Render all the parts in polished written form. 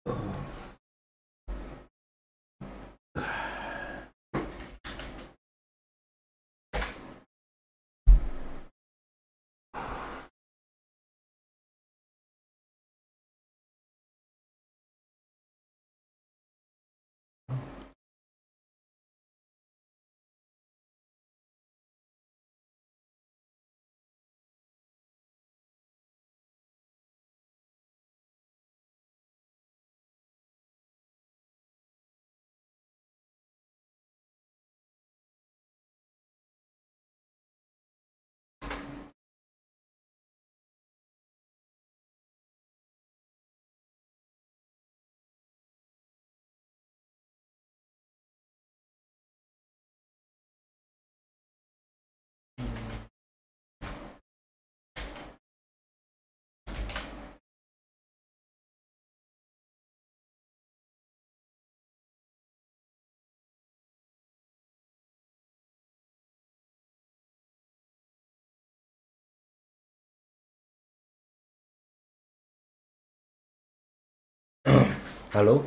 Alo.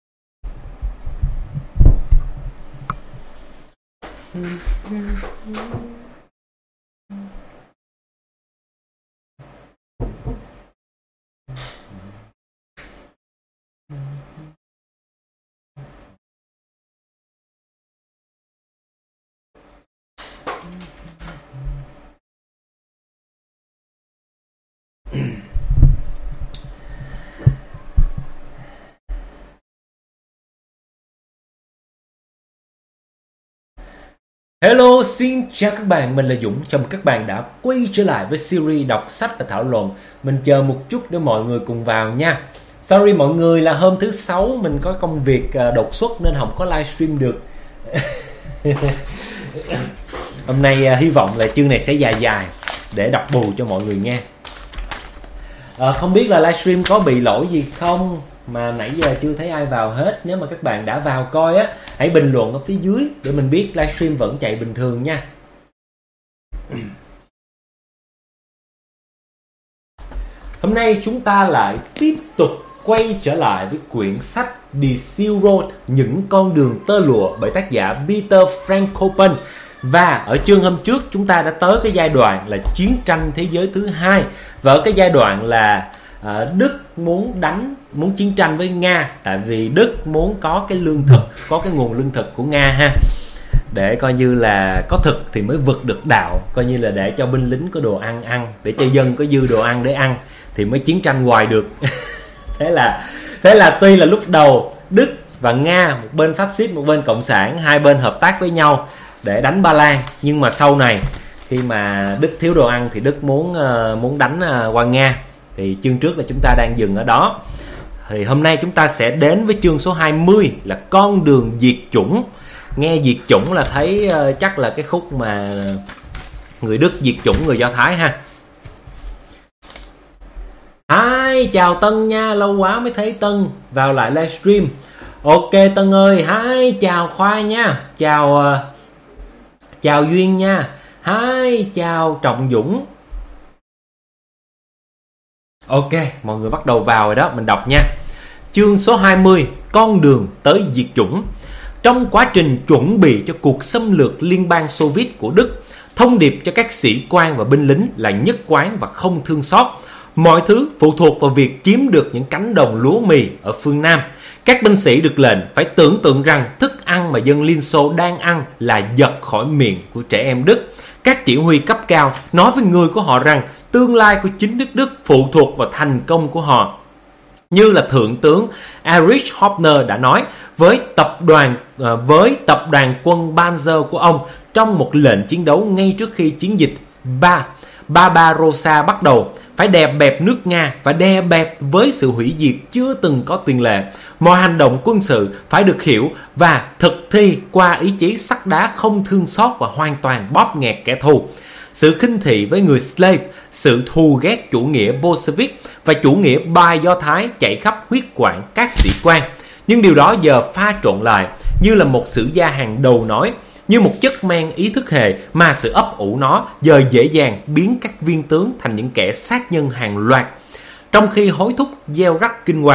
Hello, xin chào các bạn, mình là Dũng. Chào mừng các bạn đã quay trở lại với series đọc sách và thảo luận. Mình chờ một chút để mọi người cùng vào nha. Sorry mọi người, là hôm thứ Sáu mình có công việc đột xuất nên không có livestream được. Hôm nay hy vọng là chương này sẽ dài dài để đọc bù cho mọi người nghe. Không biết là livestream có bị lỗi gì không, mà nãy giờ chưa thấy ai vào hết. Nếu mà các bạn đã vào coi á, hãy bình luận ở phía dưới để mình biết livestream vẫn chạy bình thường nha. Hôm nay chúng ta lại tiếp tục quay trở lại với quyển sách The Silk Road, những con đường tơ lụa bởi tác giả Peter Frankopan. Và ở chương hôm trước chúng ta đã tới cái giai đoạn là chiến tranh thế giới thứ hai. Và ở cái giai đoạn là Đức muốn chiến tranh với Nga, tại vì Đức muốn có cái lương thực, có cái nguồn lương thực của Nga ha, để coi như là có thực thì mới vực được đạo, coi như là để cho binh lính có đồ ăn, để cho dân có dư đồ ăn để ăn thì mới chiến tranh hoài được. Thế là tuy là lúc đầu Đức và Nga, một bên phát xít một bên cộng sản, hai bên hợp tác với nhau để đánh Ba Lan, nhưng mà sau này khi mà Đức thiếu đồ ăn thì Đức muốn đánh qua Nga. Thì chương trước là chúng ta đang dừng ở đó. Thì hôm nay chúng ta sẽ đến với chương số 20 là con đường diệt chủng. Nghe diệt chủng là thấy chắc là cái khúc mà người Đức diệt chủng người Do Thái ha. Hi, chào Tân nha, lâu quá mới thấy Tân vào lại livestream. Ok Tân ơi, hi, chào Khoa nha, chào Duyên nha, hi, chào Trọng Dũng. Ok, mọi người bắt đầu vào rồi đó, mình đọc nha. Chương số 20, con đường tới diệt chủng. Trong quá trình chuẩn bị cho cuộc xâm lược Liên bang Xô Viết của Đức, thông điệp cho các sĩ quan và binh lính là nhất quán và không thương xót. Mọi thứ phụ thuộc vào việc chiếm được những cánh đồng lúa mì ở phương Nam. Các binh sĩ được lệnh phải tưởng tượng rằng thức ăn mà dân Liên Xô đang ăn là giật khỏi miệng của trẻ em Đức. Các chỉ huy cấp cao nói với người của họ rằng tương lai của chính nước Đức phụ thuộc vào thành công của họ. Như là Thượng tướng Erich Hoffner đã nói với tập đoàn quân Panzer của ông trong một lệnh chiến đấu ngay trước khi chiến dịch Barbarossa bắt đầu: phải đè bẹp nước Nga và đè bẹp với sự hủy diệt chưa từng có tiền lệ. Mọi hành động quân sự phải được hiểu và thực thi qua ý chí sắt đá không thương xót và hoàn toàn bóp nghẹt kẻ thù. Sự khinh thị với người slave, sự thù ghét chủ nghĩa Bolshevik và chủ nghĩa bài Do Thái chạy khắp huyết quản các sĩ quan. Nhưng điều đó giờ pha trộn lại như là một sử gia hàng đầu nói, như một chất men ý thức hệ mà sự ấp ủ nó giờ dễ dàng biến các viên tướng thành những kẻ sát nhân hàng loạt. Trong khi hối thúc gieo rắc kinh hoàng,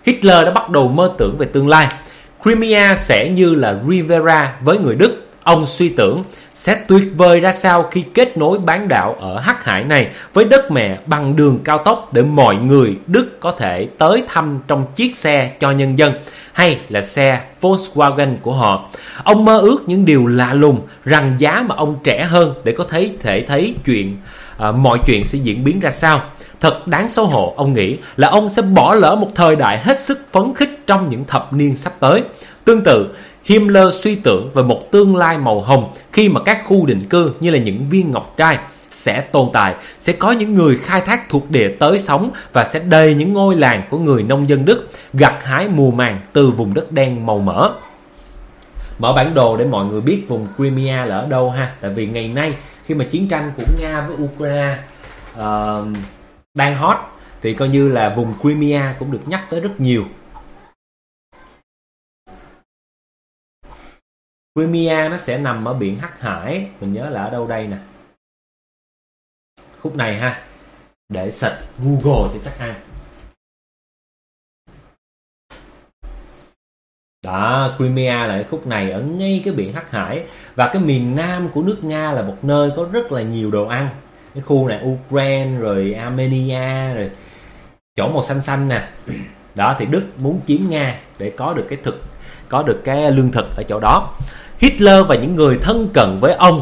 Hitler đã bắt đầu mơ tưởng về tương lai. Crimea sẽ như là Rivera với người Đức. Ông suy tưởng sẽ tuyệt vời ra sao khi kết nối bán đảo ở Hắc Hải này với đất mẹ bằng đường cao tốc để mọi người Đức có thể tới thăm trong chiếc xe cho nhân dân hay là xe Volkswagen của họ. Ông mơ ước những điều lạ lùng rằng giá mà ông trẻ hơn để có thể thấy mọi chuyện sẽ diễn biến ra sao. Thật đáng xấu hổ, ông nghĩ là ông sẽ bỏ lỡ một thời đại hết sức phấn khích trong những thập niên sắp tới. Tương tự, Himmler suy tưởng về một tương lai màu hồng khi mà các khu định cư như là những viên ngọc trai sẽ tồn tại, sẽ có những người khai thác thuộc địa tới sống và sẽ đầy những ngôi làng của người nông dân Đức gặt hái mùa màng từ vùng đất đen màu mỡ. Mở bản đồ để mọi người biết vùng Crimea là ở đâu ha. Tại vì ngày nay khi mà chiến tranh của Nga với Ukraine đang hot thì coi như là vùng Crimea cũng được nhắc tới rất nhiều. Crimea nó sẽ nằm ở biển Hắc Hải. Mình nhớ là ở đâu đây nè, khúc này ha, để search Google cho chắc ăn. Đó, Crimea là cái khúc này ở ngay cái biển Hắc Hải. Và cái miền nam của nước Nga là một nơi có rất là nhiều đồ ăn. Cái khu này Ukraine rồi Armenia rồi chỗ màu xanh xanh nè. Đó thì Đức muốn chiếm Nga để có được cái lương thực ở chỗ đó. Hitler và những người thân cận với ông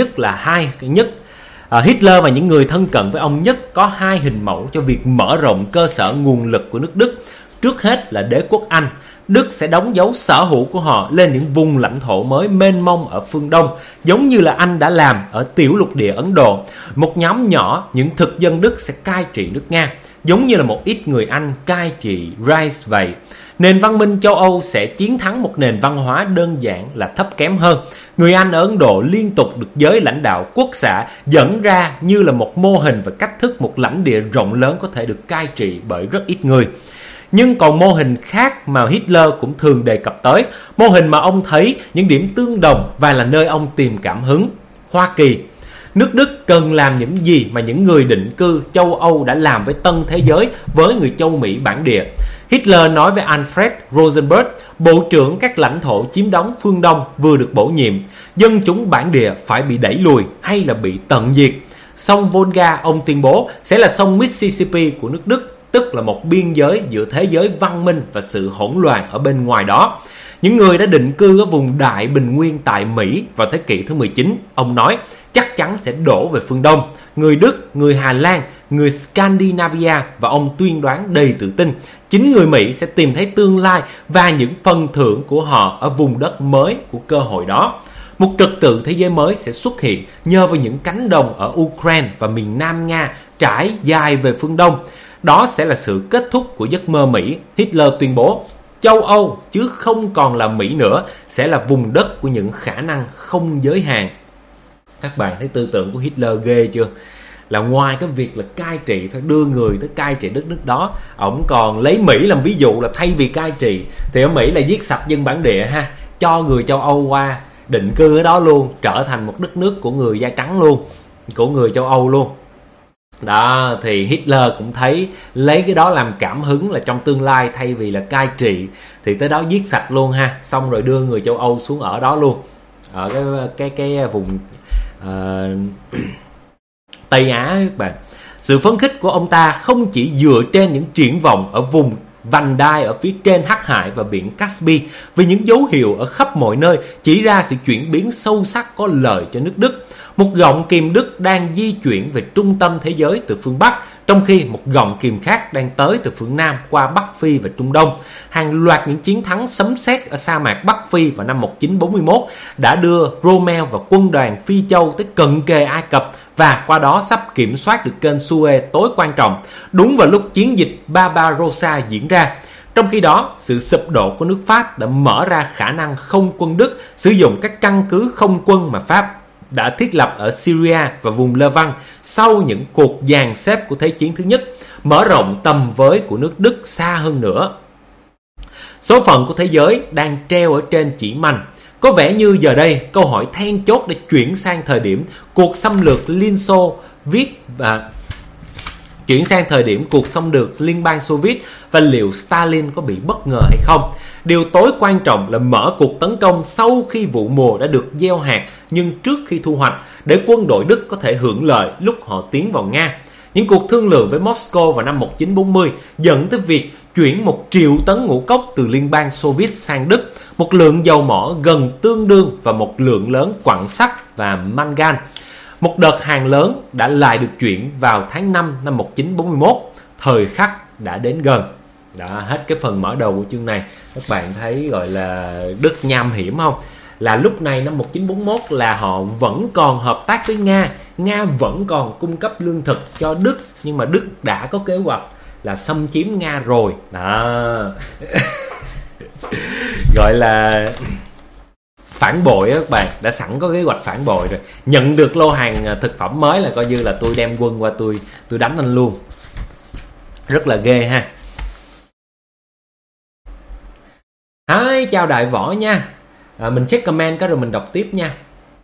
Hitler và những người thân cận với ông nhất có hai hình mẫu cho việc mở rộng cơ sở nguồn lực của nước Đức. Trước hết là đế quốc Anh. Đức sẽ đóng dấu sở hữu của họ lên những vùng lãnh thổ mới mênh mông ở phương Đông, giống như là Anh đã làm ở tiểu lục địa Ấn Độ. Một nhóm nhỏ những thực dân Đức sẽ cai trị nước Nga, giống như là một ít người Anh cai trị Reich vậy. Nền văn minh châu Âu sẽ chiến thắng một nền văn hóa đơn giản là thấp kém hơn. Người Anh ở Ấn Độ liên tục được giới lãnh đạo quốc xã dẫn ra như là một mô hình và cách thức một lãnh địa rộng lớn có thể được cai trị bởi rất ít người. Nhưng còn mô hình khác mà Hitler cũng thường đề cập tới, mô hình mà ông thấy những điểm tương đồng và là nơi ông tìm cảm hứng. Hoa Kỳ. Nước Đức cần làm những gì mà những người định cư châu Âu đã làm với tân thế giới với người châu Mỹ bản địa. Hitler nói với Alfred Rosenberg, bộ trưởng các lãnh thổ chiếm đóng phương Đông vừa được bổ nhiệm, dân chúng bản địa phải bị đẩy lùi hay là bị tận diệt. Sông Volga, ông tuyên bố, sẽ là sông Mississippi của nước Đức, tức là một biên giới giữa thế giới văn minh và sự hỗn loạn ở bên ngoài đó. Những người đã định cư ở vùng Đại Bình Nguyên tại Mỹ vào thế kỷ thứ 19, ông nói, chắc chắn sẽ đổ về phương Đông. Người Đức, người Hà Lan, người Scandinavia và ông tuyên đoán đầy tự tin, chính người Mỹ sẽ tìm thấy tương lai và những phần thưởng của họ ở vùng đất mới của cơ hội đó. Một trật tự thế giới mới sẽ xuất hiện nhờ vào những cánh đồng ở Ukraine và miền Nam Nga trải dài về phương Đông. Đó sẽ là sự kết thúc của giấc mơ Mỹ. Hitler tuyên bố, châu Âu chứ không còn là Mỹ nữa, sẽ là vùng đất của những khả năng không giới hạn. Các bạn thấy tư tưởng của Hitler ghê chưa? Là ngoài cái việc là cai trị thôi, đưa người tới cai trị đất nước đó, ổng còn lấy Mỹ làm ví dụ là thay vì cai trị thì ở Mỹ là giết sạch dân bản địa ha, cho người châu Âu qua định cư ở đó luôn, trở thành một đất nước của người da trắng luôn, của người châu Âu luôn. Đó thì Hitler cũng thấy lấy cái đó làm cảm hứng là trong tương lai thay vì là cai trị thì tới đó giết sạch luôn ha, xong rồi đưa người châu Âu xuống ở đó luôn, ở cái vùng Tây Á các bạn. Sự phấn khích của ông ta không chỉ dựa trên những triển vọng ở vùng vành đai ở phía trên Hắc Hải và biển Caspi, vì những dấu hiệu ở khắp mọi nơi chỉ ra sự chuyển biến sâu sắc có lợi cho nước Đức. Một gọng kìm Đức đang di chuyển về trung tâm thế giới từ phương Bắc, trong khi một gọng kìm khác đang tới từ phương Nam qua Bắc Phi và Trung Đông. Hàng loạt những chiến thắng sấm sét ở sa mạc Bắc Phi vào năm 1941 đã đưa Rommel và quân đoàn Phi Châu tới cận kề Ai Cập và qua đó sắp kiểm soát được kênh Suez tối quan trọng, đúng vào lúc chiến dịch Barbarossa diễn ra. Trong khi đó, sự sụp đổ của nước Pháp đã mở ra khả năng không quân Đức sử dụng các căn cứ không quân mà Pháp đã thiết lập ở Syria và vùng Levant sau những cuộc dàn xếp của Thế chiến thứ nhất, mở rộng tầm với của nước Đức xa hơn nữa. Số phận của thế giới đang treo ở trên chỉ mành. Có vẻ như giờ đây, câu hỏi then chốt đã chuyển sang thời điểm cuộc xâm lược Liên Xô Chuyển sang thời điểm cuộc xâm lược Liên bang Xô Viết, và liệu Stalin có bị bất ngờ hay không? Điều tối quan trọng là mở cuộc tấn công sau khi vụ mùa đã được gieo hạt nhưng trước khi thu hoạch, để quân đội Đức có thể hưởng lợi lúc họ tiến vào Nga. Những cuộc thương lượng với Moscow vào năm 1940 dẫn tới việc chuyển 1 triệu tấn ngũ cốc từ Liên bang Xô Viết sang Đức, một lượng dầu mỏ gần tương đương và một lượng lớn quặng sắt và mangan. Một đợt hàng lớn đã lại được chuyển vào tháng 5 năm 1941, thời khắc đã đến gần. Đã hết cái phần mở đầu của chương này. Các bạn thấy gọi là Đức nham hiểm không? Là lúc này năm 1941 là họ vẫn còn hợp tác với Nga. Nga vẫn còn cung cấp lương thực cho Đức, nhưng mà Đức đã có kế hoạch là xâm chiếm Nga rồi. Đó. Gọi là phản bội á các bạn, đã sẵn có kế hoạch phản bội rồi. Nhận được lô hàng thực phẩm mới là coi như là tôi đem quân qua tôi đánh anh luôn. Rất là ghê ha. Hi, chào Đại Võ nha. Mình check comment cái rồi mình đọc tiếp nha.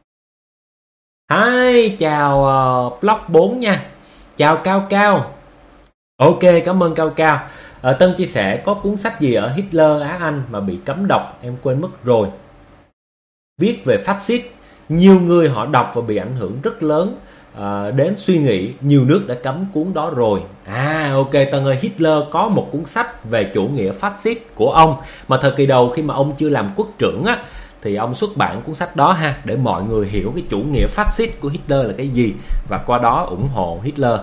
Hi, chào Block 4 nha. Chào Cao Cao. Ok, cảm ơn Cao Cao. Tân chia sẻ có cuốn sách gì ở Hitler Á Anh mà bị cấm đọc, em quên mất rồi. Viết về phát xít, nhiều người họ đọc và bị ảnh hưởng rất lớn đến suy nghĩ. Nhiều nước đã cấm cuốn đó rồi. Ok Tân ơi, Hitler có một cuốn sách về chủ nghĩa phát xít của ông, mà thời kỳ đầu khi mà ông chưa làm quốc trưởng á, thì ông xuất bản cuốn sách đó ha, để mọi người hiểu cái chủ nghĩa phát xít của Hitler là cái gì, và qua đó ủng hộ Hitler.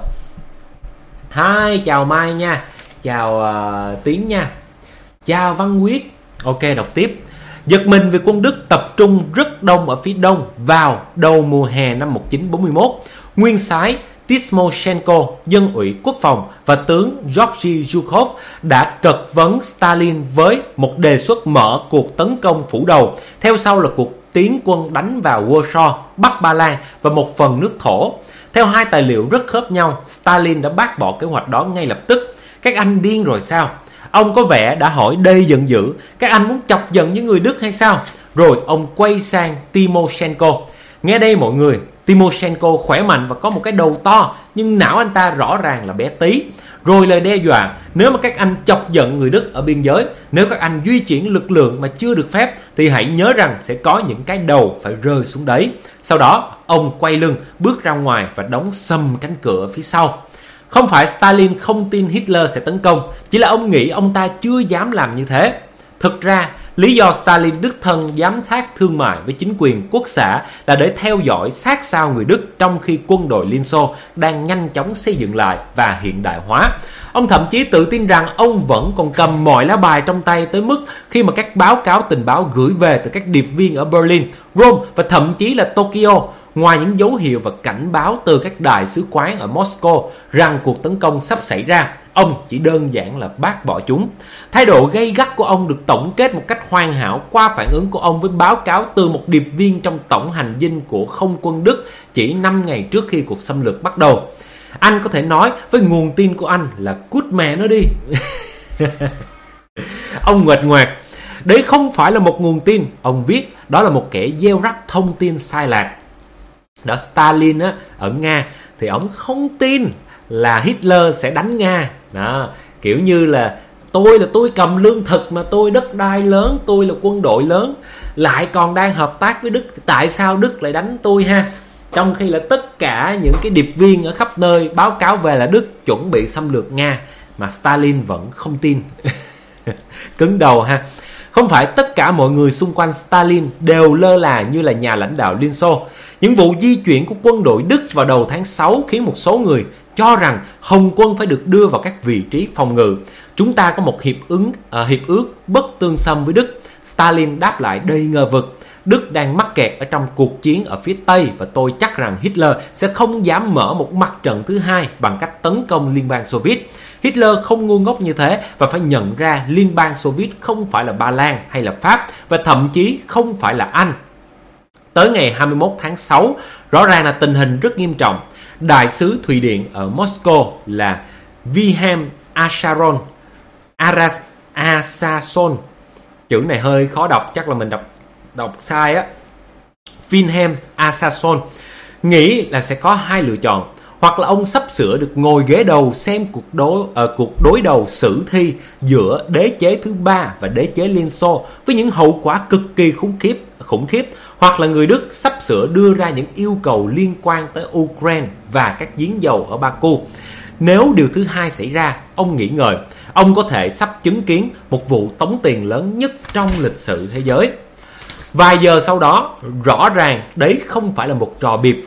Hi, chào Mai nha. Chào Tiến nha. Chào Văn Quyết. Ok, đọc tiếp. Giật mình về quân Đức tập trung rất đông ở phía đông vào đầu mùa hè năm 1941. Nguyên soái Timoshenko, dân ủy quốc phòng và tướng Georgy Zhukov đã cật vấn Stalin với một đề xuất mở cuộc tấn công phủ đầu. Theo sau là cuộc tiến quân đánh vào Warsaw, Bắc Ba Lan và một phần nước Thổ. Theo hai tài liệu rất khớp nhau, Stalin đã bác bỏ kế hoạch đó ngay lập tức. Các anh điên rồi sao? Ông có vẻ đã hỏi đầy giận dữ. Các anh muốn chọc giận những người Đức hay sao? Rồi ông quay sang Timoshenko. Nghe đây mọi người, Timoshenko khỏe mạnh và có một cái đầu to, nhưng não anh ta rõ ràng là bé tí. Rồi lời đe dọa, nếu mà các anh chọc giận người Đức ở biên giới, nếu các anh di chuyển lực lượng mà chưa được phép, thì hãy nhớ rằng sẽ có những cái đầu phải rơi xuống đấy. Sau đó, ông quay lưng, bước ra ngoài và đóng sầm cánh cửa phía sau. Không phải Stalin không tin Hitler sẽ tấn công, chỉ là ông nghĩ ông ta chưa dám làm như thế. Thực ra, lý do Stalin đích thân giám sát thương mại với chính quyền quốc xã là để theo dõi sát sao người Đức trong khi quân đội Liên Xô đang nhanh chóng xây dựng lại và hiện đại hóa. Ông thậm chí tự tin rằng ông vẫn còn cầm mọi lá bài trong tay, tới mức khi mà các báo cáo tình báo gửi về từ các điệp viên ở Berlin, Rome và thậm chí là Tokyo, ngoài những dấu hiệu và cảnh báo từ các đại sứ quán ở Moscow rằng cuộc tấn công sắp xảy ra, ông chỉ đơn giản là bác bỏ chúng. Thái độ gay gắt của ông được tổng kết một cách hoàn hảo qua phản ứng của ông với báo cáo từ một điệp viên trong tổng hành dinh của không quân Đức chỉ 5 ngày trước khi cuộc xâm lược bắt đầu. Anh có thể nói với nguồn tin của anh là cút mẹ nó đi. Ông nguệch ngoạc. Đấy không phải là một nguồn tin. Ông viết đó là một kẻ gieo rắc thông tin sai lạc. Đó, Stalin á, ở Nga thì ông không tin là Hitler sẽ đánh Nga. Đó, kiểu như là tôi cầm lương thực mà tôi đất đai lớn, tôi là quân đội lớn, lại còn đang hợp tác với Đức, tại sao Đức lại đánh tôi ha? Trong khi là tất cả những cái điệp viên ở khắp nơi báo cáo về là Đức chuẩn bị xâm lược Nga, mà Stalin vẫn không tin. Cứng đầu ha. Không phải tất cả mọi người xung quanh Stalin đều lơ là như là nhà lãnh đạo Liên Xô. Những vụ di chuyển của quân đội Đức vào đầu tháng 6 khiến một số người cho rằng Hồng quân phải được đưa vào các vị trí phòng ngự. Chúng ta có một hiệp ước bất tương xâm với Đức. Stalin đáp lại đầy ngờ vực. Đức đang mắc kẹt ở trong cuộc chiến ở phía Tây, và tôi chắc rằng Hitler sẽ không dám mở một mặt trận thứ hai bằng cách tấn công Liên bang Xô Viết. Hitler không ngu ngốc như thế và phải nhận ra Liên bang Xô Viết không phải là Ba Lan hay là Pháp, và thậm chí không phải là Anh. Tới ngày 21 tháng 6, rõ ràng là tình hình rất nghiêm trọng. Đại sứ Thụy Điển ở Moscow là Wilhelm Asason. Chữ này hơi khó đọc, chắc là mình đọc sai á. Wilhelm Asason nghĩ là sẽ có hai lựa chọn. hoặc là ông sắp sửa được ngồi ghế đầu xem cuộc đối đầu sử thi giữa đế chế thứ ba và đế chế Liên Xô với những hậu quả cực kỳ khủng khiếp, hoặc là người Đức sắp sửa đưa ra những yêu cầu liên quan tới Ukraine và các giếng dầu ở Baku. Nếu điều thứ hai xảy ra, ông nghĩ ngợi, ông có thể sắp chứng kiến một vụ tống tiền lớn nhất trong lịch sử thế giới. Vài giờ sau đó, rõ ràng đấy không phải là một trò bịp.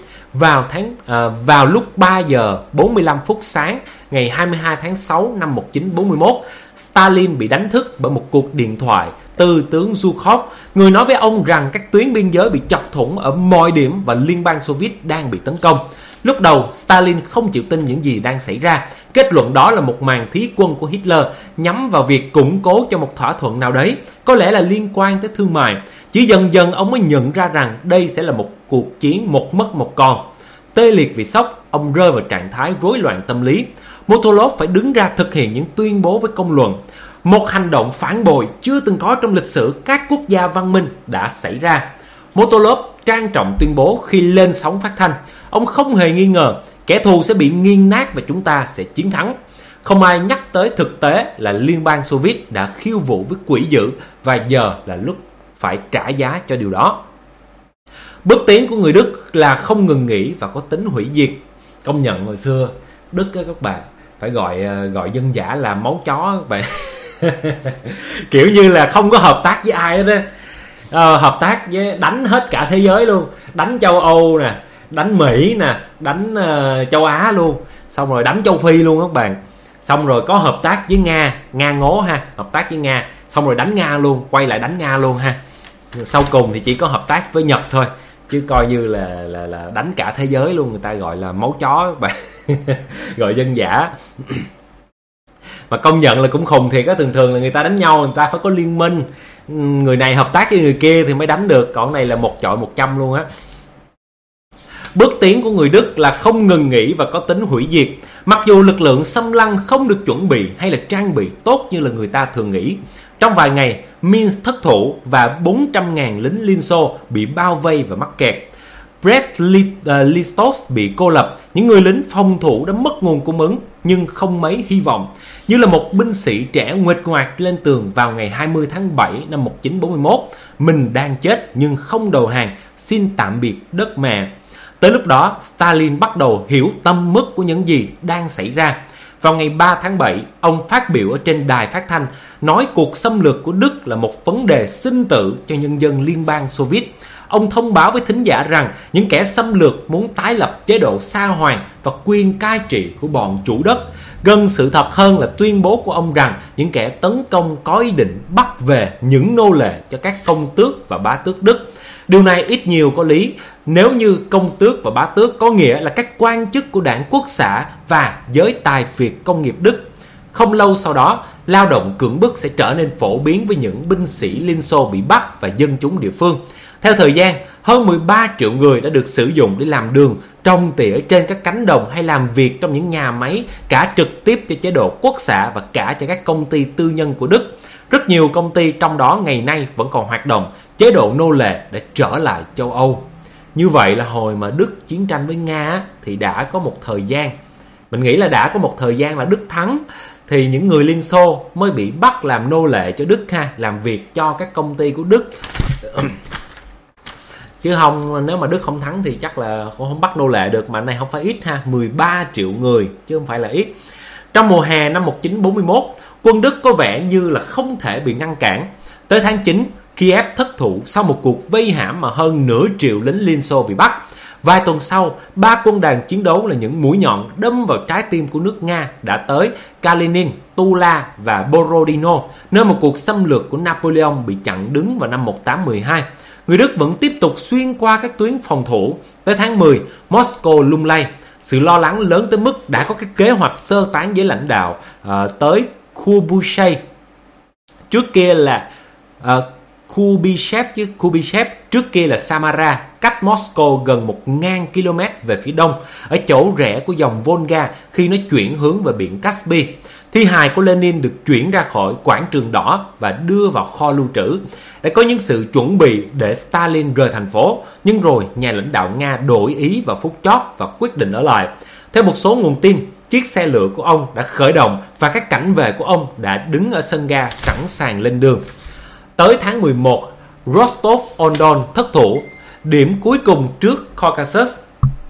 Vào lúc 3 giờ 45 phút sáng ngày 22 tháng 6 năm 1941, Stalin bị đánh thức bởi một cuộc điện thoại từ tướng Zhukov, người nói với ông rằng các tuyến biên giới bị chọc thủng ở mọi điểm và Liên bang Xô Viết đang bị tấn công. Lúc đầu, Stalin không chịu tin những gì đang xảy ra, kết luận đó là một màn thí quân của Hitler nhắm vào việc củng cố cho một thỏa thuận nào đấy, có lẽ là liên quan tới thương mại. Chỉ dần dần ông mới nhận ra rằng đây sẽ là một cuộc chiến một mất một còn. Tê liệt vì sốc, ông rơi vào trạng thái rối loạn tâm lý. Molotov phải đứng ra thực hiện những tuyên bố với công luận. Một hành động phản bội chưa từng có trong lịch sử các quốc gia văn minh đã xảy ra. Molotov trang trọng tuyên bố khi lên sóng phát thanh, ông không hề nghi ngờ kẻ thù sẽ bị nghiền nát và chúng ta sẽ chiến thắng. Không ai nhắc tới thực tế là Liên bang Xô Viết đã khiêu vũ với quỷ dữ và giờ là lúc phải trả giá cho điều đó. Bước tiến của người Đức là không ngừng nghỉ và có tính hủy diệt. Công nhận hồi xưa Đức các bạn phải gọi dân dã là máu chó các bạn. Kiểu như là không có hợp tác với ai hết á. Hợp tác với đánh hết cả thế giới luôn, đánh châu Âu nè, đánh Mỹ nè, đánh châu Á luôn, xong rồi đánh châu Phi luôn các bạn. Xong rồi có hợp tác với Nga ngố ha, hợp tác với Nga, xong rồi đánh Nga luôn, quay lại đánh Nga luôn ha. Sau cùng thì chỉ có hợp tác với Nhật thôi, chứ coi như là đánh cả thế giới luôn, người ta gọi là máu chó các bạn. Gọi dân dã. Mà công nhận là cũng khùng thiệt á, thường là người ta đánh nhau người ta phải có liên minh, người này hợp tác với người kia thì mới đánh được, còn này là một chọi 100 luôn á. Bước tiến của người Đức là không ngừng nghỉ và có tính hủy diệt. Mặc dù lực lượng xâm lăng không được chuẩn bị hay là trang bị tốt như là người ta thường nghĩ. Trong vài ngày, Minsk thất thủ và 400.000 lính Liên Xô bị bao vây và mắc kẹt. Brest-Litovsk bị cô lập, những người lính phòng thủ đã mất nguồn cung ứng nhưng không mấy hy vọng. Như là một binh sĩ trẻ nguệch ngoạc lên tường vào ngày 20 tháng 7 năm 1941, mình đang chết nhưng không đầu hàng, xin tạm biệt đất mẹ. Tới lúc đó, Stalin bắt đầu hiểu tâm mức của những gì đang xảy ra. Vào ngày 3 tháng 7, ông phát biểu ở trên đài phát thanh, nói cuộc xâm lược của Đức là một vấn đề sinh tử cho nhân dân Liên bang Xô Viết. Ông thông báo với thính giả rằng những kẻ xâm lược muốn tái lập chế độ sa hoàng và quyền cai trị của bọn chủ đất. Gần sự thật hơn là tuyên bố của ông rằng những kẻ tấn công có ý định bắt về những nô lệ cho các công tước và bá tước Đức. Điều này ít nhiều có lý nếu như công tước và bá tước có nghĩa là các quan chức của đảng Quốc xã và giới tài phiệt công nghiệp Đức. Không lâu sau đó, lao động cưỡng bức sẽ trở nên phổ biến với những binh sĩ Liên Xô bị bắt và dân chúng địa phương. Theo thời gian, hơn 13 triệu người đã được sử dụng để làm đường, trồng tỉa trên các cánh đồng hay làm việc trong những nhà máy, cả trực tiếp cho chế độ quốc xã và cả cho các công ty tư nhân của Đức. Rất nhiều công ty trong đó ngày nay vẫn còn hoạt động, chế độ nô lệ đã trở lại châu Âu. Như vậy là hồi mà Đức chiến tranh với Nga thì đã có một thời gian, mình nghĩ là đã có một thời gian là Đức thắng, thì những người Liên Xô mới bị bắt làm nô lệ cho Đức ha, làm việc cho các công ty của Đức. Chứ không, nếu mà Đức không thắng thì chắc là không bắt nô lệ được, mà này không phải ít ha, 13 triệu người chứ không phải là ít. Trong mùa hè năm 1941, quân Đức có vẻ như là không thể bị ngăn cản. Tới tháng 9, Kiev thất thủ sau một cuộc vây hãm mà hơn nửa triệu lính Liên Xô bị bắt. Vài tuần sau, 3 quân đoàn chiến đấu là những mũi nhọn đâm vào trái tim của nước Nga đã tới Kalinin, Tula và Borodino, nơi một cuộc xâm lược của Napoleon bị chặn đứng vào năm 1812. Người Đức vẫn tiếp tục xuyên qua các tuyến phòng thủ. Tới tháng 10, Moscow lung lay. Sự lo lắng lớn tới mức đã có các kế hoạch sơ tán giới lãnh đạo tới Kubushey. Trước kia là Kubichev trước kia là Samara, cách Moscow gần 1.000 km về phía đông, ở chỗ rẽ của dòng Volga khi nó chuyển hướng về biển Caspi. Thi hài của Lenin được chuyển ra khỏi quảng trường đỏ và đưa vào kho lưu trữ. đã có những sự chuẩn bị để Stalin rời thành phố, nhưng rồi nhà lãnh đạo Nga đổi ý vào phút chót và quyết định ở lại. Theo một số nguồn tin, chiếc xe lửa của ông đã khởi động và các cảnh vệ của ông đã đứng ở sân ga sẵn sàng lên đường. Tới tháng 11, Rostov-on-Don thất thủ, điểm cuối cùng trước Caucasus.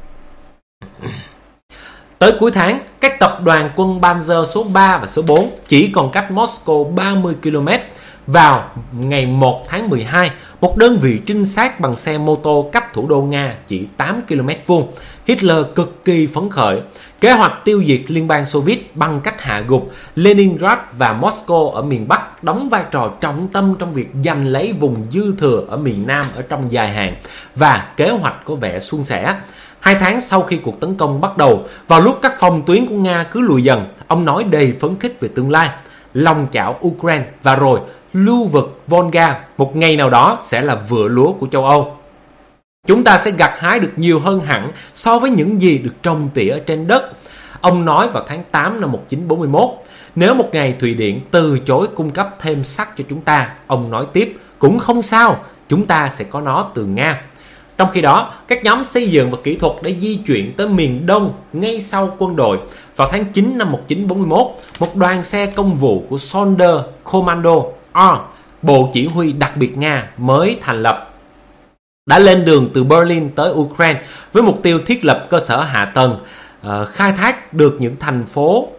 Tới cuối tháng, các tập đoàn quân Panzer số 3 và số 4 chỉ còn cách Moscow 30 km. Vào ngày 1 tháng 12, một đơn vị trinh sát bằng xe mô tô cách thủ đô Nga chỉ 8 km vuông. Hitler cực kỳ phấn khởi. Kế hoạch tiêu diệt Liên bang Xô Viết bằng cách hạ gục Leningrad và Moscow ở miền Bắc đóng vai trò trọng tâm trong việc giành lấy vùng dư thừa ở miền Nam ở trong dài hạn, và kế hoạch có vẻ suôn sẻ. 2 tháng sau khi cuộc tấn công bắt đầu, vào lúc các phòng tuyến của Nga cứ lùi dần, ông nói đầy phấn khích về tương lai. Lòng chảo Ukraine và rồi lưu vực Volga một ngày nào đó sẽ là vựa lúa của châu Âu. Chúng ta sẽ gặt hái được nhiều hơn hẳn so với những gì được trồng tỉa ở trên đất. Ông nói vào tháng 8 năm 1941. Nếu một ngày Thụy Điển từ chối cung cấp thêm sắt cho chúng ta, ông nói tiếp, cũng không sao, chúng ta sẽ có nó từ Nga. Trong khi đó, các nhóm xây dựng và kỹ thuật đã di chuyển tới miền Đông ngay sau quân đội. Vào tháng 9 năm 1941, một đoàn xe công vụ của Sonderkommando R, Bộ Chỉ huy đặc biệt Nga mới thành lập, đã lên đường từ Berlin tới Ukraine với mục tiêu thiết lập cơ sở hạ tầng, khai thác được những thành phố...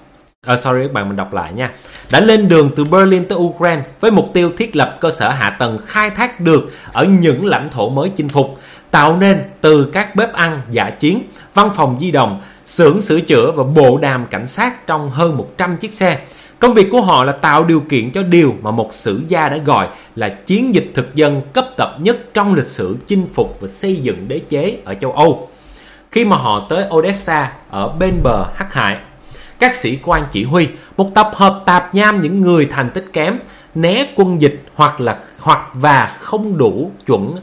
mình đọc lại nha. Đã lên đường từ Berlin tới Ukraine với mục tiêu thiết lập cơ sở hạ tầng khai thác được ở những lãnh thổ mới chinh phục, tạo nên từ các bếp ăn dã chiến, văn phòng di động, xưởng sửa chữa và bộ đàm cảnh sát trong hơn 100 chiếc xe. Công việc của họ là tạo điều kiện cho điều mà một sử gia đã gọi là chiến dịch thực dân cấp tập nhất trong lịch sử chinh phục và xây dựng đế chế ở châu Âu. Khi mà họ tới Odessa ở bên bờ Hắc Hải, các sĩ quan chỉ huy, một tập hợp tạp nham những người thành tích kém, né quân dịch hoặc không đủ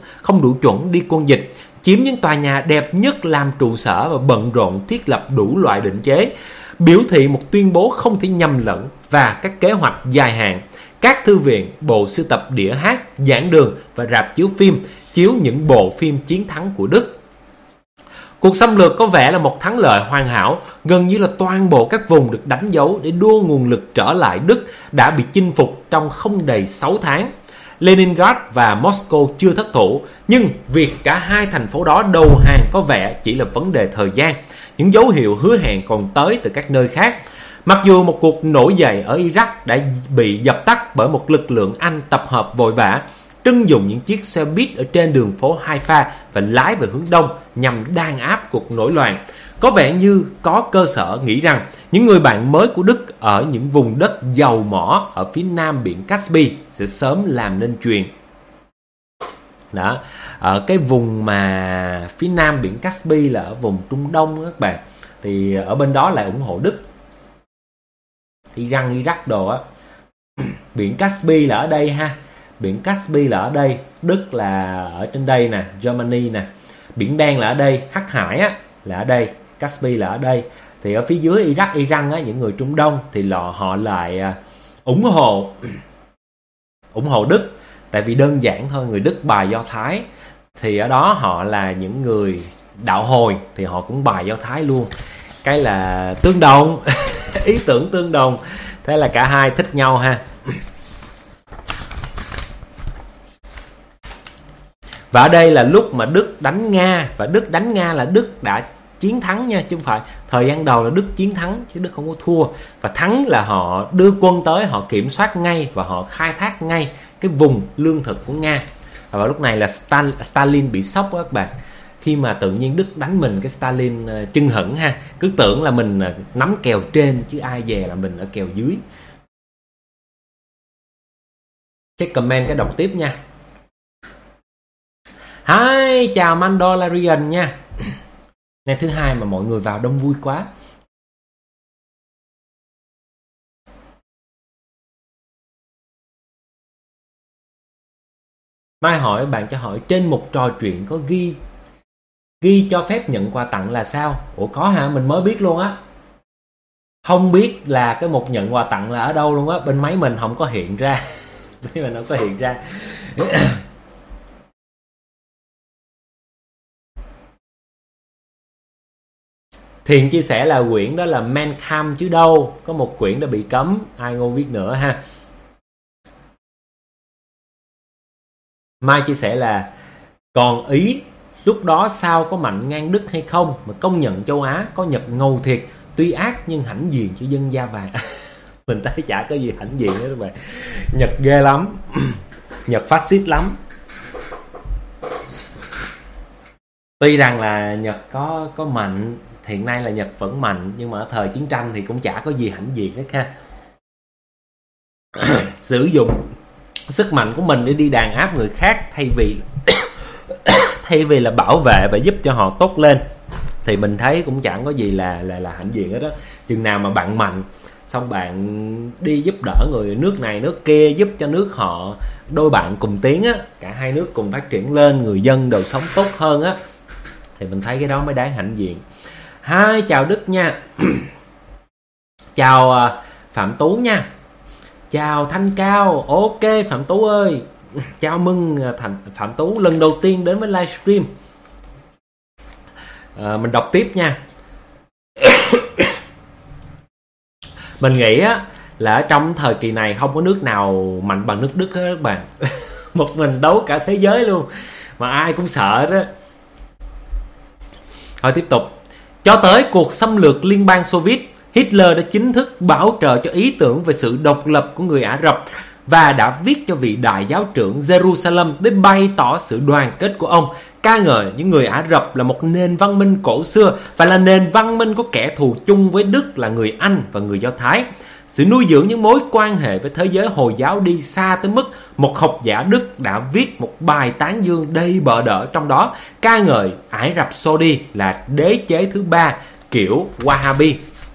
chuẩn đi quân dịch, chiếm những tòa nhà đẹp nhất làm trụ sở và bận rộn thiết lập đủ loại định chế, biểu thị một tuyên bố không thể nhầm lẫn và các kế hoạch dài hạn. Các thư viện, bộ sưu tập đĩa hát, giảng đường và rạp chiếu phim chiếu những bộ phim chiến thắng của Đức. Cuộc xâm lược có vẻ là một thắng lợi hoàn hảo, gần như là toàn bộ các vùng được đánh dấu để đua nguồn lực trở lại Đức đã bị chinh phục trong không đầy 6 tháng. Leningrad và Moscow chưa thất thủ, nhưng việc cả hai thành phố đó đầu hàng có vẻ chỉ là vấn đề thời gian. Những dấu hiệu hứa hẹn còn tới từ các nơi khác. Mặc dù một cuộc nổi dậy ở Iraq đã bị dập tắt bởi một lực lượng Anh tập hợp vội vã, trưng dụng những chiếc xe buýt ở trên đường phố Haifa và lái về hướng đông nhằm đàn áp cuộc nổi loạn. Có vẻ như có cơ sở nghĩ rằng những người bạn mới của Đức ở những vùng đất dầu mỏ ở phía nam biển Caspi sẽ sớm làm nên chuyện. Đó, ở cái vùng mà phía nam biển Caspi là ở vùng Trung Đông các bạn, thì ở bên đó lại ủng hộ Đức. Iran, Iraq đồ á. Biển Caspi là ở đây ha. Biển Caspi là ở đây, Đức là ở trên đây nè, Germany nè. Biển Đen là ở đây, Hắc Hải á là ở đây, Caspi là ở đây. Thì ở phía dưới Iraq, Iran á, những người Trung Đông thì họ lại ủng hộ Đức. Tại vì đơn giản thôi, người Đức bài Do Thái, thì ở đó họ là những người đạo hồi thì họ cũng bài Do Thái luôn. Cái là tương đồng, ý tưởng tương đồng. Thế là cả hai thích nhau ha. Và ở đây là lúc mà Đức đánh Nga, và Đức đánh Nga là Đức đã chiến thắng nha, chứ không phải thời gian đầu là Đức chiến thắng chứ Đức không có thua. Và thắng là họ đưa quân tới, họ kiểm soát ngay và họ khai thác ngay cái vùng lương thực của Nga. Và lúc này là Stalin bị sốc đó các bạn. Khi mà tự nhiên Đức đánh mình, cái Stalin chưng hửng ha, cứ tưởng là mình nắm kèo trên chứ ai dè là mình ở kèo dưới. Check comment cái đọc tiếp nha. Hi, chào Mandalorian nha. Ngày thứ hai mà mọi người vào đông vui quá. Mai hỏi bạn cho hỏi trên một trò chuyện có ghi cho phép nhận quà tặng là sao? Ủa có hả? Mình mới biết luôn á. Không biết là cái mục nhận quà tặng là ở đâu luôn á. Bên máy mình không có hiện ra. Bên mình không có hiện ra. Thiện chia sẻ là quyển đó là Mein Kampf chứ đâu, có một quyển đã bị cấm, ai ngô viết nữa ha. Mai chia sẻ là còn Ý lúc đó sao có mạnh ngang Đức hay không mà công nhận châu Á có Nhật ngầu thiệt, tuy ác nhưng hãnh diện cho dân da vàng. Mình thấy chả có gì hãnh diện hết các bạn. Nhật ghê lắm. Nhật phát xít lắm. Tuy rằng là Nhật có mạnh, hiện nay là Nhật vẫn mạnh, nhưng mà ở thời chiến tranh thì cũng chả có gì hãnh diện hết ha. Sử dụng sức mạnh của mình để đi đàn áp người khác thay vì là bảo vệ và giúp cho họ tốt lên, thì mình thấy cũng chẳng có gì là hãnh diện hết đó. Chừng nào mà bạn mạnh, xong bạn đi giúp đỡ người nước này nước kia, giúp cho nước họ, đôi bạn cùng tiến á, cả hai nước cùng phát triển lên, người dân đời sống tốt hơn á, thì mình thấy cái đó mới đáng hãnh diện. Hai, chào Đức nha. Chào Phạm Tú nha. Chào Thanh Cao. Ok Phạm Tú ơi, chào mừng Phạm Tú lần đầu tiên đến với livestream. Mình đọc tiếp nha. Mình nghĩ á, là ở trong thời kỳ này không có nước nào mạnh bằng nước Đức hết các bạn. Một mình đấu cả thế giới luôn, mà ai cũng sợ đó. Thôi tiếp tục. Cho tới cuộc xâm lược Liên bang Xô Viết, Hitler đã chính thức bảo trợ cho ý tưởng về sự độc lập của người Ả Rập và đã viết cho vị đại giáo trưởng Jerusalem để bày tỏ sự đoàn kết của ông, ca ngợi những người Ả Rập là một nền văn minh cổ xưa và là nền văn minh có kẻ thù chung với Đức là người Anh và người Do Thái. Sự nuôi dưỡng những mối quan hệ với thế giới Hồi giáo đi xa tới mức một học giả Đức đã viết một bài tán dương đầy bợ đỡ, trong đó ca ngợi Ả Rập Saudi là đế chế thứ ba kiểu Wahhabi.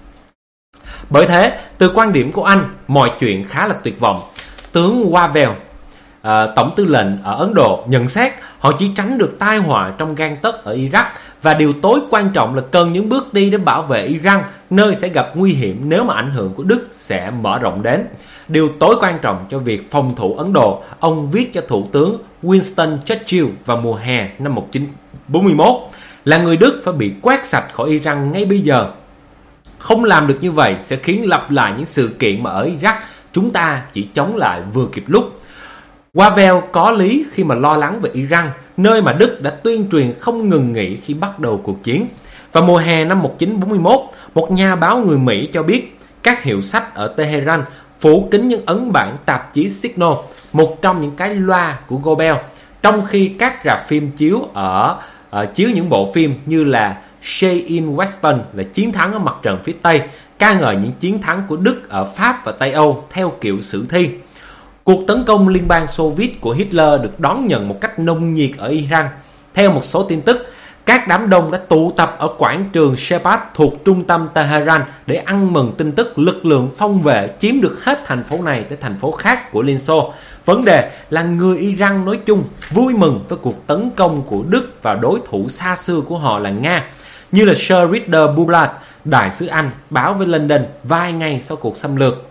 Bởi thế, từ quan điểm của anh, mọi chuyện khá là tuyệt vọng. Tướng Wavell, tổng tư lệnh ở Ấn Độ, nhận xét họ chỉ tránh được tai họa trong gang tấc ở Iraq, và điều tối quan trọng là cần những bước đi để bảo vệ Iran, nơi sẽ gặp nguy hiểm nếu mà ảnh hưởng của Đức sẽ mở rộng đến. Điều tối quan trọng cho việc phòng thủ Ấn Độ, ông viết cho Thủ tướng Winston Churchill vào mùa hè năm 1941, là người Đức phải bị quét sạch khỏi Iran ngay bây giờ. Không làm được như vậy sẽ khiến lặp lại những sự kiện mà ở Iraq chúng ta chỉ chống lại vừa kịp lúc. Wavell có lý khi mà lo lắng về Iran, nơi mà Đức đã tuyên truyền không ngừng nghỉ khi bắt đầu cuộc chiến. Vào mùa hè năm 1941, một nhà báo người Mỹ cho biết các hiệu sách ở Tehran phủ kín những ấn bản tạp chí Signal, một trong những cái loa của Goebbels, trong khi các rạp phim chiếu chiếu những bộ phim như là Shea in Western là chiến thắng ở mặt trận phía Tây, ca ngợi những chiến thắng của Đức ở Pháp và Tây Âu theo kiểu sử thi. Cuộc tấn công Liên bang Xô Viết của Hitler được đón nhận một cách nồng nhiệt ở Iran. Theo một số tin tức, các đám đông đã tụ tập ở quảng trường Shebat thuộc trung tâm Tehran để ăn mừng tin tức lực lượng phong vệ chiếm được hết thành phố này tới thành phố khác của Liên Xô. Vấn đề là người Iran nói chung vui mừng với cuộc tấn công của Đức và đối thủ xa xưa của họ là Nga, như là Sir Richard Bullard, đại sứ Anh, báo với London vài ngày sau cuộc xâm lược.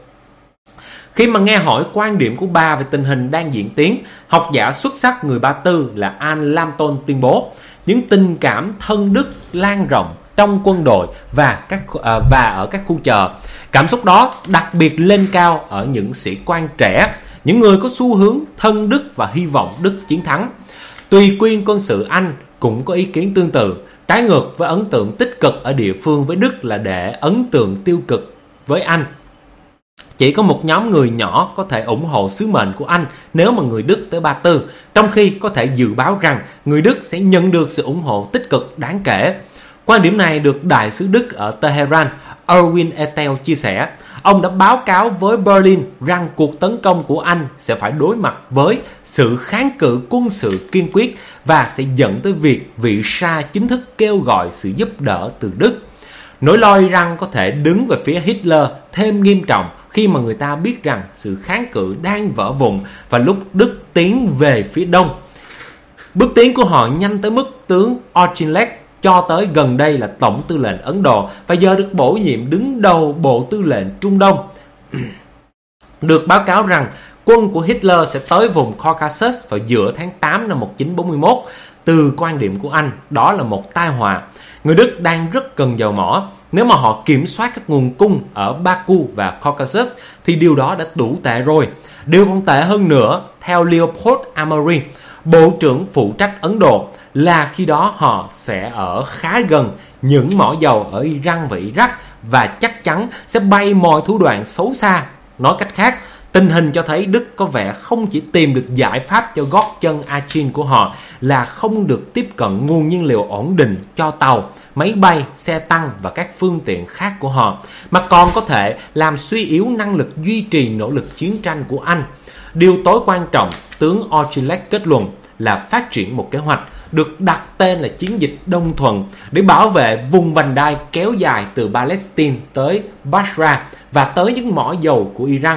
Khi mà nghe hỏi quan điểm của bà về tình hình đang diễn tiến, học giả xuất sắc người Ba Tư là An Lamton tuyên bố những tình cảm thân Đức lan rộng trong quân đội và ở các khu chợ. Cảm xúc đó đặc biệt lên cao ở những sĩ quan trẻ, những người có xu hướng thân Đức và hy vọng Đức chiến thắng. Tùy quyền quân sự Anh cũng có ý kiến tương tự, trái ngược với ấn tượng tích cực ở địa phương với Đức là để ấn tượng tiêu cực với Anh. Chỉ có một nhóm người nhỏ có thể ủng hộ sứ mệnh của Anh nếu mà người Đức tới Ba Tư, trong khi có thể dự báo rằng người Đức sẽ nhận được sự ủng hộ tích cực đáng kể. Quan điểm này được đại sứ Đức ở Tehran, Erwin Ethel chia sẻ. Ông đã báo cáo với Berlin rằng cuộc tấn công của Anh sẽ phải đối mặt với sự kháng cự quân sự kiên quyết và sẽ dẫn tới việc vị Sa chính thức kêu gọi sự giúp đỡ từ Đức. Nỗi lo rằng có thể đứng về phía Hitler thêm nghiêm trọng khi mà người ta biết rằng sự kháng cự đang vỡ vụn và lúc Đức tiến về phía đông. Bước tiến của họ nhanh tới mức tướng Auchinleck cho tới gần đây là tổng tư lệnh Ấn Độ và giờ được bổ nhiệm đứng đầu Bộ Tư lệnh Trung Đông. Được báo cáo rằng quân của Hitler sẽ tới vùng Caucasus vào giữa tháng 8 năm 1941. Từ quan điểm của anh, đó là một tai họa. Người Đức đang rất cần dầu mỏ. Nếu mà họ kiểm soát các nguồn cung ở Baku và Caucasus thì điều đó đã đủ tệ rồi. Điều còn tệ hơn nữa, theo Leopold Amery, Bộ trưởng phụ trách Ấn Độ, là khi đó họ sẽ ở khá gần những mỏ dầu ở Iran và Iraq và chắc chắn sẽ bay mọi thủ đoạn xấu xa. Nói cách khác, tình hình cho thấy Đức có vẻ không chỉ tìm được giải pháp cho gót chân Achin của họ là không được tiếp cận nguồn nhiên liệu ổn định cho tàu, máy bay, xe tăng và các phương tiện khác của họ, mà còn có thể làm suy yếu năng lực duy trì nỗ lực chiến tranh của Anh. Điều tối quan trọng, tướng Auchinleck kết luận, là phát triển một kế hoạch được đặt tên là chiến dịch Đông Thuận để bảo vệ vùng vành đai kéo dài từ Palestine tới Basra và tới những mỏ dầu của Iran.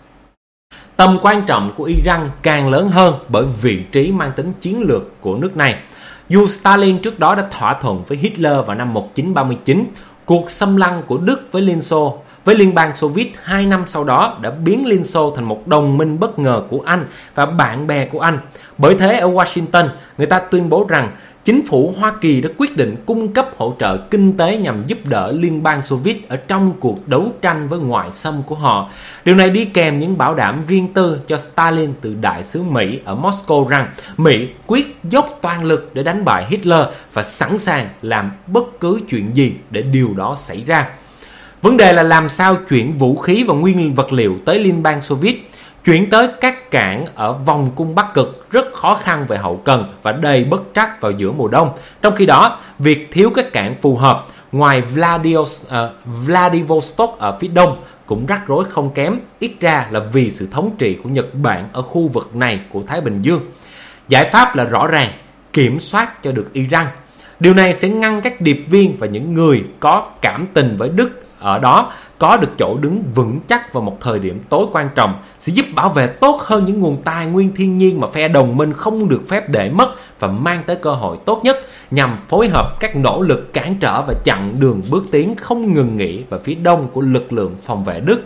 Tầm quan trọng của Iran càng lớn hơn bởi vị trí mang tính chiến lược của nước này. Dù Stalin trước đó đã thỏa thuận với Hitler vào năm 1939, cuộc xâm lăng của Đức với Liên bang Xô Viết 2 năm sau đó đã biến Liên Xô thành một đồng minh bất ngờ của Anh và bạn bè của Anh. Bởi thế ở Washington, người ta tuyên bố rằng chính phủ Hoa Kỳ đã quyết định cung cấp hỗ trợ kinh tế nhằm giúp đỡ Liên bang Xô Viết ở trong cuộc đấu tranh với ngoại xâm của họ. Điều này đi kèm những bảo đảm riêng tư cho Stalin từ đại sứ Mỹ ở Moscow rằng Mỹ quyết dốc toàn lực để đánh bại Hitler và sẵn sàng làm bất cứ chuyện gì để điều đó xảy ra. Vấn đề là làm sao chuyển vũ khí và nguyên vật liệu tới Liên bang Xô Viết. Chuyển tới các cảng ở vòng cung Bắc Cực rất khó khăn về hậu cần và đầy bất trắc vào giữa mùa đông. Trong khi đó, việc thiếu các cảng phù hợp ngoài Vladivostok ở phía đông cũng rắc rối không kém, ít ra là vì sự thống trị của Nhật Bản ở khu vực này của Thái Bình Dương. Giải pháp là rõ ràng, kiểm soát cho được Iran. Điều này sẽ ngăn các điệp viên và những người có cảm tình với Đức ở đó có được chỗ đứng vững chắc vào một thời điểm tối quan trọng, sẽ giúp bảo vệ tốt hơn những nguồn tài nguyên thiên nhiên mà phe đồng minh không được phép để mất và mang tới cơ hội tốt nhất nhằm phối hợp các nỗ lực cản trở và chặn đường bước tiến không ngừng nghỉ vào phía đông của lực lượng phòng vệ Đức.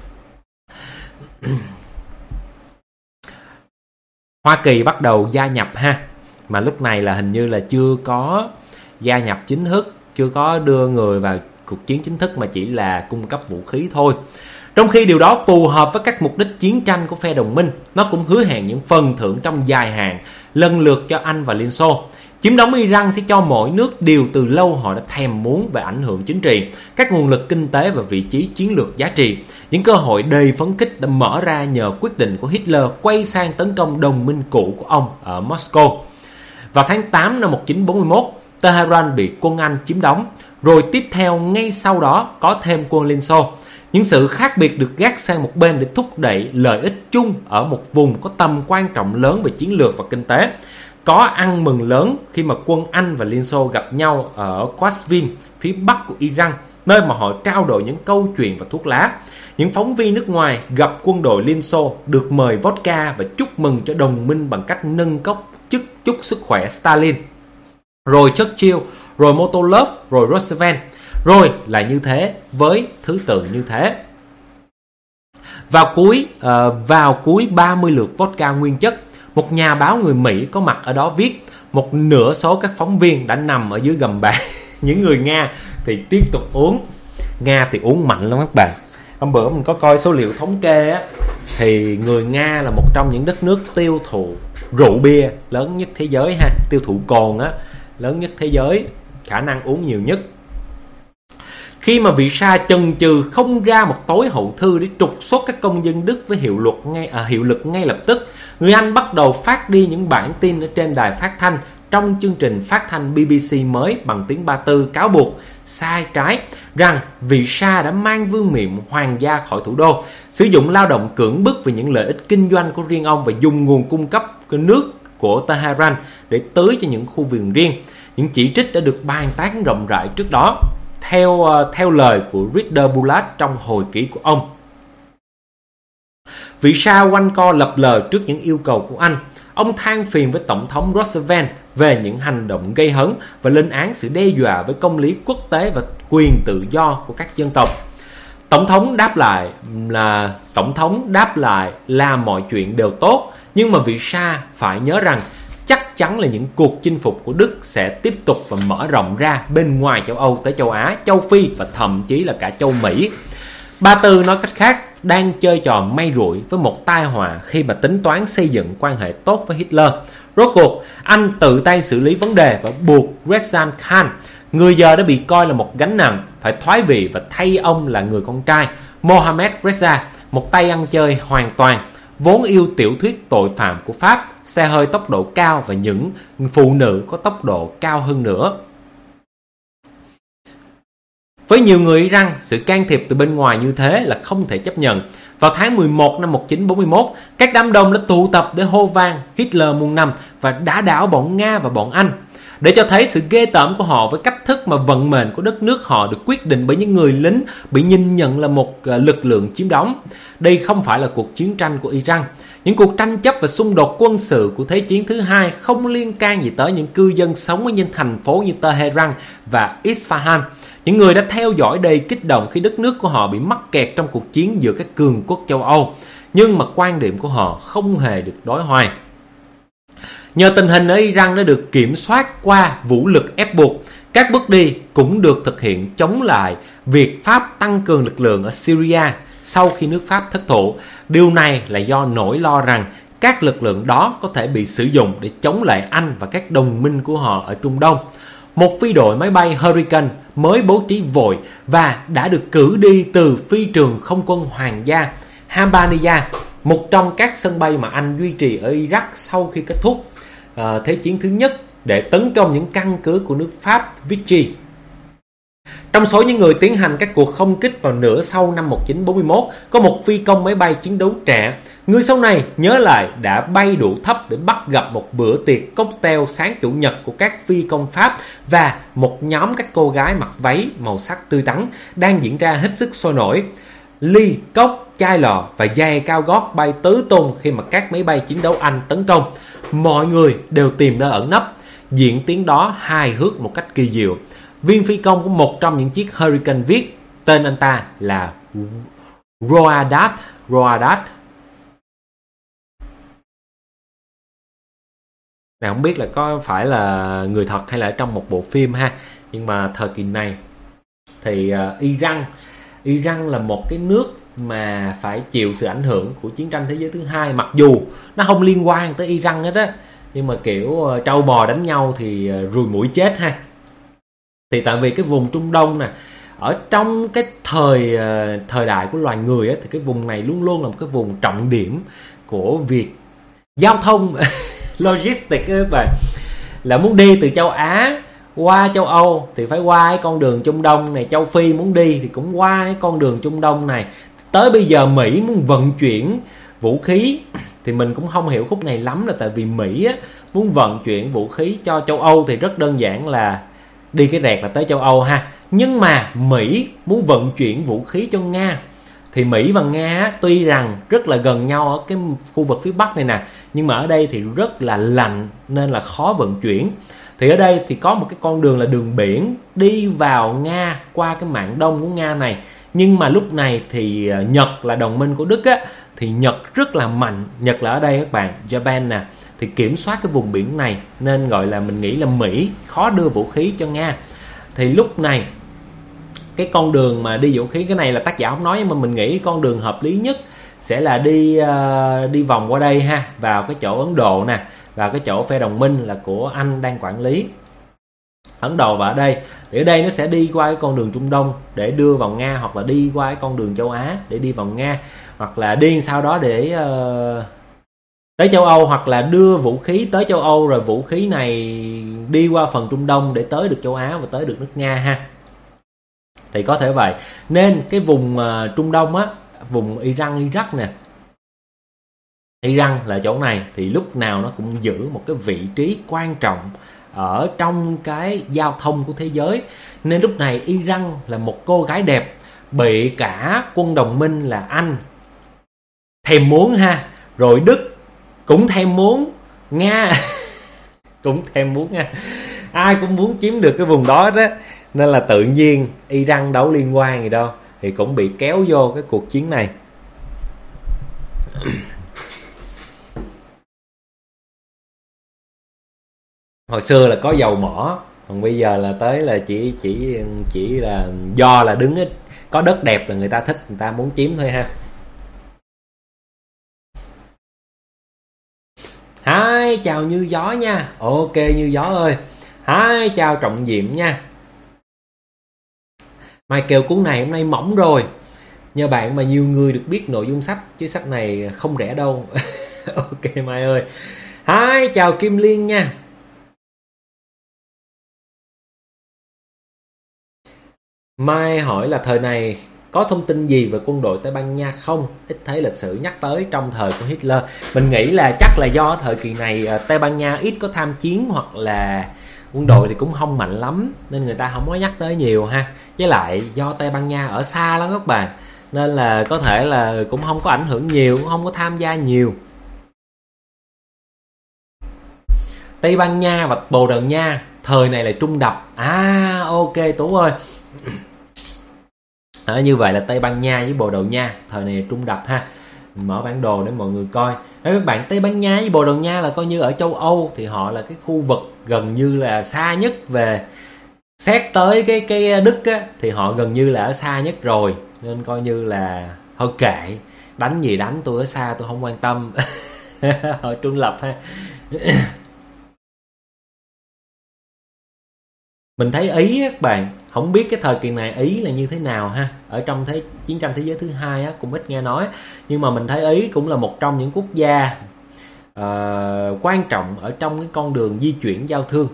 Hoa Kỳ bắt đầu gia nhập mà lúc này là hình như là chưa có gia nhập chính thức, chưa có đưa người vào cuộc chiến chính thức mà chỉ là cung cấp vũ khí thôi. Trong khi điều đó phù hợp với các mục đích chiến tranh của phe đồng minh, nó cũng hứa hẹn những phần thưởng trong dài hạn lần lượt cho Anh và Liên Xô. Chiếm đóng Iran sẽ cho mỗi nước điều từ lâu họ đã thèm muốn về ảnh hưởng chính trị, các nguồn lực kinh tế và vị trí chiến lược giá trị. Những cơ hội đầy phấn khích đã mở ra nhờ quyết định của Hitler quay sang tấn công đồng minh cũ của ông ở Moscow. Vào tháng 8 năm 1941, Tehran bị quân Anh chiếm đóng, rồi tiếp theo ngay sau đó có thêm quân Liên Xô. Những sự khác biệt được gác sang một bên để thúc đẩy lợi ích chung ở một vùng có tầm quan trọng lớn về chiến lược và kinh tế. Có ăn mừng lớn khi mà quân Anh và Liên Xô gặp nhau ở Qazvin, phía bắc của Iran, nơi mà họ trao đổi những câu chuyện và thuốc lá. Những phóng viên nước ngoài gặp quân đội Liên Xô được mời vodka và chúc mừng cho đồng minh bằng cách nâng cốc chúc sức khỏe Stalin. Rồi Churchill, rồi Molotov, rồi Roosevelt. Rồi là như thế với thứ tự như thế. Vào cuối 30 lượt vodka nguyên chất, một nhà báo người Mỹ có mặt ở đó viết một nửa số các phóng viên đã nằm ở dưới gầm bàn. Những người Nga thì tiếp tục uống. Nga thì uống mạnh lắm các bạn. Hôm bữa mình có coi số liệu thống kê á, thì người Nga là một trong những đất nước tiêu thụ rượu bia lớn nhất thế giới tiêu thụ cồn á lớn nhất thế giới, khả năng uống nhiều nhất. Khi mà vị Sa chần chừ không ra một tối hậu thư để trục xuất các công dân Đức với hiệu lực ngay lập tức, người Anh bắt đầu phát đi những bản tin ở trên đài phát thanh trong chương trình phát thanh BBC mới bằng tiếng Ba Tư cáo buộc sai trái rằng vị Sa đã mang vương miện hoàng gia khỏi thủ đô, sử dụng lao động cưỡng bức vì những lợi ích kinh doanh của riêng ông và dùng nguồn cung cấp cái nước của Tehran để tưới cho những khu vườn riêng. Những chỉ trích đã được bàn tán rộng rãi trước đó, theo lời của Ritter Bulat trong hồi ký của ông. Vị Sa quanh co lập lờ trước những yêu cầu của Anh. Ông than phiền với Tổng thống Roosevelt về những hành động gây hấn và lên án sự đe dọa với công lý quốc tế và quyền tự do của các dân tộc. Tổng thống đáp lại là mọi chuyện đều tốt, nhưng mà vị Sa phải nhớ rằng chắc chắn là những cuộc chinh phục của Đức sẽ tiếp tục và mở rộng ra bên ngoài châu Âu tới châu Á, châu Phi và thậm chí là cả châu Mỹ. Ba Tư nói cách khác đang chơi trò may rủi với một tai họa khi mà tính toán xây dựng quan hệ tốt với Hitler. Rốt cuộc, anh tự tay xử lý vấn đề và buộc Reza Khan, người giờ đã bị coi là một gánh nặng, phải thoái vị và thay ông là người con trai Mohamed Reza, một tay ăn chơi hoàn toàn, vốn yêu tiểu thuyết tội phạm của Pháp, xe hơi tốc độ cao và những phụ nữ có tốc độ cao hơn nữa. Với nhiều người Iran, sự can thiệp từ bên ngoài như thế là không thể chấp nhận. Vào tháng 11 năm 1941, các đám đông đã tụ tập để hô vang Hitler muôn năm và đả đảo bọn Nga và bọn Anh, để cho thấy sự ghê tởm của họ với cách thức mà vận mệnh của đất nước họ được quyết định bởi những người lính bị nhìn nhận là một lực lượng chiếm đóng. Đây không phải là cuộc chiến tranh của Iran. Những cuộc tranh chấp và xung đột quân sự của Thế chiến thứ hai không liên can gì tới những cư dân sống ở những thành phố như Tehran và Isfahan, những người đã theo dõi đầy kích động khi đất nước của họ bị mắc kẹt trong cuộc chiến giữa các cường quốc châu Âu. Nhưng mà quan điểm của họ không hề được đối hoài. Nhờ tình hình ở Iran đã được kiểm soát qua vũ lực ép buộc, các bước đi cũng được thực hiện chống lại việc Pháp tăng cường lực lượng ở Syria sau khi nước Pháp thất thủ. Điều này là do nỗi lo rằng các lực lượng đó có thể bị sử dụng để chống lại Anh và các đồng minh của họ ở Trung Đông. Một phi đội máy bay Hurricane mới bố trí vội và đã được cử đi từ phi trường không quân hoàng gia Hamdaniya, một trong các sân bay mà Anh duy trì ở Iraq sau khi kết thúc Thế chiến thứ nhất, để tấn công những căn cứ của nước Pháp Vichy. Trong số những người tiến hành các cuộc không kích vào nửa sau năm 1941, có một phi công máy bay chiến đấu trẻ. Người sau này nhớ lại đã bay đủ thấp để bắt gặp một bữa tiệc cocktail sáng Chủ nhật của các phi công Pháp và một nhóm các cô gái mặc váy màu sắc tươi tắn đang diễn ra hết sức sôi nổi. Ly, cốc, chai lọ và giày cao gót bay tứ tung khi mà các máy bay chiến đấu Anh tấn công. Mọi người đều tìm nơi ẩn nấp. Diễn tiến đó hài hước một cách kỳ diệu. Viên phi công của một trong những chiếc Hurricane viết tên anh ta là Roadat. Nào không biết là có phải là người thật hay là trong một bộ phim ha. Nhưng mà thời kỳ này thì Iran là một cái nước mà phải chịu sự ảnh hưởng của chiến tranh thế giới thứ hai, mặc dù nó không liên quan tới Iran hết á, nhưng mà kiểu trâu bò đánh nhau thì ruồi muỗi chết ha. Thì tại vì cái vùng Trung Đông nè, ở trong cái thời đại của loài người á, thì cái vùng này luôn luôn là một cái vùng trọng điểm của việc giao thông logistics các bạn. Là muốn đi từ châu Á qua châu Âu thì phải qua cái con đường Trung Đông này, châu Phi muốn đi thì cũng qua cái con đường Trung Đông này. Tới bây giờ Mỹ muốn vận chuyển vũ khí thì mình cũng không hiểu khúc này lắm, là tại vì Mỹ á, muốn vận chuyển vũ khí cho châu Âu thì rất đơn giản là đi cái rẹt là tới châu Âu ha. Nhưng mà Mỹ muốn vận chuyển vũ khí cho Nga thì Mỹ và Nga tuy rằng rất là gần nhau ở cái khu vực phía Bắc này nè, nhưng mà ở đây thì rất là lạnh nên là khó vận chuyển. Thì ở đây thì có một cái con đường là đường biển đi vào Nga qua cái mạn đông của Nga này. Nhưng mà lúc này thì Nhật là đồng minh của Đức á, thì Nhật rất là mạnh. Nhật là ở đây các bạn, Japan nè, thì kiểm soát cái vùng biển này, nên gọi là mình nghĩ là Mỹ khó đưa vũ khí cho Nga. Thì lúc này cái con đường mà đi vũ khí, cái này là tác giả không nói, nhưng mà mình nghĩ con đường hợp lý nhất sẽ là đi vòng qua đây ha, vào cái chỗ Ấn Độ nè, vào cái chỗ phe đồng minh là của Anh đang quản lý. Ấn Độ và ở đây thì ở đây nó sẽ đi qua cái con đường Trung Đông để đưa vào Nga, hoặc là đi qua cái con đường châu Á để đi vào Nga, hoặc là đi sau đó để tới châu Âu, hoặc là đưa vũ khí tới châu Âu rồi vũ khí này đi qua phần Trung Đông để tới được châu Á và tới được nước Nga ha. Thì có thể vậy. Nên cái vùng Trung Đông á, vùng Iran, Iraq nè, Iran là chỗ này thì lúc nào nó cũng giữ một cái vị trí quan trọng ở trong cái giao thông của thế giới. Nên lúc này Iran là một cô gái đẹp bị cả quân đồng minh là Anh thèm muốn ha, rồi Đức cũng thèm muốn, Nga cũng thèm muốn nha, ai cũng muốn chiếm được cái vùng đó đó. Nên là tự nhiên Iran đâu liên quan gì đâu, thì cũng bị kéo vô cái cuộc chiến này. Hồi xưa là có dầu mỏ, còn bây giờ là tới là chỉ là do là đứng ấy, có đất đẹp là người ta thích, người ta muốn chiếm thôi ha. Hi, chào Như Gió nha. Ok Như Gió ơi. Hi, chào Trọng Diệm nha. Mai kêu cuốn này hôm nay mỏng rồi, nhờ bạn mà nhiều người được biết nội dung sách, chứ sách này không rẻ đâu. Ok Mai ơi. Hi, chào Kim Liên nha. Mai hỏi là thời này có thông tin gì về quân đội Tây Ban Nha không? Ít thấy lịch sử nhắc tới trong thời của Hitler. Mình nghĩ là chắc là do thời kỳ này Tây Ban Nha ít có tham chiến, hoặc là quân đội thì cũng không mạnh lắm nên người ta không có nhắc tới nhiều ha. Với lại do Tây Ban Nha ở xa lắm các bạn, nên là có thể là cũng không có ảnh hưởng nhiều, cũng không có tham gia nhiều. Tây Ban Nha và Bồ Đào Nha thời này là trung lập. Ok Tú ơi. Như vậy là Tây Ban Nha với Bồ Đào Nha thời này là trung lập ha. Mình mở bản đồ để mọi người coi. Các bạn, Tây Ban Nha với Bồ Đào Nha là coi như ở châu Âu, thì họ là cái khu vực gần như là xa nhất về xét tới cái Đức á, thì họ gần như là ở xa nhất rồi, nên coi như là thôi kệ, đánh gì đánh, tôi ở xa tôi không quan tâm. Họ trung lập ha. Mình thấy Ý các bạn, không biết cái thời kỳ này Ý là như thế nào ha. Ở trong chiến tranh thế giới thứ hai á, cũng ít nghe nói, nhưng mà mình thấy Ý cũng là một trong những quốc gia quan trọng ở trong cái con đường di chuyển giao thương.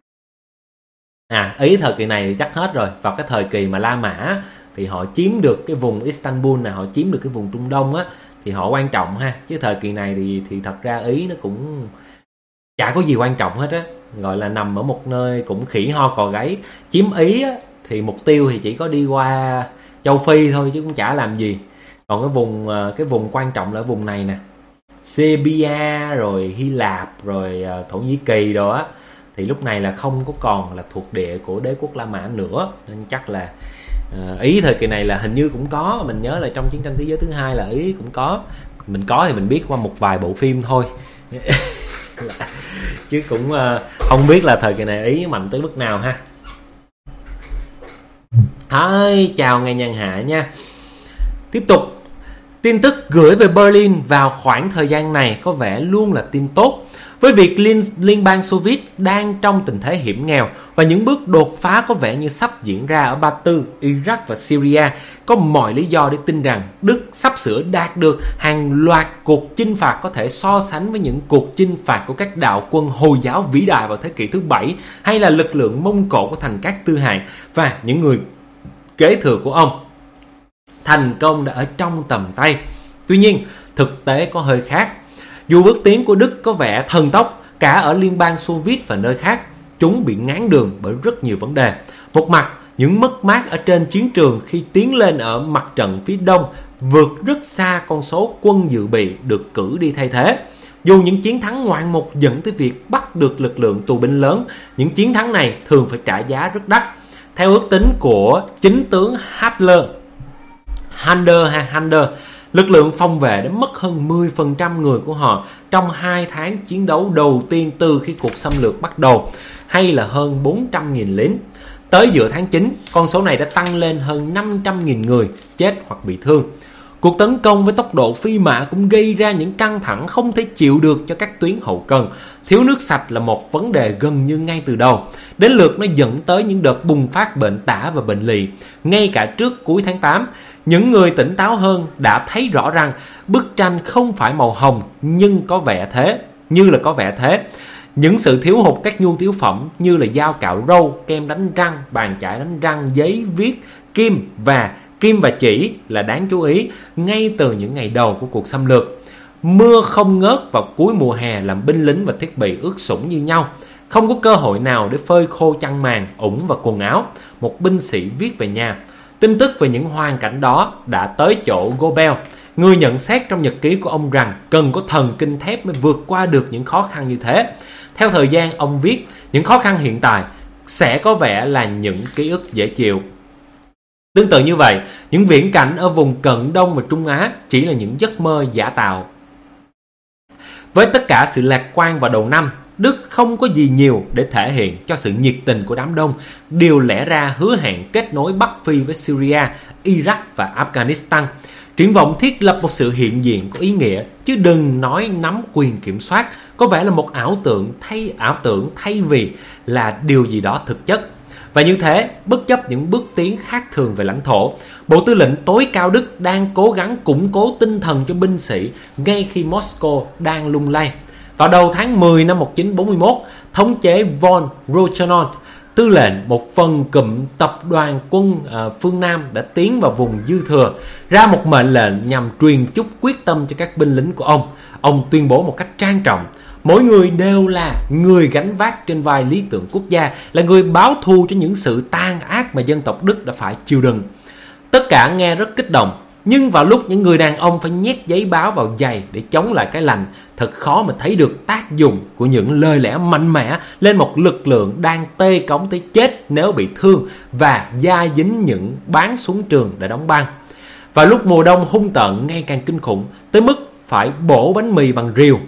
Ý thời kỳ này thì chắc hết rồi. Vào cái thời kỳ mà La Mã thì họ chiếm được cái vùng Istanbul này, họ chiếm được cái vùng Trung Đông á, thì họ quan trọng ha. Chứ thời kỳ này thì thật ra Ý nó cũng chả có gì quan trọng hết á, gọi là nằm ở một nơi cũng khỉ ho cò gáy. Chiếm Ý á, thì mục tiêu thì chỉ có đi qua châu Phi thôi chứ cũng chả làm gì. Còn cái vùng quan trọng là vùng này nè, Serbia rồi Hy Lạp rồi Thổ Nhĩ Kỳ rồi á, thì lúc này là không có còn là thuộc địa của đế quốc La Mã nữa, nên chắc là Ý thời kỳ này là hình như cũng có. Mình nhớ là trong chiến tranh thế giới thứ hai là Ý cũng có. Mình có thì mình biết qua một vài bộ phim thôi. Chứ cũng không biết là thời kỳ này Ý mạnh tới mức nào ha. Chào ngày nhàn hạ nha. Tiếp tục, tin tức gửi về Berlin vào khoảng thời gian này có vẻ luôn là tin tốt. Với việc Liên bang Xô Viết đang trong tình thế hiểm nghèo và những bước đột phá có vẻ như sắp diễn ra ở Ba Tư, Iraq và Syria, có mọi lý do để tin rằng Đức sắp sửa đạt được hàng loạt cuộc chinh phạt có thể so sánh với những cuộc chinh phạt của các đạo quân Hồi giáo vĩ đại vào thế kỷ thứ 7, hay là lực lượng Mông Cổ của Thành Cát Tư Hạng và những người kế thừa của ông. Thành công đã ở trong tầm tay. Tuy nhiên, thực tế có hơi khác. Dù bước tiến của Đức có vẻ thần tốc cả ở Liên bang Xô Viết và nơi khác, chúng bị ngáng đường bởi rất nhiều vấn đề. Một mặt, những mất mát ở trên chiến trường khi tiến lên ở mặt trận phía đông vượt rất xa con số quân dự bị được cử đi thay thế. Dù những chiến thắng ngoạn mục dẫn tới việc bắt được lực lượng tù binh lớn, những chiến thắng này thường phải trả giá rất đắt. Theo ước tính của chính tướng Hander, lực lượng phòng vệ đã mất hơn 10% người của họ trong 2 tháng chiến đấu đầu tiên từ khi cuộc xâm lược bắt đầu, hay là hơn 400.000 lính. Tới giữa tháng 9, con số này đã tăng lên hơn 500.000 người chết hoặc bị thương. Cuộc tấn công với tốc độ phi mã cũng gây ra những căng thẳng không thể chịu được cho các tuyến hậu cần. Thiếu nước sạch là một vấn đề gần như ngay từ đầu. Đến lượt nó dẫn tới những đợt bùng phát bệnh tả và bệnh lỵ. Ngay cả trước cuối tháng 8, những người tỉnh táo hơn đã thấy rõ rằng bức tranh không phải màu hồng nhưng có vẻ thế. Những sự thiếu hụt các nhu yếu phẩm như là dao cạo râu, kem đánh răng, bàn chải đánh răng, giấy viết, kim và chỉ là đáng chú ý ngay từ những ngày đầu của cuộc xâm lược. Mưa không ngớt vào cuối mùa hè làm binh lính và thiết bị ướt sũng như nhau. Không có cơ hội nào để phơi khô chăn màn, ủng và quần áo. Một binh sĩ viết về nhà. Tin tức về những hoàn cảnh đó đã tới chỗ Goebbels, người nhận xét trong nhật ký của ông rằng cần có thần kinh thép mới vượt qua được những khó khăn như thế. Theo thời gian, ông viết những khó khăn hiện tại sẽ có vẻ là những ký ức dễ chịu. Tương tự như vậy, những viễn cảnh ở vùng Cận Đông và Trung Á chỉ là những giấc mơ giả tạo. Với tất cả sự lạc quan vào đầu năm, Đức không có gì nhiều để thể hiện cho sự nhiệt tình của đám đông, điều lẽ ra hứa hẹn kết nối Bắc Phi với Syria, Iraq và Afghanistan. Triển vọng thiết lập một sự hiện diện có ý nghĩa, chứ đừng nói nắm quyền kiểm soát, có vẻ là một ảo tưởng thay vì là điều gì đó thực chất. Và như thế, bất chấp những bước tiến khác thường về lãnh thổ, Bộ Tư lệnh tối cao Đức đang cố gắng củng cố tinh thần cho binh sĩ ngay khi Moscow đang lung lay. Vào đầu tháng 10 năm 1941, thống chế von Rochenot, tư lệnh một phần cụm tập đoàn quân phương Nam đã tiến vào vùng dư thừa, ra một mệnh lệnh nhằm truyền chút quyết tâm cho các binh lính của ông. Ông tuyên bố một cách trang trọng: mỗi người đều là người gánh vác trên vai lý tưởng quốc gia, là người báo thù cho những sự tàn ác mà dân tộc Đức đã phải chịu đựng. Tất cả nghe rất kích động, nhưng vào lúc những người đàn ông phải nhét giấy báo vào giày để chống lại cái lạnh, thật khó mà thấy được tác dụng của những lời lẽ mạnh mẽ lên một lực lượng đang tê cống tới chết nếu bị thương và da dính những bán súng trường đã đóng băng. Và lúc mùa đông hung tợn ngày càng kinh khủng tới mức phải bổ bánh mì bằng rìu.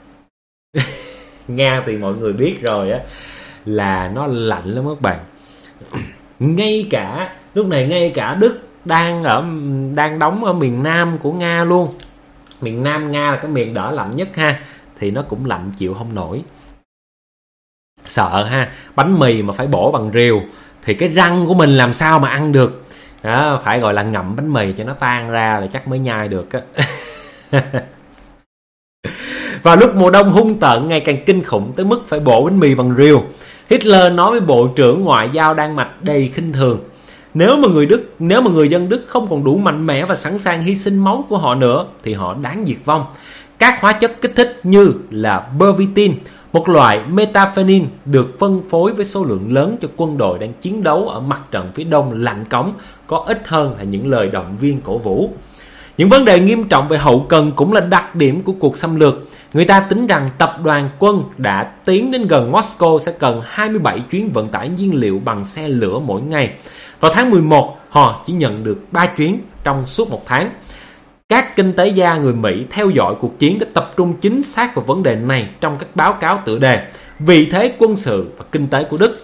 Nga thì mọi người biết rồi á, là nó lạnh lắm các bạn. Ngay cả lúc này, ngay cả Đức đang đóng ở miền Nam của Nga luôn. Miền Nam Nga là cái miền đỡ lạnh nhất ha, thì nó cũng lạnh chịu không nổi. Sợ ha, bánh mì mà phải bổ bằng rìu thì cái răng của mình làm sao mà ăn được. Đó, phải gọi là ngậm bánh mì cho nó tan ra là chắc mới nhai được á. Vào lúc mùa đông hung tợn ngày càng kinh khủng tới mức phải bổ bánh mì bằng rìu, Hitler nói với Bộ trưởng Ngoại giao Đan Mạch đầy khinh thường: Nếu mà người dân Đức không còn đủ mạnh mẽ và sẵn sàng hy sinh máu của họ nữa thì họ đáng diệt vong. Các hóa chất kích thích như là Pervitin, một loại methamphetamine được phân phối với số lượng lớn cho quân đội đang chiến đấu ở mặt trận phía đông lạnh cống, có ít hơn là những lời động viên cổ vũ. Những vấn đề nghiêm trọng về hậu cần cũng là đặc điểm của cuộc xâm lược. Người ta tính rằng tập đoàn quân đã tiến đến gần Moscow sẽ cần 27 chuyến vận tải nhiên liệu bằng xe lửa mỗi ngày. Vào tháng 11, họ chỉ nhận được 3 chuyến trong suốt một tháng. Các kinh tế gia người Mỹ theo dõi cuộc chiến đã tập trung chính xác vào vấn đề này trong các báo cáo tựa đề Vị thế quân sự và kinh tế của Đức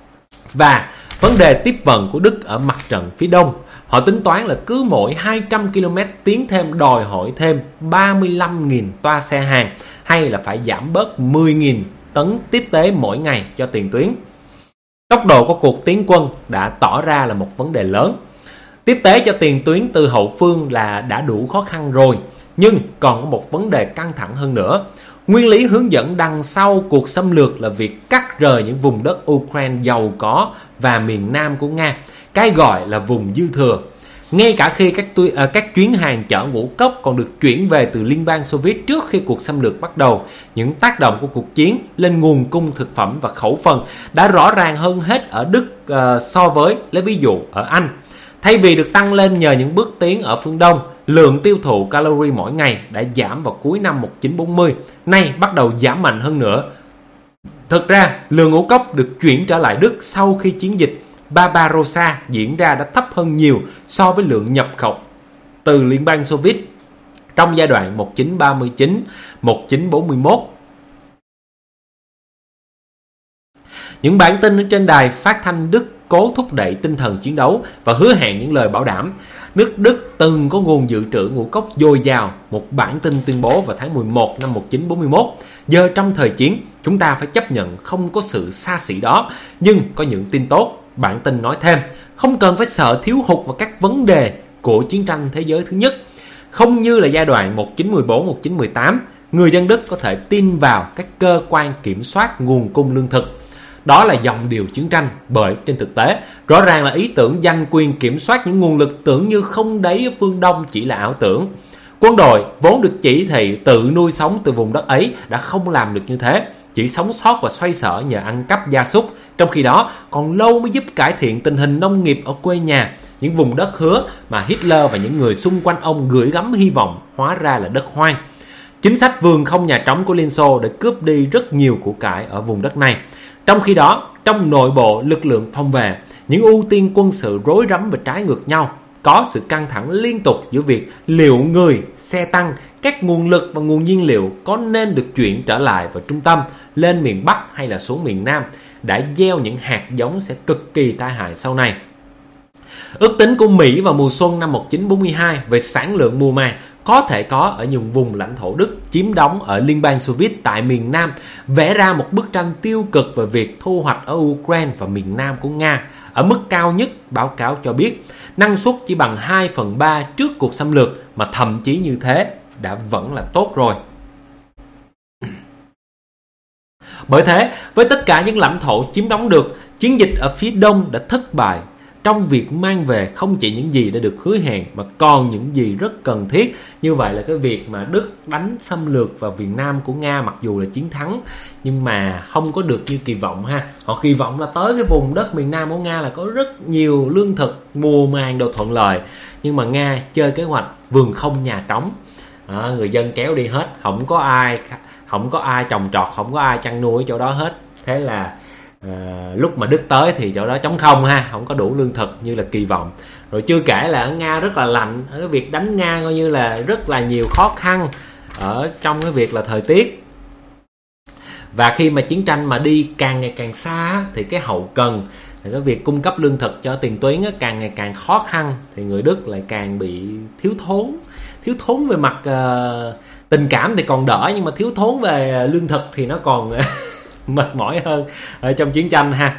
và vấn đề tiếp vận của Đức ở mặt trận phía đông. Họ tính toán là cứ mỗi 200 km tiến thêm đòi hỏi thêm 35.000 toa xe hàng, hay là phải giảm bớt 10.000 tấn tiếp tế mỗi ngày cho tiền tuyến. Tốc độ của cuộc tiến quân đã tỏ ra là một vấn đề lớn. Tiếp tế cho tiền tuyến từ hậu phương là đã đủ khó khăn rồi, nhưng còn có một vấn đề căng thẳng hơn nữa. Nguyên lý hướng dẫn đằng sau cuộc xâm lược là việc cắt rời những vùng đất Ukraine giàu có và miền Nam của Nga, cái gọi là vùng dư thừa. Ngay cả khi các chuyến hàng chở ngũ cốc còn được chuyển về từ Liên bang Xô Viết trước khi cuộc xâm lược bắt đầu, những tác động của cuộc chiến lên nguồn cung thực phẩm và khẩu phần đã rõ ràng hơn hết ở Đức so với, lấy ví dụ, ở Anh. Thay vì được tăng lên nhờ những bước tiến ở phương Đông, lượng tiêu thụ calorie mỗi ngày đã giảm vào cuối năm 1940, nay bắt đầu giảm mạnh hơn nữa. Thực ra, lượng ngũ cốc được chuyển trở lại Đức sau khi chiến dịch Barbarossa diễn ra đã thấp hơn nhiều so với lượng nhập khẩu từ Liên bang Xô Viết trong giai đoạn 1939-1941. Những bản tin ở trên đài phát thanh Đức cố thúc đẩy tinh thần chiến đấu và hứa hẹn những lời bảo đảm. Nước Đức từng có nguồn dự trữ ngũ cốc dồi dào. Một bản tin tuyên bố vào tháng 11 năm 1941: giờ trong thời chiến, chúng ta phải chấp nhận không có sự xa xỉ đó, nhưng có những tin tốt. Bản tin nói thêm, không cần phải sợ thiếu hụt vào các vấn đề của chiến tranh thế giới thứ nhất. Không như là giai đoạn 1914-1918, người dân Đức có thể tin vào các cơ quan kiểm soát nguồn cung lương thực. Đó là dòng điều chiến tranh, bởi trên thực tế, rõ ràng là ý tưởng giành quyền kiểm soát những nguồn lực tưởng như không đấy ở phương Đông chỉ là ảo tưởng. Quân đội vốn được chỉ thị tự nuôi sống từ vùng đất ấy đã không làm được như thế, chỉ sống sót và xoay sở nhờ ăn cắp gia súc. Trong khi đó, còn lâu mới giúp cải thiện tình hình nông nghiệp ở quê nhà. Những vùng đất hứa mà Hitler và những người xung quanh ông gửi gắm hy vọng hóa ra là đất hoang. Chính sách vườn không nhà trống của Liên Xô đã cướp đi rất nhiều của cải ở vùng đất này. Trong khi đó, trong nội bộ lực lượng phòng vệ, những ưu tiên quân sự rối rắm và trái ngược nhau. Có sự căng thẳng liên tục giữa việc liệu người, xe tăng, các nguồn lực và nguồn nhiên liệu có nên được chuyển trở lại vào trung tâm, lên miền Bắc hay là xuống miền Nam, đã gieo những hạt giống sẽ cực kỳ tai hại sau này. Ước tính của Mỹ vào mùa xuân năm 1942 về sản lượng mùa màng có thể có ở những vùng lãnh thổ Đức chiếm đóng ở Liên bang Xô Viết tại miền Nam, vẽ ra một bức tranh tiêu cực về việc thu hoạch ở Ukraine và miền Nam của Nga. Ở mức cao nhất, báo cáo cho biết năng suất chỉ bằng 2/3 trước cuộc xâm lược, mà thậm chí như thế đã vẫn là tốt rồi. Bởi thế, với tất cả những lãnh thổ chiếm đóng được, chiến dịch ở phía đông đã thất bại trong việc mang về không chỉ những gì đã được hứa hẹn mà còn những gì rất cần thiết. Như vậy là cái việc mà Đức đánh xâm lược vào miền Nam của Nga mặc dù là chiến thắng nhưng mà không có được như kỳ vọng ha. Họ kỳ vọng là tới cái vùng đất miền Nam của Nga là có rất nhiều lương thực, mùa màng đồ thuận lợi, nhưng mà Nga chơi kế hoạch vườn không nhà trống. Người dân kéo đi hết, không có ai trồng trọt, không có ai chăn nuôi ở chỗ đó hết. Thế là lúc mà Đức tới thì chỗ đó trống không ha, không có đủ lương thực như là kỳ vọng. Rồi chưa kể là ở Nga rất là lạnh, ở cái việc đánh Nga coi như là rất là nhiều khó khăn ở trong cái việc là thời tiết. Và khi mà chiến tranh mà đi càng ngày càng xa thì cái hậu cần, thì cái việc cung cấp lương thực cho tiền tuyến càng ngày càng khó khăn, thì người Đức lại càng bị thiếu thốn về mặt tình cảm thì còn đỡ, nhưng mà thiếu thốn về lương thực thì nó còn mệt mỏi hơn ở trong chiến tranh ha.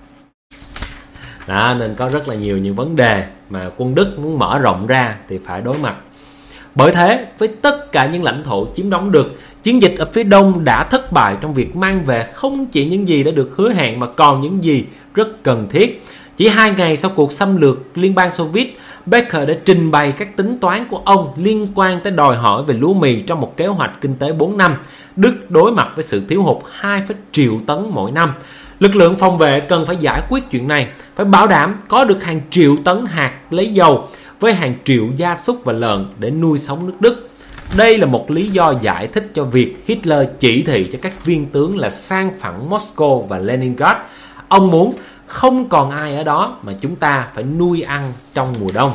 Đó, nên có rất là nhiều những vấn đề mà quân Đức muốn mở rộng ra thì phải đối mặt. Bởi thế, với tất cả những lãnh thổ chiếm đóng được, chiến dịch ở phía đông đã thất bại trong việc mang về không chỉ những gì đã được hứa hẹn mà còn những gì rất cần thiết. Chỉ 2 ngày sau cuộc xâm lược Liên bang Xô Viết, Becker đã trình bày các tính toán của ông liên quan tới đòi hỏi về lúa mì trong một kế hoạch kinh tế 4 năm. Đức đối mặt với sự thiếu hụt 2 triệu tấn mỗi năm. Lực lượng phòng vệ cần phải giải quyết chuyện này, phải bảo đảm có được hàng triệu tấn hạt lấy dầu với hàng triệu gia súc và lợn để nuôi sống nước Đức. Đây là một lý do giải thích cho việc Hitler chỉ thị cho các viên tướng là sang phẳng Moscow và Leningrad. Ông muốn không còn ai ở đó mà chúng ta phải nuôi ăn trong mùa đông.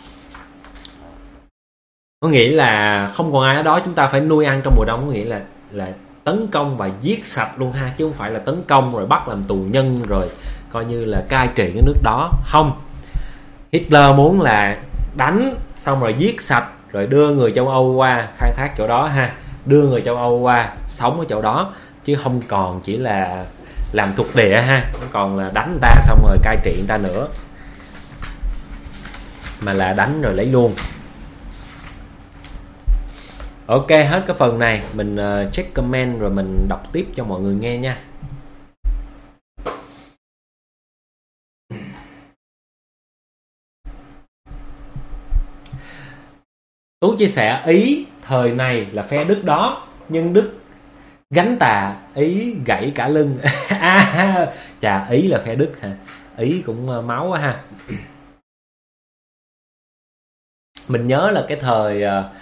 Có nghĩa là không còn ai ở đó chúng ta phải nuôi ăn trong mùa đông, có nghĩa là tấn công và giết sạch luôn ha, chứ không phải là tấn công rồi bắt làm tù nhân rồi coi như là cai trị cái nước đó. Không, Hitler muốn là đánh xong rồi giết sạch rồi đưa người châu Âu qua khai thác chỗ đó ha, đưa người châu Âu qua sống ở chỗ đó, chứ không còn chỉ là làm thuộc địa ha, nó còn là đánh người ta xong rồi cai trị người ta nữa, mà là đánh rồi lấy luôn. Ok, hết cái phần này mình check comment rồi mình đọc tiếp cho mọi người nghe nha. Tú chia sẻ Ý thời này là phe Đức đó, nhưng Đức gánh tà, Ý gãy cả lưng. Chà, Ý là phe Đức hả? Ý cũng máu quá ha. Mình nhớ là cái thời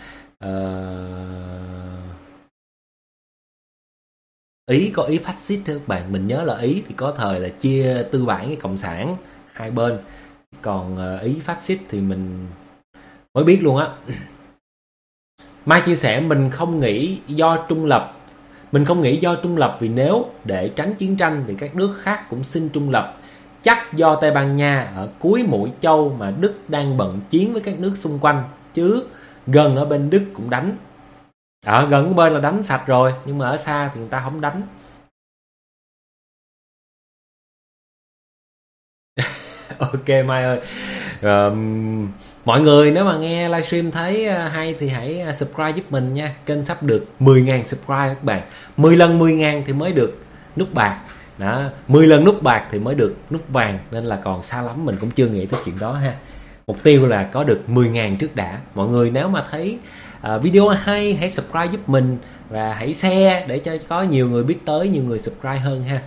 Ý có Ý phát xít các bạn. Mình nhớ là Ý thì có thời là chia tư bản với cộng sản hai bên, còn Ý phát xít thì mình mới biết luôn á. Mai chia sẻ mình không nghĩ do trung lập, vì nếu để tránh chiến tranh thì các nước khác cũng xin trung lập. Chắc do Tây Ban Nha ở cuối mũi châu mà Đức đang bận chiến với các nước xung quanh, chứ gần ở bên Đức cũng đánh. Ở gần bên là đánh sạch rồi, nhưng mà ở xa thì người ta không đánh. Ok Mai ơi, mọi người nếu mà nghe livestream thấy hay thì hãy subscribe giúp mình nha. Kênh sắp được 10.000 subscribe các bạn. 10 lần 10.000 thì mới được nút bạc đó, 10 lần nút bạc thì mới được nút vàng, nên là còn xa lắm, mình cũng chưa nghĩ tới chuyện đó ha. Mục tiêu là có được 10.000 trước đã. Mọi người nếu mà thấy video hay hãy subscribe giúp mình và hãy share để cho có nhiều người biết tới, nhiều người subscribe hơn ha.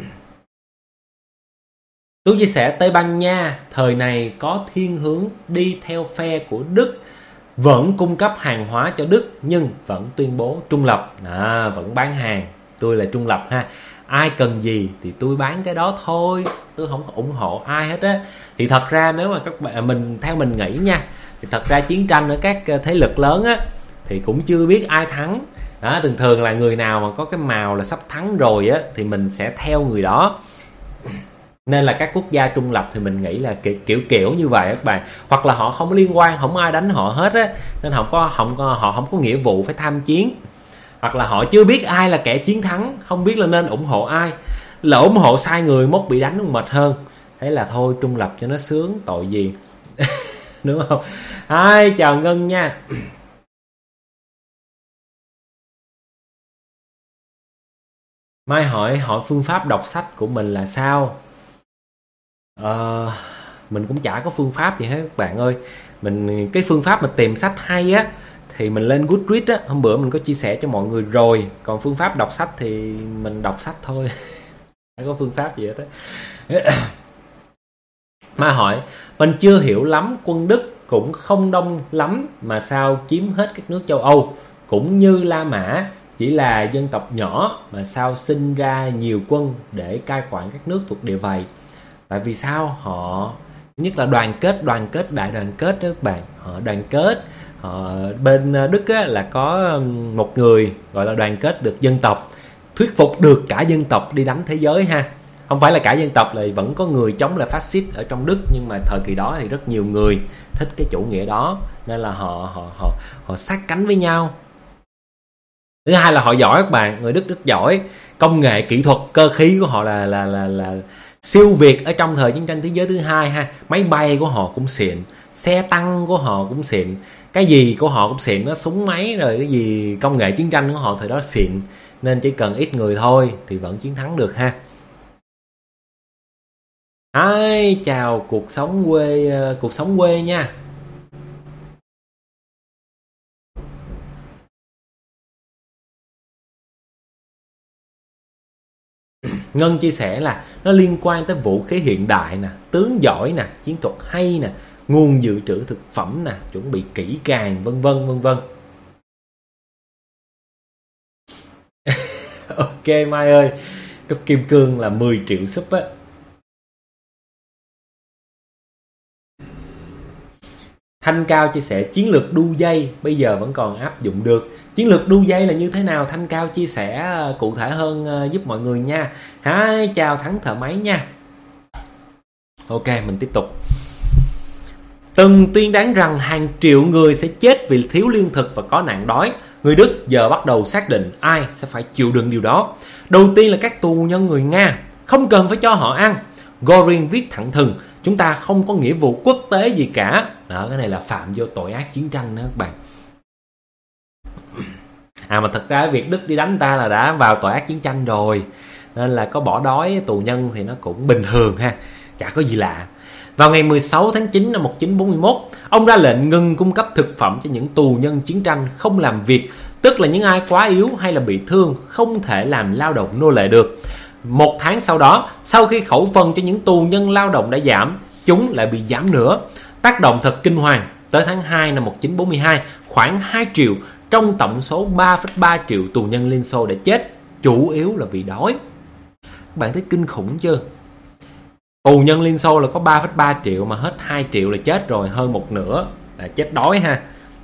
Tôi chia sẻ Tây Ban Nha thời này có thiên hướng đi theo phe của Đức, vẫn cung cấp hàng hóa cho Đức nhưng vẫn tuyên bố trung lập, vẫn bán hàng, tôi là trung lập ha. ai cần gì thì tôi bán cái đó thôi, tôi không có ủng hộ ai hết á. Thì thật ra nếu mà các bạn theo mình nghĩ nha, thì thật ra chiến tranh ở các thế lực lớn á thì cũng chưa biết ai thắng đó. Thường là người nào mà có cái màu là sắp thắng rồi á thì mình sẽ theo người đó. Nên là các quốc gia trung lập thì mình nghĩ là kiểu như vậy các bạn. Hoặc là họ không liên quan, không ai đánh họ hết á, nên họ không có nghĩa vụ phải tham chiến. Hoặc là họ chưa biết ai là kẻ chiến thắng, không biết là nên ủng hộ ai, là ủng hộ sai người mốt bị đánh cũng mệt hơn. Thế là thôi trung lập cho nó sướng, tội gì. Đúng không? Chào Ngân nha. Mai hỏi phương pháp đọc sách của mình là sao? Mình cũng chả có phương pháp gì hết các bạn ơi. Cái phương pháp mà tìm sách hay á thì mình lên Goodreads á, hôm bữa mình có chia sẻ cho mọi người rồi. Còn phương pháp đọc sách thì mình đọc sách thôi. Không có phương pháp gì hết á. Mai hỏi, mình chưa hiểu lắm, quân Đức cũng không đông lắm mà sao chiếm hết các nước châu Âu, cũng như La Mã chỉ là dân tộc nhỏ mà sao sinh ra nhiều quân để cai quản các nước thuộc địa vầy. Tại vì sao? Họ nhất là đoàn kết, đại đoàn kết đó các bạn. Họ đoàn kết. Bên Đức á, là có một người gọi là đoàn kết được dân tộc, thuyết phục được cả dân tộc đi đánh thế giới ha. Không phải là cả dân tộc, là vẫn có người chống là phát xít ở trong Đức, nhưng mà thời kỳ đó thì rất nhiều người thích cái chủ nghĩa đó, nên là họ sát cánh với nhau. Thứ hai là họ giỏi các bạn, người Đức rất giỏi, công nghệ kỹ thuật cơ khí của họ là siêu việt ở trong thời chiến tranh thế giới thứ hai ha. Máy bay của họ cũng xịn, xe tăng của họ cũng xịn, cái gì của họ cũng xịn, nó súng máy rồi cái gì, công nghệ chiến tranh của họ thời đó xịn, nên chỉ cần ít người thôi thì vẫn chiến thắng được ha. Chào cuộc sống quê nha. Ngân chia sẻ là nó liên quan tới vũ khí hiện đại nè, tướng giỏi nè, chiến thuật hay nè, nguồn dự trữ thực phẩm nè, chuẩn bị kỹ càng, vân vân. Ok Mai ơi, Đúc Kim Cương là 10 triệu sub á. Thanh Cao chia sẻ chiến lược đu dây bây giờ vẫn còn áp dụng được. Chiến lược đu dây là như thế nào? Thanh Cao chia sẻ cụ thể hơn giúp mọi người nha. Chào Thắng Thợ Máy nha. Ok, mình tiếp tục. Từng tuyên đoán rằng hàng triệu người sẽ chết vì thiếu lương thực và có nạn đói. Người Đức giờ bắt đầu xác định ai sẽ phải chịu đựng điều đó. Đầu tiên là các tù nhân người Nga, không cần phải cho họ ăn. Goring viết thẳng thừng, chúng ta không có nghĩa vụ quốc tế gì cả. Đó, cái này là phạm vô tội ác chiến tranh đó các bạn. Mà thật ra việc Đức đi đánh ta là đã vào tội ác chiến tranh rồi, nên là có bỏ đói tù nhân thì nó cũng bình thường ha, chả có gì lạ. Vào ngày 16 tháng 9 năm 1941, ông ra lệnh ngừng cung cấp thực phẩm cho những tù nhân chiến tranh không làm việc, tức là những ai quá yếu hay là bị thương không thể làm lao động nô lệ được. 1 tháng sau đó, sau khi khẩu phần cho những tù nhân lao động đã giảm, chúng lại bị giảm nữa. Tác động thật kinh hoàng. Tới tháng 2 năm 1942, khoảng 2 triệu trong tổng số 3,3 triệu tù nhân Liên Xô đã chết, chủ yếu là vì đói. Các bạn thấy kinh khủng chưa? Tù nhân Liên Xô là có 3,3 triệu mà hết 2 triệu là chết rồi, hơn một nửa là chết đói ha.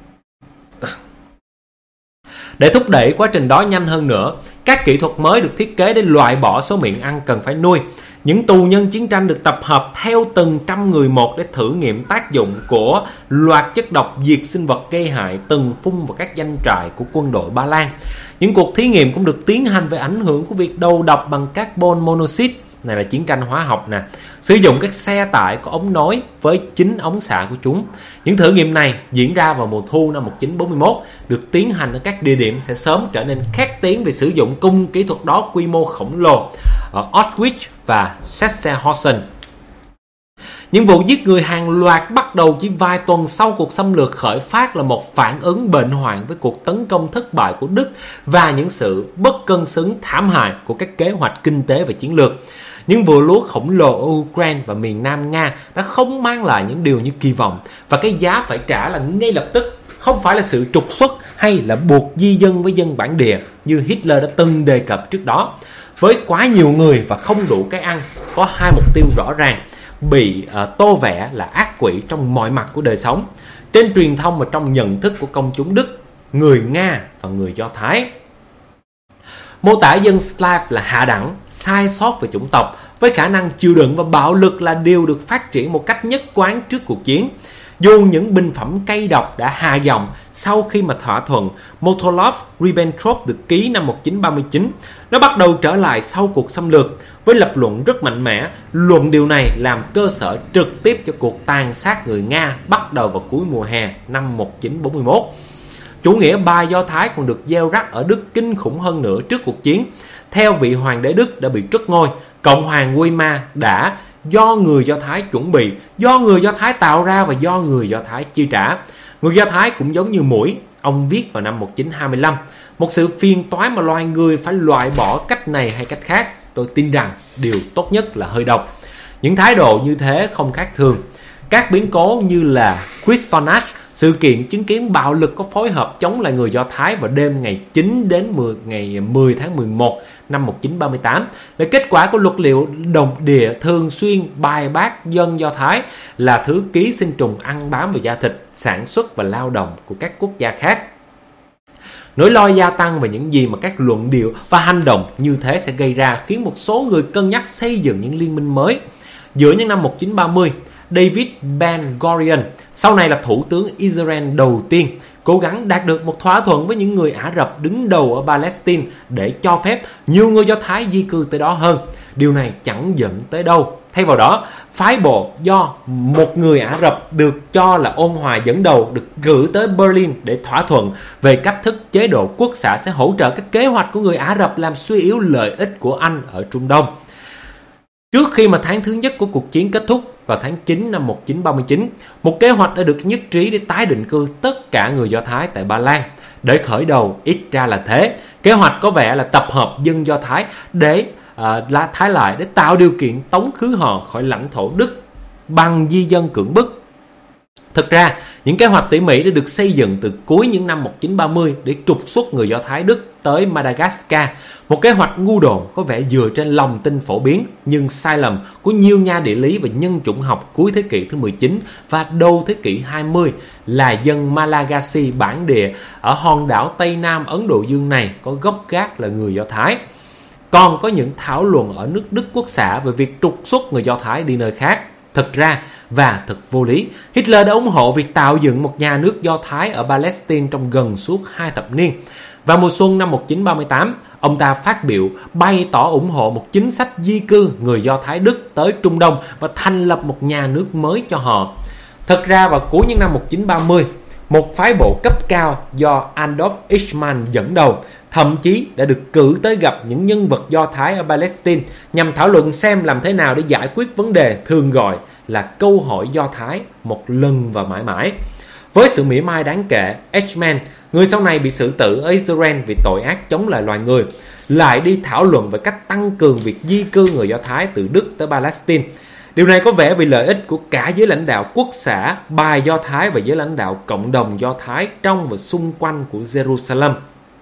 Để thúc đẩy quá trình đó nhanh hơn nữa, các kỹ thuật mới được thiết kế để loại bỏ số miệng ăn cần phải nuôi. Những tù nhân chiến tranh được tập hợp theo từng trăm người một để thử nghiệm tác dụng của loạt chất độc diệt sinh vật gây hại từng phun vào các doanh trại của quân đội Ba Lan. Những cuộc thí nghiệm cũng được tiến hành về ảnh hưởng của việc đầu độc bằng carbon monoxide, này là chiến tranh hóa học nè, sử dụng các xe tải có ống nối với 9 ống xạ của chúng. Những thử nghiệm này diễn ra vào mùa thu năm 1941, được tiến hành ở các địa điểm sẽ sớm trở nên khét tiếng vì sử dụng cung kỹ thuật đó quy mô khổng lồ ở Auschwitz và Sachsenhausen. Những vụ giết người hàng loạt bắt đầu chỉ vài tuần sau cuộc xâm lược khởi phát là một phản ứng bệnh hoạn với cuộc tấn công thất bại của Đức và những sự bất cân xứng thảm hại của các kế hoạch kinh tế và chiến lược. Những vụ lúa khổng lồ ở Ukraine và miền Nam Nga đã không mang lại những điều như kỳ vọng, và cái giá phải trả là ngay lập tức, không phải là sự trục xuất hay là buộc di dân với dân bản địa như Hitler đã từng đề cập trước đó. với quá nhiều người và không đủ cái ăn, có hai mục tiêu rõ ràng: bị tô vẽ là ác quỷ trong mọi mặt của đời sống, trên truyền thông và trong nhận thức của công chúng Đức, người Nga và người Do Thái. Mô tả dân Slav là hạ đẳng, sai sót về chủng tộc, với khả năng chịu đựng và bạo lực là điều được phát triển một cách nhất quán trước cuộc chiến. Dù những binh phẩm cay độc đã hạ giọng sau khi mà thỏa thuận Molotov-Ribbentrop được ký năm 1939, nó bắt đầu trở lại sau cuộc xâm lược với lập luận rất mạnh mẽ. Luận điều này làm cơ sở trực tiếp cho cuộc tàn sát người Nga bắt đầu vào cuối mùa hè năm 1941. Chủ nghĩa Ba Do Thái còn được gieo rắc ở Đức kinh khủng hơn nữa trước cuộc chiến. Theo vị hoàng đế Đức đã bị truất ngôi, Cộng hoàng Weimar đã do người Do Thái chuẩn bị, do người Do Thái tạo ra và do người Do Thái chi trả. Người Do Thái cũng giống như muỗi, ông viết vào năm 1925, một sự phiền toái mà loài người phải loại bỏ cách này hay cách khác. Tôi tin rằng điều tốt nhất là hơi độc. Những thái độ như thế không khác thường. Các biến cố như là Kristallnacht, sự kiện chứng kiến bạo lực có phối hợp chống lại người Do Thái vào đêm ngày 9 đến ngày 10 tháng 11 năm 1938 là kết quả của luật liệu đồng địa thường xuyên bài bác dân Do Thái là thứ ký sinh trùng ăn bám vào da thịt, sản xuất và lao động của các quốc gia khác. Nỗi lo gia tăng về những gì mà các luận điệu và hành động như thế sẽ gây ra khiến một số người cân nhắc xây dựng những liên minh mới. Giữa những năm 1930, David Ben-Gurion, sau này là thủ tướng Israel đầu tiên, cố gắng đạt được một thỏa thuận với những người Ả Rập đứng đầu ở Palestine để cho phép nhiều người Do Thái di cư tới đó hơn. Điều này chẳng dẫn tới đâu. Thay vào đó, phái bộ do một người Ả Rập được cho là ôn hòa dẫn đầu được gửi tới Berlin để thỏa thuận về cách thức chế độ quốc xã sẽ hỗ trợ các kế hoạch của người Ả Rập làm suy yếu lợi ích của Anh ở Trung Đông. Trước khi mà tháng thứ nhất của cuộc chiến kết thúc vào tháng 9 năm 1939, một kế hoạch đã được nhất trí để tái định cư tất cả người Do Thái tại Ba Lan. Để khởi đầu, ít ra là thế, kế hoạch có vẻ là tập hợp dân Do Thái để Thái lại để tạo điều kiện tống khứ họ khỏi lãnh thổ Đức bằng di dân cưỡng bức. Thực ra, những kế hoạch tỉ mỉ đã được xây dựng từ cuối những năm 1930 để trục xuất người Do Thái Đức tới Madagascar, một kế hoạch ngu đồn có vẻ dựa trên lòng tin phổ biến nhưng sai lầm của nhiều nhà địa lý và nhân chủng học cuối thế kỷ thứ 19 và đầu thế kỷ 20 là dân Malagasy bản địa ở hòn đảo Tây Nam Ấn Độ Dương này có gốc gác là người Do Thái. Còn có những thảo luận ở nước Đức Quốc xã về việc trục xuất người Do Thái đi nơi khác. Thực ra và thật vô lý, Hitler đã ủng hộ việc tạo dựng một nhà nước Do Thái ở Palestine trong gần suốt 2 thập niên. Vào mùa xuân năm 1938, ông ta phát biểu bày tỏ ủng hộ một chính sách di cư người Do Thái Đức tới Trung Đông và thành lập một nhà nước mới cho họ. Thật ra vào cuối những năm 1930, một phái bộ cấp cao do Adolf Eichmann dẫn đầu thậm chí đã được cử tới gặp những nhân vật Do Thái ở Palestine nhằm thảo luận xem làm thế nào để giải quyết vấn đề thường gọi là câu hỏi Do Thái một lần và mãi mãi. Với sự mỉa mai đáng kể, Eichmann, người sau này bị xử tử ở Israel vì tội ác chống lại loài người, lại đi thảo luận về cách tăng cường việc di cư người Do Thái từ Đức tới Palestine. Điều này có vẻ vì lợi ích của cả giới lãnh đạo quốc xã, bài Do Thái và giới lãnh đạo cộng đồng Do Thái trong và xung quanh của Jerusalem.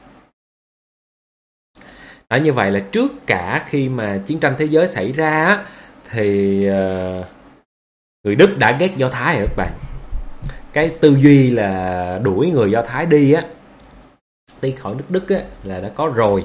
Như vậy là trước cả khi mà chiến tranh thế giới xảy ra thì người Đức đã ghét Do Thái rồi các bạn. Cái tư duy là đuổi người Do Thái đi khỏi nước Đức là đã có rồi.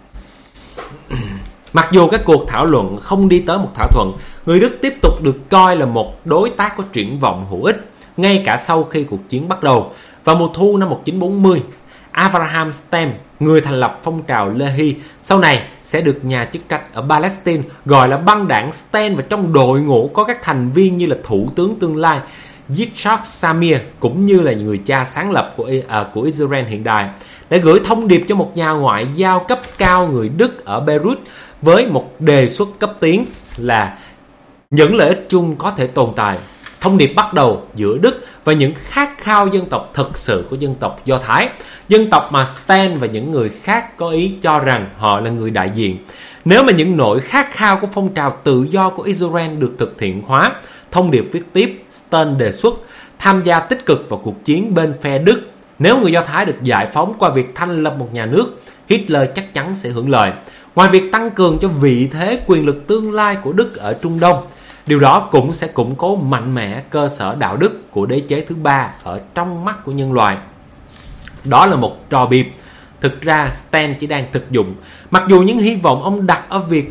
Mặc dù các cuộc thảo luận không đi tới một thỏa thuận, người Đức tiếp tục được coi là một đối tác có triển vọng hữu ích ngay cả sau khi cuộc chiến bắt đầu. Vào mùa thu năm 1940, Abraham Stem, người thành lập phong trào Lehi, sau này sẽ được nhà chức trách ở Palestine gọi là băng đảng Sten, và trong đội ngũ có các thành viên như là thủ tướng tương lai Yitzhak Samir cũng như là người cha sáng lập của Israel hiện đại, để gửi thông điệp cho một nhà ngoại giao cấp cao người Đức ở Beirut với một đề xuất cấp tiến là những lợi ích chung có thể tồn tại. Thông điệp bắt đầu giữa Đức và những khát khao dân tộc thực sự của dân tộc Do Thái, dân tộc mà Sten và những người khác có ý cho rằng họ là người đại diện. Nếu mà những nỗi khát khao của phong trào tự do của Israel được thực hiện hóa, thông điệp viết tiếp, Sten đề xuất tham gia tích cực vào cuộc chiến bên phe Đức. Nếu người Do Thái được giải phóng qua việc thành lập một nhà nước, Hitler chắc chắn sẽ hưởng lợi. Ngoài việc tăng cường cho vị thế quyền lực tương lai của Đức ở Trung Đông, điều đó cũng sẽ củng cố mạnh mẽ cơ sở đạo đức của đế chế thứ ba ở trong mắt của nhân loại. Đó là một trò bịp. Thực ra Sten chỉ đang thực dụng. Mặc dù những hy vọng ông đặt ở việc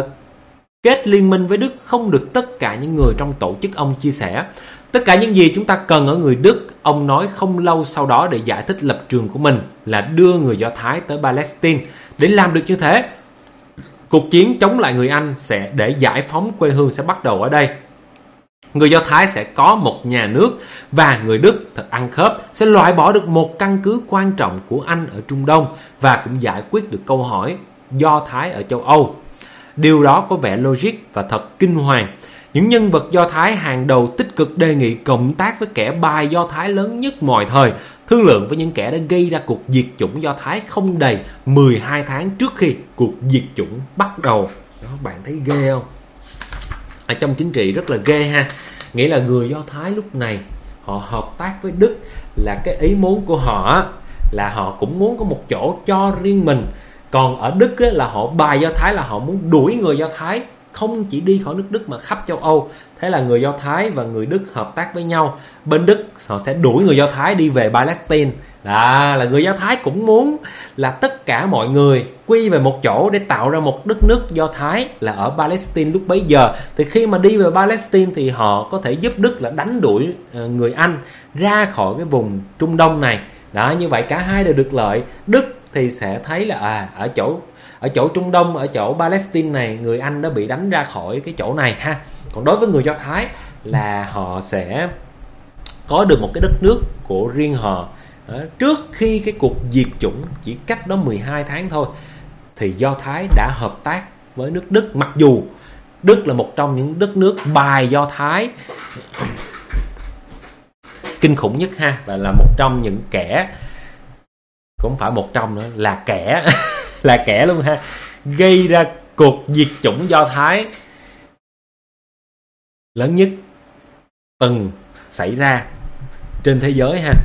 kết liên minh với Đức không được tất cả những người trong tổ chức ông chia sẻ. Tất cả những gì chúng ta cần ở người Đức, ông nói không lâu sau đó để giải thích lập trường của mình, là đưa người Do Thái tới Palestine. Để làm được như thế, cuộc chiến chống lại người Anh sẽ để giải phóng quê hương sẽ bắt đầu ở đây. Người Do Thái sẽ có một nhà nước và người Đức thật ăn khớp sẽ loại bỏ được một căn cứ quan trọng của Anh ở Trung Đông và cũng giải quyết được câu hỏi Do Thái ở châu Âu. Điều đó có vẻ logic và thật kinh hoàng. Những nhân vật Do Thái hàng đầu tích cực đề nghị cộng tác với kẻ bài Do Thái lớn nhất mọi thời, thương lượng với những kẻ đã gây ra cuộc diệt chủng Do Thái không đầy 12 tháng trước khi cuộc diệt chủng bắt đầu. Đó, bạn thấy ghê không? Ở trong chính trị rất là ghê ha. Nghĩa là người Do Thái lúc này họ hợp tác với Đức, là cái ý muốn của họ là họ cũng muốn có một chỗ cho riêng mình. Còn ở Đức là họ bài Do Thái là họ muốn đuổi người Do Thái không chỉ đi khỏi nước Đức mà khắp châu Âu. Thế là người Do Thái và người Đức hợp tác với nhau. Bên Đức họ sẽ đuổi người Do Thái đi về Palestine. Là người Do Thái cũng muốn là tất cả mọi người quy về một chỗ để tạo ra một đất nước Do Thái là ở Palestine lúc bấy giờ. Thì khi mà đi về Palestine thì họ có thể giúp Đức là đánh đuổi người Anh ra khỏi cái vùng Trung Đông này. Đó, như vậy cả hai đều được lợi. Đức thì sẽ thấy là ở chỗ Trung Đông, ở chỗ Palestine này, người Anh đã bị đánh ra khỏi cái chỗ này ha. Còn đối với người Do Thái là họ sẽ có được một cái đất nước của riêng họ. Trước khi cái cuộc diệt chủng chỉ cách đó 12 tháng thôi thì Do Thái đã hợp tác với nước Đức, mặc dù Đức là một trong những đất nước bài Do Thái kinh khủng nhất ha, và là một trong những kẻ, cũng không phải một trong nữa, là kẻ là kẻ luôn ha, gây ra cuộc diệt chủng Do Thái lớn nhất từng xảy ra trên thế giới ha.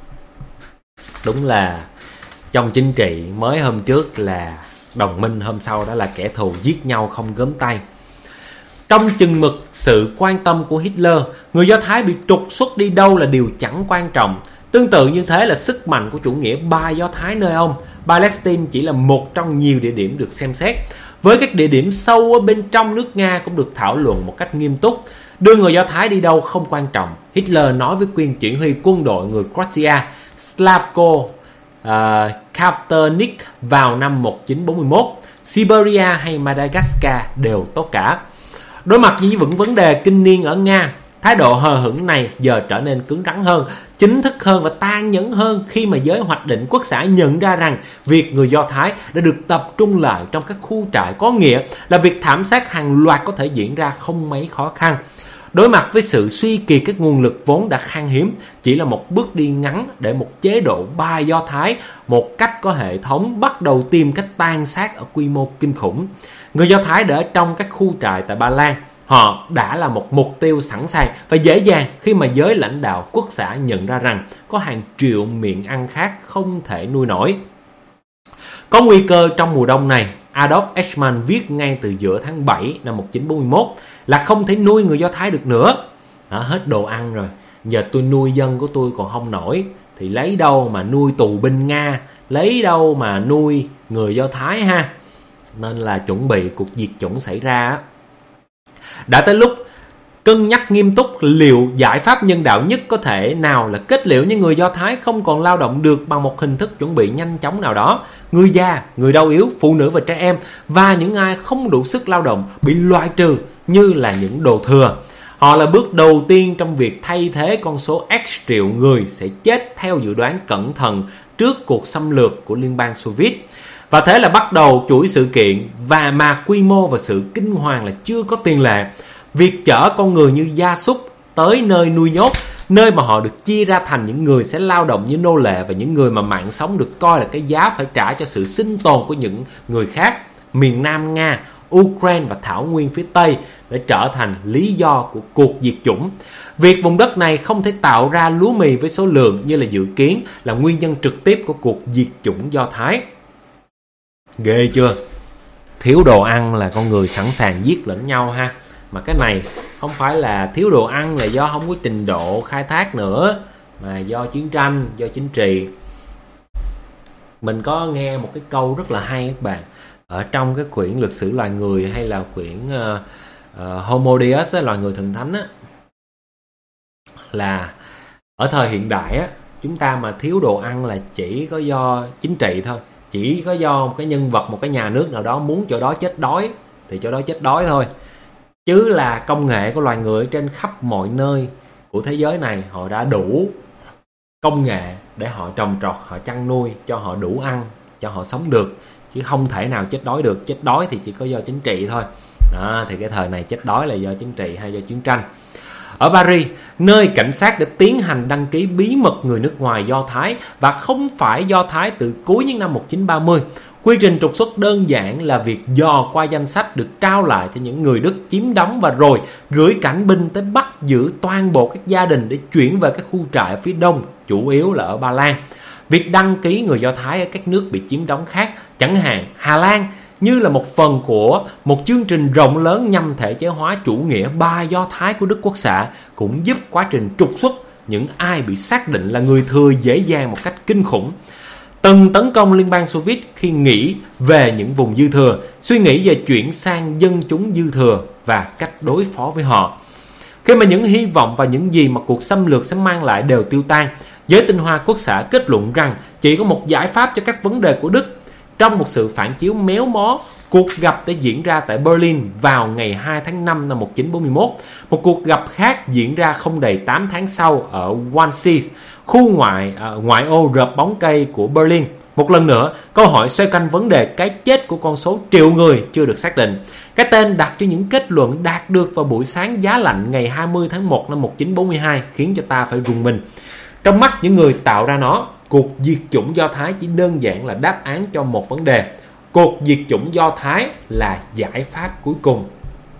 Đúng là trong chính trị mới hôm trước là đồng minh, hôm sau đó là kẻ thù, giết nhau không gớm tay. Trong chừng mực sự quan tâm của Hitler, người Do Thái bị trục xuất đi đâu là điều chẳng quan trọng. Tương tự như thế là sức mạnh của chủ nghĩa bài Do Thái nơi ông. Palestine chỉ là một trong nhiều địa điểm được xem xét. Với các địa điểm sâu ở bên trong nước Nga cũng được thảo luận một cách nghiêm túc. Đưa người Do Thái đi đâu không quan trọng. Hitler nói với quyền chỉ huy quân đội người Croatia Slavko Katarnik vào năm 1941, Siberia hay Madagascar đều tốt cả. Đối mặt với những vấn đề kinh niên ở Nga, thái độ hờ hững này giờ trở nên cứng rắn hơn, chính thức hơn và tàn nhẫn hơn khi mà giới hoạch định quốc xã nhận ra rằng việc người Do Thái đã được tập trung lại trong các khu trại có nghĩa là việc thảm sát hàng loạt có thể diễn ra không mấy khó khăn. Đối mặt với sự suy kiệt các nguồn lực vốn đã khan hiếm, chỉ là một bước đi ngắn để một chế độ bài Do Thái một cách có hệ thống bắt đầu tìm cách tàn sát ở quy mô kinh khủng. Người Do Thái đã ở trong các khu trại tại Ba Lan. Họ đã là một mục tiêu sẵn sàng và dễ dàng khi mà giới lãnh đạo quốc xã nhận ra rằng có hàng triệu miệng ăn khác không thể nuôi nổi. Có nguy cơ trong mùa đông này, Adolf Eichmann viết ngay từ giữa tháng 7 năm 1941 là không thể nuôi người Do Thái được nữa. Đã hết đồ ăn rồi, giờ tôi nuôi dân của tôi còn không nổi, thì lấy đâu mà nuôi tù binh Nga, lấy đâu mà nuôi người Do Thái ha. Nên là chuẩn bị cuộc diệt chủng xảy ra. Đã tới lúc cân nhắc nghiêm túc liệu giải pháp nhân đạo nhất có thể nào là kết liễu những người Do Thái không còn lao động được bằng một hình thức chuẩn bị nhanh chóng nào đó. Người già, người đau yếu, phụ nữ và trẻ em và những ai không đủ sức lao động bị loại trừ như là những đồ thừa. Họ là bước đầu tiên trong việc thay thế con số X triệu người sẽ chết theo dự đoán cẩn thận trước cuộc xâm lược của Liên bang Xô Viết. Và thế là bắt đầu chuỗi sự kiện và mà quy mô và sự kinh hoàng là chưa có tiền lệ. Việc chở con người như gia súc tới nơi nuôi nhốt, nơi mà họ được chia ra thành những người sẽ lao động như nô lệ và những người mà mạng sống được coi là cái giá phải trả cho sự sinh tồn của những người khác. Miền Nam Nga, Ukraine và Thảo Nguyên phía Tây đã trở thành lý do của cuộc diệt chủng. Việc vùng đất này không thể tạo ra lúa mì với số lượng như là dự kiến là nguyên nhân trực tiếp của cuộc diệt chủng Do Thái. Ghê chưa? thiếu đồ ăn là con người sẵn sàng giết lẫn nhau ha. Mà cái này không phải là thiếu đồ ăn là do không có trình độ khai thác nữa, mà do chiến tranh, do chính trị. Mình có nghe một cái câu rất là hay các bạn, ở trong cái quyển Lịch sử loài người hay là quyển Homo Deus, loài người thần thánh á, là ở thời hiện đại á, chúng ta mà thiếu đồ ăn là chỉ có do chính trị thôi, chỉ có do một cái nhân vật, một cái nhà nước nào đó muốn chỗ đó chết đói thì chỗ đó chết đói thôi. Chứ là công nghệ của loài người trên khắp mọi nơi của thế giới này, họ đã đủ công nghệ để họ trồng trọt, họ chăn nuôi cho họ đủ ăn, cho họ sống được, chứ không thể nào chết đói được. Chết đói thì chỉ có do chính trị thôi. Đó, thì cái thời này chết đói là do chính trị hay do chiến tranh. Ở Paris, nơi cảnh sát đã tiến hành đăng ký bí mật người nước ngoài Do Thái và không phải Do Thái từ cuối những năm 1930. Quy trình trục xuất đơn giản là việc dò qua danh sách được trao lại cho những người Đức chiếm đóng và rồi gửi cảnh binh tới bắt giữ toàn bộ các gia đình để chuyển về các khu trại ở phía đông, chủ yếu là ở Ba Lan. Việc đăng ký người Do Thái ở các nước bị chiếm đóng khác, chẳng hạn Hà Lan, như là một phần của một chương trình rộng lớn nhằm thể chế hóa chủ nghĩa ba Do Thái của Đức Quốc xã, cũng giúp quá trình trục xuất những ai bị xác định là người thừa dễ dàng một cách kinh khủng. Từng tấn công Liên bang Xô Viết khi nghĩ về những vùng dư thừa, suy nghĩ về chuyển sang dân chúng dư thừa và cách đối phó với họ. Khi mà những hy vọng và những gì mà cuộc xâm lược sẽ mang lại đều tiêu tan, giới tinh hoa quốc xã kết luận rằng chỉ có một giải pháp cho các vấn đề của Đức. Trong một sự phản chiếu méo mó, cuộc gặp đã diễn ra tại Berlin vào ngày 2 tháng 5 năm 1941. Một cuộc gặp khác diễn ra không đầy 8 tháng sau ở Wannsee, khu ngoại ô rợp bóng cây của Berlin. Một lần nữa, câu hỏi xoay quanh vấn đề cái chết của con số triệu người chưa được xác định. Cái tên đặt cho những kết luận đạt được vào buổi sáng giá lạnh ngày 20 tháng 1 năm 1942 khiến cho ta phải rùng mình. Trong mắt những người tạo ra nó, cuộc diệt chủng Do Thái chỉ đơn giản là đáp án cho một vấn đề. Cuộc diệt chủng Do Thái là giải pháp cuối cùng.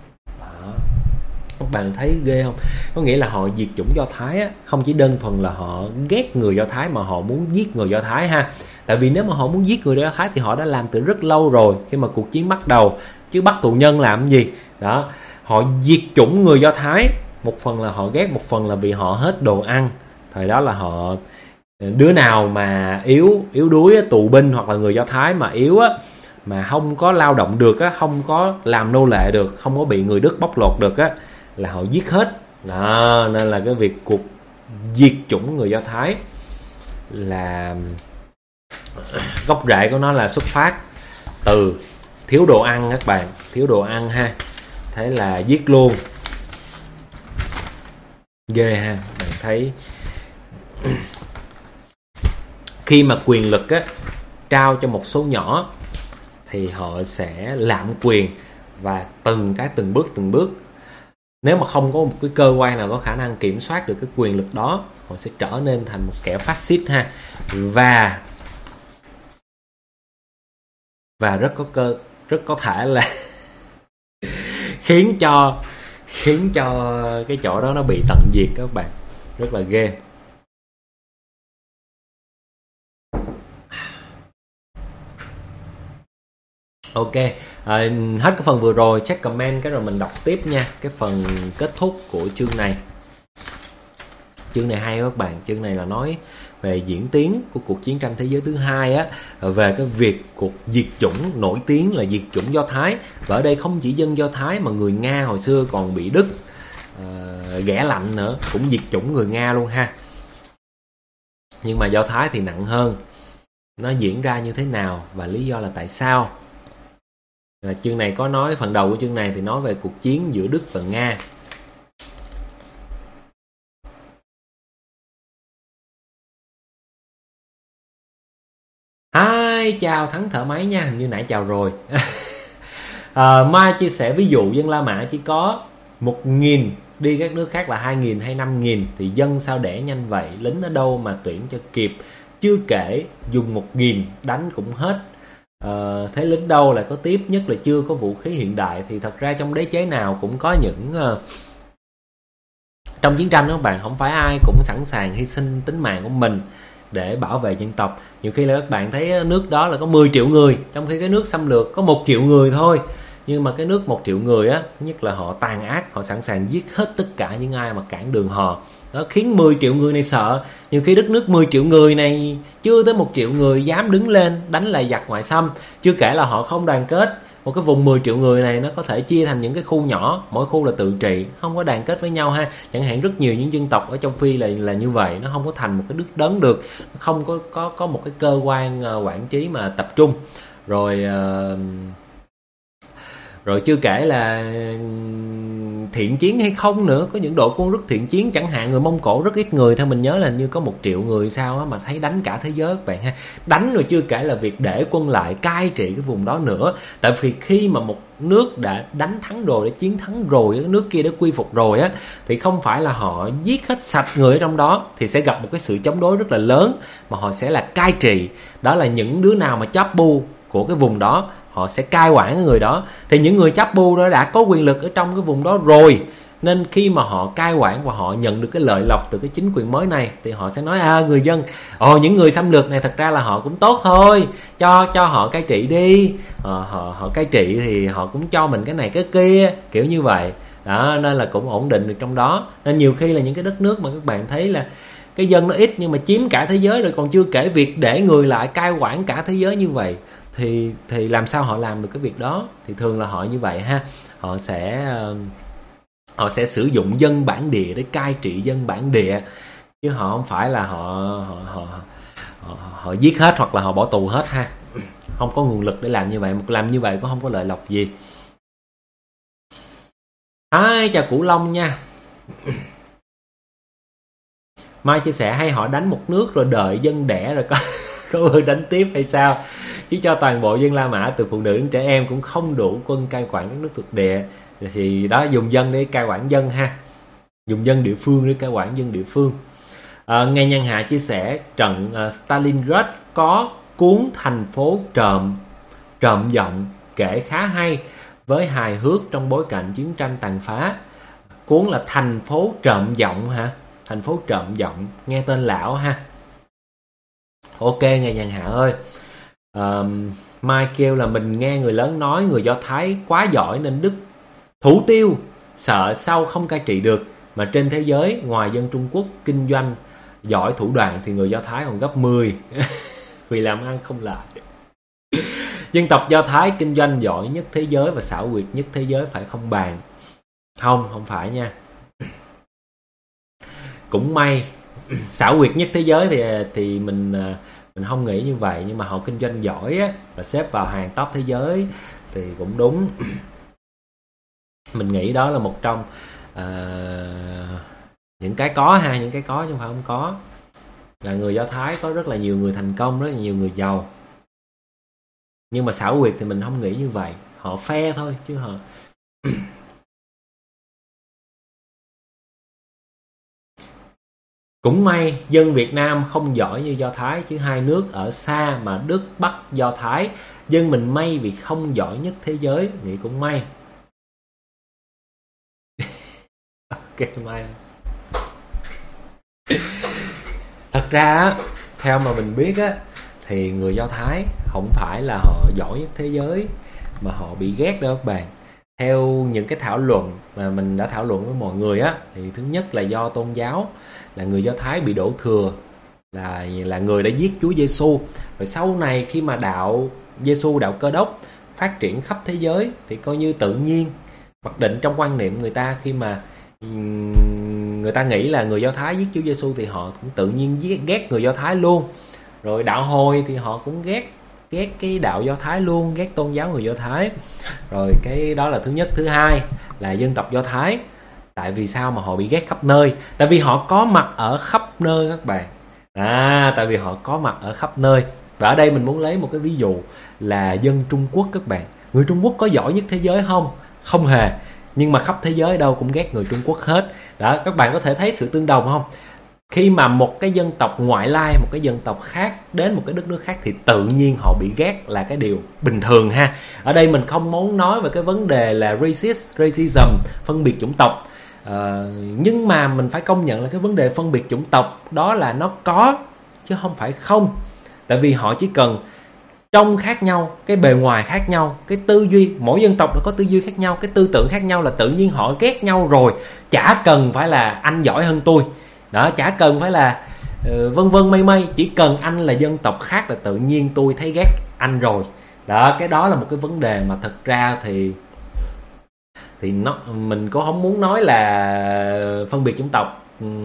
Đó. Các bạn thấy ghê không? Có nghĩa là họ diệt chủng Do Thái á, không chỉ đơn thuần là họ ghét người Do Thái mà họ muốn giết người Do Thái ha. Tại vì nếu mà họ muốn giết người Do Thái thì họ đã làm từ rất lâu rồi, khi mà cuộc chiến bắt đầu. Chứ bắt tù nhân làm gì? Đó. Họ diệt chủng người Do Thái, một phần là họ ghét, một phần là vì họ hết đồ ăn. Thời đó là họ, đứa nào mà yếu đuối, tù binh hoặc là người Do Thái mà yếu á, mà không có lao động được á, không có làm nô lệ được, không có bị người Đức bóc lột được á, là họ giết hết. Đó, nên là cái việc cuộc diệt chủng người Do Thái là gốc rễ của nó là xuất phát từ thiếu đồ ăn các bạn, thiếu đồ ăn ha. Thế là giết luôn. Ghê ha, bạn thấy khi mà quyền lực á trao cho một số nhỏ thì họ sẽ lạm quyền và từng bước. Nếu mà không có một cái cơ quan nào có khả năng kiểm soát được cái quyền lực đó, họ sẽ trở nên thành một kẻ phát xít ha. Và rất có thể là khiến cho cái chỗ đó nó bị tận diệt các bạn. Rất là ghê. Ok, hết cái phần vừa rồi, check comment cái rồi mình đọc tiếp nha. Cái phần kết thúc của chương này. Chương này hay các bạn. Chương này là nói về diễn tiến của cuộc chiến tranh thế giới thứ hai á, về cái việc cuộc diệt chủng nổi tiếng là diệt chủng Do Thái. Và ở đây không chỉ dân Do Thái mà người Nga hồi xưa còn bị Đức ghẻ lạnh nữa, cũng diệt chủng người Nga luôn ha. Nhưng mà Do Thái thì nặng hơn. Nó diễn ra như thế nào và lý do là tại sao? Chương này có nói, phần đầu của chương này thì nói về cuộc chiến giữa Đức và Nga. Hi, chào Thắng thở máy nha, hình như nãy chào rồi. Mai chia sẻ ví dụ dân La Mã chỉ có 1.000, đi các nước khác là 2.000 hay 5.000 thì dân sao đẻ nhanh vậy, lính ở đâu mà tuyển cho kịp, chưa kể dùng 1.000 đánh cũng hết. Thế lính đâu lại có tiếp, nhất là chưa có vũ khí hiện đại. Thì thật ra trong đế chế nào cũng có những trong chiến tranh đó các bạn, không phải ai cũng sẵn sàng hy sinh tính mạng của mình để bảo vệ dân tộc. Nhiều khi là các bạn thấy nước đó là có 10 triệu người, trong khi cái nước xâm lược có 1 triệu người thôi. Nhưng mà cái nước 1 triệu người á, thứ nhất là họ tàn ác, họ sẵn sàng giết hết tất cả những ai mà cản đường họ. Đó khiến 10 triệu người này sợ. Nhiều khi đất nước 10 triệu người này chưa tới 1 triệu người dám đứng lên đánh lại giặc ngoại xâm. Chưa kể là họ không đoàn kết. Một cái vùng 10 triệu người này nó có thể chia thành những cái khu nhỏ, mỗi khu là tự trị, không có đoàn kết với nhau ha. Chẳng hạn rất nhiều những dân tộc ở châu Phi là như vậy, nó không có thành một cái nước lớn được, nó không có một cái cơ quan quản trí mà tập trung. Rồi chưa kể là thiện chiến hay không nữa, có những đội quân rất thiện chiến, chẳng hạn người Mông Cổ rất ít người, theo mình nhớ là như có 1 triệu người sao á, mà thấy đánh cả thế giới các bạn ha. Đánh rồi chưa kể là việc để quân lại cai trị cái vùng đó nữa. Tại vì khi mà một nước đã đánh thắng rồi, đã chiến thắng rồi, cái nước kia đã quy phục rồi á, thì không phải là họ giết hết sạch người ở trong đó, thì sẽ gặp một cái sự chống đối rất là lớn, mà họ sẽ là cai trị. Đó là những đứa nào mà chóp bu của cái vùng đó, họ sẽ cai quản cái người đó. Thì những người chắp bu đó đã có quyền lực ở trong cái vùng đó rồi, nên khi mà họ cai quản và họ nhận được cái lợi lộc từ cái chính quyền mới này, thì họ sẽ nói người dân, những người xâm lược này thật ra là họ cũng tốt thôi, cho họ cai trị đi. Họ cai trị thì họ cũng cho mình cái này cái kia, kiểu như vậy đó, nên là cũng ổn định được trong đó. Nên nhiều khi là những cái đất nước mà các bạn thấy là cái dân nó ít nhưng mà chiếm cả thế giới rồi, còn chưa kể việc để người lại cai quản cả thế giới như vậy, thì làm sao họ làm được cái việc đó. Thì thường là họ như vậy ha, họ sẽ sử dụng dân bản địa để cai trị dân bản địa, chứ họ không phải là họ giết hết hoặc là họ bỏ tù hết ha. Không có nguồn lực để làm như vậy, mà làm như vậy cũng không có lợi lộc gì. Chào Củ Long nha. Mai chia sẻ hay họ đánh một nước rồi đợi dân đẻ rồi có đánh tiếp hay sao, chứ cho toàn bộ dân La Mã từ phụ nữ đến trẻ em cũng không đủ quân cai quản các nước thuộc địa. Thì đó, dùng dân để cai quản dân ha, dùng dân địa phương để cai quản dân địa phương. Nghe Nhân Hạ chia sẻ trận Stalingrad có cuốn Thành phố trộm giọng kể khá hay, với hài hước trong bối cảnh chiến tranh tàn phá. Cuốn là Thành phố trộm giọng hả? Thành phố trộm giọng, nghe tên lão ha. Ok Nghe Nhân Hạ ơi. Mai kêu là mình nghe người lớn nói người Do Thái quá giỏi nên Đức thủ tiêu, sợ sau không cai trị được. Mà trên thế giới ngoài dân Trung Quốc kinh doanh giỏi thủ đoạn thì người Do Thái còn gấp 10 vì làm ăn không lại. Dân tộc Do Thái kinh doanh giỏi nhất thế giới và xảo quyệt nhất thế giới phải không bàn? Không phải nha. Cũng may xảo quyệt nhất thế giới thì mình không nghĩ như vậy, nhưng mà họ kinh doanh giỏi á, và xếp vào hàng top thế giới thì cũng đúng. Mình nghĩ đó là một trong những cái có ha, những cái có chứ không phải không có. Là người Do Thái có rất là nhiều người thành công, rất là nhiều người giàu. Nhưng mà xảo quyệt thì mình không nghĩ như vậy. Họ phe thôi chứ họ cũng may dân Việt Nam không giỏi như Do Thái, chứ hai nước ở xa mà Đức bắt Do Thái. Dân mình may vì không giỏi nhất thế giới, nghĩ cũng may. Ok, may. Thật ra theo mà mình biết á, thì người Do Thái không phải là họ giỏi nhất thế giới, mà họ bị ghét đâu các bạn. Theo những cái thảo luận mà mình đã thảo luận với mọi người á, thì thứ nhất là do tôn giáo, là người Do Thái bị đổ thừa là người đã giết Chúa Giêsu. Rồi sau này khi mà đạo Giêsu, đạo Cơ Đốc phát triển khắp thế giới, thì coi như tự nhiên mặc định trong quan niệm người ta, khi mà người ta nghĩ là người Do Thái giết Chúa Giêsu thì họ cũng tự nhiên ghét người Do Thái luôn. Rồi đạo Hồi thì họ cũng ghét cái đạo Do Thái luôn, ghét tôn giáo người Do Thái. Rồi cái đó là thứ nhất. Thứ hai là dân tộc Do Thái, tại vì sao mà họ bị ghét khắp nơi? Tại vì họ có mặt ở khắp nơi các bạn. Tại vì họ có mặt ở khắp nơi. Và ở đây mình muốn lấy một cái ví dụ là dân Trung Quốc các bạn. Người Trung Quốc có giỏi nhất thế giới không? Không hề. Nhưng mà khắp thế giới đâu cũng ghét người Trung Quốc hết. Đó, các bạn có thể thấy sự tương đồng không? Khi mà một cái dân tộc ngoại lai, một cái dân tộc khác đến một cái đất nước khác thì tự nhiên họ bị ghét là cái điều bình thường ha. Ở đây mình không muốn nói về cái vấn đề là racism, phân biệt chủng tộc. Nhưng mà mình phải công nhận là cái vấn đề phân biệt chủng tộc đó là nó có, chứ không phải không. Tại vì họ chỉ cần trông khác nhau, cái bề ngoài khác nhau, cái tư duy, mỗi dân tộc nó có tư duy khác nhau, cái tư tưởng khác nhau là tự nhiên họ ghét nhau rồi. Chả cần phải là anh giỏi hơn tôi đó, chả cần phải là vân vân mây mây, chỉ cần anh là dân tộc khác là tự nhiên tôi thấy ghét anh rồi đó. Cái đó là một cái vấn đề mà thật ra thì mình cũng không muốn nói là phân biệt chủng tộc,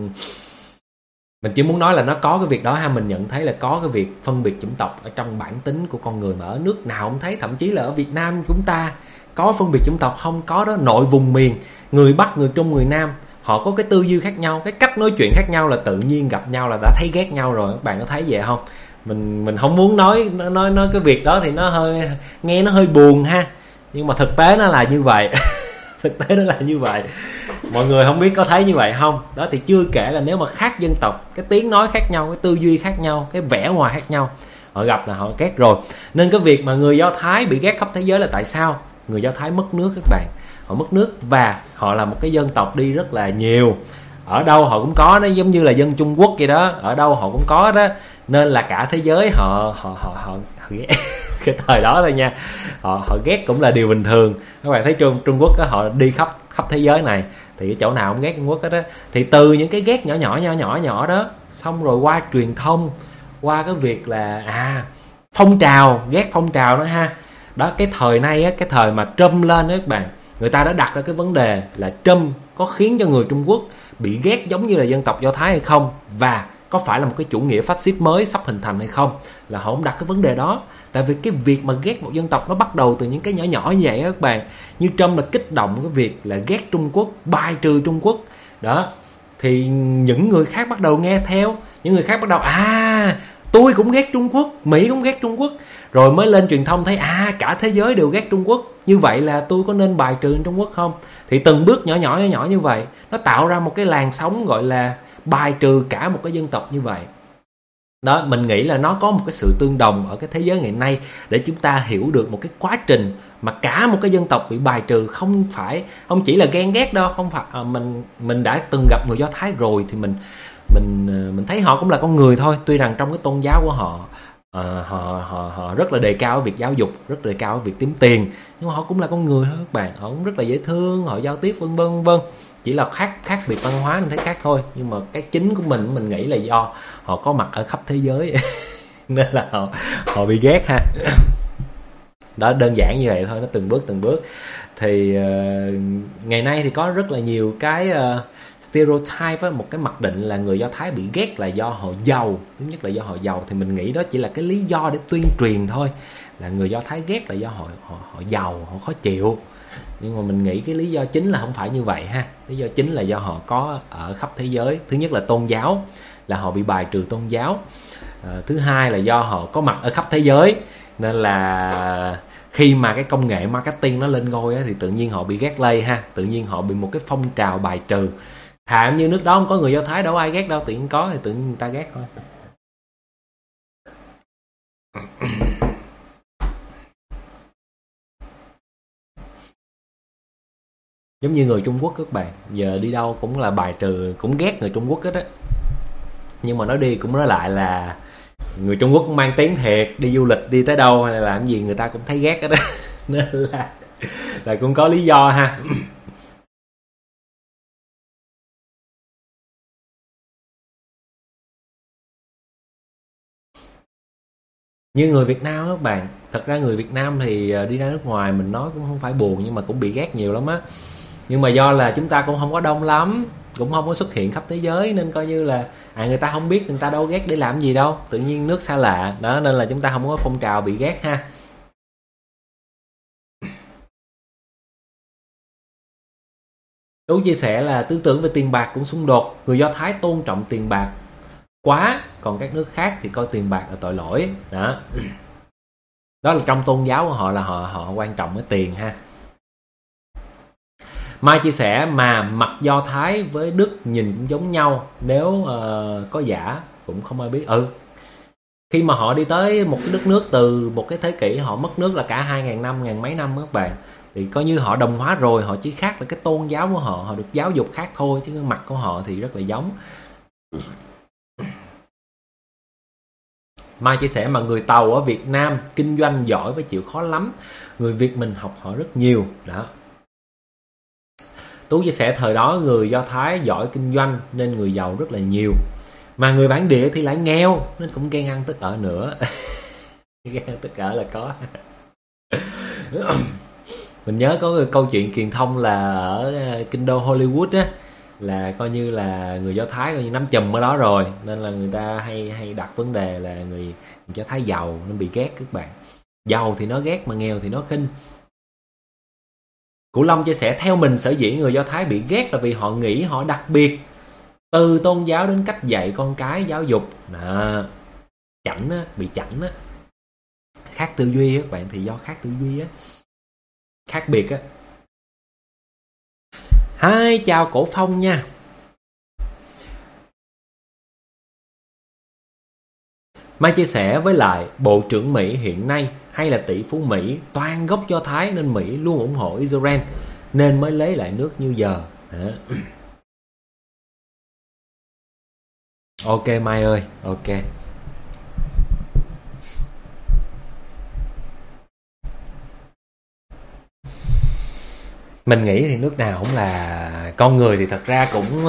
mình chỉ muốn nói là nó có cái việc đó ha. Mình nhận thấy là có cái việc phân biệt chủng tộc ở trong bản tính của con người, mà ở nước nào cũng thấy, thậm chí là ở Việt Nam chúng ta có phân biệt chủng tộc không? Có đó. Nội vùng miền, người Bắc, người Trung, người Nam, họ có cái tư duy khác nhau, cái cách nói chuyện khác nhau là tự nhiên gặp nhau là đã thấy ghét nhau rồi. Các bạn có thấy vậy không? Mình không muốn nói cái việc đó thì nó hơi nghe nó hơi buồn ha, nhưng mà thực tế nó là như vậy. Thực tế nó là như vậy. Mọi người không biết có thấy như vậy không? Đó, thì chưa kể là nếu mà khác dân tộc, cái tiếng nói khác nhau, cái tư duy khác nhau, cái vẻ ngoài khác nhau, họ gặp là họ ghét rồi. Nên cái việc mà người Do Thái bị ghét khắp thế giới là tại sao? Người Do Thái mất nước các bạn. Họ mất nước và họ là một cái dân tộc đi rất là nhiều. Ở đâu họ cũng có, nó giống như là dân Trung Quốc vậy đó, ở đâu họ cũng có đó. Nên là cả thế giới họ ghét. Cái thời đó thôi nha, họ ghét cũng là điều bình thường. Các bạn thấy Trung Quốc đó, họ đi khắp thế giới này thì cái chỗ nào cũng ghét Trung Quốc hết đó. Thì từ những cái ghét nhỏ đó, xong rồi qua truyền thông, qua cái việc là phong trào, ghét phong trào đó ha. Đó, cái thời nay á, cái thời mà Trump lên đó các bạn, người ta đã đặt ra cái vấn đề là Trump có khiến cho người Trung Quốc bị ghét giống như là dân tộc Do Thái hay không, và có phải là một cái chủ nghĩa phát xít mới sắp hình thành hay không. Là họ không đặt cái vấn đề đó. Tại vì cái việc mà ghét một dân tộc nó bắt đầu từ những cái nhỏ nhỏ như vậy các bạn. Như Trump là kích động cái việc là ghét Trung Quốc, bài trừ Trung Quốc đó, thì những người khác bắt đầu nghe theo. Những người khác bắt đầu tôi cũng ghét Trung Quốc, Mỹ cũng ghét Trung Quốc, rồi mới lên truyền thông thấy cả thế giới đều ghét Trung Quốc, như vậy là tôi có nên bài trừ Trung Quốc không? Thì từng bước nhỏ như vậy, nó tạo ra một cái làn sóng gọi là bài trừ cả một cái dân tộc như vậy. Đó, mình nghĩ là nó có một cái sự tương đồng ở cái thế giới ngày nay để chúng ta hiểu được một cái quá trình mà cả một cái dân tộc bị bài trừ, không chỉ là ghen ghét đâu, không phải mình đã từng gặp người Do Thái rồi thì mình thấy họ cũng là con người thôi. Tuy rằng trong cái tôn giáo của họ họ rất là đề cao việc giáo dục, rất đề cao việc kiếm tiền, nhưng mà họ cũng là con người thôi các bạn. Họ cũng rất là dễ thương, họ giao tiếp vân vân. Chỉ là khác biệt văn hóa mình thấy khác thôi, nhưng mà cái chính của mình nghĩ là do họ có mặt ở khắp thế giới nên là họ bị ghét ha. Đó, đơn giản như vậy thôi, nó từng bước. Thì ngày nay thì có rất là nhiều cái stereotype á, một cái mặc định là người Do Thái bị ghét là do họ giàu. Thứ nhất là do họ giàu, thì mình nghĩ đó chỉ là cái lý do để tuyên truyền thôi, là người Do Thái ghét là do họ giàu, họ khó chịu. Nhưng mà mình nghĩ cái lý do chính là không phải như vậy ha. Lý do chính là do họ có ở khắp thế giới. Thứ nhất là tôn giáo, là họ bị bài trừ tôn giáo. Thứ hai là do họ có mặt ở khắp thế giới, nên là khi mà cái công nghệ marketing nó lên ngôi á, thì tự nhiên họ bị ghét lây ha. Tự nhiên họ bị một cái phong trào bài trừ. Thà như nước đó không có người Do Thái đâu ai ghét đâu, tự nhiên có thì tự nhiên người ta ghét thôi. Giống như người Trung Quốc các bạn, giờ đi đâu cũng là bài trừ, cũng ghét người Trung Quốc hết á. Nhưng mà nói đi cũng nói lại là người Trung Quốc cũng mang tiếng thiệt, đi du lịch đi tới đâu hay là làm gì người ta cũng thấy ghét hết á. Nên là cũng có lý do ha. Như người Việt Nam các bạn, thật ra người Việt Nam thì đi ra nước ngoài mình nói cũng không phải buồn, nhưng mà cũng bị ghét nhiều lắm á. Nhưng mà do là chúng ta cũng không có đông lắm, cũng không có xuất hiện khắp thế giới, nên coi như là người ta không biết, người ta đâu ghét để làm gì đâu. Tự nhiên nước xa lạ đó, nên là chúng ta không có phong trào bị ghét ha. Tú chia sẻ là tư tưởng về tiền bạc cũng xung đột. Người Do Thái tôn trọng tiền bạc quá, còn các nước khác thì coi tiền bạc là tội lỗi đó. Đó là trong tôn giáo của họ, là họ quan trọng cái tiền ha. Mai chia sẻ mà mặt Do Thái với Đức nhìn cũng giống nhau, nếu có giả cũng không ai biết. Khi mà họ đi tới một cái đất nước từ một cái thế kỷ, họ mất nước là cả 2.000 năm, ngàn mấy năm các bạn, thì coi như họ đồng hóa rồi. Họ chỉ khác là cái tôn giáo của họ được giáo dục khác thôi, chứ cái mặt của họ thì rất là giống. Mai chia sẻ mà người Tàu ở Việt Nam kinh doanh giỏi với chịu khó lắm, người Việt mình học họ rất nhiều đó. Tú chia sẻ thời đó người Do Thái giỏi kinh doanh nên người giàu rất là nhiều, mà người bản địa thì lại nghèo nên cũng ghen ăn tức ở nữa. Ghen ăn tức ở là có. Mình nhớ có cái câu chuyện truyền thông là ở kinh đô Hollywood á, là coi như là người Do Thái coi như nắm chùm ở đó rồi, nên là người ta hay đặt vấn đề là người Do Thái giàu nên bị ghét các bạn. Giàu thì nó ghét mà nghèo thì nó khinh. Cụ Long chia sẻ theo mình sở dĩ người Do Thái bị ghét là vì họ nghĩ họ đặc biệt, từ tôn giáo đến cách dạy con cái, giáo dục đó. Chảnh á, bị chảnh á, khác tư duy á các bạn, thì do khác tư duy á, khác biệt á. Hai chào Cổ Phong nha. Mai chia sẻ với lại Bộ trưởng Mỹ hiện nay hay là tỷ phú Mỹ toàn gốc Do Thái nên Mỹ luôn ủng hộ Israel nên mới lấy lại nước như giờ. Ok Mai ơi, ok. Mình nghĩ thì nước nào cũng là con người thì thật ra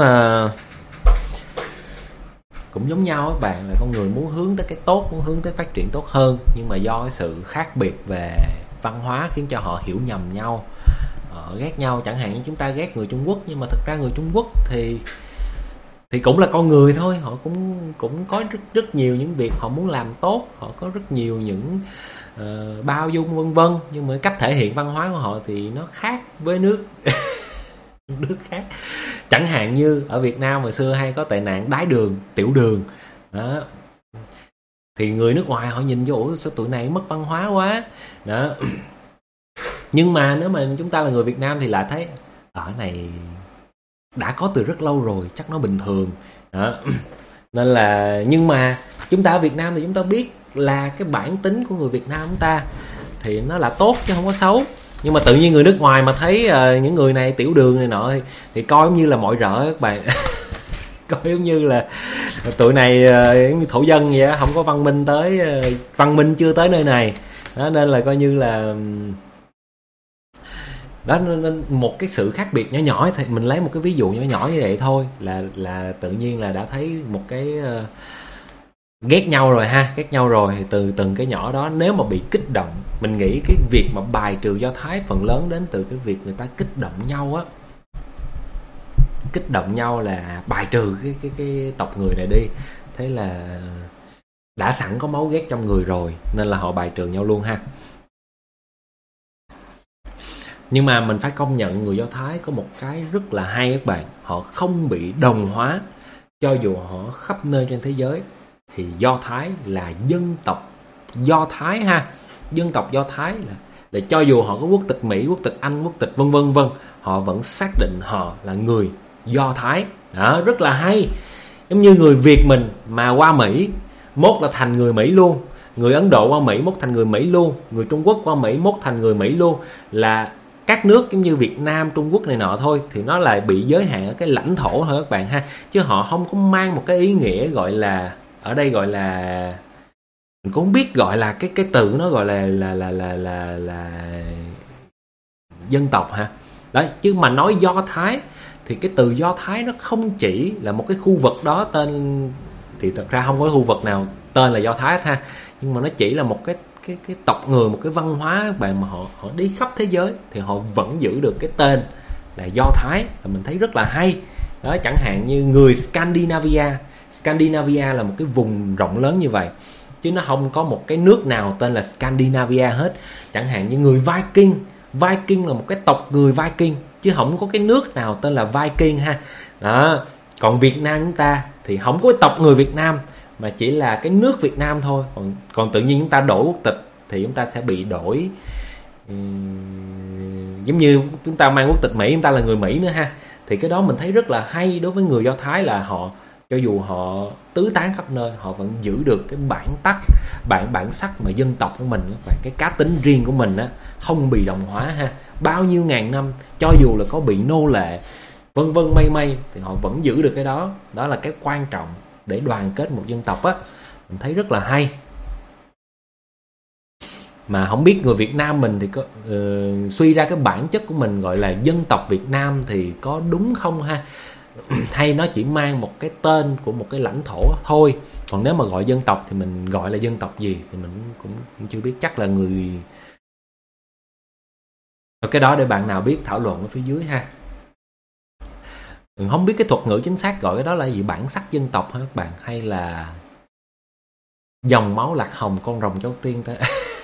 cũng giống nhau các bạn, là con người muốn hướng tới cái tốt, muốn hướng tới phát triển tốt hơn, nhưng mà do cái sự khác biệt về văn hóa khiến cho họ hiểu nhầm nhau, họ ghét nhau. Chẳng hạn như chúng ta ghét người Trung Quốc, nhưng mà thực ra người Trung Quốc thì cũng là con người thôi, họ cũng có rất nhiều những việc họ muốn làm tốt, họ có rất nhiều những bao dung vân vân, nhưng mà cách thể hiện văn hóa của họ thì nó khác với nước nước khác. Chẳng hạn như ở Việt Nam hồi xưa hay có tệ nạn đái đường, tiểu đường đó, thì người nước ngoài họ nhìn vô, ủa sao tụi này mất văn hóa quá đó. Nhưng mà nếu mà chúng ta là người Việt Nam thì lại thấy ở này đã có từ rất lâu rồi, chắc nó bình thường đó. Nên là, nhưng mà chúng ta ở Việt Nam thì chúng ta biết là cái bản tính của người Việt Nam chúng ta thì nó là tốt chứ không có xấu. Nhưng mà tự nhiên người nước ngoài mà thấy những người này tiểu đường này nọ thì coi giống như là mọi rợ các bạn. Coi giống như là tụi này như thổ dân vậy đó, không có văn minh tới, văn minh chưa tới nơi này đó, nên là coi như là đó. Nên một cái sự khác biệt nhỏ nhỏ thì mình lấy một cái ví dụ nhỏ nhỏ như vậy thôi là tự nhiên là đã thấy một cái ghét nhau rồi ha, ghét nhau rồi. Thì từ từng cái nhỏ đó nếu mà bị kích động, mình nghĩ cái việc mà bài trừ Do Thái phần lớn đến từ cái việc người ta kích động nhau á. Kích động nhau là bài trừ cái tộc người này đi. Thế là đã sẵn có máu ghét trong người rồi nên là họ bài trừ nhau luôn ha. Nhưng mà mình phải công nhận người Do Thái có một cái rất là hay các bạn, họ không bị đồng hóa. Cho dù họ khắp nơi trên thế giới thì Do Thái là dân tộc Do Thái ha. Dân tộc Do Thái là cho dù họ có quốc tịch Mỹ, quốc tịch Anh, quốc tịch vân vân vân, họ vẫn xác định họ là người Do Thái. Đó, rất là hay. Giống như người Việt mình mà qua Mỹ, mốt là thành người Mỹ luôn. Người Ấn Độ qua Mỹ mốt thành người Mỹ luôn. Người Trung Quốc qua Mỹ mốt thành người Mỹ luôn. Là các nước giống như Việt Nam, Trung Quốc này nọ thôi, thì nó lại bị giới hạn ở cái lãnh thổ thôi các bạn ha. Chứ họ không có mang một cái ý nghĩa gọi là, ở đây gọi là, mình cũng không biết gọi là cái từ nó gọi là dân tộc ha. Đấy, chứ mà nói Do Thái thì cái từ Do Thái nó không chỉ là một cái khu vực đó tên, thì thật ra không có khu vực nào tên là Do Thái ha, nhưng mà nó chỉ là một cái tộc người, một cái văn hóa các bạn, mà họ đi khắp thế giới thì họ vẫn giữ được cái tên là Do Thái, là mình thấy rất là hay đó. Chẳng hạn như người Scandinavia là một cái vùng rộng lớn như vậy, chứ nó không có một cái nước nào tên là Scandinavia hết. Chẳng hạn như người Viking là một cái tộc người Viking, chứ không có cái nước nào tên là Viking ha đó. Còn Việt Nam chúng ta thì không có cái tộc người Việt Nam, mà chỉ là cái nước Việt Nam thôi. Còn tự nhiên chúng ta đổi quốc tịch thì chúng ta sẽ bị đổi, giống như chúng ta mang quốc tịch Mỹ, chúng ta là người Mỹ nữa ha. Thì cái đó mình thấy rất là hay đối với người Do Thái, là họ cho dù họ tứ tán khắp nơi, họ vẫn giữ được cái bản sắc mà dân tộc của mình, cái cá tính riêng của mình á, không bị đồng hóa ha. Bao nhiêu ngàn năm, cho dù là có bị nô lệ vân vân mây thì họ vẫn giữ được cái đó. Đó là cái quan trọng để đoàn kết một dân tộc á, mình thấy rất là hay Mà không biết người Việt Nam mình thì có suy ra cái bản chất của mình gọi là dân tộc Việt Nam thì có đúng không ha? Hay nó chỉ mang một cái tên của một cái lãnh thổ thôi. Còn nếu mà gọi dân tộc thì mình gọi là dân tộc gì thì mình cũng chưa biết. Chắc là người... Cái đó để bạn nào biết thảo luận ở phía dưới ha. Không biết cái thuật ngữ chính xác gọi cái đó là gì, bản sắc dân tộc hả các bạn, hay là dòng máu lạc hồng con rồng cháu tiên ta.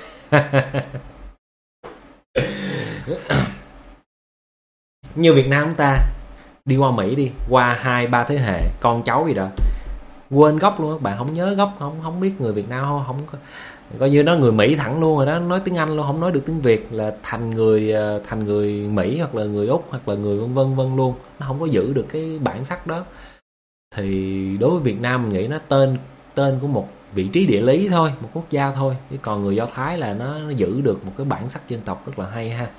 Như Việt Nam chúng ta đi qua Mỹ đi, qua 2-3 thế hệ con cháu gì đó quên gốc luôn các bạn, không nhớ gốc, không biết người Việt Nam, không coi như nó người Mỹ thẳng luôn rồi đó, nói tiếng Anh luôn, không nói được tiếng Việt là thành người Mỹ hoặc là người Úc hoặc là người vân vân luôn, nó không có giữ được cái bản sắc đó. Thì đối với Việt Nam mình nghĩ nó tên của một vị trí địa lý thôi, một quốc gia thôi, chứ còn người Do Thái là nó giữ được một cái bản sắc dân tộc rất là hay ha.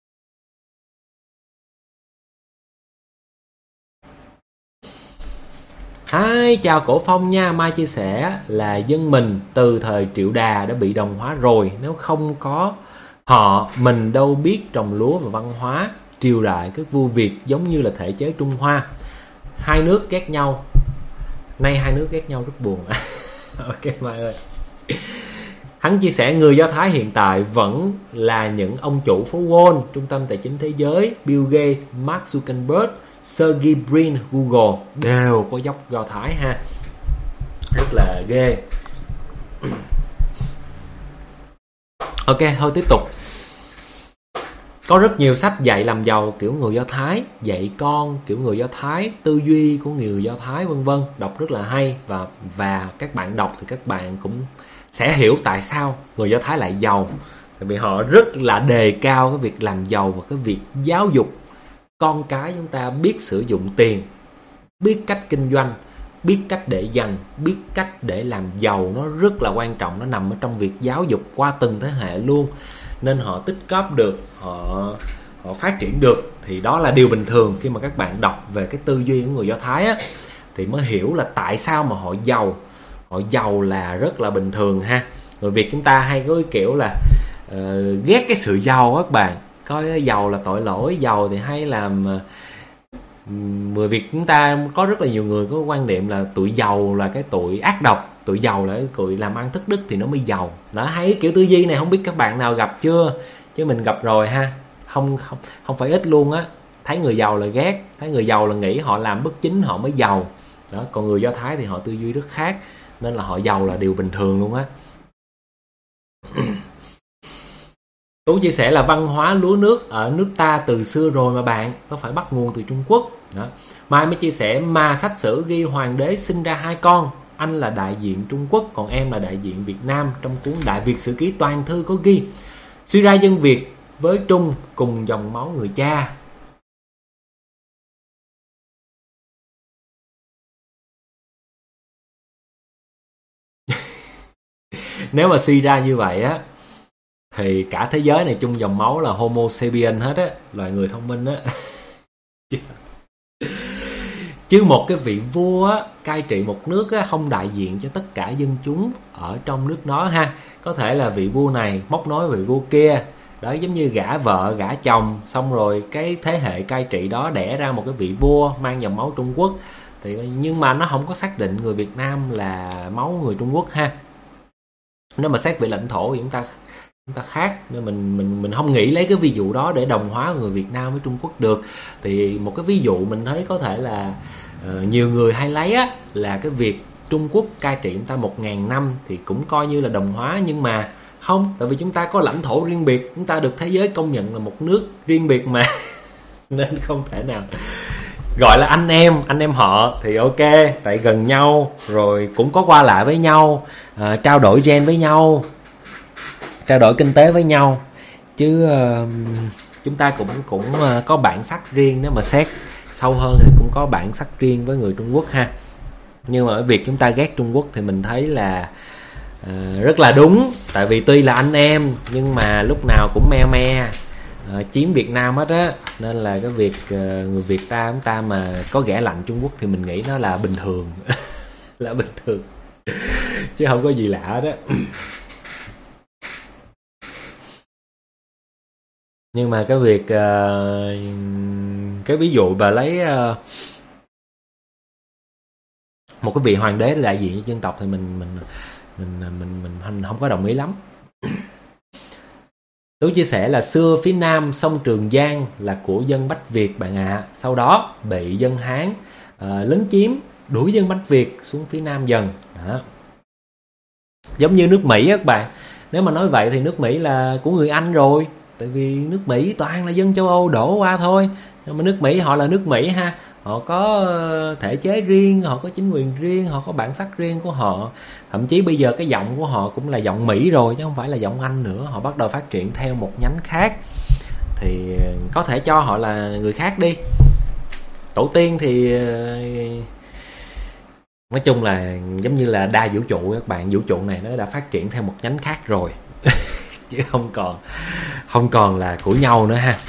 Hi, chào Cổ Phong nha. Mai chia sẻ là dân mình từ thời Triệu Đà đã bị đồng hóa rồi, nếu không có họ mình đâu biết trồng lúa và văn hóa. Triều đại các vua Việt giống như là thể chế Trung Hoa, hai nước ghét nhau, nay hai nước ghét nhau rất buồn. Ok Mai ơi. Hắn chia sẻ người Do Thái hiện tại vẫn là những ông chủ phố Wall, trung tâm tài chính thế giới, Bill Gates, Mark Zuckerberg, Sergey Brin, Google đều có dốc Do Thái ha, rất là ghê. Ok, thôi tiếp tục. Có rất nhiều sách dạy làm giàu kiểu người Do Thái, dạy con kiểu người Do Thái, tư duy của người Do Thái vân vân, đọc rất là hay, và các bạn đọc thì các bạn cũng sẽ hiểu tại sao người Do Thái lại giàu. Tại vì họ rất là đề cao cái việc làm giàu và cái việc giáo dục con cái chúng ta biết sử dụng tiền, biết cách kinh doanh, biết cách để dành, biết cách để làm giàu. Nó rất là quan trọng, nó nằm ở trong việc giáo dục qua từng thế hệ luôn. Nên họ tích góp được, họ phát triển được, thì đó là điều bình thường. Khi mà các bạn đọc về cái tư duy của người Do Thái á, thì mới hiểu là tại sao mà họ giàu. Họ giàu là rất là bình thường ha. Người Việt chúng ta hay có cái kiểu là ghét cái sự giàu các bạn, coi giàu là tội lỗi, giàu thì hay làm. Người Việt chúng ta có rất là nhiều người có quan niệm là tụi giàu là cái tụi ác độc, tụi giàu là cái tụi làm ăn thất đức thì nó mới giàu. Đó, hay kiểu tư duy này không biết các bạn nào gặp chưa, chứ mình gặp rồi ha. Không phải ít luôn á. Thấy người giàu là ghét, thấy người giàu là nghĩ họ làm bất chính họ mới giàu. Đó, còn người Do Thái thì họ tư duy rất khác, nên là họ giàu là điều bình thường luôn á. Tú chia sẻ là văn hóa lúa nước ở nước ta từ xưa rồi mà bạn, nó phải bắt nguồn từ Trung Quốc. Đó. Mai mới chia sẻ mà sách sử ghi hoàng đế sinh ra 2 con, anh là đại diện Trung Quốc còn em là đại diện Việt Nam. Trong cuốn Đại Việt Sử Ký toàn thư có ghi suy ra dân Việt với Trung cùng dòng máu người cha. Nếu mà suy ra như vậy á thì cả thế giới này chung dòng máu là Homo sapiens hết á, loài người thông minh á. Chứ một cái vị vua á, cai trị một nước á, không đại diện cho tất cả dân chúng ở trong nước đó ha. Có thể là vị vua này móc nối vị vua kia. Đó, giống như gả vợ, gả chồng, xong rồi cái thế hệ cai trị đó đẻ ra một cái vị vua mang dòng máu Trung Quốc. Nhưng mà nó không có xác định người Việt Nam là máu người Trung Quốc ha. Nếu mà xét về lãnh thổ thì chúng ta khác, nên mình không nghĩ lấy cái ví dụ đó để đồng hóa người Việt Nam với Trung Quốc được. Thì một cái ví dụ mình thấy có thể là nhiều người hay lấy á, là cái việc Trung Quốc cai trị chúng ta 1000 năm thì cũng coi như là đồng hóa, nhưng mà không, tại vì chúng ta có lãnh thổ riêng biệt, chúng ta được thế giới công nhận là một nước riêng biệt mà. Nên không thể nào gọi là anh em họ thì ok, tại gần nhau rồi cũng có qua lại với nhau, trao đổi gen với nhau, trao đổi kinh tế với nhau, chứ chúng ta cũng có bản sắc riêng. Nếu mà xét sâu hơn thì cũng có bản sắc riêng với người Trung Quốc ha. Nhưng mà ở việc chúng ta ghét Trung Quốc thì mình thấy là rất là đúng. Tại vì tuy là anh em nhưng mà lúc nào cũng me chiếm Việt Nam hết á. Nên là cái việc người Việt chúng ta mà có ghẻ lạnh Trung Quốc thì mình nghĩ nó là bình thường. Là bình thường, chứ không có gì lạ đó. Nhưng mà cái việc cái ví dụ bà lấy một cái vị hoàng đế để đại diện cho dân tộc thì mình không có đồng ý lắm. Tú chia sẻ là xưa phía nam sông Trường Giang là của dân Bách Việt bạn ạ. Sau đó bị dân Hán lấn chiếm, đuổi dân Bách Việt xuống phía nam dần. Đó. Giống như nước Mỹ các bạn. Nếu mà nói vậy thì nước Mỹ là của người Anh rồi. Tại vì nước Mỹ toàn là dân châu Âu đổ qua thôi. Nhưng mà nước Mỹ họ là nước Mỹ ha. Họ có thể chế riêng, họ có chính quyền riêng, họ có bản sắc riêng của họ. Thậm chí bây giờ cái giọng của họ cũng là giọng Mỹ rồi chứ không phải là giọng Anh nữa. Họ bắt đầu phát triển theo một nhánh khác. Thì có thể cho họ là người khác đi. Tổ tiên thì nói chung là giống như là đa vũ trụ các bạn. Vũ trụ này nó đã phát triển theo một nhánh khác rồi. Chứ không còn là của nhau nữa ha.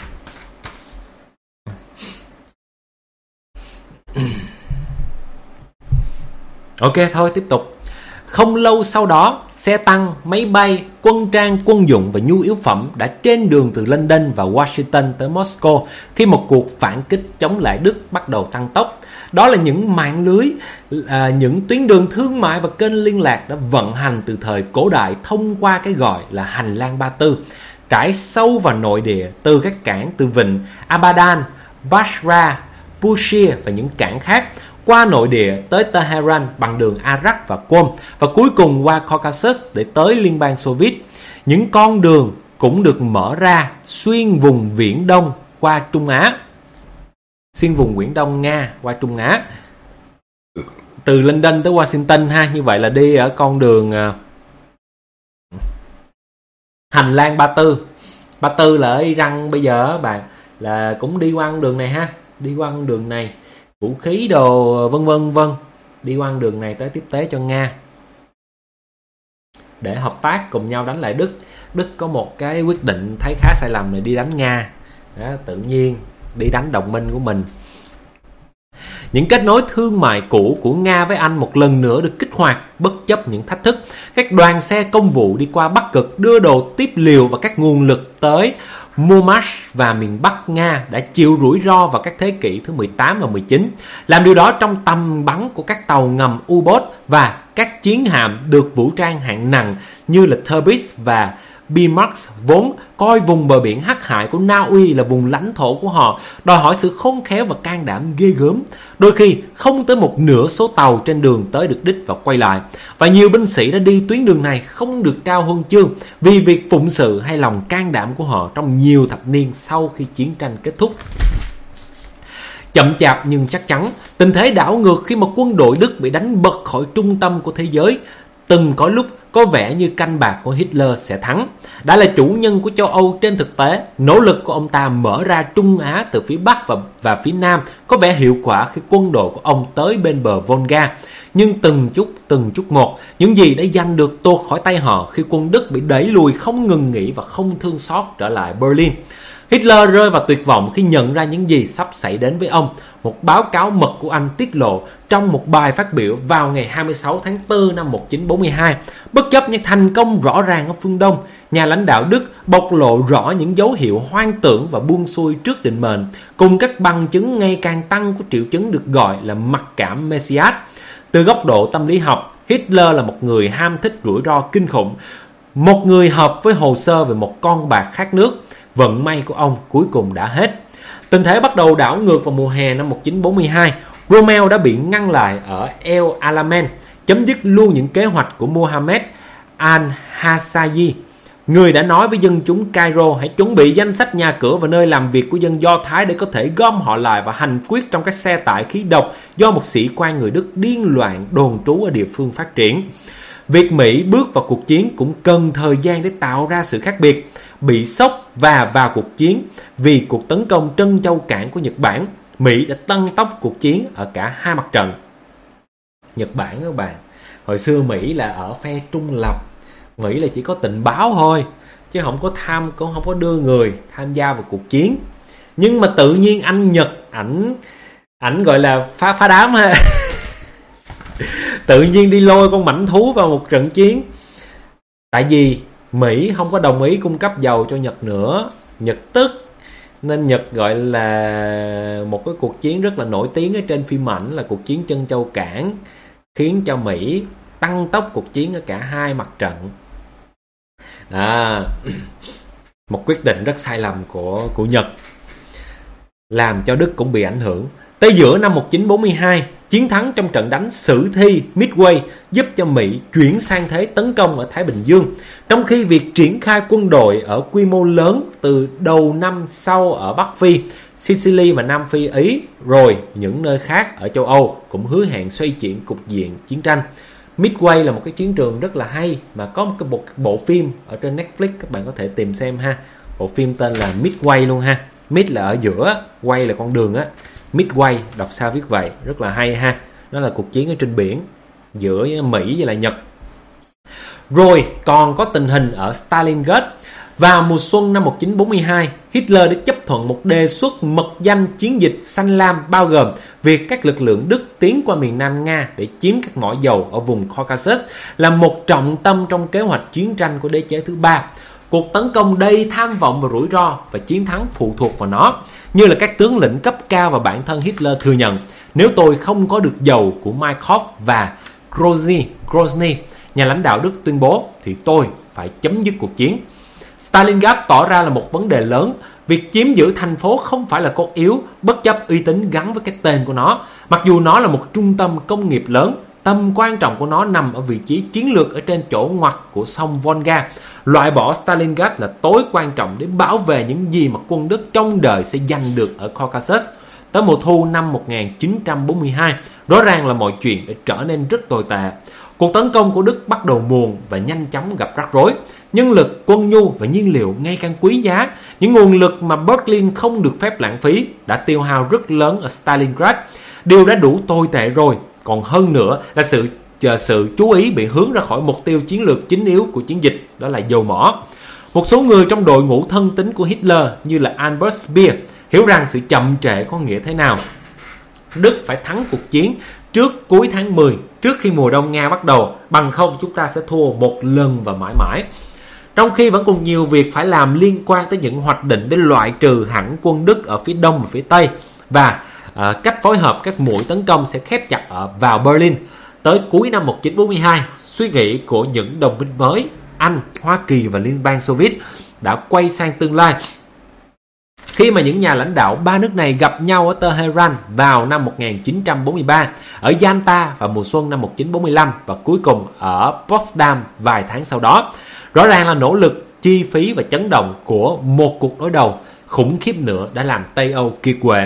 Ok thôi tiếp tục. Không lâu sau đó, xe tăng, máy bay, quân trang, quân dụng và nhu yếu phẩm đã trên đường từ London và Washington tới Moscow khi một cuộc phản kích chống lại Đức bắt đầu tăng tốc. Đó là những mạng lưới, những tuyến đường thương mại và kênh liên lạc đã vận hành từ thời cổ đại thông qua cái gọi là hành lang Ba Tư, trải sâu vào nội địa từ các cảng từ vịnh Abadan, Basra, Bushehr và những cảng khác, qua nội địa tới Tehran bằng đường Arak và Qom, và cuối cùng qua Caucasus để tới Liên bang Xô Viết. Những con đường cũng được mở ra xuyên vùng Viễn Đông qua Trung Á. Xuyên vùng Viễn Đông Nga qua Trung Á. Từ London tới Washington ha, như vậy là đi ở con đường hành lang Ba Tư. Ba Tư là ở Iran bây giờ bạn, là cũng đi qua con đường này ha, đi qua con đường này. Vũ khí đồ vân, đi qua đường này tới tiếp tế cho Nga để hợp tác cùng nhau đánh lại Đức. Đức có một cái quyết định thấy khá sai lầm này, đi đánh Nga. Đó, tự nhiên đi đánh đồng minh của mình. Những kết nối thương mại cũ của Nga với Anh một lần nữa được kích hoạt bất chấp những thách thức. Các đoàn xe công vụ đi qua Bắc Cực đưa đồ tiếp liệu và các nguồn lực tới Murmansk và miền Bắc Nga đã chịu rủi ro vào các thế kỷ thứ 18 và 19. Làm điều đó trong tầm bắn của các tàu ngầm U-boat và các chiến hạm được vũ trang hạng nặng như là Tirpitz và Bismarck, vốn coi vùng bờ biển hắc hại của Na Uy là vùng lãnh thổ của họ, đòi hỏi sự khôn khéo và can đảm ghê gớm. Đôi khi không tới một nửa số tàu trên đường tới được đích và quay lại. Và nhiều binh sĩ đã đi tuyến đường này không được trao huân chương vì việc phụng sự hay lòng can đảm của họ trong nhiều thập niên sau khi chiến tranh kết thúc. Chậm chạp nhưng chắc chắn, tình thế đảo ngược khi mà quân đội Đức bị đánh bật khỏi trung tâm của thế giới. Từng có lúc có vẻ như canh bạc của Hitler sẽ thắng. Đã là chủ nhân của châu Âu trên thực tế, nỗ lực của ông ta mở ra Trung Á từ phía Bắc và phía Nam có vẻ hiệu quả khi quân đội của ông tới bên bờ Volga. Nhưng từng chút một, những gì đã giành được tuột khỏi tay họ khi quân Đức bị đẩy lùi không ngừng nghỉ và không thương xót trở lại Berlin. Hitler rơi vào tuyệt vọng khi nhận ra những gì sắp xảy đến với ông. Một báo cáo mật của Anh tiết lộ trong một bài phát biểu vào ngày 26 tháng 4 năm 1942. Bất chấp những thành công rõ ràng ở phương Đông, nhà lãnh đạo Đức bộc lộ rõ những dấu hiệu hoang tưởng và buông xuôi trước định mệnh, cùng các bằng chứng ngày càng tăng của triệu chứng được gọi là mặc cảm Messias. Từ góc độ tâm lý học, Hitler là một người ham thích rủi ro kinh khủng, một người hợp với hồ sơ về một con bạc khát nước. Vận may của ông cuối cùng đã hết. Tình thế bắt đầu đảo ngược vào mùa hè năm 1942. Rommel đã bị ngăn lại ở El Alamein, chấm dứt luôn những kế hoạch của Mohammed al-Hassaji, người đã nói với dân chúng Cairo hãy chuẩn bị danh sách nhà cửa và nơi làm việc của dân Do Thái để có thể gom họ lại và hành quyết trong các xe tải khí độc do một sĩ quan người Đức điên loạn đồn trú ở địa phương phát triển. Việc Mỹ bước vào cuộc chiến cũng cần thời gian để tạo ra sự khác biệt. Bị sốc và vào cuộc chiến vì cuộc tấn công Trân Châu Cảng của Nhật Bản, Mỹ đã tăng tốc cuộc chiến ở cả hai mặt trận. Nhật Bản các bạn, hồi xưa Mỹ là ở phe trung lập, Mỹ là chỉ có tình báo thôi, chứ không có đưa người tham gia vào cuộc chiến. Nhưng mà tự nhiên anh Nhật ảnh gọi là phá đám ha. Tự nhiên đi lôi con mãnh thú vào một trận chiến. Tại vì Mỹ không có đồng ý cung cấp dầu cho Nhật nữa. Nhật tức. Nên Nhật gọi là một cái cuộc chiến rất là nổi tiếng ở trên phim ảnh là cuộc chiến Trân Châu Cảng, khiến cho Mỹ tăng tốc cuộc chiến ở cả hai mặt trận. Một quyết định rất sai lầm của Nhật, làm cho Đức cũng bị ảnh hưởng. Tới giữa năm 1942, chiến thắng trong trận đánh sử thi Midway giúp cho Mỹ chuyển sang thế tấn công ở Thái Bình Dương, trong khi việc triển khai quân đội ở quy mô lớn từ đầu năm sau ở Bắc Phi, Sicily và Nam Phi Ý, rồi những nơi khác ở châu Âu cũng hứa hẹn xoay chuyển cục diện chiến tranh. Midway là một cái chiến trường rất là hay, mà có một cái bộ phim ở trên Netflix, các bạn có thể tìm xem ha. Bộ phim tên là Midway luôn ha. Mid là ở giữa, way là con đường á. Midway, đọc sao viết vậy, rất là hay ha. Nó là cuộc chiến ở trên biển giữa Mỹ với lại Nhật. Rồi còn có tình hình ở Stalingrad. Vào mùa xuân năm 1942, Hitler đã chấp thuận một đề xuất mật danh chiến dịch Xanh Lam, bao gồm việc các lực lượng Đức tiến qua miền Nam Nga để chiếm các mỏ dầu ở vùng Caucasus là một trọng tâm trong kế hoạch chiến tranh của đế chế thứ ba. Cuộc tấn công đầy tham vọng và rủi ro, và chiến thắng phụ thuộc vào nó. Như là các tướng lĩnh cấp cao và bản thân Hitler thừa nhận, nếu tôi không có được dầu của Markov và Grozny, nhà lãnh đạo Đức tuyên bố, thì tôi phải chấm dứt cuộc chiến. Stalingrad tỏ ra là một vấn đề lớn. Việc chiếm giữ thành phố không phải là cốt yếu, bất chấp uy tín gắn với cái tên của nó. Mặc dù nó là một trung tâm công nghiệp lớn, tầm quan trọng của nó nằm ở vị trí chiến lược ở trên chỗ ngoặt của sông Volga. Loại bỏ Stalingrad là tối quan trọng để bảo vệ những gì mà quân Đức trong đời sẽ giành được ở Caucasus. Tới mùa thu năm 1942, rõ ràng là mọi chuyện đã trở nên rất tồi tệ. Cuộc tấn công của Đức bắt đầu muộn và nhanh chóng gặp rắc rối. Nhân lực, quân nhu và nhiên liệu ngày càng quý giá. Những nguồn lực mà Berlin không được phép lãng phí đã tiêu hao rất lớn ở Stalingrad. Điều đã đủ tồi tệ rồi. Còn hơn nữa là sự chú ý bị hướng ra khỏi mục tiêu chiến lược chính yếu của chiến dịch, đó là dầu mỏ. Một số người trong đội ngũ thân tín của Hitler như là Albert Speer hiểu rằng sự chậm trễ có nghĩa thế nào. Đức phải thắng cuộc chiến trước cuối tháng 10, trước khi mùa đông Nga bắt đầu, bằng không chúng ta sẽ thua một lần và mãi mãi. Trong khi vẫn còn nhiều việc phải làm liên quan tới những hoạch định để loại trừ hẳn quân Đức ở phía đông và phía tây, và cách phối hợp các mũi tấn công sẽ khép chặt vào Berlin. Tới cuối năm 1942, suy nghĩ của những đồng minh mới Anh, Hoa Kỳ và Liên bang Xô Viết đã quay sang tương lai, khi mà những nhà lãnh đạo ba nước này gặp nhau ở Tehran vào năm 1943, ở Yalta vào mùa xuân năm 1945 và cuối cùng ở Potsdam vài tháng sau đó. Rõ ràng là nỗ lực, chi phí và chấn động của một cuộc đối đầu khủng khiếp nữa đã làm Tây Âu kiệt quệ.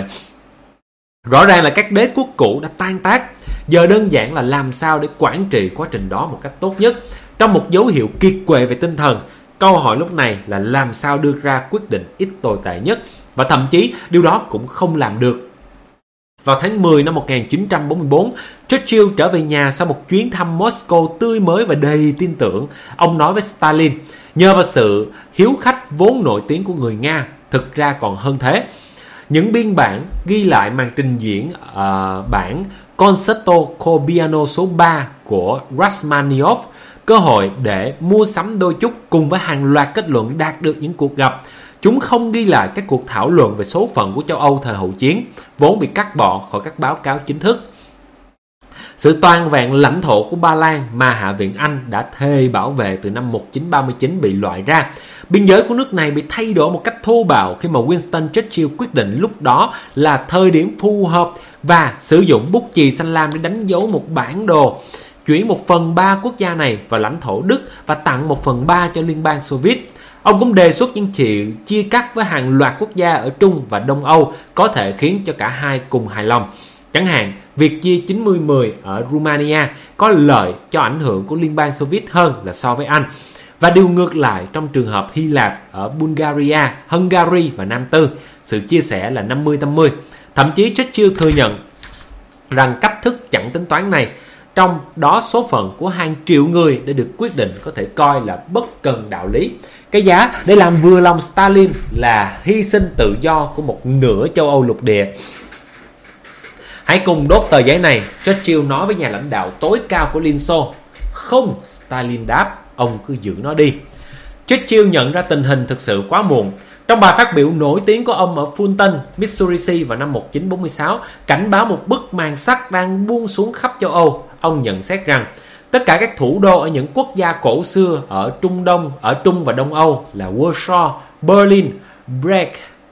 Rõ ràng là các đế quốc cũ đã tan tác. Giờ đơn giản là làm sao để quản trị quá trình đó một cách tốt nhất. Trong một dấu hiệu kiệt quệ về tinh thần, câu hỏi lúc này là làm sao đưa ra quyết định ít tồi tệ nhất, và thậm chí điều đó cũng không làm được. Vào tháng 10 năm 1944, Churchill trở về nhà sau một chuyến thăm Moscow tươi mới và đầy tin tưởng. Ông nói với Stalin, nhờ vào sự hiếu khách vốn nổi tiếng của người Nga, thực ra còn hơn thế. Những biên bản ghi lại màn trình diễn bản Concerto con piano số 3 của Rachmaninoff, cơ hội để mua sắm đôi chút cùng với hàng loạt kết luận đạt được những cuộc gặp. Chúng không ghi lại các cuộc thảo luận về số phận của châu Âu thời hậu chiến, vốn bị cắt bỏ khỏi các báo cáo chính thức. Sự toàn vẹn lãnh thổ của Ba Lan mà Hạ viện Anh đã thề bảo vệ từ năm 1939 bị loại ra. Biên giới của nước này bị thay đổi một cách thô bạo khi mà Winston Churchill quyết định lúc đó là thời điểm phù hợp và sử dụng bút chì xanh lam để đánh dấu một bản đồ, chuyển 1/3 quốc gia này vào lãnh thổ Đức và tặng 1/3 cho Liên bang Xô Viết. Ông cũng đề xuất những chuyện chia cắt với hàng loạt quốc gia ở Trung và Đông Âu có thể khiến cho cả hai cùng hài lòng. Chẳng hạn, việc chia 90-10 ở Romania có lợi cho ảnh hưởng của Liên bang Xô Viết hơn là so với Anh. Và điều ngược lại trong trường hợp Hy Lạp ở Bulgaria, Hungary và Nam Tư, sự chia sẻ là 50-50. Thậm chí Churchill thừa nhận rằng cách thức chặn tính toán này, trong đó số phận của hàng triệu người đã được quyết định, có thể coi là bất cần đạo lý. Cái giá để làm vừa lòng Stalin là hy sinh tự do của một nửa châu Âu lục địa. Hãy cùng đốt tờ giấy này, Churchill nói với nhà lãnh đạo tối cao của Liên Xô. Không, Stalin đáp, ông cứ giữ nó đi. Churchill nhận ra tình hình thực sự quá muộn. Trong bài phát biểu nổi tiếng của ông ở Fulton, Missouri vào năm 1946, cảnh báo một bức màn sắt đang buông xuống khắp châu Âu. Ông nhận xét rằng tất cả các thủ đô ở những quốc gia cổ xưa ở Trung và Đông Âu là Warsaw, Berlin, Prague,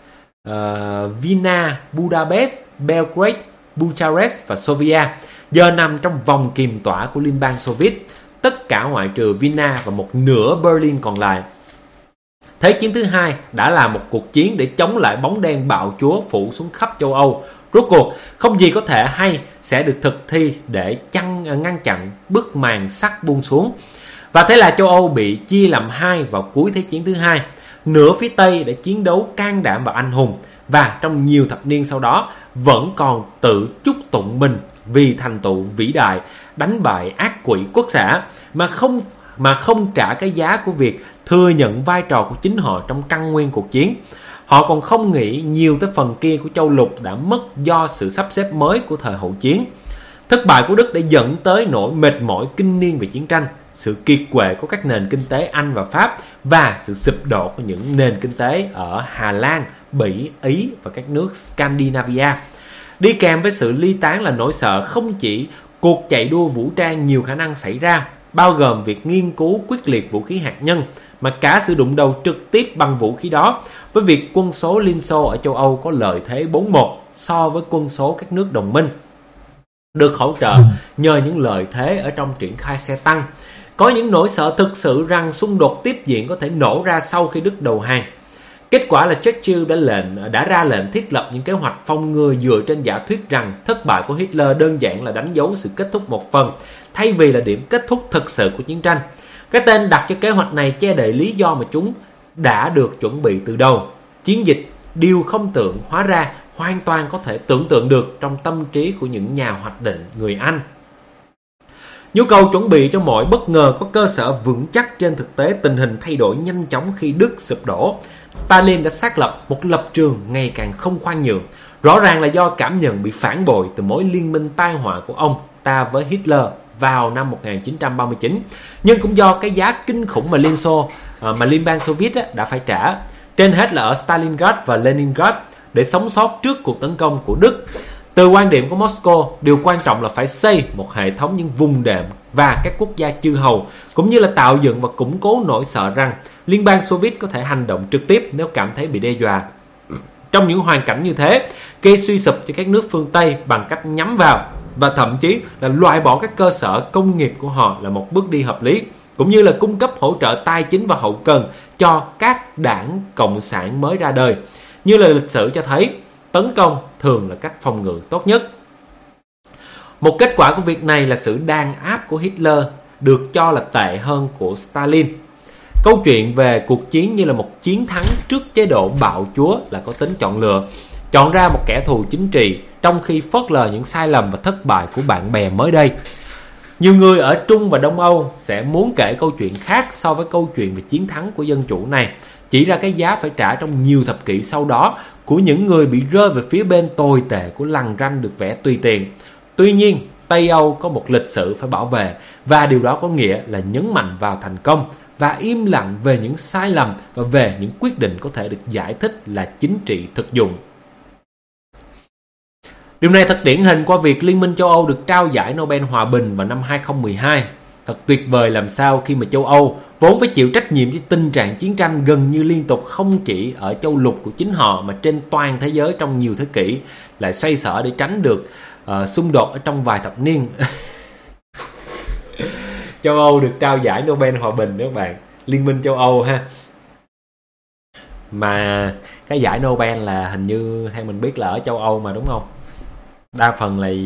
Vienna, Budapest, Belgrade, Bucharest và Sofia giờ nằm trong vòng kiềm tỏa của Liên bang Xô Viết, tất cả ngoại trừ Vienna và một nửa Berlin còn lại. Thế chiến thứ hai đã là một cuộc chiến để chống lại bóng đen bạo chúa phủ xuống khắp châu Âu. Rốt cuộc, không gì có thể hay sẽ được thực thi để ngăn chặn bức màn sắt buông xuống. Và thế là châu Âu bị chia làm hai vào cuối Thế chiến thứ hai. Nửa phía Tây đã chiến đấu can đảm và anh hùng, và trong nhiều thập niên sau đó vẫn còn tự chúc tụng mình vì thành tựu vĩ đại đánh bại ác quỷ quốc xã, mà không trả cái giá của việc thừa nhận vai trò của chính họ trong căn nguyên cuộc chiến. Họ còn không nghĩ nhiều tới phần kia của châu lục đã mất do sự sắp xếp mới của thời hậu chiến. Thất bại của Đức đã dẫn tới nỗi mệt mỏi kinh niên về chiến tranh, sự kiệt quệ của các nền kinh tế Anh và Pháp, và sự sụp đổ của những nền kinh tế ở Hà Lan, Bỉ, Ý và các nước Scandinavia. Đi kèm với sự ly tán là nỗi sợ không chỉ cuộc chạy đua vũ trang nhiều khả năng xảy ra, bao gồm việc nghiên cứu quyết liệt vũ khí hạt nhân, mà cả sự đụng đầu trực tiếp bằng vũ khí đó, với việc quân số Liên Xô ở châu Âu có lợi thế 4-1 so với quân số các nước đồng minh, được hỗ trợ nhờ những lợi thế ở trong triển khai xe tăng. Có những nỗi sợ thực sự rằng xung đột tiếp diễn có thể nổ ra sau khi Đức đầu hàng. Kết quả là Churchill đã ra lệnh thiết lập những kế hoạch phòng ngừa dựa trên giả thuyết rằng thất bại của Hitler đơn giản là đánh dấu sự kết thúc một phần, thay vì là điểm kết thúc thực sự của chiến tranh. Cái tên đặt cho kế hoạch này che đậy lý do mà chúng đã được chuẩn bị từ đầu. Chiến dịch, điều không tưởng hóa ra hoàn toàn có thể tưởng tượng được trong tâm trí của những nhà hoạch định người Anh. Nhu cầu chuẩn bị cho mọi bất ngờ có cơ sở vững chắc trên thực tế tình hình thay đổi nhanh chóng khi Đức sụp đổ. Stalin đã xác lập một lập trường ngày càng không khoan nhượng, rõ ràng là do cảm nhận bị phản bội từ mối liên minh tai họa của ông ta với Hitler vào năm 1939, nhưng cũng do cái giá kinh khủng mà Liên bang Xô Viết đã phải trả, trên hết là ở Stalingrad và Leningrad, để sống sót trước cuộc tấn công của Đức. Từ quan điểm của Moscow, điều quan trọng là phải xây một hệ thống những vùng đệm và các quốc gia chư hầu, cũng như là tạo dựng và củng cố nỗi sợ rằng Liên bang Xô Viết có thể hành động trực tiếp nếu cảm thấy bị đe dọa. Trong những hoàn cảnh như thế, gây suy sụp cho các nước phương Tây bằng cách nhắm vào và thậm chí là loại bỏ các cơ sở công nghiệp của họ là một bước đi hợp lý, cũng như là cung cấp hỗ trợ tài chính và hậu cần cho các đảng cộng sản mới ra đời. Như là lịch sử cho thấy, tấn công thường là cách phòng ngự tốt nhất. Một kết quả của việc này là sự đàn áp của Hitler được cho là tệ hơn của Stalin. Câu chuyện về cuộc chiến như là một chiến thắng trước chế độ bạo chúa là có tính chọn lựa, chọn ra một kẻ thù chính trị trong khi phớt lờ những sai lầm và thất bại của bạn bè mới đây. Nhiều người ở Trung và Đông Âu sẽ muốn kể câu chuyện khác so với câu chuyện về chiến thắng của dân chủ này, chỉ ra cái giá phải trả trong nhiều thập kỷ sau đó của những người bị rơi về phía bên tồi tệ của lằn ranh được vẽ tùy tiện. Tuy nhiên, Tây Âu có một lịch sử phải bảo vệ, và điều đó có nghĩa là nhấn mạnh vào thành công và im lặng về những sai lầm và về những quyết định có thể được giải thích là chính trị thực dụng. Điều này thật điển hình qua việc Liên minh châu Âu được trao giải Nobel Hòa bình vào năm 2012. Thật tuyệt vời làm sao khi mà châu Âu vốn phải chịu trách nhiệm với tình trạng chiến tranh gần như liên tục không chỉ ở châu lục của chính họ mà trên toàn thế giới trong nhiều thế kỷ, lại xoay sở để tránh được xung đột ở trong vài thập niên. Châu Âu được trao giải Nobel Hòa bình đó các bạn, Liên minh châu Âu ha. Mà cái giải Nobel là hình như theo mình biết là ở châu Âu mà, đúng không? Đa phần là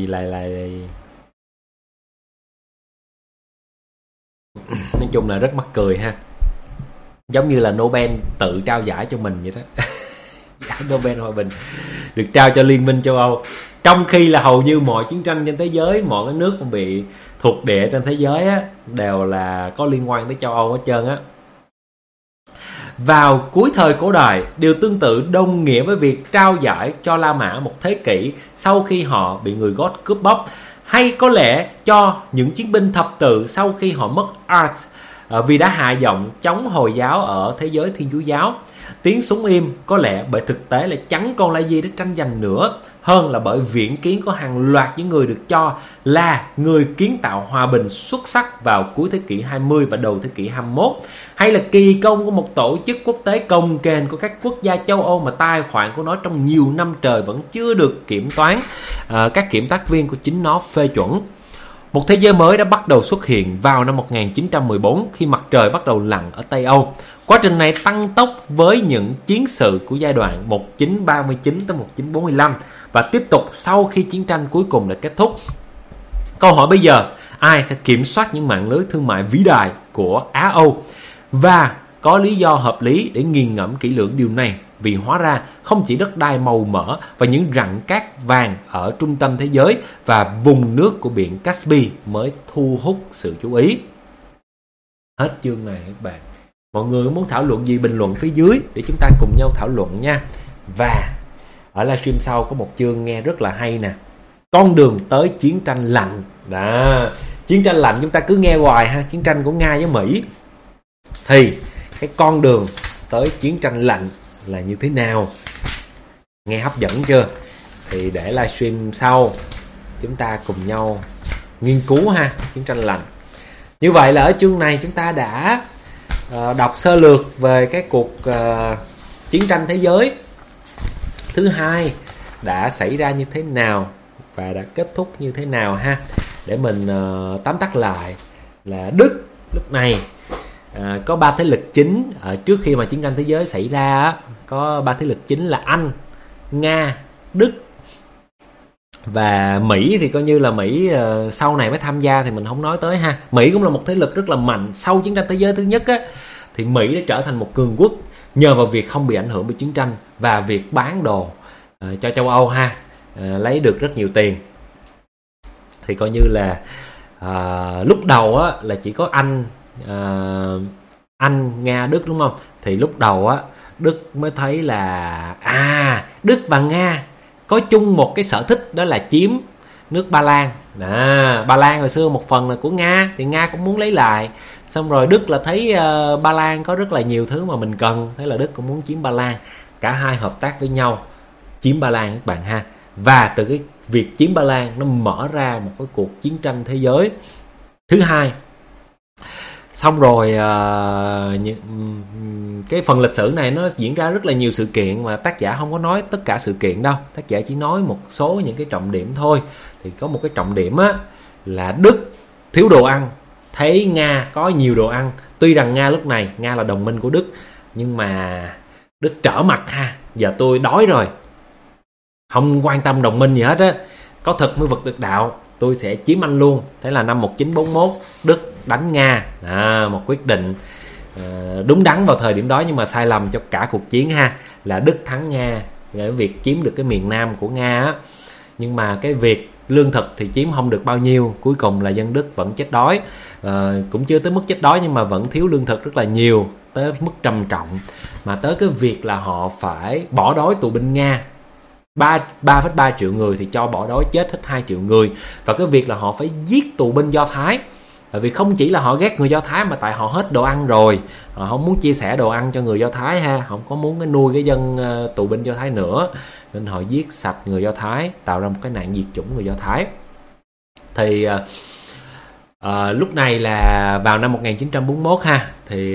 nói chung là rất mắc cười ha. Giống như là Nobel tự trao giải cho mình vậy đó. Giải Nobel Hòa bình được trao cho Liên minh châu Âu, trong khi là hầu như mọi chiến tranh trên thế giới, mọi cái nước bị thuộc địa trên thế giới á, đều là có liên quan tới châu Âu hết trơn á. Vào cuối thời cổ đại, điều tương tự đồng nghĩa với việc trao giải cho La Mã một thế kỷ sau khi họ bị người Gót cướp bóc, hay có lẽ cho những chiến binh thập tự sau khi họ mất Ars, vì đã hạ giọng chống Hồi giáo ở thế giới Thiên Chúa giáo. Tiếng súng im có lẽ bởi thực tế là chẳng còn là gì để tranh giành nữa, hơn là bởi viễn kiến có hàng loạt những người được cho là người kiến tạo hòa bình xuất sắc vào cuối thế kỷ 20 và đầu thế kỷ 21, hay là kỳ công của một tổ chức quốc tế cồng kềnh của các quốc gia châu Âu mà tài khoản của nó trong nhiều năm trời vẫn chưa được kiểm toán, các kiểm tác viên của chính nó phê chuẩn. Một thế giới mới đã bắt đầu xuất hiện vào năm 1914 khi mặt trời bắt đầu lặn ở Tây Âu. Quá trình này tăng tốc với những chiến sự của giai đoạn 1939 tới 1945 và tiếp tục sau khi chiến tranh cuối cùng đã kết thúc. Câu hỏi bây giờ, ai sẽ kiểm soát những mạng lưới thương mại vĩ đại của Á Âu? Và có lý do hợp lý để nghiền ngẫm kỹ lưỡng điều này, vì hóa ra không chỉ đất đai màu mỡ và những rặng cát vàng ở trung tâm thế giới và vùng nước của biển Caspi mới thu hút sự chú ý. Hết chương này các bạn. Mọi người muốn thảo luận gì bình luận phía dưới để chúng ta cùng nhau thảo luận nha. Và ở livestream sau có một chương nghe rất là hay nè, con đường tới chiến tranh lạnh. Đó, chiến tranh lạnh chúng ta cứ nghe hoài ha, chiến tranh của Nga với Mỹ. Thì cái con đường tới chiến tranh lạnh là như thế nào? Nghe hấp dẫn chưa? Thì để livestream sau chúng ta cùng nhau nghiên cứu ha, chiến tranh lạnh. Như vậy là ở chương này chúng ta đã đọc sơ lược về cái cuộc chiến tranh thế giới thứ hai đã xảy ra như thế nào và đã kết thúc như thế nào ha. Để mình tóm tắt lại là Đức lúc này có 3 thế lực chính. Trước khi mà chiến tranh thế giới xảy ra có 3 thế lực chính là Anh, Nga, Đức và Mỹ. Thì coi như là Mỹ sau này mới tham gia thì mình không nói tới ha. Mỹ cũng là một thế lực rất là mạnh. Sau chiến tranh thế giới thứ nhất thì Mỹ đã trở thành một cường quốc nhờ vào việc không bị ảnh hưởng bởi chiến tranh và việc bán đồ cho châu Âu ha, lấy được rất nhiều tiền. Thì coi như là lúc đầu là chỉ có Anh, Nga, Đức đúng không? Thì lúc đầu Đức mới thấy là Đức và Nga có chung một cái sở thích, đó là chiếm nước Ba Lan. Ba Lan hồi xưa một phần là của Nga thì Nga cũng muốn lấy lại. Xong rồi Đức là thấy Ba Lan có rất là nhiều thứ mà mình cần, thế là Đức cũng muốn chiếm Ba Lan. Cả hai hợp tác với nhau chiếm Ba Lan các bạn ha. Và từ cái việc chiếm Ba Lan nó mở ra một cái cuộc chiến tranh thế giới thứ hai. Xong rồi cái phần lịch sử này nó diễn ra rất là nhiều sự kiện mà tác giả không có nói tất cả sự kiện đâu. Tác giả chỉ nói một số những cái trọng điểm thôi. Thì có một cái trọng điểm là Đức thiếu đồ ăn, thấy Nga có nhiều đồ ăn. Tuy rằng Nga lúc này, Nga là đồng minh của Đức, nhưng mà Đức trở mặt ha. Giờ tôi đói rồi, không quan tâm đồng minh gì hết á, có thực mới vực được đạo, tôi sẽ chiếm anh luôn. Thế là năm 1941 Đức đánh Nga. Một quyết định đúng đắn vào thời điểm đó nhưng mà sai lầm cho cả cuộc chiến ha. Là Đức thắng Nga về việc chiếm được cái miền Nam của Nga á. Nhưng mà cái việc lương thực thì chiếm không được bao nhiêu. Cuối cùng là dân Đức vẫn chết đói, cũng chưa tới mức chết đói nhưng mà vẫn thiếu lương thực rất là nhiều, tới mức trầm trọng. Mà tới cái việc là họ phải bỏ đói tù binh Nga 3,3 triệu người thì cho bỏ đói chết hết 2 triệu người. Và cái việc là họ phải giết tù binh Do Thái, tại vì không chỉ là họ ghét người Do Thái mà tại họ hết đồ ăn rồi, họ không muốn chia sẻ đồ ăn cho người Do Thái ha, không có muốn nuôi cái dân tù binh Do Thái nữa, nên họ giết sạch người Do Thái, tạo ra một cái nạn diệt chủng người Do Thái. Thì lúc này là vào năm 1941 ha, thì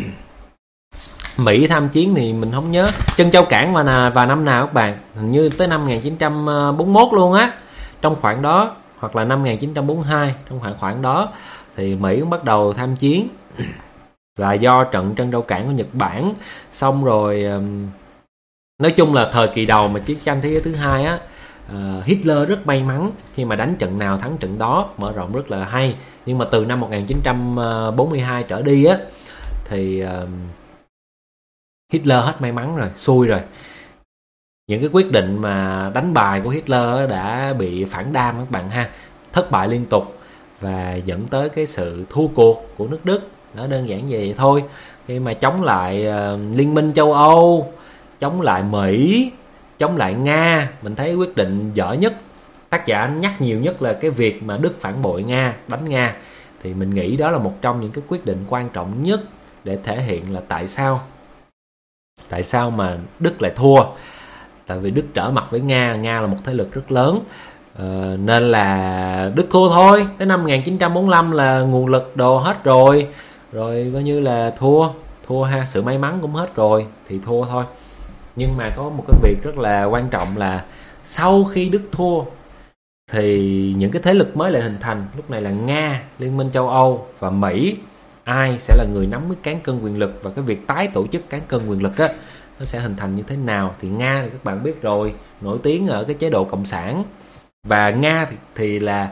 Mỹ tham chiến thì mình không nhớ Trân Châu Cảng vào năm nào các bạn, hình như tới năm 1941 luôn á, trong khoảng đó, hoặc là năm 1942, trong khoảng đó thì Mỹ cũng bắt đầu tham chiến. Là do trận Trân Châu Cảng của Nhật Bản. Xong rồi nói chung là thời kỳ đầu mà chiến tranh thế giới thứ hai á, Hitler rất may mắn khi mà đánh trận nào thắng trận đó, mở rộng rất là hay. Nhưng mà từ năm 1942 trở đi á thì Hitler hết may mắn rồi, xui rồi. Những cái quyết định mà đánh bài của Hitler đã bị phản đam các bạn ha, thất bại liên tục và dẫn tới cái sự thua cuộc của nước Đức. Nó đơn giản vậy thôi. Khi mà chống lại Liên minh châu Âu, chống lại Mỹ, chống lại Nga, mình thấy quyết định dở nhất, tác giả nhắc nhiều nhất là cái việc mà Đức phản bội Nga, đánh Nga. Thì mình nghĩ đó là một trong những cái quyết định quan trọng nhất để thể hiện là tại sao mà Đức lại thua. Tại vì Đức trở mặt với Nga là một thế lực rất lớn, nên là Đức thua thôi. Tới năm 1945 là nguồn lực đồ hết rồi coi như là thua ha, sự may mắn cũng hết rồi thì thua thôi. Nhưng mà có một cái việc rất là quan trọng là sau khi Đức thua thì những cái thế lực mới lại hình thành. Lúc này là Nga, Liên minh châu Âu và Mỹ. Ai sẽ là người nắm cái cán cân quyền lực, và cái việc tái tổ chức cán cân quyền lực á, nó sẽ hình thành như thế nào? Thì Nga thì các bạn biết rồi, nổi tiếng ở cái chế độ cộng sản, và Nga thì là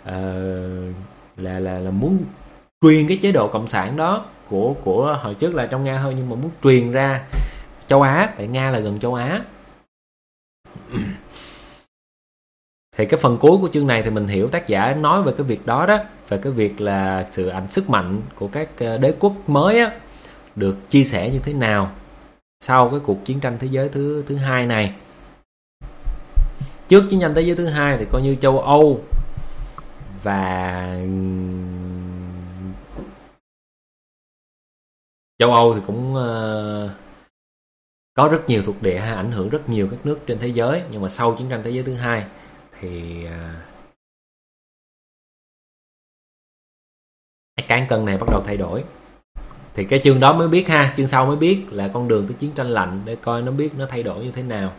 muốn truyền cái chế độ cộng sản đó của hồi trước là trong Nga thôi, nhưng mà muốn truyền ra châu Á, tại Nga là gần châu Á. Thì cái phần cuối của chương này thì mình hiểu tác giả nói về cái việc đó đó, về cái việc là sức mạnh của các đế quốc mới á, được chia sẻ như thế nào sau cái cuộc chiến tranh thế giới thứ hai này. Trước chiến tranh thế giới thứ hai thì coi như châu Âu và châu Âu thì cũng có rất nhiều thuộc địa, ảnh hưởng rất nhiều các nước trên thế giới. Nhưng mà sau chiến tranh thế giới thứ hai thì cái cán cân này bắt đầu thay đổi. Thì cái chương đó mới biết ha, chương sau mới biết là con đường tới chiến tranh lạnh, để coi nó biết nó thay đổi như thế nào.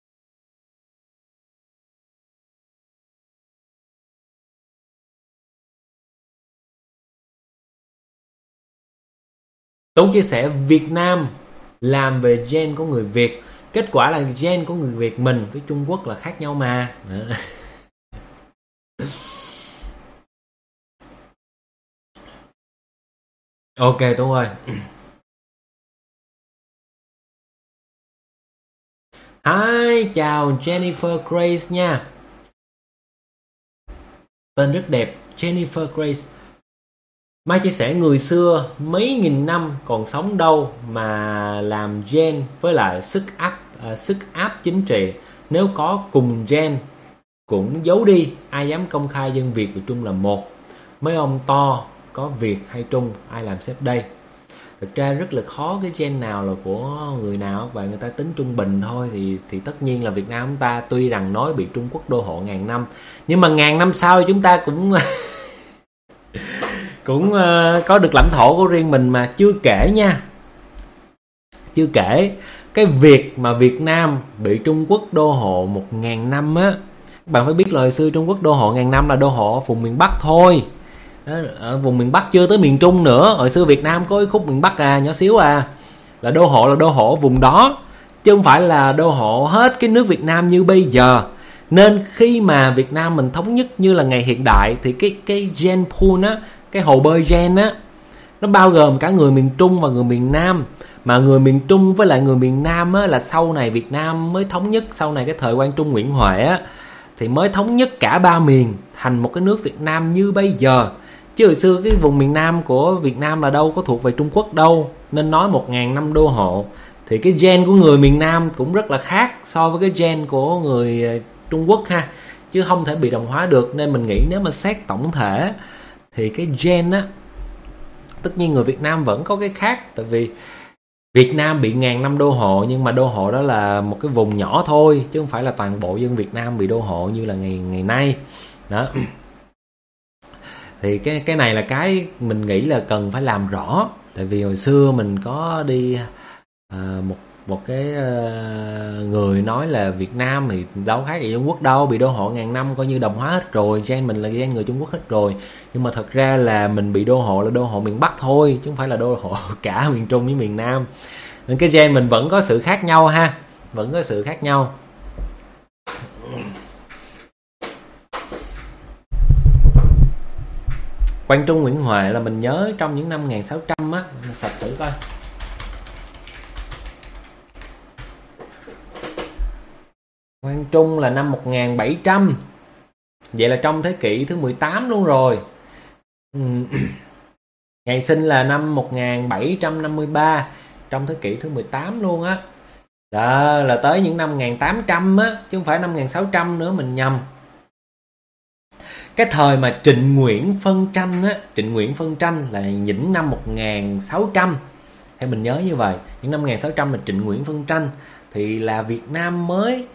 Tú chia sẻ Việt Nam làm về gen của người Việt, kết quả là gen của người Việt mình với Trung Quốc là khác nhau mà. Ok Tú ơi. Hi, chào Jennifer Grace nha. Tên rất đẹp, Jennifer Grace. Mai chia sẻ người xưa mấy nghìn năm còn sống đâu mà làm gen với lại sức áp chính trị. Nếu có cùng gen cũng giấu đi, ai dám công khai dân Việt và Trung là một. Mấy ông to có Việt hay Trung, ai làm sếp đây? Thực ra rất là khó cái gen nào là của người nào và người ta tính trung bình thôi. Thì tất nhiên là Việt Nam chúng ta tuy rằng nói bị Trung Quốc đô hộ ngàn năm, nhưng mà ngàn năm sau chúng ta cũng có được lãnh thổ của riêng mình mà. Chưa kể cái việc mà Việt Nam bị Trung Quốc đô hộ 1000 năm á. Bạn phải biết là hồi xưa Trung Quốc đô hộ ngàn năm là đô hộ ở vùng miền Bắc thôi. Ở vùng miền Bắc chưa tới miền Trung nữa. Hồi xưa Việt Nam có cái khúc miền Bắc nhỏ xíu là đô hộ vùng đó, chứ không phải là đô hộ hết cái nước Việt Nam như bây giờ. Nên khi mà Việt Nam mình thống nhất như là ngày hiện đại thì cái gen pool á, cái hồ bơi gen á, nó bao gồm cả người miền Trung và người miền Nam. Mà người miền Trung với lại người miền Nam á, là sau này Việt Nam mới thống nhất, sau này cái thời Quang Trung Nguyễn Huệ á, thì mới thống nhất cả ba miền thành một cái nước Việt Nam như bây giờ. Chứ hồi xưa cái vùng miền Nam của Việt Nam là đâu có thuộc về Trung Quốc đâu. Nên nói 1000 năm đô hộ thì cái gen của người miền Nam cũng rất là khác so với cái gen của người Trung Quốc ha, chứ không thể bị đồng hóa được. Nên mình nghĩ nếu mà xét tổng thể thì cái gen á, tất nhiên người Việt Nam vẫn có cái khác. Tại vì Việt Nam bị 1000 năm đô hộ, nhưng mà đô hộ đó là một cái vùng nhỏ thôi, chứ không phải là toàn bộ dân Việt Nam bị đô hộ như là ngày nay đó. Thì cái này là cái mình nghĩ là cần phải làm rõ. Tại vì hồi xưa mình có đi một cái người nói là Việt Nam thì đâu khác gì Trung Quốc đâu, bị đô hộ 1000 năm coi như đồng hóa hết rồi, gen mình là gen người Trung Quốc hết rồi. Nhưng mà thật ra là mình bị đô hộ là đô hộ miền Bắc thôi, chứ không phải là đô hộ cả miền Trung với miền Nam. Nên cái gen mình vẫn có sự khác nhau ha, vẫn có sự khác nhau. Quang Trung Nguyễn Huệ là mình nhớ trong những năm 1600 á, mình sạch thử coi. Quang Trung là năm 1700. Vậy là trong thế kỷ thứ 18 luôn rồi. Ngày sinh là năm 1753, trong thế kỷ thứ 18 luôn á. Đó là tới những năm 1800 á, chứ không phải năm 1600 nữa, mình nhầm. Cái thời mà Trịnh Nguyễn phân tranh á, Trịnh Nguyễn phân tranh là những năm 1600, theo mình nhớ như vậy, những năm 1600 là Trịnh Nguyễn phân tranh, thì là Việt Nam mới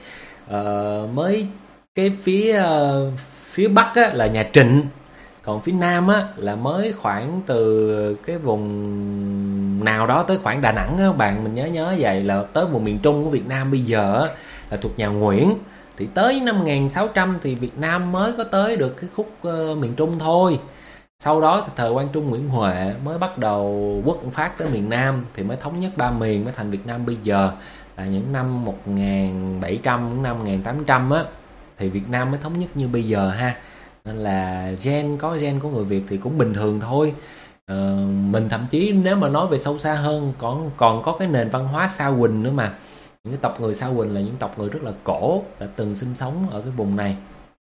cái phía Bắc á, là nhà Trịnh, còn phía Nam á, là mới khoảng từ cái vùng nào đó tới khoảng Đà Nẵng á, bạn mình nhớ vậy, là tới vùng miền Trung của Việt Nam bây giờ á, là thuộc nhà Nguyễn. Thì tới năm 1600 thì Việt Nam mới có tới được cái khúc miền Trung thôi. Sau đó thì thời Quang Trung Nguyễn Huệ mới bắt đầu quốc phát tới miền Nam, thì mới thống nhất ba miền, mới thành Việt Nam bây giờ. Là những năm 1700 đến năm 1800 á, thì Việt Nam mới thống nhất như bây giờ ha. Nên là có gen của người Việt thì cũng bình thường thôi. Mình thậm chí nếu mà nói về sâu xa hơn, còn có cái nền văn hóa Sa Huỳnh nữa mà. Những cái tộc người Sa Huỳnh là những tộc người rất là cổ, đã từng sinh sống ở cái vùng này.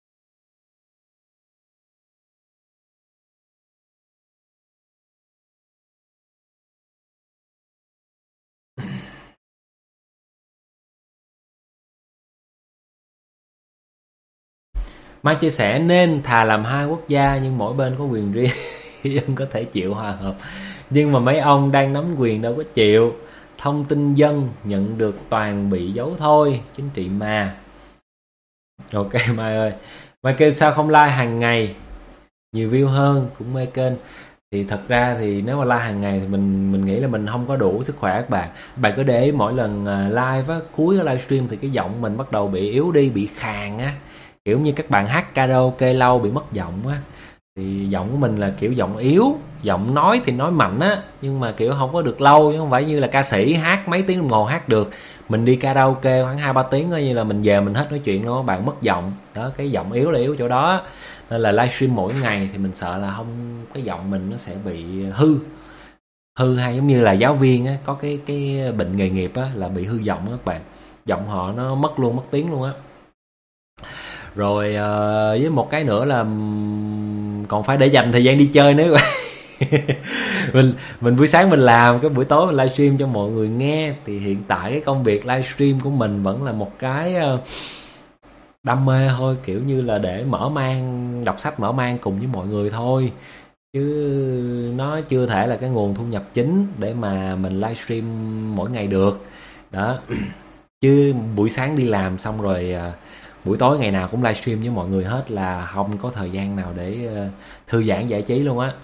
Mai chia sẻ nên thà làm hai quốc gia nhưng mỗi bên có quyền riêng, dân có thể chịu hòa hợp. Nhưng mà mấy ông đang nắm quyền đâu có chịu. Thông tin dân nhận được toàn bị giấu thôi, chính trị mà. Ok Mai ơi. Mai kêu sao không like hàng ngày, nhiều view hơn, cũng mê kênh. Thì thật ra thì nếu mà like hàng ngày thì mình nghĩ là mình không có đủ sức khỏe các bạn. Bạn cứ để ý mỗi lần live á, cuối cái livestream thì cái giọng mình bắt đầu bị yếu đi, bị khàn á. Kiểu như các bạn hát karaoke lâu bị mất giọng á, thì giọng của mình là kiểu giọng yếu, giọng nói thì nói mạnh á, nhưng mà kiểu không có được lâu, chứ không phải như là ca sĩ hát mấy tiếng đồng hồ hát được. Mình đi karaoke khoảng 2-3 tiếng coi như là mình về mình hết nói chuyện luôn, bạn mất giọng đó. Cái giọng yếu là yếu chỗ đó. Nên là livestream mỗi ngày thì mình sợ là không, cái giọng mình nó sẽ bị hư hay giống như là giáo viên á, có cái bệnh nghề nghiệp á, là bị hư giọng á các bạn. Giọng họ nó mất tiếng luôn á. Rồi với một cái nữa là còn phải để dành thời gian đi chơi nữa các bạn. mình buổi sáng mình làm, cái buổi tối mình livestream cho mọi người nghe. Thì hiện tại cái công việc livestream của mình vẫn là một cái đam mê thôi, kiểu như là để mở mang, đọc sách mở mang cùng với mọi người thôi, chứ nó chưa thể là cái nguồn thu nhập chính để mà mình livestream mỗi ngày được đó. Chứ buổi sáng đi làm xong rồi buổi tối ngày nào cũng livestream với mọi người hết là không có thời gian nào để thư giãn giải trí luôn á.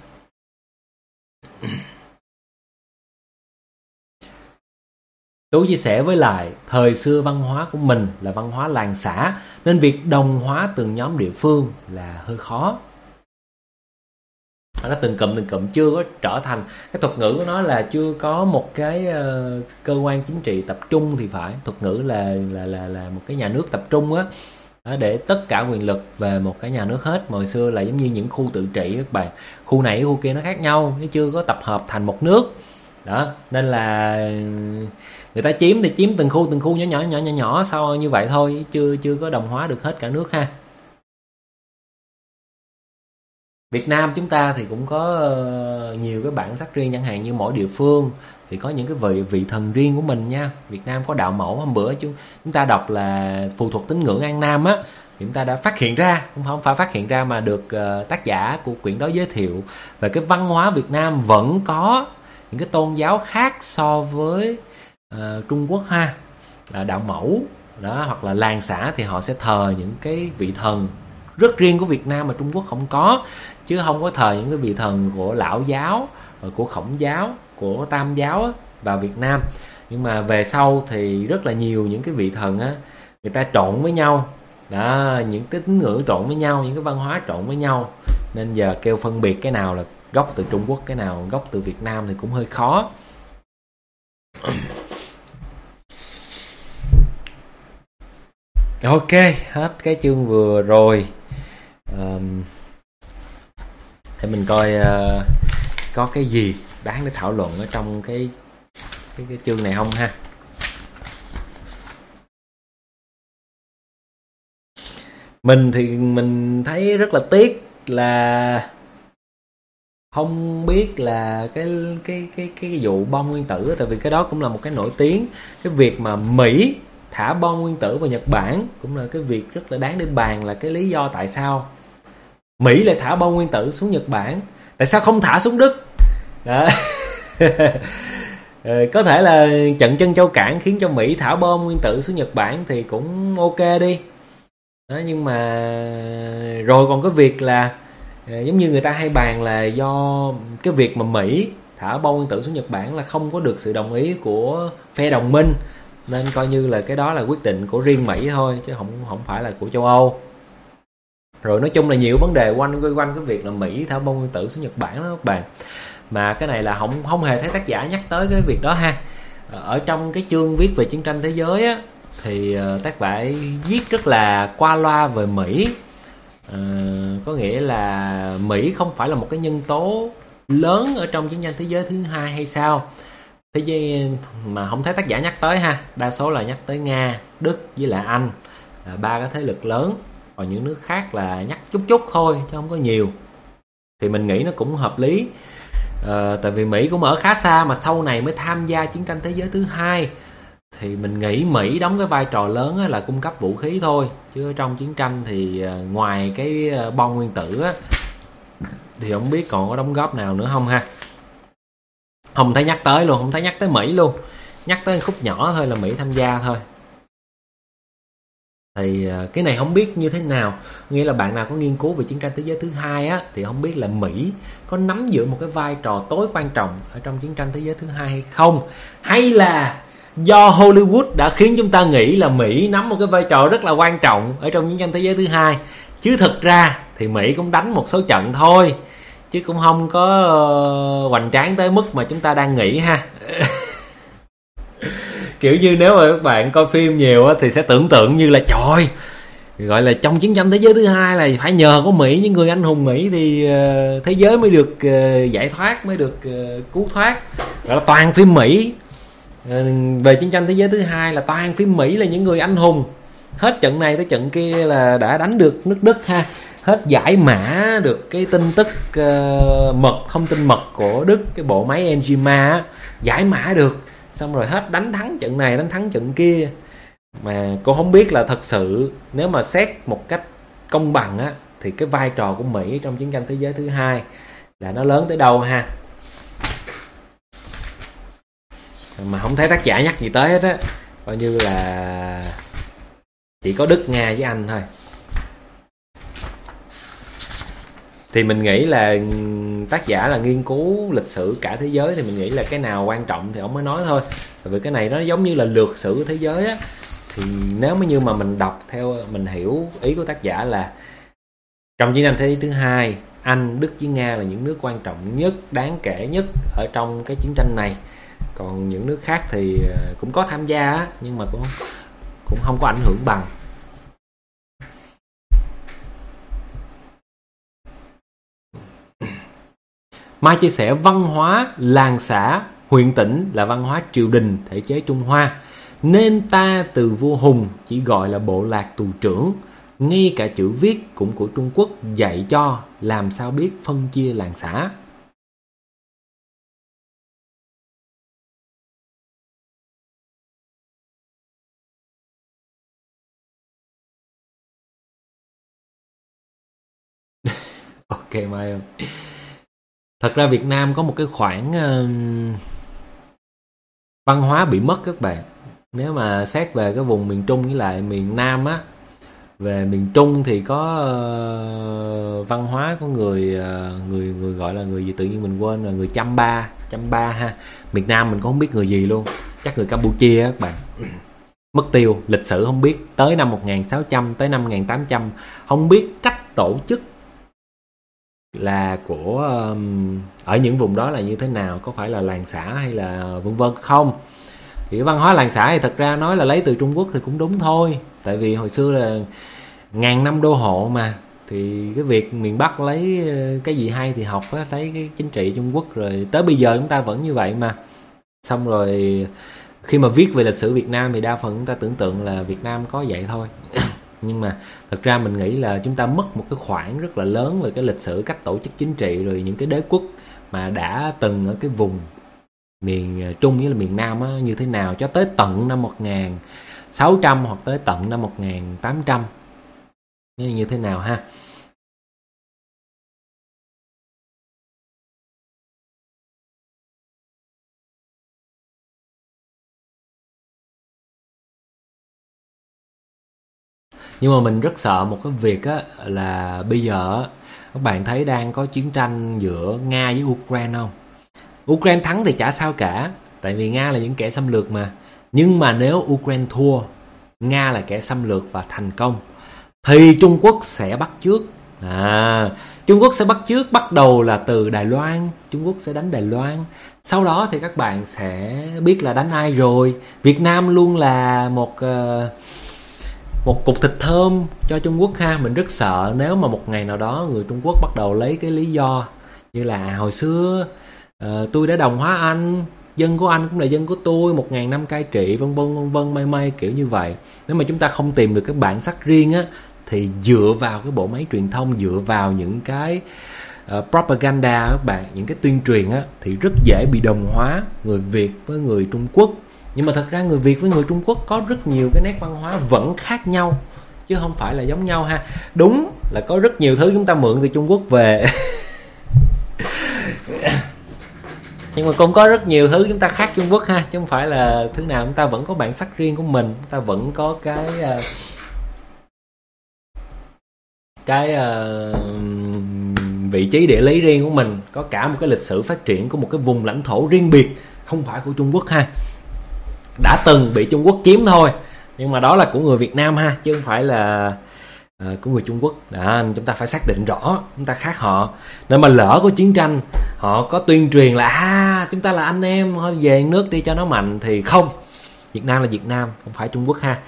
Tú chia sẻ với lại, thời xưa văn hóa của mình là văn hóa làng xã, nên việc đồng hóa từng nhóm địa phương là hơi khó. Nó từng cụm chưa có trở thành, cái thuật ngữ của nó là chưa có một cái cơ quan chính trị tập trung thì phải. Thuật ngữ là một cái nhà nước tập trung á, để tất cả quyền lực về một cái nhà nước hết. Hồi xưa là giống như những khu tự trị các bạn, khu này khu kia nó khác nhau, nó chưa có tập hợp thành một nước đó. Nên là người ta chiếm thì chiếm từng khu nhỏ sau như vậy thôi, chưa có đồng hóa được hết cả nước ha. Việt Nam chúng ta thì cũng có nhiều cái bản sắc riêng, chẳng hạn như mỗi địa phương thì có những cái vị thần riêng của mình nha. Việt Nam có đạo mẫu, hôm bữa chúng ta đọc là phù thuật tín ngưỡng An Nam á, chúng ta đã phát hiện ra, không phải phát hiện ra mà được tác giả của quyển đó giới thiệu về cái văn hóa Việt Nam vẫn có những cái tôn giáo khác so với Trung Quốc ha. Đạo mẫu đó, hoặc là làng xã thì họ sẽ thờ những cái vị thần rất riêng của Việt Nam mà Trung Quốc không có, chứ không có thờ những cái vị thần của Lão giáo, của Khổng giáo, của Tam giáo vào Việt Nam. Nhưng mà về sau thì rất là nhiều những cái vị thần á, người ta trộn với nhau đó, những cái tín ngưỡng trộn với nhau, những cái văn hóa trộn với nhau, nên giờ kêu phân biệt cái nào là gốc từ Trung Quốc, cái nào gốc từ Việt Nam thì cũng hơi khó. Ok, hết cái chương vừa rồi. Để mình coi có cái gì đáng để thảo luận ở trong cái chương này không ha. Mình thì mình thấy rất là tiếc là không biết là cái vụ bom nguyên tử, tại vì cái đó cũng là một cái nổi tiếng. Cái việc mà Mỹ thả bom nguyên tử vào Nhật Bản cũng là cái việc rất là đáng để bàn, là cái lý do tại sao Mỹ lại thả bom nguyên tử xuống Nhật Bản, tại sao không thả xuống Đức? Đó. Có thể là trận Trân Châu Cảng khiến cho Mỹ thả bom nguyên tử xuống Nhật Bản thì cũng ok đi đó, nhưng mà rồi còn cái việc là giống như người ta hay bàn là do cái việc mà Mỹ thả bom nguyên tử xuống Nhật Bản là không có được sự đồng ý của phe đồng minh, nên coi như là cái đó là quyết định của riêng Mỹ thôi chứ không phải là của châu Âu. Rồi nói chung là nhiều vấn đề quanh cái việc là Mỹ thả bom nguyên tử xuống Nhật Bản đó các bạn, mà cái này là không hề thấy tác giả nhắc tới cái việc đó ha. Ở trong cái chương viết về chiến tranh thế giới á, thì tác giả viết rất là qua loa về Mỹ. Có nghĩa là Mỹ không phải là một cái nhân tố lớn ở trong chiến tranh thế giới thứ hai hay sao, thế giới mà không thấy tác giả nhắc tới ha. Đa số là nhắc tới Nga, Đức với lại Anh là ba cái thế lực lớn, còn những nước khác là nhắc chút thôi chứ không có nhiều. Thì mình nghĩ nó cũng hợp lý. Tại vì Mỹ cũng ở khá xa mà sau này mới tham gia chiến tranh thế giới thứ hai, thì mình nghĩ Mỹ đóng cái vai trò lớn là cung cấp vũ khí thôi, chứ trong chiến tranh thì ngoài cái bom nguyên tử á, thì không biết còn có đóng góp nào nữa không ha. Không thấy nhắc tới luôn, không thấy nhắc tới Mỹ luôn, nhắc tới khúc nhỏ thôi là Mỹ tham gia thôi. Thì cái này không biết như thế nào, nghĩa là bạn nào có nghiên cứu về chiến tranh thế giới thứ hai á, thì không biết là Mỹ có nắm giữ một cái vai trò tối quan trọng ở trong chiến tranh thế giới thứ hai hay không, hay là do Hollywood đã khiến chúng ta nghĩ là Mỹ nắm một cái vai trò rất là quan trọng ở trong chiến tranh thế giới thứ hai, chứ thực ra thì Mỹ cũng đánh một số trận thôi, chứ cũng không có hoành tráng tới mức mà chúng ta đang nghĩ ha. Kiểu như nếu mà các bạn coi phim nhiều á, thì sẽ tưởng tượng như là trời, gọi là trong chiến tranh thế giới thứ hai là phải nhờ có Mỹ, những người anh hùng Mỹ thì thế giới mới được giải thoát, mới được cứu thoát. Gọi là toàn phim Mỹ về chiến tranh thế giới thứ hai là toàn phim Mỹ là những người anh hùng, hết trận này tới trận kia là đã đánh được nước Đức ha, hết giải mã được cái tin tức thông tin mật của Đức, cái bộ máy Enigma giải mã được, xong rồi hết đánh thắng trận này đánh thắng trận kia. Mà cô không biết là thật sự nếu mà xét một cách công bằng á, thì cái vai trò của Mỹ trong chiến tranh thế giới thứ hai là nó lớn tới đâu ha. Mà không thấy tác giả nhắc gì tới hết á, coi như là chỉ có Đức, Nga với Anh thôi. Thì mình nghĩ là tác giả là nghiên cứu lịch sử cả thế giới, thì mình nghĩ là cái nào quan trọng thì ông mới nói thôi. Tại vì cái này nó giống như là lược sử của thế giới á, thì nếu như mà mình đọc theo mình hiểu ý của tác giả là trong chiến tranh thế giới thứ hai, Anh, Đức với Nga là những nước quan trọng nhất, đáng kể nhất ở trong cái chiến tranh này. Còn những nước khác thì cũng có tham gia á, nhưng mà cũng không có ảnh hưởng bằng. Mai chia sẻ văn hóa làng xã, huyện tỉnh là văn hóa triều đình, thể chế Trung Hoa. Nên ta từ vua Hùng chỉ gọi là bộ lạc tù trưởng. Ngay cả chữ viết cũng của Trung Quốc dạy cho làm sao biết phân chia làng xã. Ok Mai ơi. Thật ra Việt Nam có một cái khoảng văn hóa bị mất các bạn. Nếu mà xét về cái vùng miền Trung với lại miền Nam á, về miền Trung thì có văn hóa của người gọi là người gì tự nhiên mình quên rồi, người Chăm Ba ha. Miền Nam mình cũng không biết người gì luôn, chắc người Campuchia á các bạn. Mất tiêu, lịch sử không biết, tới năm 1600 tới năm 1800 không biết cách tổ chức là của ở những vùng đó là như thế nào, có phải là làng xã hay là vân vân không. Thì cái văn hóa làng xã thì thật ra nói là lấy từ Trung Quốc thì cũng đúng thôi, tại vì hồi xưa là ngàn năm đô hộ mà, thì cái việc miền Bắc lấy cái gì hay thì học á, lấy cái chính trị Trung Quốc rồi tới bây giờ chúng ta vẫn như vậy mà. Xong rồi khi mà viết về lịch sử Việt Nam thì đa phần chúng ta tưởng tượng là Việt Nam có vậy thôi. Nhưng mà thật ra mình nghĩ là chúng ta mất một cái khoảng rất là lớn về cái lịch sử, cách tổ chức chính trị, rồi những cái đế quốc mà đã từng ở cái vùng miền Trung với là miền Nam á, như thế nào cho tới tận năm 1600 hoặc tới tận năm 1800 như thế nào ha. Nhưng mà mình rất sợ một cái việc á, là bây giờ các bạn thấy đang có chiến tranh giữa Nga với Ukraine không? Ukraine thắng thì chả sao cả, tại vì Nga là những kẻ xâm lược mà. Nhưng mà nếu Ukraine thua, Nga là kẻ xâm lược và thành công, thì Trung Quốc sẽ bắt chước. Trung Quốc sẽ bắt chước, bắt đầu là từ Đài Loan. Trung Quốc sẽ đánh Đài Loan. Sau đó thì các bạn sẽ biết là đánh ai rồi. Việt Nam luôn là một cục thịt thơm cho Trung Quốc ha. Mình rất sợ nếu mà một ngày nào đó người Trung Quốc bắt đầu lấy cái lý do như là hồi xưa tôi đã đồng hóa anh, dân của anh cũng là dân của tôi, 1000 năm cai trị, vân vân mây mây, kiểu như vậy. Nếu mà chúng ta không tìm được cái bản sắc riêng á, thì dựa vào cái bộ máy truyền thông, dựa vào những cái propaganda các bạn, những cái tuyên truyền á, thì rất dễ bị đồng hóa người Việt với người Trung Quốc. Nhưng mà thật ra người Việt với người Trung Quốc có rất nhiều cái nét văn hóa vẫn khác nhau, chứ không phải là giống nhau ha. Đúng là có rất nhiều thứ chúng ta mượn từ Trung Quốc về nhưng mà cũng có rất nhiều thứ chúng ta khác Trung Quốc ha, chứ không phải là thứ nào chúng ta vẫn có bản sắc riêng của mình, chúng ta vẫn có cái vị trí địa lý riêng của mình, có cả một cái lịch sử phát triển của một cái vùng lãnh thổ riêng biệt, không phải của Trung Quốc ha. Đã từng bị Trung Quốc chiếm thôi, nhưng mà đó là của người Việt Nam ha, chứ không phải là của người Trung Quốc. Chúng ta phải xác định rõ chúng ta khác họ. Nên mà lỡ có chiến tranh, họ có tuyên truyền là chúng ta là anh em, thôi về nước đi cho nó mạnh, thì không. Việt Nam là Việt Nam, không phải Trung Quốc ha.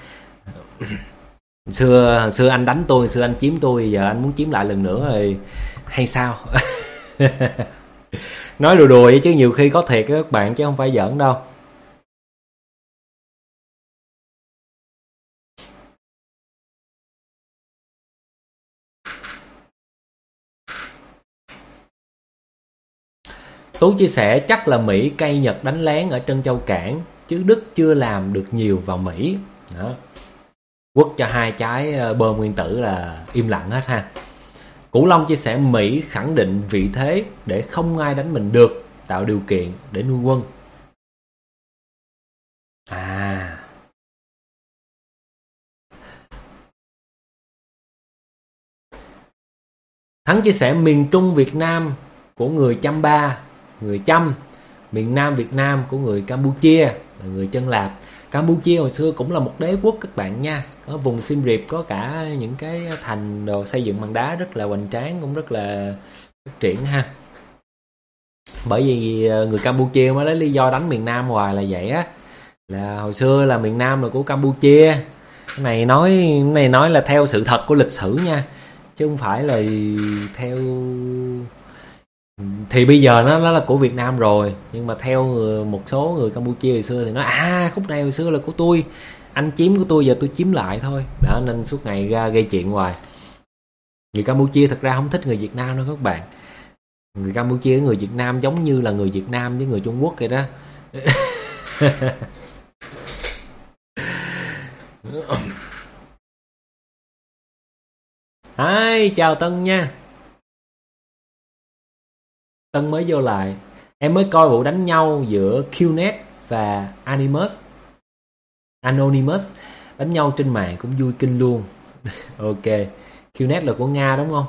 Xưa anh đánh tôi, xưa anh chiếm tôi, giờ anh muốn chiếm lại lần nữa rồi hay sao? Nói đùa đùa vậy chứ nhiều khi có thiệt các bạn, chứ không phải giỡn đâu. Tú chia sẻ chắc là Mỹ cay Nhật đánh lén ở Trân Châu Cảng, chứ Đức chưa làm được nhiều vào Mỹ. Đó. Quất cho 2 trái bom nguyên tử là im lặng hết ha. Củ Long chia sẻ Mỹ khẳng định vị thế để không ai đánh mình được, tạo điều kiện để nuôi quân. Thắng chia sẻ miền Trung Việt Nam của người Chăm Ba, người Chăm. Miền Nam Việt Nam của người Campuchia, là người Chân Lạp. Campuchia hồi xưa cũng là một đế quốc các bạn nha. Có vùng Siem Reap, có cả những cái thành đồ xây dựng bằng đá rất là hoành tráng, cũng rất là phát triển ha. Bởi vì người Campuchia mới lấy lý do đánh miền Nam hoài là vậy á. Là hồi xưa là miền Nam là của Campuchia. Cái này nói là theo sự thật của lịch sử nha, chứ không phải là theo. Thì bây giờ nó là của Việt Nam rồi, nhưng mà theo một số người Campuchia hồi xưa thì nói khúc này hồi xưa là của tôi, anh chiếm của tôi, giờ tôi chiếm lại thôi. Đó, nên suốt ngày ra gây chuyện hoài. Người Campuchia thật ra không thích người Việt Nam đâu các bạn. Người Campuchia với người Việt Nam giống như là người Việt Nam với người Trung Quốc vậy đó. Chào Tân nha. Tân mới vô lại. Em mới coi vụ đánh nhau giữa Qnet và Anonymous. Đánh nhau trên mạng cũng vui kinh luôn. Ok. Qnet là của Nga đúng không?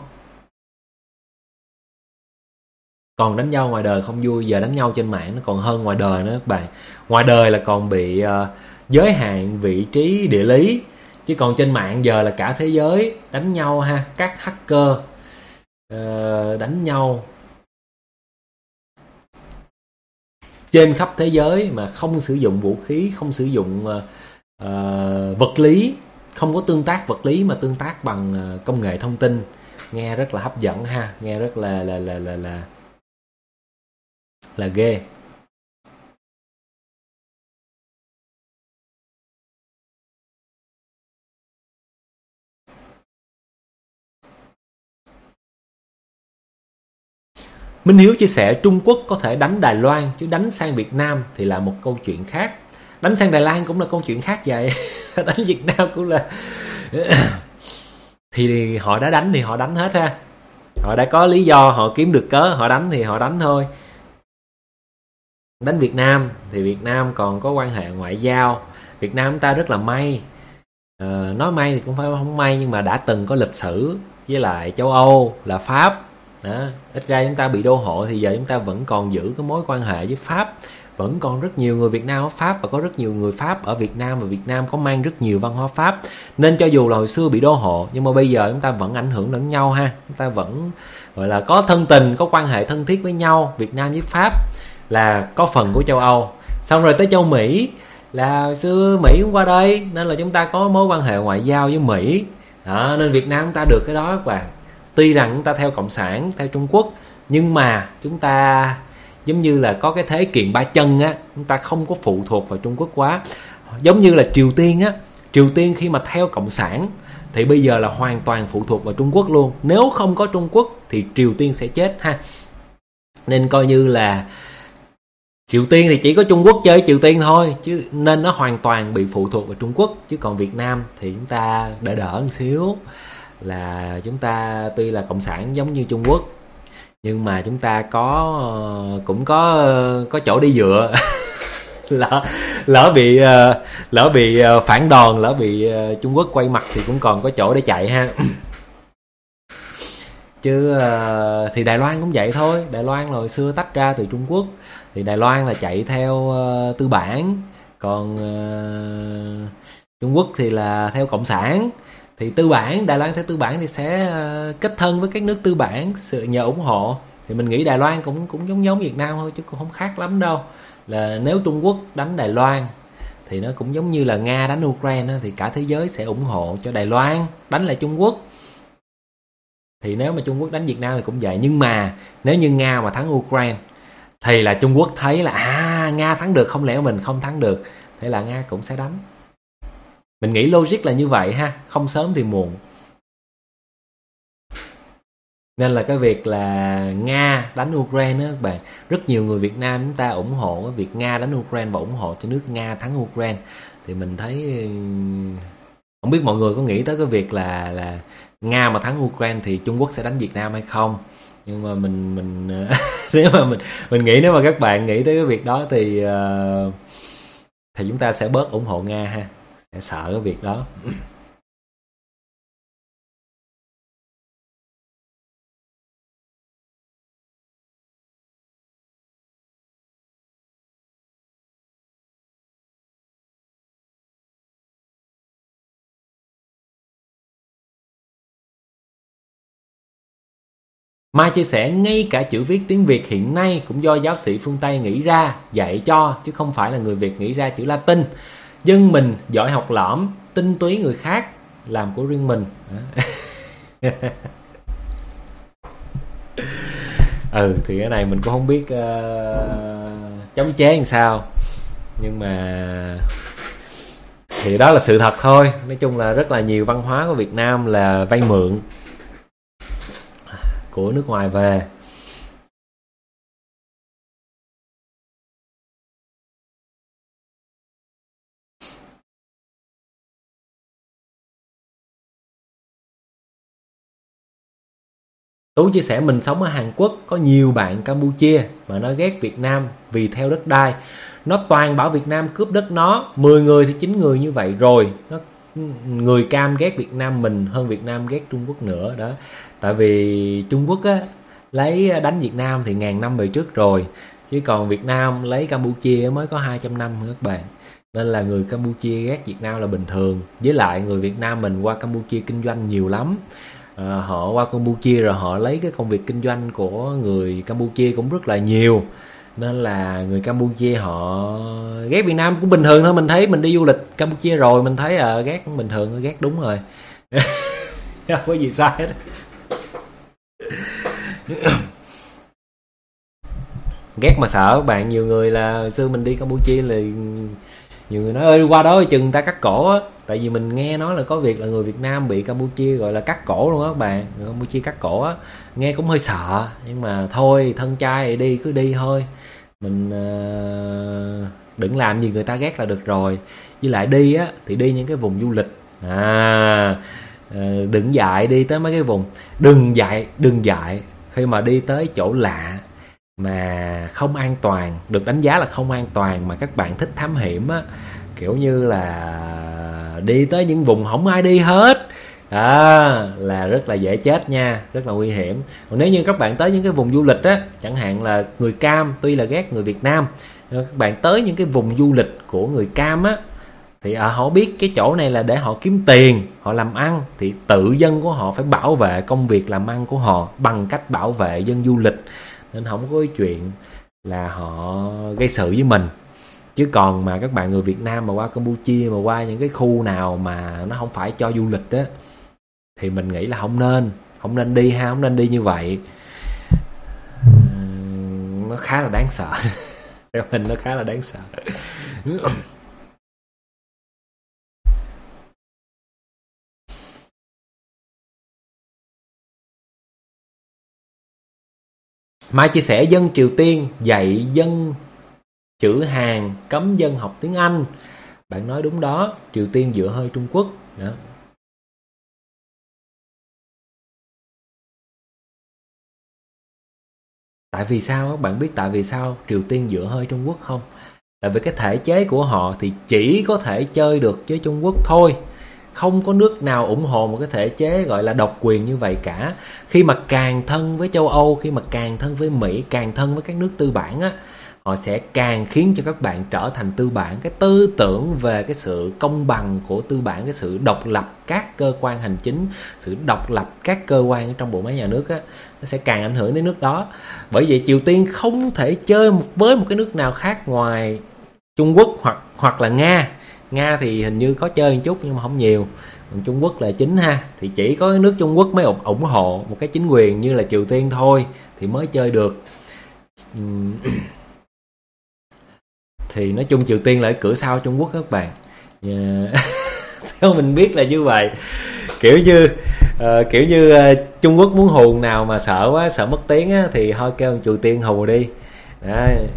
Còn đánh nhau ngoài đời không vui, giờ đánh nhau trên mạng nó còn hơn ngoài đời nữa các bạn. Ngoài đời là còn bị giới hạn vị trí địa lý, chứ còn trên mạng giờ là cả thế giới đánh nhau ha. Các hacker đánh nhau trên khắp thế giới mà không sử dụng vũ khí, không sử dụng vật lý, không có tương tác vật lý mà tương tác bằng công nghệ thông tin. Nghe rất là hấp dẫn ha, nghe rất là ghê. Minh Hiếu chia sẻ Trung Quốc có thể đánh Đài Loan, chứ đánh sang Việt Nam thì là một câu chuyện khác. Đánh sang Đài Loan cũng là câu chuyện khác vậy. Đánh Việt Nam cũng là thì họ đã đánh thì họ đánh hết ha. Họ đã có lý do, họ kiếm được cớ họ đánh thì họ đánh thôi. Đánh Việt Nam thì Việt Nam còn có quan hệ ngoại giao. Việt Nam chúng ta rất là may, Nói may thì cũng phải không may, nhưng mà đã từng có lịch sử với lại châu Âu là Pháp đó. Ít ra chúng ta bị đô hộ thì giờ chúng ta vẫn còn giữ cái mối quan hệ với Pháp, vẫn còn rất nhiều người Việt Nam ở Pháp và có rất nhiều người Pháp ở Việt Nam, và Việt Nam có mang rất nhiều văn hóa Pháp, nên cho dù là hồi xưa bị đô hộ nhưng mà bây giờ chúng ta vẫn ảnh hưởng lẫn nhau ha, chúng ta vẫn gọi là có thân tình, có quan hệ thân thiết với nhau. Việt Nam với Pháp là có phần của châu Âu, xong rồi tới châu Mỹ là hồi xưa Mỹ cũng qua đây nên là chúng ta có mối quan hệ ngoại giao với Mỹ đó, nên Việt Nam chúng ta được cái đó các bạn. Tuy rằng chúng ta theo cộng sản, theo Trung Quốc, nhưng mà chúng ta giống như là có cái thế kiện ba chân á, chúng ta không có phụ thuộc vào Trung Quốc quá. Giống như là Triều Tiên á, Triều Tiên khi mà theo cộng sản thì bây giờ là hoàn toàn phụ thuộc vào Trung Quốc luôn. Nếu không có Trung Quốc thì Triều Tiên sẽ chết ha. Nên coi như là Triều Tiên thì chỉ có Trung Quốc chơi Triều Tiên thôi, chứ nên nó hoàn toàn bị phụ thuộc vào Trung Quốc. Chứ còn Việt Nam thì chúng ta đỡ đỡ một xíu, là chúng ta tuy là cộng sản giống như Trung Quốc nhưng mà chúng ta cũng có chỗ đi dựa. lỡ bị phản đòn, lỡ bị Trung Quốc quay mặt thì cũng còn có chỗ để chạy ha. Chứ thì Đài Loan cũng vậy thôi. Đài Loan là hồi xưa tách ra từ Trung Quốc thì Đài Loan là chạy theo tư bản, còn Trung Quốc thì là theo cộng sản. Thì tư bản, Đài Loan theo tư bản thì sẽ kết thân với các nước tư bản nhờ ủng hộ. Thì mình nghĩ Đài Loan cũng giống Việt Nam thôi chứ cũng không khác lắm đâu. Là nếu Trung Quốc đánh Đài Loan thì nó cũng giống như là Nga đánh Ukraine, thì cả thế giới sẽ ủng hộ cho Đài Loan đánh lại Trung Quốc. Thì nếu mà Trung Quốc đánh Việt Nam thì cũng vậy. Nhưng mà nếu như Nga mà thắng Ukraine thì là Trung Quốc thấy là Nga thắng được, không lẽ mình không thắng được, thế là Nga cũng sẽ đánh. Mình nghĩ logic là như vậy ha, không sớm thì muộn. Nên là cái việc là Nga đánh Ukraine á bạn, rất nhiều người Việt Nam chúng ta ủng hộ cái việc Nga đánh Ukraine và ủng hộ cho nước Nga thắng Ukraine. Thì mình thấy không biết mọi người có nghĩ tới cái việc là Nga mà thắng Ukraine thì Trung Quốc sẽ đánh Việt Nam hay không. Nhưng mà mình nếu mà mình nghĩ, nếu mà các bạn nghĩ tới cái việc đó thì chúng ta sẽ bớt ủng hộ Nga ha, sẽ sợ cái việc đó. Mai chia sẻ ngay cả chữ viết tiếng Việt hiện nay cũng do giáo sĩ phương Tây nghĩ ra, dạy cho, chứ không phải là người Việt nghĩ ra chữ Latin. Dân mình giỏi học lỏm, tinh túy người khác, làm của riêng mình. Thì cái này mình cũng không biết chống chế làm sao. Nhưng mà thì đó là sự thật thôi. Nói chung là rất là nhiều văn hóa của Việt Nam là vay mượn của nước ngoài về. Tú chia sẻ mình sống ở Hàn Quốc, có nhiều bạn Campuchia mà nó ghét Việt Nam vì theo đất đai. Nó toàn bảo Việt Nam cướp đất nó, 10 người thì 9 người như vậy rồi. Người Cam ghét Việt Nam mình hơn Việt Nam ghét Trung Quốc nữa đó. Tại vì Trung Quốc á lấy đánh Việt Nam thì ngàn năm về trước rồi, chứ còn Việt Nam lấy Campuchia mới có 200 năm các bạn. Nên là người Campuchia ghét Việt Nam là bình thường. Với lại người Việt Nam mình qua Campuchia kinh doanh nhiều lắm. Họ qua Campuchia rồi họ lấy cái công việc kinh doanh của người Campuchia cũng rất là nhiều. Nên là người Campuchia họ ghét Việt Nam cũng bình thường thôi. Mình thấy mình đi du lịch Campuchia rồi, mình thấy ghét cũng bình thường, ghét đúng rồi. Không có gì sai hết. Ghét mà sợ các bạn. Nhiều người là hồi xưa mình đi Campuchia là nhiều người nói ơi qua đó chừng người ta cắt cổ á. Tại vì mình nghe nói là có việc là người Việt Nam bị Campuchia gọi là cắt cổ luôn á các bạn. Người Campuchia cắt cổ á, nghe cũng hơi sợ. Nhưng mà thôi, thân trai đi cứ đi thôi. Mình đừng làm gì người ta ghét là được rồi. Với lại đi á thì đi những cái vùng du lịch. Đừng dại đi tới mấy cái vùng. Đừng dại khi mà đi tới chỗ lạ mà không an toàn, được đánh giá là không an toàn, mà các bạn thích thám hiểm á, kiểu như là đi tới những vùng không ai đi hết đó, là rất là dễ chết nha, rất là nguy hiểm. Còn nếu như các bạn tới những cái vùng du lịch á, chẳng hạn là người Cam tuy là ghét người Việt Nam, nhưng các bạn tới những cái vùng du lịch của người Cam á, thì họ biết cái chỗ này là để họ kiếm tiền, họ làm ăn, thì tự dân của họ phải bảo vệ công việc làm ăn của họ bằng cách bảo vệ dân du lịch, nên không có cái chuyện là họ gây sự với mình. Chứ còn mà các bạn người Việt Nam mà qua Campuchia, mà qua những cái khu nào mà nó không phải cho du lịch á, thì mình nghĩ là không nên đi ha, không nên đi như vậy. Nó khá là đáng sợ. Theo mình nó khá là đáng sợ. Mai chia sẻ dân Triều Tiên dạy dân chữ Hàn, cấm dân học tiếng Anh. Bạn nói đúng đó, Triều Tiên dựa hơi Trung Quốc đó. Tại vì sao các bạn biết tại vì sao Triều Tiên dựa hơi Trung Quốc không? Tại vì cái thể chế của họ thì chỉ có thể chơi được với Trung Quốc thôi. Không có nước nào ủng hộ một cái thể chế gọi là độc quyền như vậy cả. Khi mà càng thân với châu Âu, khi mà càng thân với Mỹ, càng thân với các nước tư bản á, họ sẽ càng khiến cho các bạn trở thành tư bản. Cái tư tưởng về cái sự công bằng của tư bản, cái sự độc lập các cơ quan hành chính, sự độc lập các cơ quan trong bộ máy nhà nước á, nó sẽ càng ảnh hưởng đến nước đó. Bởi vậy Triều Tiên không thể chơi với một cái nước nào khác ngoài Trung Quốc hoặc là Nga. Nga thì hình như có chơi một chút nhưng mà không nhiều. Còn Trung Quốc là chính ha. Thì chỉ có cái nước Trung Quốc mới ủng hộ một cái chính quyền như là Triều Tiên thôi thì mới chơi được. Thì nói chung Triều Tiên là cửa sau Trung Quốc các bạn. Theo mình biết là như vậy. Kiểu như Trung Quốc muốn hù nào mà sợ quá, sợ mất tiếng á, thì thôi kêu Triều Tiên hù đi. Đấy.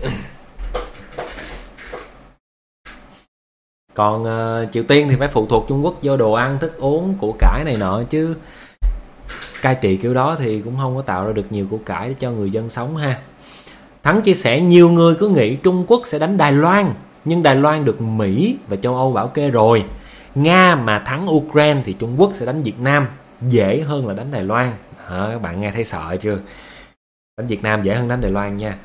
Còn Triều Tiên thì phải phụ thuộc Trung Quốc vô đồ ăn, thức uống, củ cải này nọ, chứ cai trị kiểu đó thì cũng không có tạo ra được nhiều củ cải để cho người dân sống ha. Thắng chia sẻ nhiều người cứ nghĩ Trung Quốc sẽ đánh Đài Loan, nhưng Đài Loan được Mỹ và châu Âu bảo kê rồi. Nga mà thắng Ukraine thì Trung Quốc sẽ đánh Việt Nam, dễ hơn là đánh Đài Loan. Các bạn nghe thấy sợ chưa? Đánh Việt Nam dễ hơn đánh Đài Loan nha.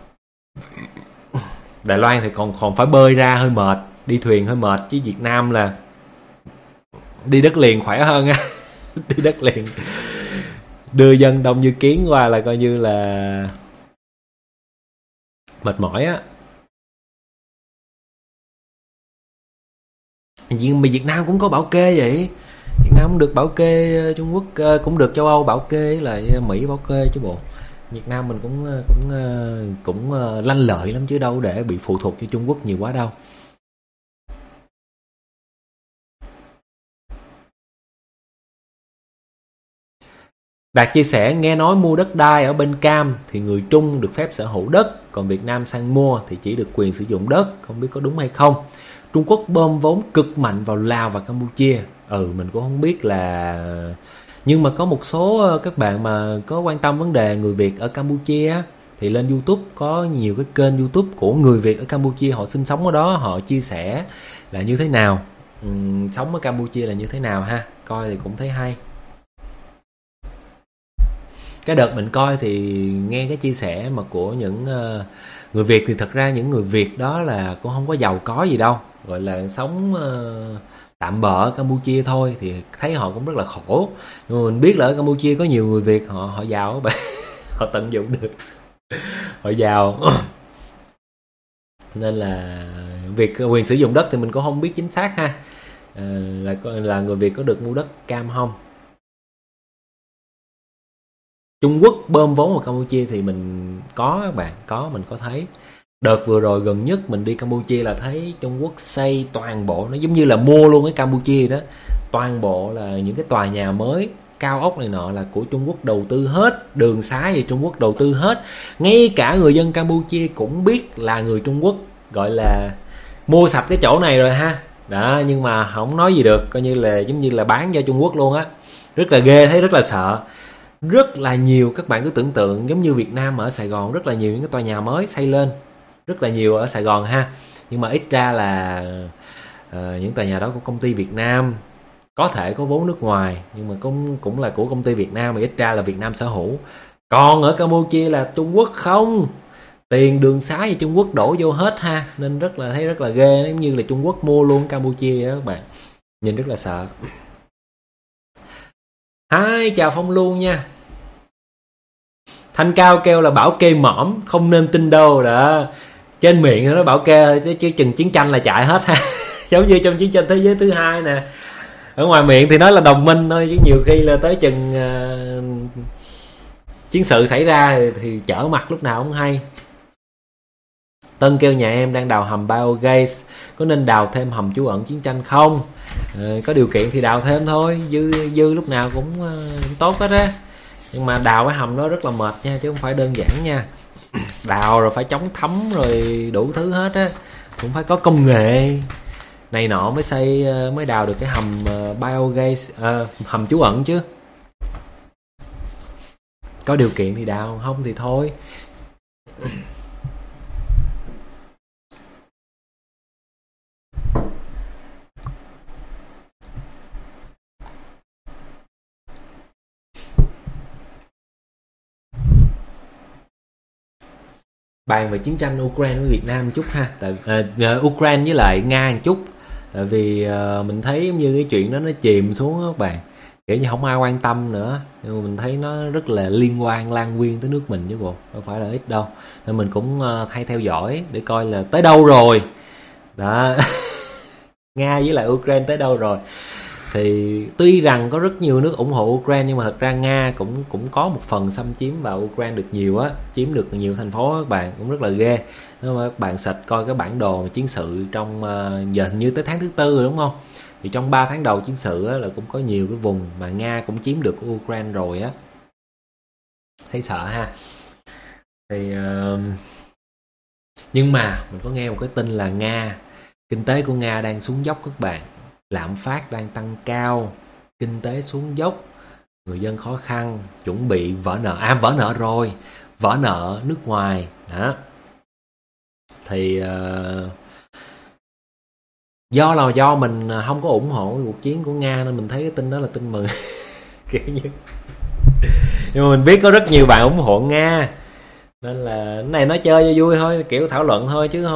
Đài Loan thì còn phải bơi ra hơi mệt, đi thuyền hơi mệt, chứ Việt Nam là đi đất liền khỏe hơn á. Đi đất liền đưa dân đông như kiến qua là coi như là mệt mỏi á. Nhưng mà Việt Nam cũng có bảo kê vậy. Việt Nam cũng được bảo kê, Trung Quốc cũng được châu Âu bảo kê, là Mỹ bảo kê chứ bộ. Việt Nam mình cũng lanh lợi lắm chứ đâu để bị phụ thuộc cho Trung Quốc nhiều quá đâu. Đạt chia sẻ nghe nói mua đất đai ở bên Cam thì người Trung được phép sở hữu đất, còn Việt Nam sang mua thì chỉ được quyền sử dụng đất, không biết có đúng hay không. Trung Quốc bơm vốn cực mạnh vào Lào và Campuchia. Mình cũng không biết là, nhưng mà có một số các bạn mà có quan tâm vấn đề người Việt ở Campuchia thì lên YouTube, có nhiều cái kênh YouTube của người Việt ở Campuchia, họ sinh sống ở đó, họ chia sẻ là như thế nào, sống ở Campuchia là như thế nào ha, coi thì cũng thấy hay. Cái đợt mình coi thì nghe cái chia sẻ mà của những người Việt, thì thật ra những người Việt đó là cũng không có giàu có gì đâu, gọi là sống tạm bợ ở Campuchia thôi, thì thấy họ cũng rất là khổ. Nhưng mà mình biết là ở Campuchia có nhiều người Việt họ giàu các bạn. Họ tận dụng được, họ giàu. Nên là việc quyền sử dụng đất thì mình cũng không biết chính xác ha, là người Việt có được mua đất Cam không. Trung Quốc bơm vốn vào Campuchia thì mình có các bạn, mình có thấy. Đợt vừa rồi gần nhất mình đi Campuchia là thấy Trung Quốc xây toàn bộ, nó giống như là mua luôn cái Campuchia đó. Toàn bộ là những cái tòa nhà mới, cao ốc này nọ là của Trung Quốc đầu tư hết, đường xá gì Trung Quốc đầu tư hết. Ngay cả người dân Campuchia cũng biết là người Trung Quốc gọi là mua sạch cái chỗ này rồi ha. Đó, nhưng mà không nói gì được, coi như là giống như là bán cho Trung Quốc luôn á. Rất là ghê, thấy rất là sợ. Rất là nhiều, các bạn cứ tưởng tượng giống như Việt Nam ở Sài Gòn, rất là nhiều những cái tòa nhà mới xây lên, rất là nhiều ở Sài Gòn ha. Nhưng mà ít ra là những tòa nhà đó của công ty Việt Nam, có thể có vốn nước ngoài nhưng mà cũng là của công ty Việt Nam, mà ít ra là Việt Nam sở hữu. Còn ở Campuchia là Trung Quốc không, tiền đường xá thì Trung Quốc đổ vô hết ha, nên thấy rất là ghê, giống như là Trung Quốc mua luôn Campuchia đó các bạn, nhìn rất là sợ. Hai chào Phong luôn nha. Thanh Cao kêu là bảo kê mõm, không nên tin đâu đó. Trên miệng nó bảo kê chứ chừng chiến tranh là chạy hết ha. Giống như trong chiến tranh thế giới thứ hai nè, ở ngoài miệng thì nói là đồng minh thôi, chứ nhiều khi là tới chừng chiến sự xảy ra thì trở mặt lúc nào không hay. Tân kêu nhà em đang đào hầm biogas, có nên đào thêm hầm trú ẩn chiến tranh không? Có điều kiện thì đào thêm thôi, dư lúc nào cũng tốt hết á. Nhưng mà đào cái hầm đó rất là mệt nha, chứ không phải đơn giản nha. Đào rồi phải chống thấm rồi đủ thứ hết á, cũng phải có công nghệ này nọ mới đào được cái hầm biogas, hầm trú ẩn chứ. Có điều kiện thì đào, không thì thôi. Bàn về chiến tranh Ukraine với Việt Nam một chút ha, Ukraine với lại Nga một chút, tại vì mình thấy giống như cái chuyện đó nó chìm xuống các bạn, kiểu như không ai quan tâm nữa, nhưng mà mình thấy nó rất là liên quan lan nguyên tới nước mình chứ bộ, không phải là ít đâu, nên mình cũng hay theo dõi để coi là tới đâu rồi đó. Nga với lại Ukraine tới đâu rồi. Thì tuy rằng có rất nhiều nước ủng hộ Ukraine, nhưng mà thật ra Nga cũng có một phần xâm chiếm vào Ukraine được nhiều á, chiếm được nhiều thành phố các bạn, cũng rất là ghê. Nếu mà các bạn search coi cái bản đồ chiến sự trong giờ hình như tới tháng thứ 4 rồi đúng không, thì trong 3 tháng đầu chiến sự á, là cũng có nhiều cái vùng mà Nga cũng chiếm được của Ukraine rồi á, thấy sợ ha. Thì nhưng mà mình có nghe một cái tin là kinh tế của Nga đang xuống dốc các bạn, lạm phát đang tăng cao, kinh tế xuống dốc, người dân khó khăn, chuẩn bị vỡ nợ nước ngoài đó. Thì do mình không có ủng hộ cuộc chiến của Nga nên mình thấy cái tin đó là tin mừng. Kiểu như, nhưng mà mình biết có rất nhiều bạn ủng hộ Nga, nên là cái này nói chơi cho vui thôi, kiểu thảo luận thôi, chứ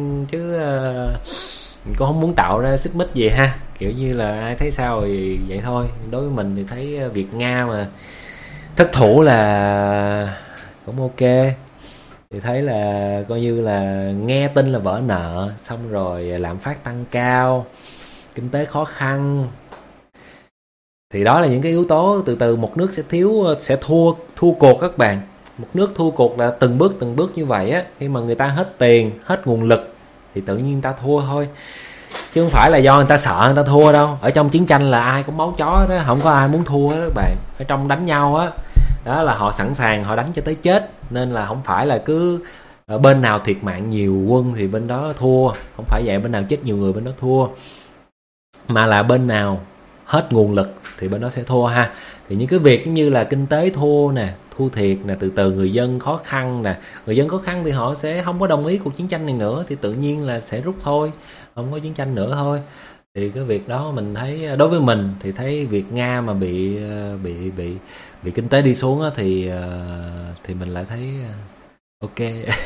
mình cũng không muốn tạo ra xích mích gì ha, kiểu như là ai thấy sao thì vậy thôi. Đối với mình thì thấy Việt Nga mà thất thủ là cũng ok, thì thấy là coi như là nghe tin là vỡ nợ, xong rồi lạm phát tăng cao, kinh tế khó khăn, thì đó là những cái yếu tố từ từ một nước sẽ thua cuộc các bạn. Một nước thua cuộc là từng bước như vậy á, khi mà người ta hết tiền, hết nguồn lực thì tự nhiên người ta thua thôi, chứ không phải là do người ta sợ người ta thua đâu. Ở trong chiến tranh là ai cũng máu chó đó, không có ai muốn thua đó các bạn. Ở trong đánh nhau á, đó là họ sẵn sàng họ đánh cho tới chết, nên là không phải là cứ bên nào thiệt mạng nhiều quân thì bên đó thua, không phải vậy, bên nào chết nhiều người bên đó thua, mà là bên nào hết nguồn lực thì bên đó sẽ thua ha. Thì những cái việc như là kinh tế thua thiệt nè, từ từ người dân khó khăn thì họ sẽ không có đồng ý cuộc chiến tranh này nữa, thì tự nhiên là sẽ rút thôi, không có chiến tranh nữa thôi. Thì cái việc đó mình thấy, đối với mình thì thấy việc Nga mà bị kinh tế đi xuống á, thì mình lại thấy ok.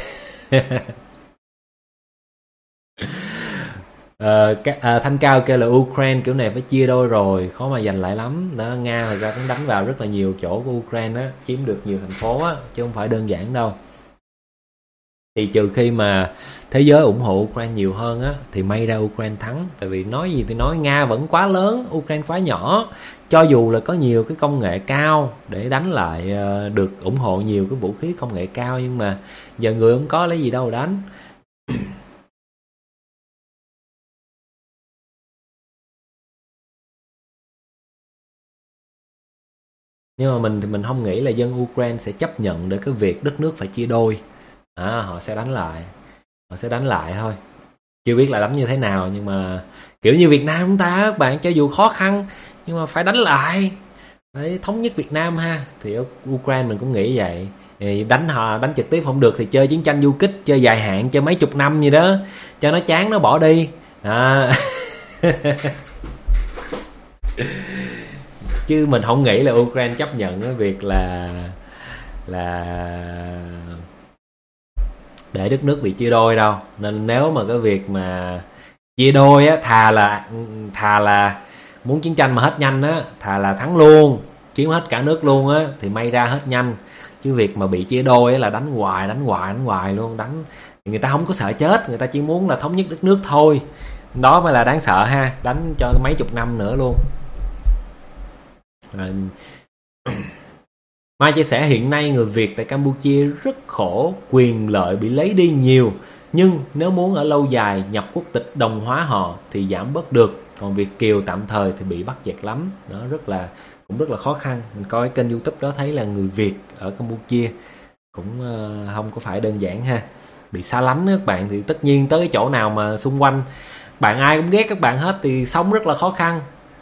Thanh Cao kêu là Ukraine kiểu này phải chia đôi rồi, khó mà giành lại lắm đó. Nga thật ra cũng đánh vào rất là nhiều chỗ của Ukraine á, chiếm được nhiều thành phố á, chứ không phải đơn giản đâu. Thì trừ khi mà thế giới ủng hộ Ukraine nhiều hơn á, thì may ra Ukraine thắng. Tại vì nói gì thì nói, Nga vẫn quá lớn, Ukraine quá nhỏ. Cho dù là có nhiều cái công nghệ cao để đánh lại, được ủng hộ nhiều cái vũ khí công nghệ cao, nhưng mà giờ người không có lấy gì đâu đánh. Nhưng mà mình thì mình không nghĩ là dân Ukraine sẽ chấp nhận được cái việc đất nước phải chia đôi. Họ sẽ đánh lại thôi, chưa biết là đánh như thế nào, nhưng mà kiểu như Việt Nam chúng ta các bạn, cho dù khó khăn nhưng mà phải đánh lại, phải thống nhất Việt Nam ha. Thì ở Ukraine mình cũng nghĩ vậy, thì đánh trực tiếp không được thì chơi chiến tranh du kích, chơi dài hạn, chơi mấy chục năm gì đó cho nó chán, nó bỏ đi. Chứ mình không nghĩ là Ukraine chấp nhận cái việc là để đất nước bị chia đôi đâu. Nên nếu mà cái việc mà chia đôi á, thà là muốn chiến tranh mà hết nhanh á, thà là thắng luôn, chiếm hết cả nước luôn á, thì may ra hết nhanh. Chứ việc mà bị chia đôi á là đánh hoài luôn. Người ta không có sợ chết, người ta chỉ muốn là thống nhất đất nước thôi. Đó mới là đáng sợ ha, đánh cho mấy chục năm nữa luôn. Mai chia sẻ hiện nay người Việt tại Campuchia rất khổ, quyền lợi bị lấy đi nhiều. Nhưng nếu muốn ở lâu dài nhập quốc tịch đồng hóa họ thì giảm bớt được. Còn Việt kiều tạm thời thì bị bắt chẹt lắm. Nó cũng rất là khó khăn. Mình coi kênh YouTube đó thấy là người Việt ở Campuchia cũng không có phải đơn giản ha. Bị xa lánh các bạn, thì tất nhiên tới cái chỗ nào mà xung quanh bạn ai cũng ghét các bạn hết thì sống rất là khó khăn.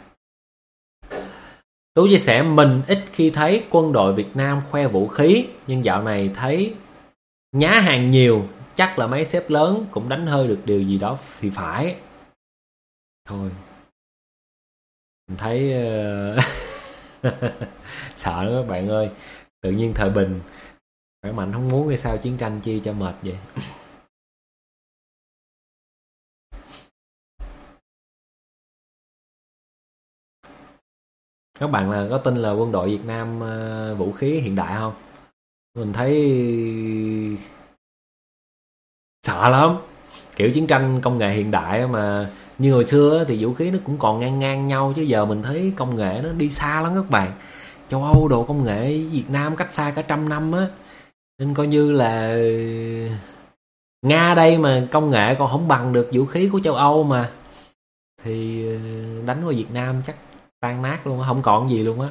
Tú chia sẻ mình ít khi thấy quân đội Việt Nam khoe vũ khí, nhưng dạo này thấy nhá hàng nhiều, chắc là mấy sếp lớn cũng đánh hơi được điều gì đó thì phải. Thôi, mình thấy sợ lắm các bạn ơi. Tự nhiên thời bình khỏe mạnh không muốn hay sao chiến tranh chi cho mệt vậy. Các bạn là có tin là quân đội Việt Nam vũ khí hiện đại không? Mình thấy sợ lắm. Kiểu chiến tranh công nghệ hiện đại mà như hồi xưa thì vũ khí nó cũng còn ngang ngang nhau, chứ giờ mình thấy công nghệ nó đi xa lắm các bạn. Châu Âu đồ công nghệ Việt Nam cách xa cả 100 năm á. Nên coi như là Nga đây mà công nghệ còn không bằng được vũ khí của châu Âu mà, thì đánh vào Việt Nam chắc tan nát luôn á, không còn gì luôn á.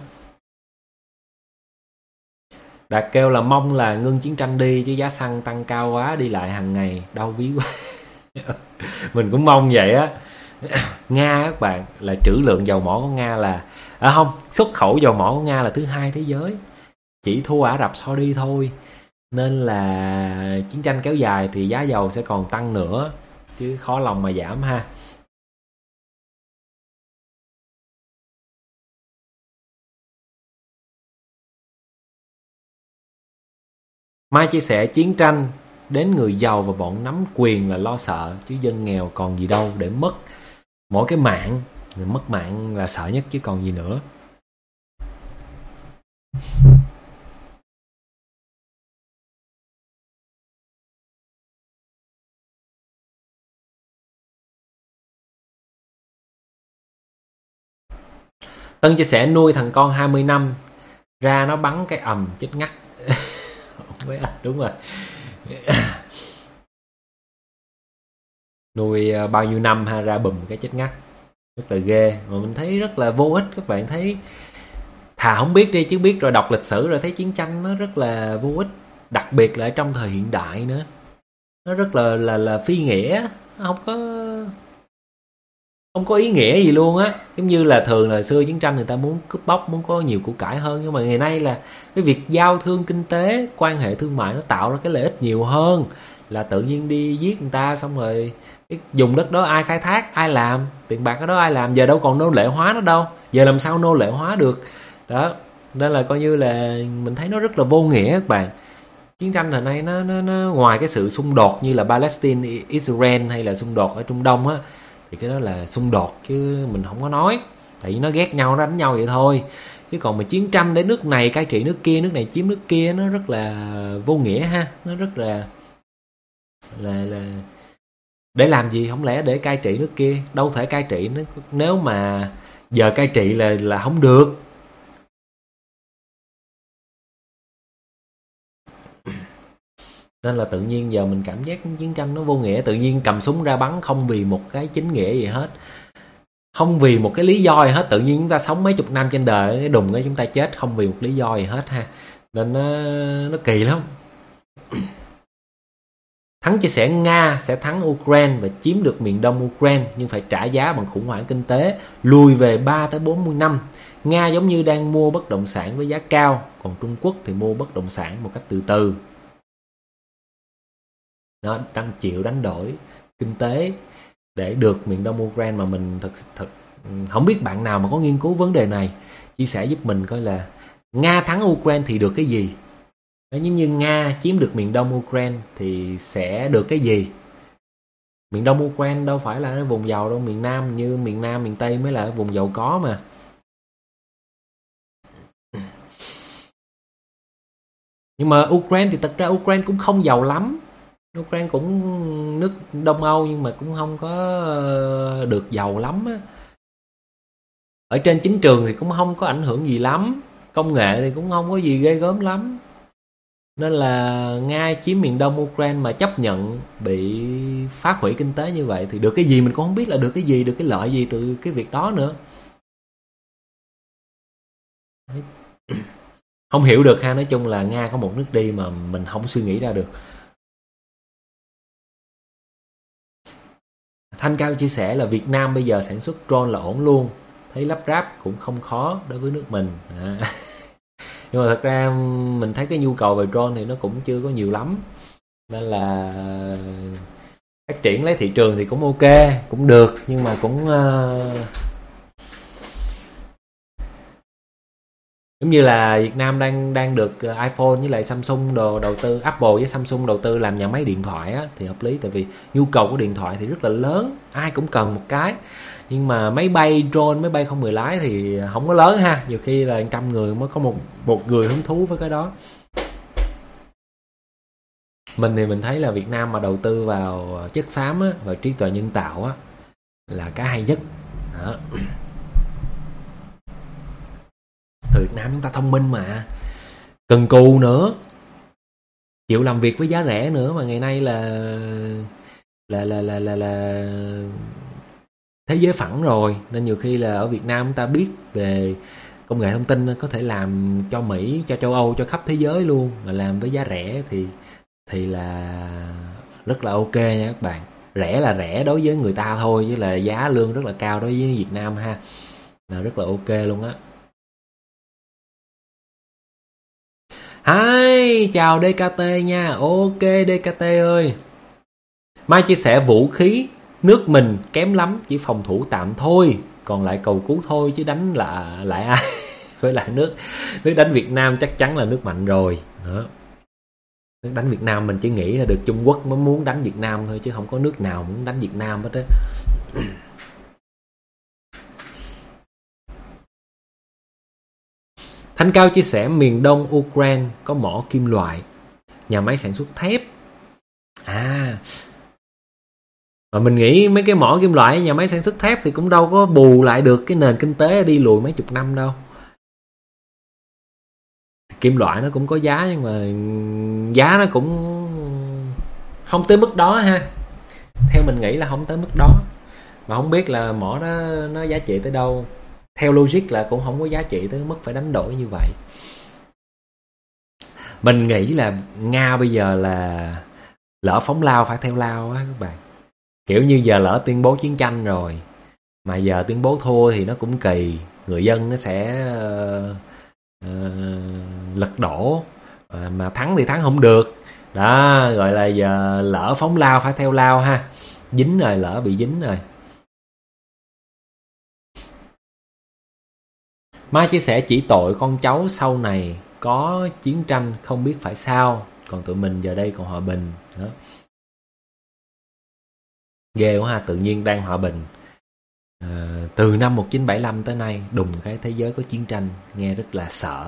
Đạt kêu là mong là ngưng chiến tranh đi, chứ giá xăng tăng cao quá, đi lại hàng ngày đau ví quá. Mình cũng mong vậy á. Nga các bạn là trữ lượng dầu mỏ của Nga là không, xuất khẩu dầu mỏ của Nga là thứ 2 thế giới, chỉ thua Ả Rập Saudi thôi. Nên là chiến tranh kéo dài thì giá dầu sẽ còn tăng nữa, chứ khó lòng mà giảm ha. Mai chia sẻ chiến tranh đến người giàu và bọn nắm quyền là lo sợ, chứ dân nghèo còn gì đâu để mất. Mỗi cái mạng, mất mạng là sợ nhất chứ còn gì nữa. Tân chia sẻ nuôi thằng con 20 năm, ra nó bắn cái ầm chết ngắt. Đúng rồi. Nuôi bao nhiêu năm ha, ra bùm cái chết ngắt, rất là ghê. Mà mình thấy rất là vô ích. Các bạn thấy thà không biết đi, chứ biết rồi đọc lịch sử rồi thấy chiến tranh nó rất là vô ích, đặc biệt là trong thời hiện đại nữa. Nó rất là phi nghĩa, không có ý nghĩa gì luôn á. Giống như là thường là xưa chiến tranh người ta muốn cướp bóc, muốn có nhiều của cải hơn, nhưng mà ngày nay là cái việc giao thương kinh tế, quan hệ thương mại nó tạo ra cái lợi ích nhiều hơn là tự nhiên đi giết người ta, xong rồi cái dùng đất đó ai khai thác, ai làm, tiền bạc ở đó ai làm, giờ đâu còn nô lệ hóa nó đâu, giờ làm sao nô lệ hóa được đó. Nên là coi như là mình thấy nó rất là vô nghĩa các bạn. Chiến tranh hồi nay nó ngoài cái sự xung đột như là Palestine, Israel hay là xung đột ở Trung Đông á, thì cái đó là xung đột chứ mình không có nói, tại vì nó ghét nhau, nó đánh nhau vậy thôi. Chứ còn mà chiến tranh để nước này cai trị nước kia, nước này chiếm nước kia, nó rất là vô nghĩa ha. Nó rất là để làm gì? Không lẽ để cai trị nước kia? Đâu thể cai trị, nếu mà giờ cai trị là không được. Nên là tự nhiên giờ mình cảm giác chiến tranh nó vô nghĩa. Tự nhiên cầm súng ra bắn không vì một cái chính nghĩa gì hết, không vì một cái lý do gì hết. Tự nhiên chúng ta sống mấy chục năm trên đời, cái đùng cái chúng ta chết không vì một lý do gì hết ha. Nên nó kỳ lắm. Thắng chia sẻ Nga sẽ thắng Ukraine và chiếm được miền đông Ukraine, nhưng phải trả giá bằng khủng hoảng kinh tế lùi về 3-40 năm. Nga giống như đang mua bất động sản với giá cao, còn Trung Quốc thì mua bất động sản một cách từ từ. Nó đang chịu đánh đổi kinh tế để được miền đông Ukraine, mà mình thật không biết bạn nào mà có nghiên cứu vấn đề này chia sẻ giúp mình coi là Nga thắng Ukraine thì được cái gì, nếu như Nga chiếm được miền đông Ukraine thì sẽ được cái gì. Miền đông Ukraine đâu phải là vùng giàu đâu, miền Nam như miền Nam miền Tây mới là vùng giàu có mà. Nhưng mà Ukraine thì thật ra Ukraine cũng không giàu lắm. Ukraine cũng nước Đông Âu nhưng mà cũng không có được giàu lắm á. Ở trên chính trường thì cũng không có ảnh hưởng gì lắm, công nghệ thì cũng không có gì ghê gớm lắm. Nên là Nga chiếm miền đông Ukraine mà chấp nhận bị phá hủy kinh tế như vậy thì được cái gì mình cũng không biết, là được cái gì, được cái lợi gì từ cái việc đó nữa. Không hiểu được ha. Nói chung là Nga có một nước đi mà mình không suy nghĩ ra được. Thanh Cao chia sẻ là Việt Nam bây giờ sản xuất drone là ổn luôn, thấy lắp ráp cũng không khó đối với nước mình. Nhưng mà thật ra mình thấy cái nhu cầu về drone thì nó cũng chưa có nhiều lắm, nên là phát triển lấy thị trường thì cũng ok, cũng được, nhưng mà cũng giống như là Việt Nam đang được iPhone với lại Samsung đầu tư, Apple với Samsung đầu tư làm nhà máy điện thoại á, thì hợp lý, tại vì nhu cầu của điện thoại thì rất là lớn, ai cũng cần một cái. Nhưng mà máy bay drone, máy bay không người lái thì không có lớn ha, nhiều khi là 100 người mới có một người hứng thú với cái đó. Mình thì mình thấy là Việt Nam mà đầu tư vào chất xám á, và trí tuệ nhân tạo á, là cái hay nhất đó. Việt Nam chúng ta thông minh mà, cần cù nữa, chịu làm việc với giá rẻ nữa, mà ngày nay là thế giới phẳng rồi, nên nhiều khi là ở Việt Nam chúng ta biết về công nghệ thông tin có thể làm cho Mỹ, cho châu Âu, cho khắp thế giới luôn, mà làm với giá rẻ thì là rất là ok nha các bạn. Rẻ là rẻ đối với người ta thôi, chứ là giá lương rất là cao đối với Việt Nam ha, là rất là ok luôn á. Hi, chào DKT nha. Ok DKT ơi. Mai chia sẻ vũ khí nước mình kém lắm, chỉ phòng thủ tạm thôi, còn lại cầu cứu thôi, chứ đánh lại ai. Với lại nước đánh Việt Nam chắc chắn là nước mạnh rồi đó. Nước đánh Việt Nam mình chỉ nghĩ là được Trung Quốc mới muốn đánh Việt Nam thôi, chứ không có nước nào muốn đánh Việt Nam hết á. Thanh Cao chia sẻ miền đông Ukraine có mỏ kim loại, nhà máy sản xuất thép. Mà mình nghĩ mấy cái mỏ kim loại, nhà máy sản xuất thép thì cũng đâu có bù lại được cái nền kinh tế đi lùi mấy chục năm đâu. Kim loại nó cũng có giá, nhưng mà giá nó cũng không tới mức đó ha. Theo mình nghĩ là không tới mức đó, mà không biết là mỏ đó nó giá trị tới đâu. Theo logic là cũng không có giá trị tới mức phải đánh đổi như vậy. Mình nghĩ là Nga bây giờ là lỡ phóng lao phải theo lao á các bạn. Kiểu như giờ lỡ tuyên bố chiến tranh rồi, mà giờ tuyên bố thua thì nó cũng kỳ, người dân nó sẽ lật đổ, mà thắng thì thắng không được đó, gọi là giờ lỡ phóng lao phải theo lao ha. Dính rồi, lỡ bị dính rồi. Mai chia sẻ chỉ tội con cháu sau này có chiến tranh không biết phải sao, còn tụi mình giờ đây còn hòa bình đó. Ghê quá ha, tự nhiên đang hòa bình, từ năm 1975 tới nay đùng cái thế giới có chiến tranh, nghe rất là sợ.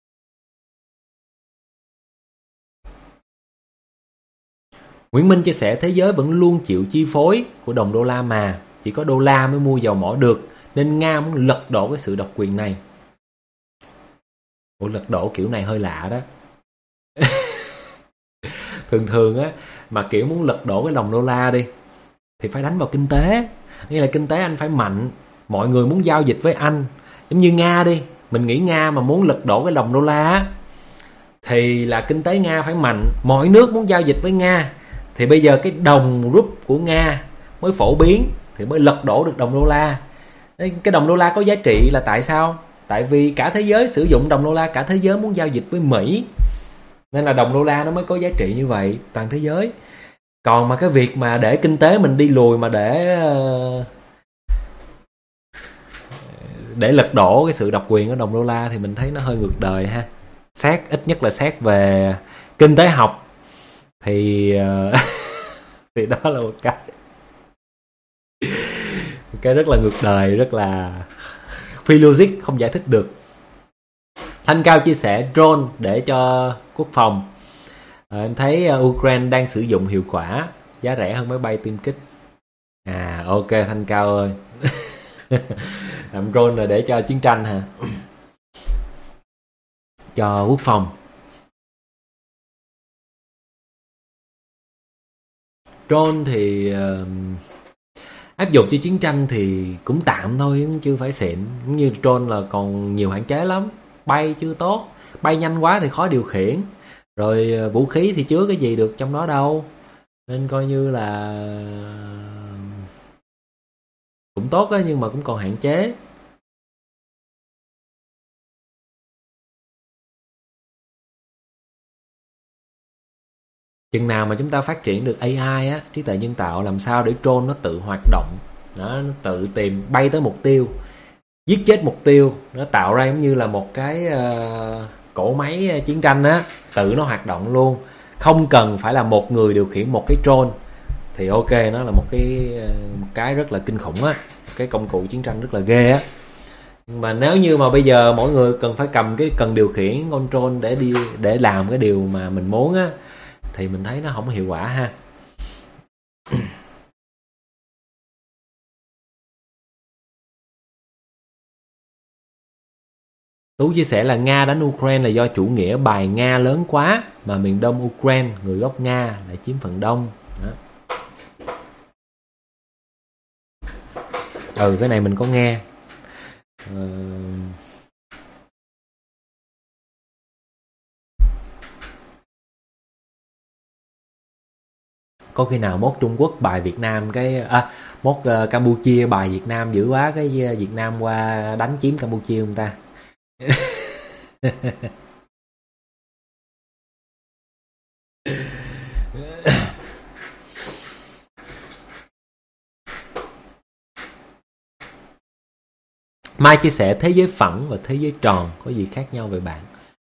Nguyễn Minh chia sẻ thế giới vẫn luôn chịu chi phối của đồng đô la mà, chỉ có đô la mới mua dầu mỏ được, nên Nga muốn lật đổ cái sự độc quyền này. Ủa, lật đổ kiểu này hơi lạ đó. Thường á, mà kiểu muốn lật đổ cái đồng đô la đi thì phải đánh vào kinh tế, nghĩa là kinh tế anh phải mạnh, mọi người muốn giao dịch với anh. Giống như Nga đi, mình nghĩ Nga mà muốn lật đổ cái đồng đô la thì là kinh tế Nga phải mạnh, mọi nước muốn giao dịch với Nga, thì bây giờ cái đồng rúp của Nga mới phổ biến thì mới lật đổ được đồng đô la. Cái đồng đô la có giá trị là tại sao? Tại vì cả thế giới sử dụng đồng đô la, cả thế giới muốn giao dịch với Mỹ, nên là đồng đô la nó mới có giá trị như vậy toàn thế giới. Còn mà cái việc mà để kinh tế mình đi lùi mà để lật đổ cái sự độc quyền của đồng đô la thì mình thấy nó hơi ngược đời ha. Ít nhất là xét về kinh tế học thì thì đó là một cái rất là ngược đời, rất là phi logic, không giải thích được. Thanh Cao chia sẻ drone để cho quốc phòng. Em thấy Ukraine đang sử dụng hiệu quả, giá rẻ hơn máy bay tiêm kích. Ok Thanh Cao ơi. Làm drone là để cho chiến tranh hả? Cho quốc phòng. Drone thì áp dụng cho chiến tranh thì cũng tạm thôi, cũng chưa phải xịn. Cũng như drone là còn nhiều hạn chế lắm. Bay chưa tốt, bay nhanh quá thì khó điều khiển. Rồi vũ khí thì chứa cái gì được trong đó đâu. Nên coi như là cũng tốt á, nhưng mà cũng còn hạn chế. Chừng nào mà chúng ta phát triển được AI á, trí tuệ nhân tạo, làm sao để drone nó tự hoạt động, nó tự tìm bay tới mục tiêu, giết chết mục tiêu, nó tạo ra giống như là một cái cỗ máy chiến tranh á, tự nó hoạt động luôn, không cần phải là một người điều khiển một cái drone thì ok, nó là một cái rất là kinh khủng á, cái công cụ chiến tranh rất là ghê á. Nhưng mà nếu như mà bây giờ mỗi người phải cầm cái cần điều khiển con drone để làm cái điều mà mình muốn á, thì mình thấy nó không hiệu quả ha. Tú chia sẻ là Nga đánh Ukraine là do chủ nghĩa bài Nga lớn quá, mà miền đông Ukraine người gốc Nga lại chiếm phần đông. Đó. Cái này mình có nghe. Có khi nào mốt Trung Quốc bài Việt Nam mốt Campuchia bài Việt Nam dữ quá, cái Việt Nam qua đánh chiếm Campuchia không ta? Mai chia sẻ thế giới phẳng và thế giới tròn có gì khác nhau về bạn?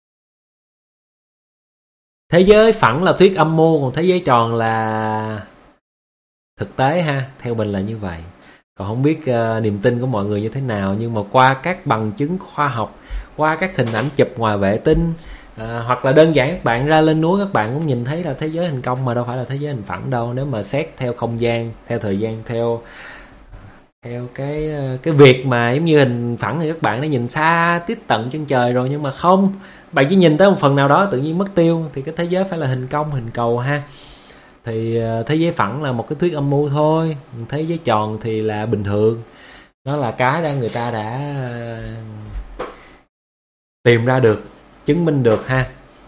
Thế giới phẳng là thuyết âm mưu, còn thế giới tròn là thực tế ha. Theo mình là như vậy. Còn không biết niềm tin của mọi người như thế nào, nhưng mà qua các bằng chứng khoa học, qua các hình ảnh chụp ngoài vệ tinh, hoặc là đơn giản các bạn ra lên núi, các bạn cũng nhìn thấy là thế giới hình cong mà đâu phải là thế giới hình phẳng đâu. Nếu mà xét theo không gian, theo thời gian, theo cái việc mà giống như hình phẳng thì các bạn đã nhìn xa tít tận chân trời rồi, nhưng mà không, bạn chỉ nhìn tới một phần nào đó tự nhiên mất tiêu, thì cái thế giới phải là hình cong, hình cầu ha. Thì thế giới phẳng là một cái thuyết âm mưu thôi, thế giới tròn thì là bình thường. Nó là cái người ta đã tìm ra được, chứng minh được ha.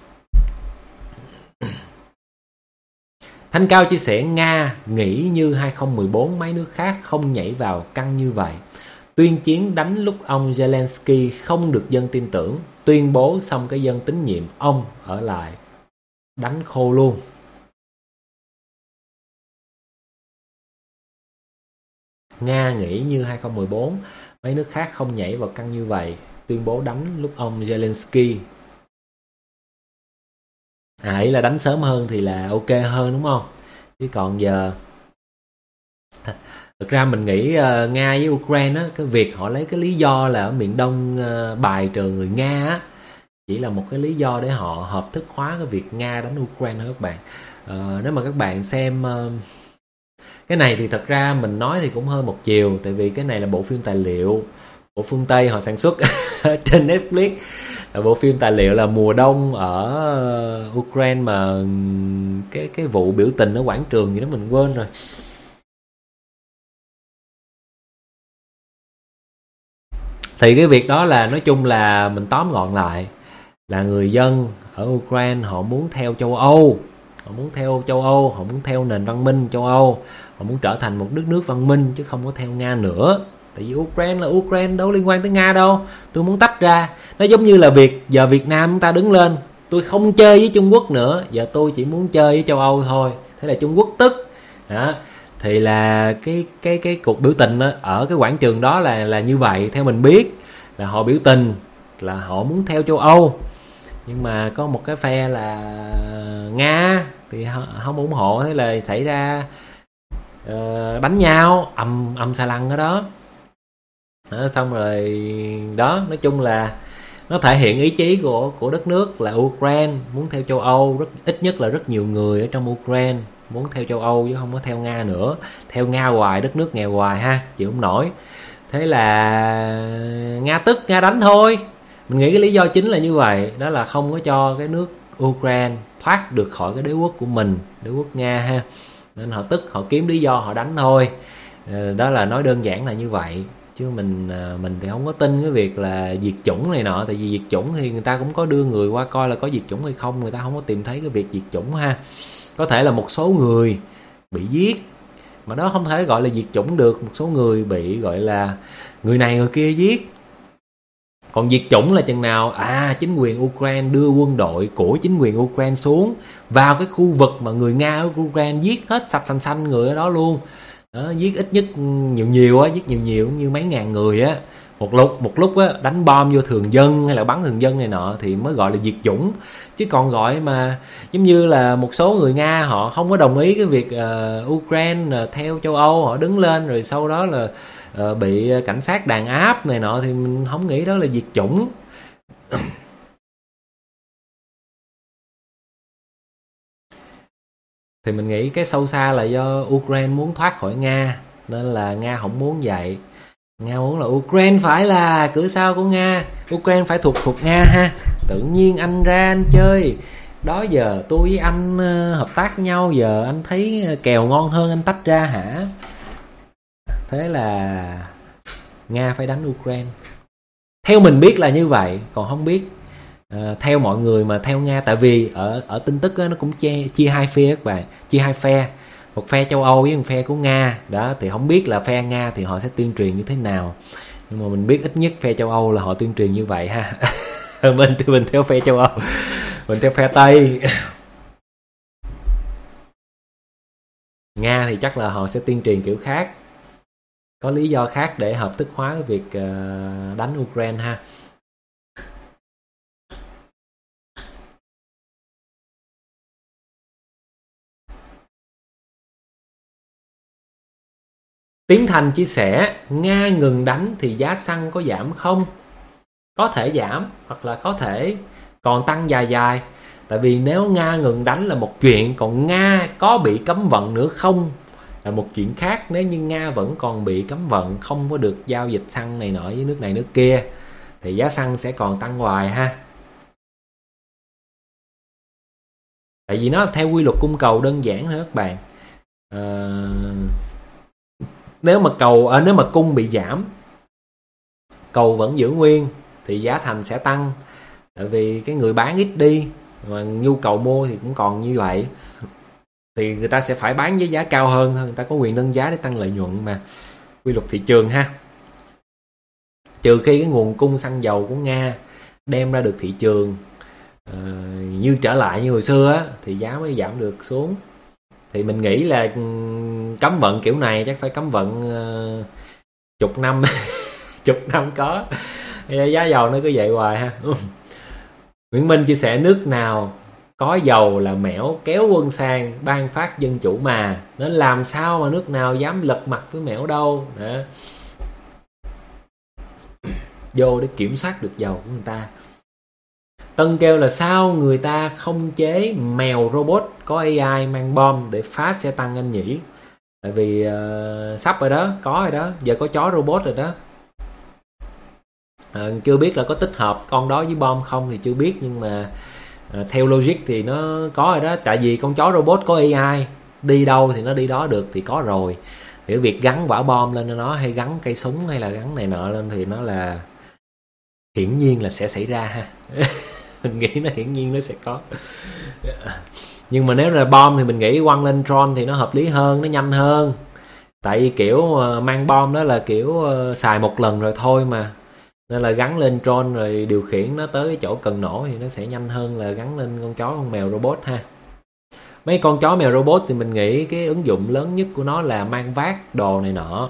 Thanh Cao chia sẻ Nga nghĩ như 2014 mấy nước khác không nhảy vào căng như vậy. Tuyên chiến đánh lúc ông Zelensky không được dân tin tưởng, tuyên bố xong cái dân tín nhiệm ông ở lại đánh khô luôn. Nga nghĩ như 2014 mấy nước khác không nhảy vào căng như vậy, tuyên bố đánh lúc ông Zelensky. Ý là đánh sớm hơn thì là ok hơn đúng không? Chứ còn giờ thực ra mình nghĩ Nga với Ukraine á, cái việc họ lấy cái lý do là ở miền đông bài trừ người Nga á, chỉ là một cái lý do để họ hợp thức hóa cái việc Nga đánh Ukraine thôi các bạn. Nếu mà các bạn xem cái này thì thật ra mình nói thì cũng hơi một chiều, tại vì cái này là bộ phim tài liệu của phương Tây họ sản xuất trên Netflix. Là bộ phim tài liệu là mùa đông ở Ukraine, mà cái vụ biểu tình ở quảng trường gì đó mình quên rồi. Thì cái việc đó là nói chung là mình tóm gọn lại là người dân ở Ukraine họ muốn theo châu Âu, họ muốn theo nền văn minh châu Âu, họ muốn trở thành một đất nước văn minh chứ không có theo Nga nữa. Tại vì Ukraine là Ukraine, đâu liên quan tới Nga đâu. Tôi muốn tách ra. Nó giống như là giờ Việt Nam chúng ta đứng lên, tôi không chơi với Trung Quốc nữa, giờ tôi chỉ muốn chơi với châu Âu thôi. Thế là Trung Quốc tức đó. Thì là cái cuộc biểu tình ở cái quảng trường đó là như vậy. Theo mình biết là họ biểu tình là họ muốn theo châu Âu, nhưng mà có một cái phe là Nga thì không ủng hộ, thế là xảy ra đánh nhau ầm xà lăng ở đó. Xong rồi đó, nói chung là nó thể hiện ý chí của đất nước là Ukraine muốn theo châu Âu, ít nhất là rất nhiều người ở trong Ukraine muốn theo châu Âu chứ không có theo Nga nữa. Theo Nga hoài đất nước nghèo hoài ha, chịu không nổi. Thế là Nga tức, Nga đánh thôi. Mình nghĩ cái lý do chính là như vậy, đó là không có cho cái nước Ukraine thoát được khỏi cái đế quốc của mình, đế quốc Nga ha. Nên họ tức, họ kiếm lý do họ đánh thôi. Đó là nói đơn giản là như vậy. Chứ mình thì không có tin cái việc là diệt chủng này nọ. Tại vì diệt chủng thì người ta cũng có đưa người qua coi là có diệt chủng hay không, người ta không có tìm thấy cái việc diệt chủng ha. Có thể là một số người bị giết, mà đó không thể gọi là diệt chủng được. Một số người bị gọi là người này người kia giết. Còn diệt chủng là chừng nào chính quyền Ukraine đưa quân đội của chính quyền Ukraine xuống vào cái khu vực mà người Nga ở Ukraine giết hết sạch xanh người ở đó luôn đó, giết ít nhất nhiều á, giết nhiều như mấy ngàn người á một lúc á, đánh bom vô thường dân hay là bắn thường dân này nọ thì mới gọi là diệt chủng. Chứ còn gọi mà giống như là một số người Nga họ không có đồng ý cái việc Ukraine theo châu Âu, họ đứng lên rồi sau đó là bị cảnh sát đàn áp này nọ thì mình không nghĩ đó là diệt chủng. Thì mình nghĩ cái sâu xa là do Ukraine muốn thoát khỏi Nga, nên là Nga không muốn vậy. Nga muốn là Ukraine phải là cửa sau của Nga, Ukraine phải thuộc Nga ha. Tự nhiên anh ra anh chơi, đó giờ tôi với anh hợp tác với nhau, giờ anh thấy kèo ngon hơn anh tách ra hả? Thế là Nga phải đánh Ukraine. Theo mình biết là như vậy, còn không biết theo mọi người mà theo Nga. Tại vì ở tin tức đó, nó cũng chia hai phe các bạn, chia hai phe, một phe châu Âu với một phe của Nga đó. Thì không biết là phe Nga thì họ sẽ tuyên truyền như thế nào, nhưng mà mình biết ít nhất phe châu Âu là họ tuyên truyền như vậy ha. mình theo phe châu Âu, mình theo phe Tây. Nga thì chắc là họ sẽ tuyên truyền kiểu khác, có lý do khác để hợp thức hóa cái việc đánh Ukraine ha. Tiến Thành chia sẻ, Nga ngừng đánh thì giá xăng có giảm không? Có thể giảm, hoặc là có thể còn tăng dài. Tại vì nếu Nga ngừng đánh là một chuyện, còn Nga có bị cấm vận nữa không là một chuyện khác. Nếu như Nga vẫn còn bị cấm vận, không có được giao dịch xăng này nọ với nước này nước kia, thì giá xăng sẽ còn tăng hoài ha. Tại vì nó theo quy luật cung cầu đơn giản thôi các bạn. Nếu mà cung bị giảm, cầu vẫn giữ nguyên thì giá thành sẽ tăng. Tại vì cái người bán ít đi mà nhu cầu mua thì cũng còn như vậy, thì người ta sẽ phải bán với giá cao hơn, người ta có quyền nâng giá để tăng lợi nhuận mà. Quy luật thị trường ha. Trừ khi cái nguồn cung xăng dầu của Nga đem ra được thị trường như trở lại như hồi xưa á, thì giá mới giảm được xuống. Thì mình nghĩ là cấm vận kiểu này chắc phải cấm vận chục năm. Chục năm có. Giá dầu nó cứ vậy hoài ha. Nguyễn Minh chia sẻ, nước nào có dầu là mẻo kéo quân sang ban phát dân chủ mà, nên làm sao mà nước nào dám lật mặt với mẻo đâu. Đó. Vô để kiểm soát được dầu của người ta. Tân kêu là sao người ta không chế mèo robot có AI mang bom để phá xe tăng anh nhỉ? Tại vì sắp rồi đó, có rồi đó, giờ có chó robot rồi đó. Chưa biết là có tích hợp con đó với bom không thì chưa biết, nhưng mà theo logic thì nó có rồi đó. Tại vì con chó robot có AI, đi đâu thì nó đi đó được thì có rồi. Thì việc gắn quả bom lên nó, hay gắn cây súng hay là gắn này nọ lên thì nó là hiển nhiên là sẽ xảy ra ha. Mình nghĩ nó hiển nhiên nó sẽ có. Nhưng mà nếu là bom thì mình nghĩ quăng lên drone thì nó hợp lý hơn, nó nhanh hơn. Tại vì kiểu mang bom đó là kiểu xài một lần rồi thôi mà, nên là gắn lên drone rồi điều khiển nó tới cái chỗ cần nổ thì nó sẽ nhanh hơn là gắn lên con chó con mèo robot ha. Mấy con chó mèo robot thì mình nghĩ cái ứng dụng lớn nhất của nó là mang vác đồ này nọ.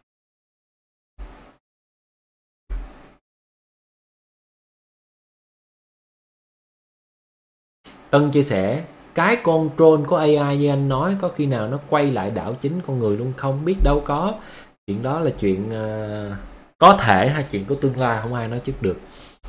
Tân chia sẻ, cái con drone có AI như anh nói có khi nào nó quay lại đảo chính con người luôn không? Biết đâu có. Chuyện đó là chuyện có thể hay chuyện của tương lai, không ai nói trước được.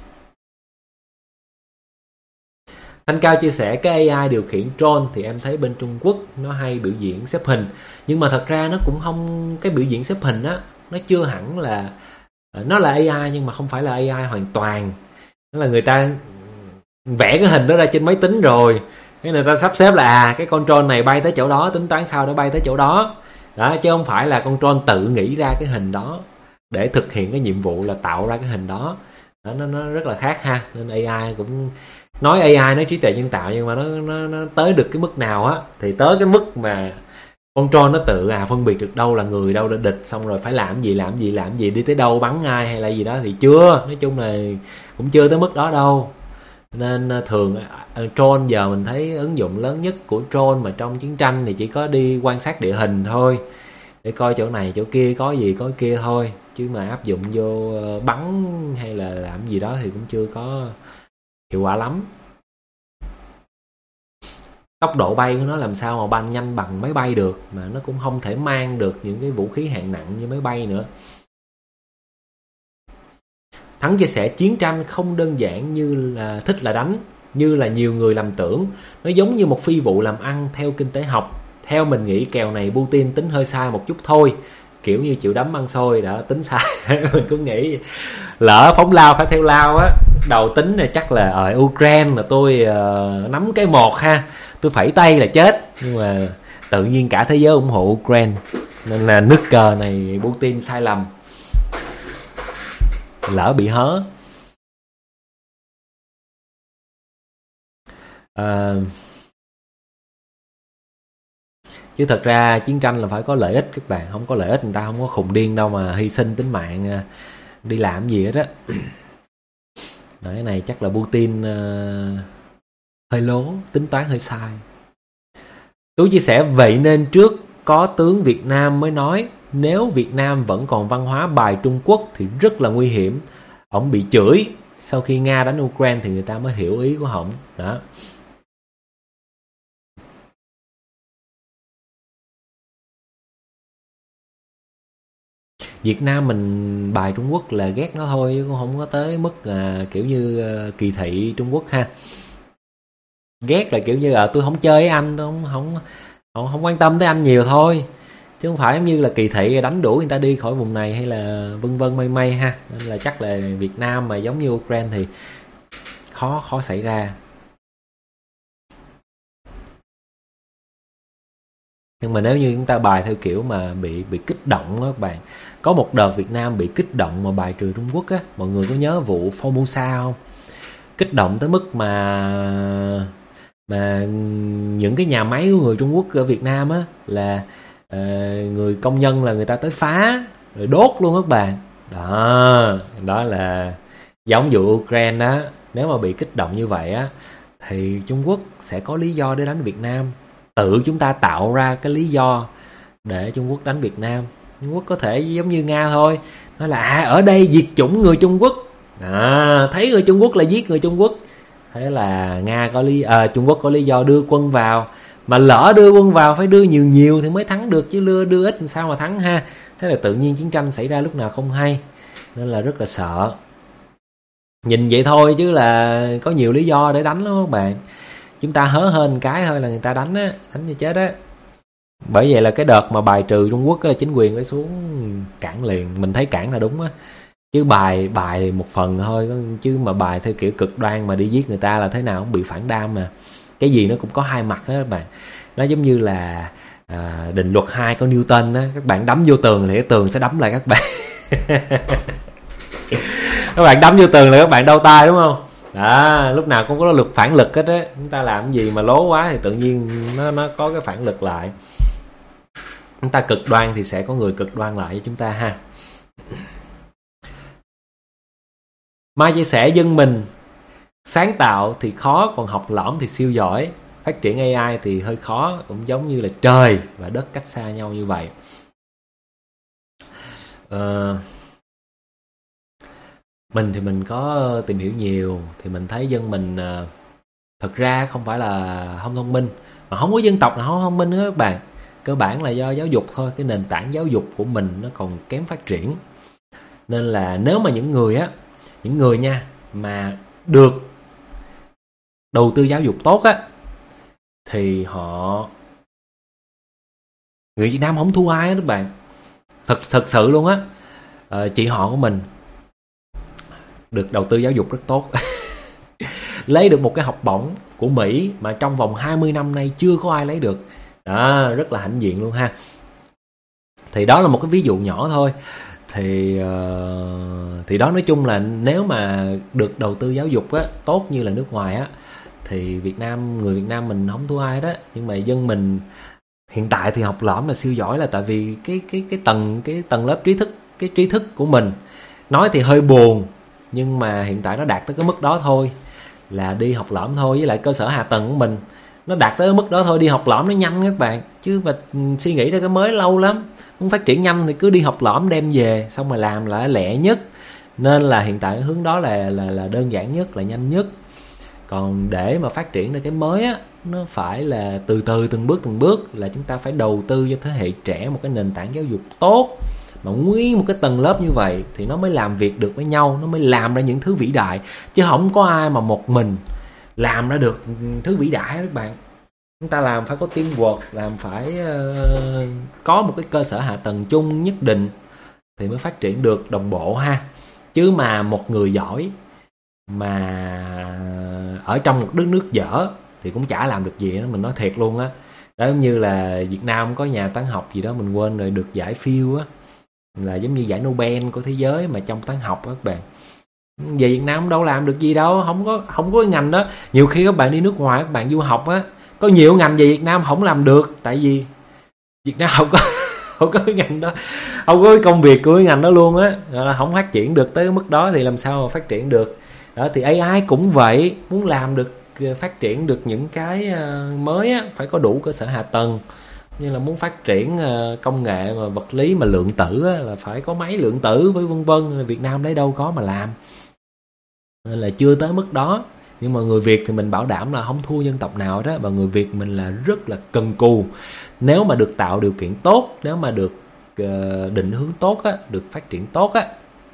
Thanh Cao chia sẻ, cái AI điều khiển drone thì em thấy bên Trung Quốc nó hay biểu diễn xếp hình, nhưng mà thật ra nó cũng không, cái biểu diễn xếp hình á nó chưa hẳn là, nó là AI nhưng mà không phải là AI hoàn toàn. Nó là người ta vẽ cái hình đó ra trên máy tính rồi, cái người ta sắp xếp là cái con drone này bay tới chỗ đó, tính toán sao để bay tới chỗ đó, chứ không phải là con drone tự nghĩ ra cái hình đó để thực hiện cái nhiệm vụ là tạo ra cái hình đó. Nó rất là khác ha. Nên AI cũng nói AI nói trí tuệ nhân tạo, nhưng mà nó tới được cái mức nào á thì tới cái mức mà con drone nó tự phân biệt được đâu là người đâu là địch, xong rồi phải làm gì đi tới đâu bắn ai hay là gì đó thì chưa, nói chung là cũng chưa tới mức đó đâu. Nên thường drone giờ mình thấy ứng dụng lớn nhất của drone mà trong chiến tranh thì chỉ có đi quan sát địa hình thôi, để coi chỗ này chỗ kia có gì có kia thôi, chứ mà áp dụng vô bắn hay là làm gì đó thì cũng chưa có hiệu quả lắm. Tốc độ bay của nó làm sao mà bay nhanh bằng máy bay được, mà nó cũng không thể mang được những cái vũ khí hạng nặng như máy bay nữa. Thắng chia sẻ, chiến tranh không đơn giản như là thích là đánh, như là nhiều người lầm tưởng. Nó giống như một phi vụ làm ăn theo kinh tế học. Theo mình nghĩ kèo này Putin tính hơi sai một chút thôi, kiểu như chịu đấm ăn xôi đã tính sai. Mình cũng nghĩ lỡ phóng lao phải theo lao á. Đầu tính này chắc là ở Ukraine mà tôi nắm cái một ha, tôi phẩy tay là chết. Nhưng mà tự nhiên cả thế giới ủng hộ Ukraine, nên là nước cờ này Putin sai lầm, lỡ bị hớ. Chứ thật ra chiến tranh là phải có lợi ích các bạn, không có lợi ích người ta không có khùng điên đâu mà hy sinh tính mạng đi làm gì hết á. Cái này chắc là Putin hơi lố, tính toán hơi sai. Tú chia sẻ, vậy nên trước có tướng Việt Nam mới nói nếu Việt Nam vẫn còn văn hóa bài Trung Quốc thì rất là nguy hiểm. Ổng bị chửi, sau khi Nga đánh Ukraine thì người ta mới hiểu ý của ổng đó. Việt Nam mình bài Trung Quốc là ghét nó thôi, chứ cũng không có tới mức kiểu như kỳ thị Trung Quốc ha. Ghét là kiểu như tôi không chơi với anh, tôi không quan tâm tới anh nhiều thôi, chứ không phải như là kỳ thị đánh đuổi người ta đi khỏi vùng này hay là vân vân mây ha. Nên là chắc là Việt Nam mà giống như Ukraine thì khó xảy ra. Nhưng mà nếu như chúng ta bài theo kiểu mà bị kích động đó các bạn, có một đợt Việt Nam bị kích động mà bài trừ Trung Quốc á, mọi người có nhớ vụ Formosa không? Kích động tới mức mà những cái nhà máy của người Trung Quốc ở Việt Nam á là người công nhân là người ta tới phá rồi đốt luôn các bạn. Đó là giống vụ Ukraine đó. Nếu mà bị kích động như vậy á thì Trung Quốc sẽ có lý do để đánh Việt Nam. Tự chúng ta tạo ra cái lý do để Trung Quốc đánh Việt Nam. Trung Quốc có thể giống như Nga thôi, nói là ở đây diệt chủng người Trung Quốc, thấy người Trung Quốc là giết người Trung Quốc, thế là Trung Quốc có lý do đưa quân vào. Mà lỡ đưa quân vào phải đưa nhiều thì mới thắng được, chứ đưa ít sao mà thắng ha. Thế là tự nhiên chiến tranh xảy ra lúc nào không hay, nên là rất là sợ. Nhìn vậy thôi chứ là có nhiều lý do để đánh lắm các bạn. Chúng ta hớ hên cái thôi là người ta đánh như chết á. Bởi vậy là cái đợt mà bài trừ Trung Quốc là chính quyền phải xuống cản liền. Mình thấy cản là đúng á, chứ bài một phần thôi, chứ mà bài theo kiểu cực đoan mà đi giết người ta là thế nào cũng bị phản đam. Mà cái gì nó cũng có hai mặt hết các bạn. Nó giống như là định luật 2 của Newton á, các bạn đấm vô tường thì cái tường sẽ đấm lại các bạn. Các bạn đấm vô tường là các bạn đau tay đúng không? Lúc nào cũng có luật phản lực hết á. Chúng ta làm gì mà lố quá thì tự nhiên nó có cái phản lực lại. Chúng ta cực đoan thì sẽ có người cực đoan lại với chúng ta ha. Mai chia sẻ, dân mình sáng tạo thì khó, còn học lỏm thì siêu giỏi. Phát triển AI thì hơi khó, cũng giống như là trời và đất cách xa nhau như vậy. Mình thì mình có tìm hiểu nhiều, thì mình thấy dân mình thật ra không phải là không thông minh, mà không có dân tộc nào không thông minh hết các bạn. Cơ bản là do giáo dục thôi, cái nền tảng giáo dục của mình nó còn kém phát triển. Nên là nếu mà những người nha mà được đầu tư giáo dục tốt á, thì người Việt Nam không thua ai hết các bạn. Thật sự luôn á. Chị họ của mình được đầu tư giáo dục rất tốt. Lấy được một cái học bổng của Mỹ mà trong vòng 20 năm nay chưa có ai lấy được. Đó, rất là hãnh diện luôn ha. Thì đó là một cái ví dụ nhỏ thôi. Thì đó, nói chung là nếu mà được đầu tư giáo dục á, tốt như là nước ngoài á, thì người Việt Nam mình không thua ai đó. Nhưng mà dân mình hiện tại thì học lỏm là siêu giỏi, là tại vì cái tầng lớp trí thức của mình, nói thì hơi buồn, nhưng mà hiện tại nó đạt tới cái mức đó thôi, là đi học lỏm thôi. Với lại cơ sở hạ tầng của mình nó đạt tới mức đó thôi, đi học lỏm nó nhanh các bạn, chứ mà suy nghĩ ra cái mới lâu lắm. Muốn phát triển nhanh thì cứ đi học lỏm đem về xong mà làm là lẹ nhất. Nên là hiện tại hướng đó là đơn giản nhất, là nhanh nhất. Còn để mà phát triển ra cái mới á, nó phải là từ từ từng bước, là chúng ta phải đầu tư cho thế hệ trẻ một cái nền tảng giáo dục tốt, mà nguyên một cái tầng lớp như vậy thì nó mới làm việc được với nhau, nó mới làm ra những thứ vĩ đại. Chứ không có ai mà một mình làm ra được thứ vĩ đại các bạn. Chúng ta làm phải có teamwork, làm phải có một cái cơ sở hạ tầng chung nhất định thì mới phát triển được đồng bộ ha. Chứ mà một người giỏi mà ở trong một đất nước dở thì cũng chả làm được gì đó, mình nói thiệt luôn á. Đó, giống như là Việt Nam có nhà toán học gì đó mình quên rồi, được giải Fields á, là giống như giải Nobel của thế giới mà trong toán học á các bạn. Về Việt Nam đâu làm được gì đâu, không có cái ngành đó. Nhiều khi các bạn đi nước ngoài, các bạn du học á, có nhiều ngành về Việt Nam không làm được, tại vì Việt Nam không có cái ngành đó, không có cái công việc của cái ngành đó luôn á, là không phát triển được tới mức đó thì làm sao mà phát triển được. Đó, thì AI cũng vậy, muốn làm được phát triển được những cái mới á, phải có đủ cơ sở hạ tầng. Như là muốn phát triển công nghệ mà vật lý mà lượng tử á, là phải có máy lượng tử với vân vân. Việt Nam đấy đâu có mà làm, nên là chưa tới mức đó. Nhưng mà người Việt thì mình bảo đảm là không thua dân tộc nào đó. Và người Việt mình là rất là cần cù. Nếu mà được tạo điều kiện tốt, nếu mà được định hướng tốt á, được phát triển tốt á,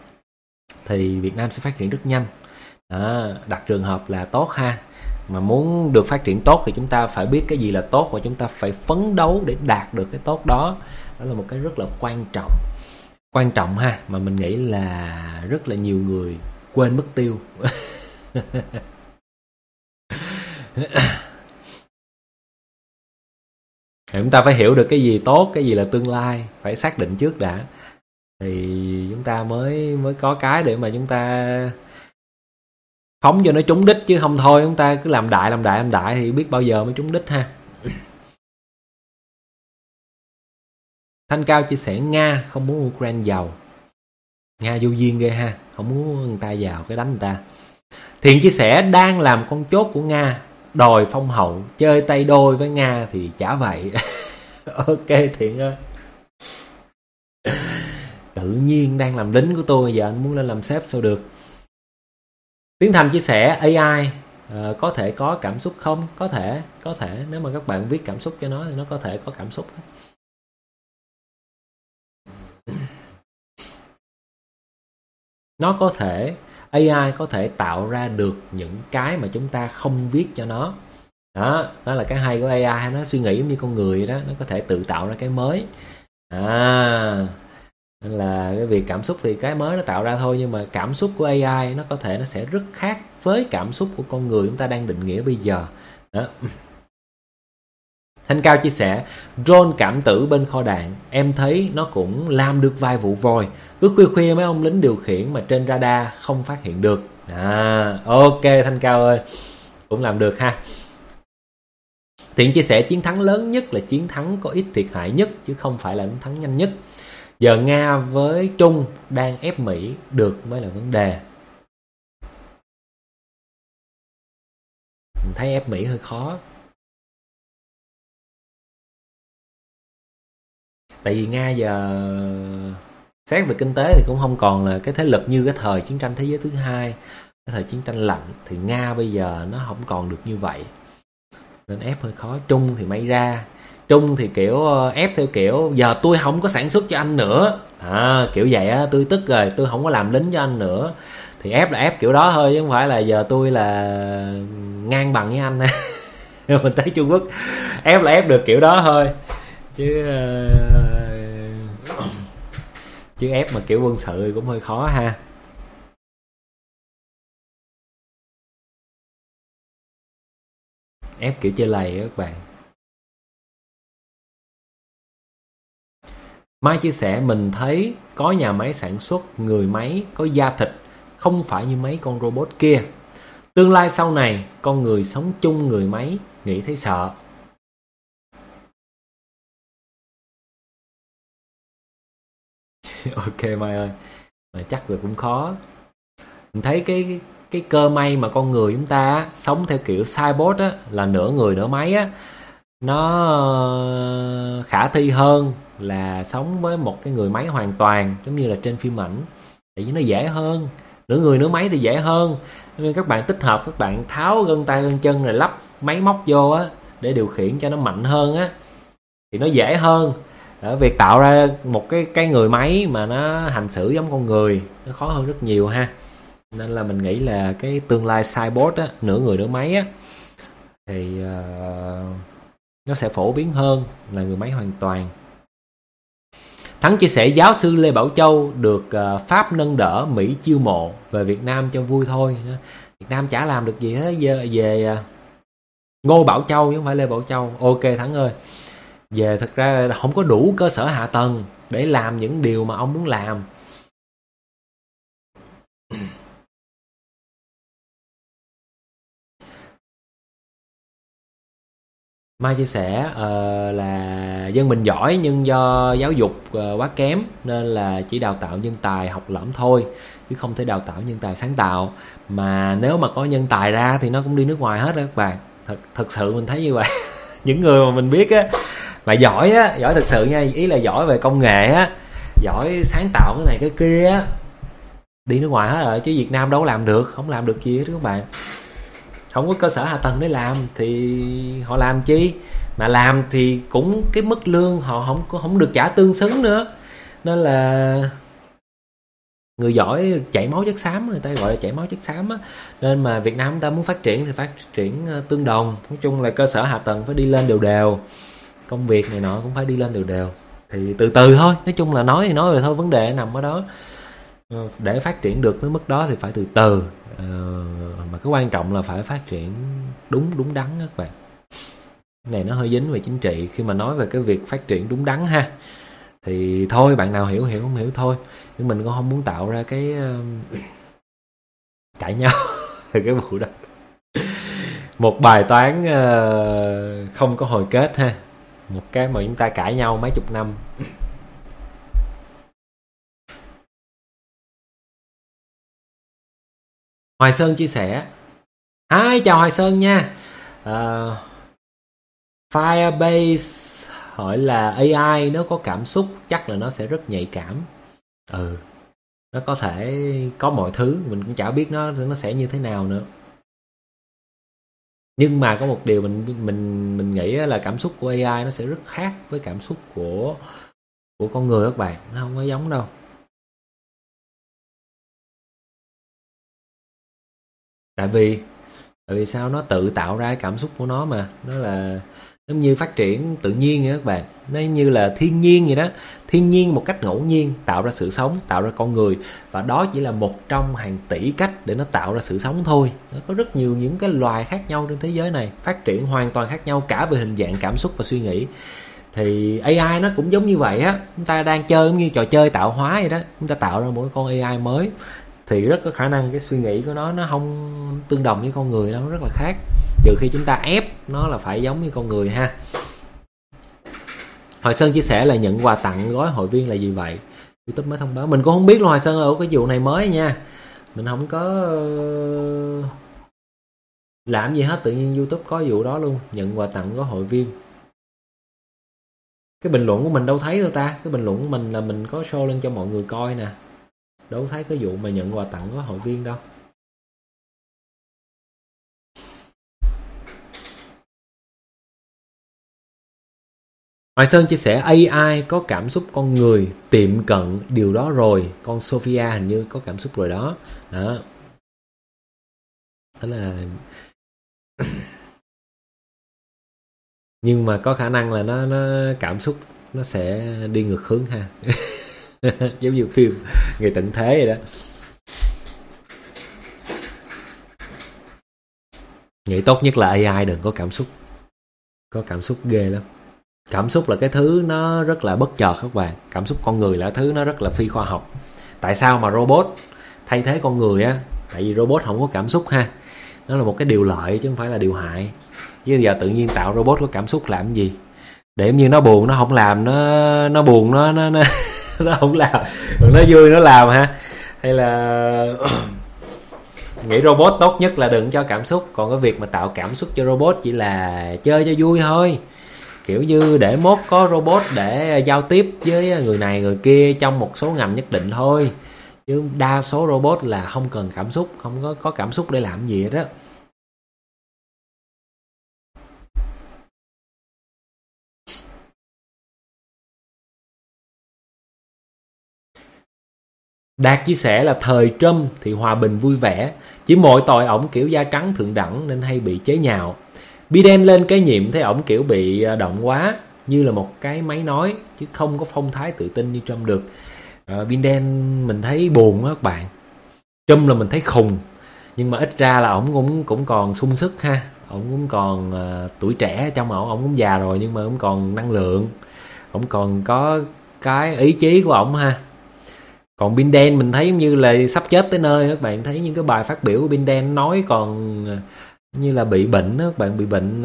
thì Việt Nam sẽ phát triển rất nhanh. Đặt trường hợp là tốt ha. Mà muốn được phát triển tốt thì chúng ta phải biết cái gì là tốt, và chúng ta phải phấn đấu để đạt được cái tốt đó. Đó là một cái rất là quan trọng ha, mà mình nghĩ là rất là nhiều người quên mất tiêu. Chúng ta phải hiểu được cái gì tốt, cái gì là tương lai, phải xác định trước đã, thì chúng ta mới có cái để mà chúng ta phóng cho nó trúng đích. Chứ không thôi chúng ta cứ làm đại thì biết bao giờ mới trúng đích ha. Thanh Cao chia sẻ Nga không muốn Ukraine giàu. Nga vô duyên ghê ha, không muốn người ta giàu cái đánh người ta. Thiện chia sẻ đang làm con chốt của Nga, đòi phong hậu, chơi tay đôi với Nga thì chả vậy. Ok Thiện ơi, tự nhiên đang làm lính của tôi, giờ anh muốn lên làm sếp sao được. Tiến Thành chia sẻ AI có thể có cảm xúc không? Có thể nếu mà các bạn viết cảm xúc cho nó thì nó có thể có cảm xúc. Nó có thể, AI có thể tạo ra được những cái mà chúng ta không viết cho nó. Đó là cái hay của AI, nó suy nghĩ giống như con người đó, nó có thể tự tạo ra cái mới. Nên là cái việc cảm xúc thì cái mới nó tạo ra thôi, nhưng mà cảm xúc của AI nó có thể nó sẽ rất khác với cảm xúc của con người chúng ta đang định nghĩa bây giờ. Đó. Thanh Cao chia sẻ drone cảm tử bên kho đạn, em thấy nó cũng làm được vài vụ voi. Cứ khuya mấy ông lính điều khiển mà trên radar không phát hiện được. Ok Thanh Cao ơi, cũng làm được ha. Thiện chia sẻ chiến thắng lớn nhất là chiến thắng có ít thiệt hại nhất, chứ không phải là chiến thắng nhanh nhất. Giờ Nga với Trung đang ép Mỹ được mới là vấn đề. Mình thấy ép Mỹ hơi khó. Tại vì Nga giờ xét về kinh tế thì cũng không còn là cái thế lực như cái thời chiến tranh thế giới thứ hai, cái thời chiến tranh lạnh, thì Nga bây giờ nó không còn được như vậy, nên ép hơi khó. Trung thì may ra, Trung thì kiểu ép theo kiểu giờ tôi không có sản xuất cho anh nữa, kiểu vậy á, tôi tức rồi, tôi không có làm lính cho anh nữa, thì ép là ép kiểu đó thôi, chứ không phải là giờ tôi là ngang bằng với anh. Mình thấy Trung Quốc ép là ép được kiểu đó thôi, chứ ép mà kiểu quân sự thì cũng hơi khó ha. Ép kiểu chơi lầy các bạn. Mai chia sẻ mình thấy có nhà máy sản xuất người máy có da thịt, không phải như mấy con robot kia. Tương lai sau này con người sống chung người máy, nghĩ thấy sợ. Ok Mai ơi, mà chắc là cũng khó. Mình thấy cái cơ may mà con người chúng ta á, sống theo kiểu cyborg á, là nửa người nửa máy á, nó khả thi hơn là sống với một cái người máy hoàn toàn giống như là trên phim ảnh. Tại vì nó dễ hơn, nửa người nửa máy thì dễ hơn, nên các bạn tích hợp, các bạn tháo gân tay gân chân rồi lắp máy móc vô á để điều khiển cho nó mạnh hơn á, thì nó dễ hơn. Ở việc tạo ra một cái người máy mà nó hành xử giống con người nó khó hơn rất nhiều ha. Nên là mình nghĩ là cái tương lai cyborg á, nửa người nửa máy á, thì nó sẽ phổ biến hơn là người máy hoàn toàn. Thắng chia sẻ giáo sư Lê Bảo Châu được Pháp nâng đỡ, Mỹ chiêu mộ về Việt Nam cho vui thôi. Việt Nam chả làm được gì hết về Ngô Bảo Châu chứ không phải Lê Bảo Châu. Ok Thắng ơi, về thật ra không có đủ cơ sở hạ tầng để làm những điều mà ông muốn làm. Mai chia sẻ là dân mình giỏi nhưng do giáo dục quá kém nên là chỉ đào tạo nhân tài học lỏm thôi, chứ không thể đào tạo nhân tài sáng tạo. Mà nếu mà có nhân tài ra thì nó cũng đi nước ngoài hết đó các bạn. Thật sự mình thấy như vậy. Những người mà mình biết á, mà giỏi á, giỏi thật sự nha, ý là giỏi về công nghệ á, giỏi sáng tạo cái này cái kia á, đi nước ngoài hết rồi, chứ Việt Nam đâu làm được, không làm được gì hết các bạn. Không có cơ sở hạ tầng để làm thì họ làm chi, mà làm thì cũng cái mức lương họ không được trả tương xứng nữa. Nên là người giỏi chảy máu chất xám, người ta gọi là chảy máu chất xám á. Nên mà Việt Nam chúng ta muốn phát triển thì phát triển tương đồng. Nói chung là cơ sở hạ tầng phải đi lên đều đều, công việc này nọ cũng phải đi lên đều đều, thì từ từ thôi. Nói chung là nói thì nói rồi thôi, vấn đề nằm ở đó. Để phát triển được tới mức đó thì phải từ từ, mà cái quan trọng là phải phát triển đúng đắn các bạn. Cái này nó hơi dính về chính trị khi mà nói về cái việc phát triển đúng đắn ha. Thì thôi, bạn nào hiểu không hiểu thôi, nhưng mình cũng không muốn tạo ra cái cãi nhau về cái vụ đó. Một bài toán không có hồi kết ha, một cái mà chúng ta cãi nhau mấy chục năm. Hoài Sơn chia sẻ. Chào Hoài Sơn nha. Firebase hỏi là AI nếu có cảm xúc chắc là nó sẽ rất nhạy cảm. Nó có thể có mọi thứ, mình cũng chả biết nó sẽ như thế nào nữa. Nhưng mà có một điều mình nghĩ là cảm xúc của AI nó sẽ rất khác với cảm xúc của con người các bạn, nó không có giống đâu. Tại vì sao, nó tự tạo ra cảm xúc của nó, mà nó là giống như phát triển tự nhiên vậy các bạn. Nó như là thiên nhiên vậy đó. Thiên nhiên một cách ngẫu nhiên tạo ra sự sống, tạo ra con người, và đó chỉ là một trong hàng tỷ cách để nó tạo ra sự sống thôi. Nó có rất nhiều những cái loài khác nhau trên thế giới này, phát triển hoàn toàn khác nhau cả về hình dạng, cảm xúc và suy nghĩ. Thì AI nó cũng giống như vậy á. Chúng ta đang chơi giống như trò chơi tạo hóa vậy đó. Chúng ta tạo ra một con AI mới thì rất có khả năng cái suy nghĩ của nó không tương đồng với con người, nó rất là khác, trừ khi chúng ta ép nó là phải giống như con người ha. Hoài Sơn chia sẻ là nhận quà tặng gói hội viên là gì vậy? YouTube mới thông báo, mình cũng không biết luôn Hoài Sơn, ở cái vụ này mới nha, mình không có làm gì hết, tự nhiên YouTube có vụ đó luôn, nhận quà tặng gói hội viên. Cái bình luận của mình đâu thấy đâu ta. Cái bình luận của mình là mình có show lên cho mọi người coi nè, đâu thấy cái vụ mà nhận quà tặng của hội viên đâu. Hoài Sơn chia sẻ AI có cảm xúc con người, tiệm cận điều đó rồi. Con Sophia hình như có cảm xúc rồi đó. Đó là nhưng mà có khả năng là nó cảm xúc nó sẽ đi ngược hướng ha. Giống như phim Người Tận Thế vậy đó. Nghĩ tốt nhất là AI đừng có cảm xúc. Có cảm xúc ghê lắm. Cảm xúc là cái thứ nó rất là bất chợt các bạn. Cảm xúc con người là thứ nó rất là phi khoa học. Tại sao mà robot thay thế con người á? Tại vì robot không có cảm xúc ha. Nó là một cái điều lợi chứ không phải là điều hại. Chứ giờ tự nhiên tạo robot có cảm xúc làm cái gì? Để như nó buồn nó không làm, nó buồn nó không làm, nó vui nó làm ha. Hay là nghĩ robot tốt nhất là đừng cho cảm xúc. Còn cái việc mà tạo cảm xúc cho robot chỉ là chơi cho vui thôi. Kiểu như để mốt có robot để giao tiếp với người này người kia trong một số ngành nhất định thôi. Chứ đa số robot là không cần cảm xúc, không có cảm xúc để làm gì hết đó. Đạt chia sẻ là thời Trump thì hòa bình vui vẻ, chỉ mỗi tội ổng kiểu da trắng thượng đẳng nên hay bị chế nhạo. Biden lên kế nhiệm thấy ổng kiểu bị động quá, như là một cái máy nói chứ không có phong thái tự tin như Trump được. Biden mình thấy buồn đó các bạn. Trump là mình thấy khùng, nhưng mà ít ra là ổng cũng còn sung sức ha. Ổng cũng còn tuổi trẻ, trong ổng cũng già rồi nhưng mà ổng còn năng lượng, ổng còn có cái ý chí của ổng ha. Còn Biden mình thấy như là sắp chết tới nơi. Các bạn thấy những cái bài phát biểu của Biden nói còn như là bị bệnh đó, các bạn bị bệnh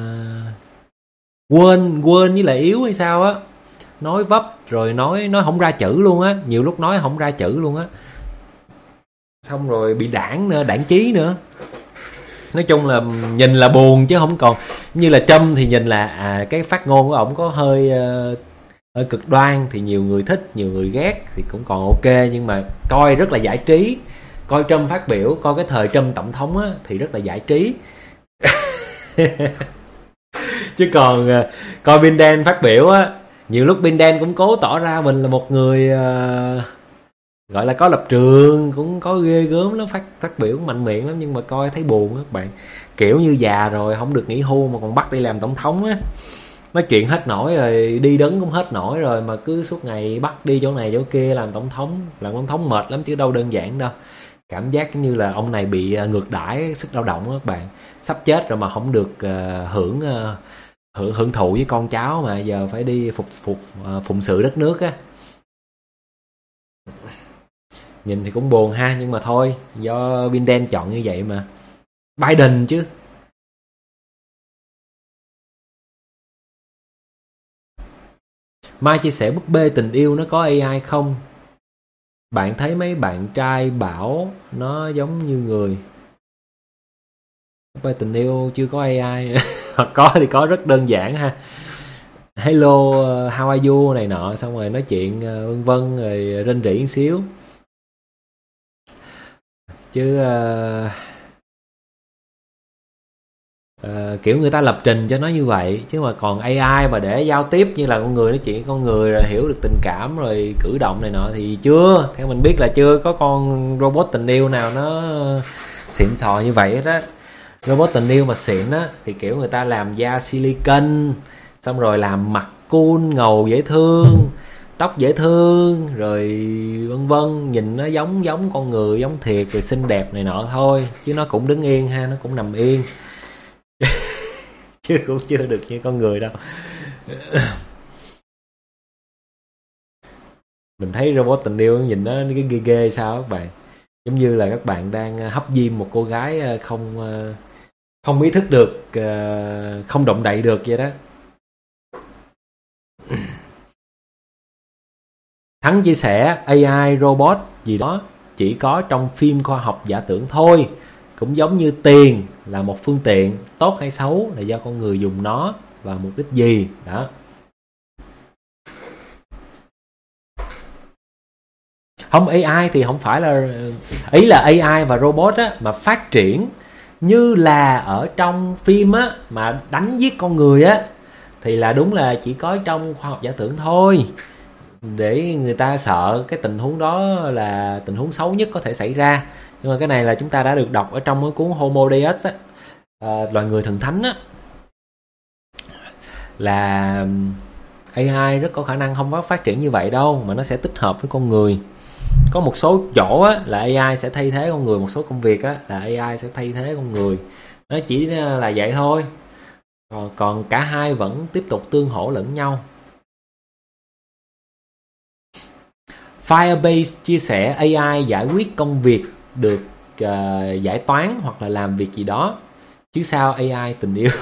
quên với lại yếu hay sao á, nói vấp rồi nói không ra chữ luôn á, nhiều lúc nói không ra chữ luôn á, xong rồi bị đảng trí nữa. Nói chung là nhìn là buồn chứ không còn như là Trump thì nhìn là cái phát ngôn của ổng có hơi cực đoan thì nhiều người thích, nhiều người ghét thì cũng còn ok, nhưng mà coi rất là giải trí. Coi Trump phát biểu, coi cái thời Trump tổng thống á, thì rất là giải trí. Chứ còn coi Biden phát biểu á, nhiều lúc Biden cũng cố tỏ ra mình là một người gọi là có lập trường, cũng có ghê gớm lắm, phát biểu mạnh miệng lắm, nhưng mà coi thấy buồn á các bạn. Kiểu như già rồi không được nghỉ hưu mà còn bắt đi làm tổng thống á. Nói chuyện hết nổi rồi, đi đứng cũng hết nổi rồi mà cứ suốt ngày bắt đi chỗ này chỗ kia làm tổng thống mệt lắm chứ đâu đơn giản đâu. Cảm giác như là ông này bị ngược đãi sức lao động đó các bạn. Sắp chết rồi mà không được hưởng thụ với con cháu mà giờ phải đi phụng sự đất nước á. Nhìn thì cũng buồn ha, nhưng mà thôi, do Biden chọn như vậy mà. Biden chứ. Mai chia sẻ búp bê tình yêu nó có AI không? Bạn thấy mấy bạn trai bảo nó giống như người. Búp bê tình yêu chưa có AI. Hoặc có thì có rất đơn giản ha. Hello, how are you này nọ, xong rồi nói chuyện vân vân rồi rên rỉ một xíu. Chứ kiểu người ta lập trình cho nó như vậy. Chứ mà còn AI mà để giao tiếp như là con người, nói chuyện con người rồi hiểu được tình cảm rồi cử động này nọ thì chưa. Theo mình biết là chưa có con robot tình yêu nào nó xịn sò như vậy hết á. Robot tình yêu mà xịn á thì kiểu người ta làm da silicon, xong rồi làm mặt cool ngầu dễ thương, tóc dễ thương rồi vân vân, nhìn nó giống con người, giống thiệt rồi xinh đẹp này nọ thôi. Chứ nó cũng đứng yên ha, nó cũng nằm yên. Chứ cũng chưa được như con người đâu. Mình thấy robot tình yêu nhìn nó cái ghê ghê sao các bạn. Giống như là các bạn đang hấp diêm một cô gái không ý thức được, không động đậy được vậy đó. Thắng chia sẻ AI robot gì đó chỉ có trong phim khoa học giả tưởng thôi. Cũng giống như tiền là một phương tiện, tốt hay xấu là do con người dùng nó và mục đích gì đó. Không, AI thì không phải là, ý là AI và robot á, mà phát triển như là ở trong phim á, mà đánh giết con người á, thì là đúng là chỉ có trong khoa học giả tưởng thôi, để người ta sợ cái tình huống đó là tình huống xấu nhất có thể xảy ra. Nhưng mà cái này là chúng ta đã được đọc ở trong cái cuốn Homo Deus á, loài người thần thánh á, là AI rất có khả năng không có phát triển như vậy đâu, mà nó sẽ tích hợp với con người. Có một số chỗ á, là AI sẽ thay thế con người, một số công việc á, là AI sẽ thay thế con người. Nó chỉ là vậy thôi. Còn cả hai vẫn tiếp tục tương hỗ lẫn nhau. Firebase chia sẻ AI giải quyết công việc được giải toán hoặc là làm việc gì đó, chứ sao AI tình yêu.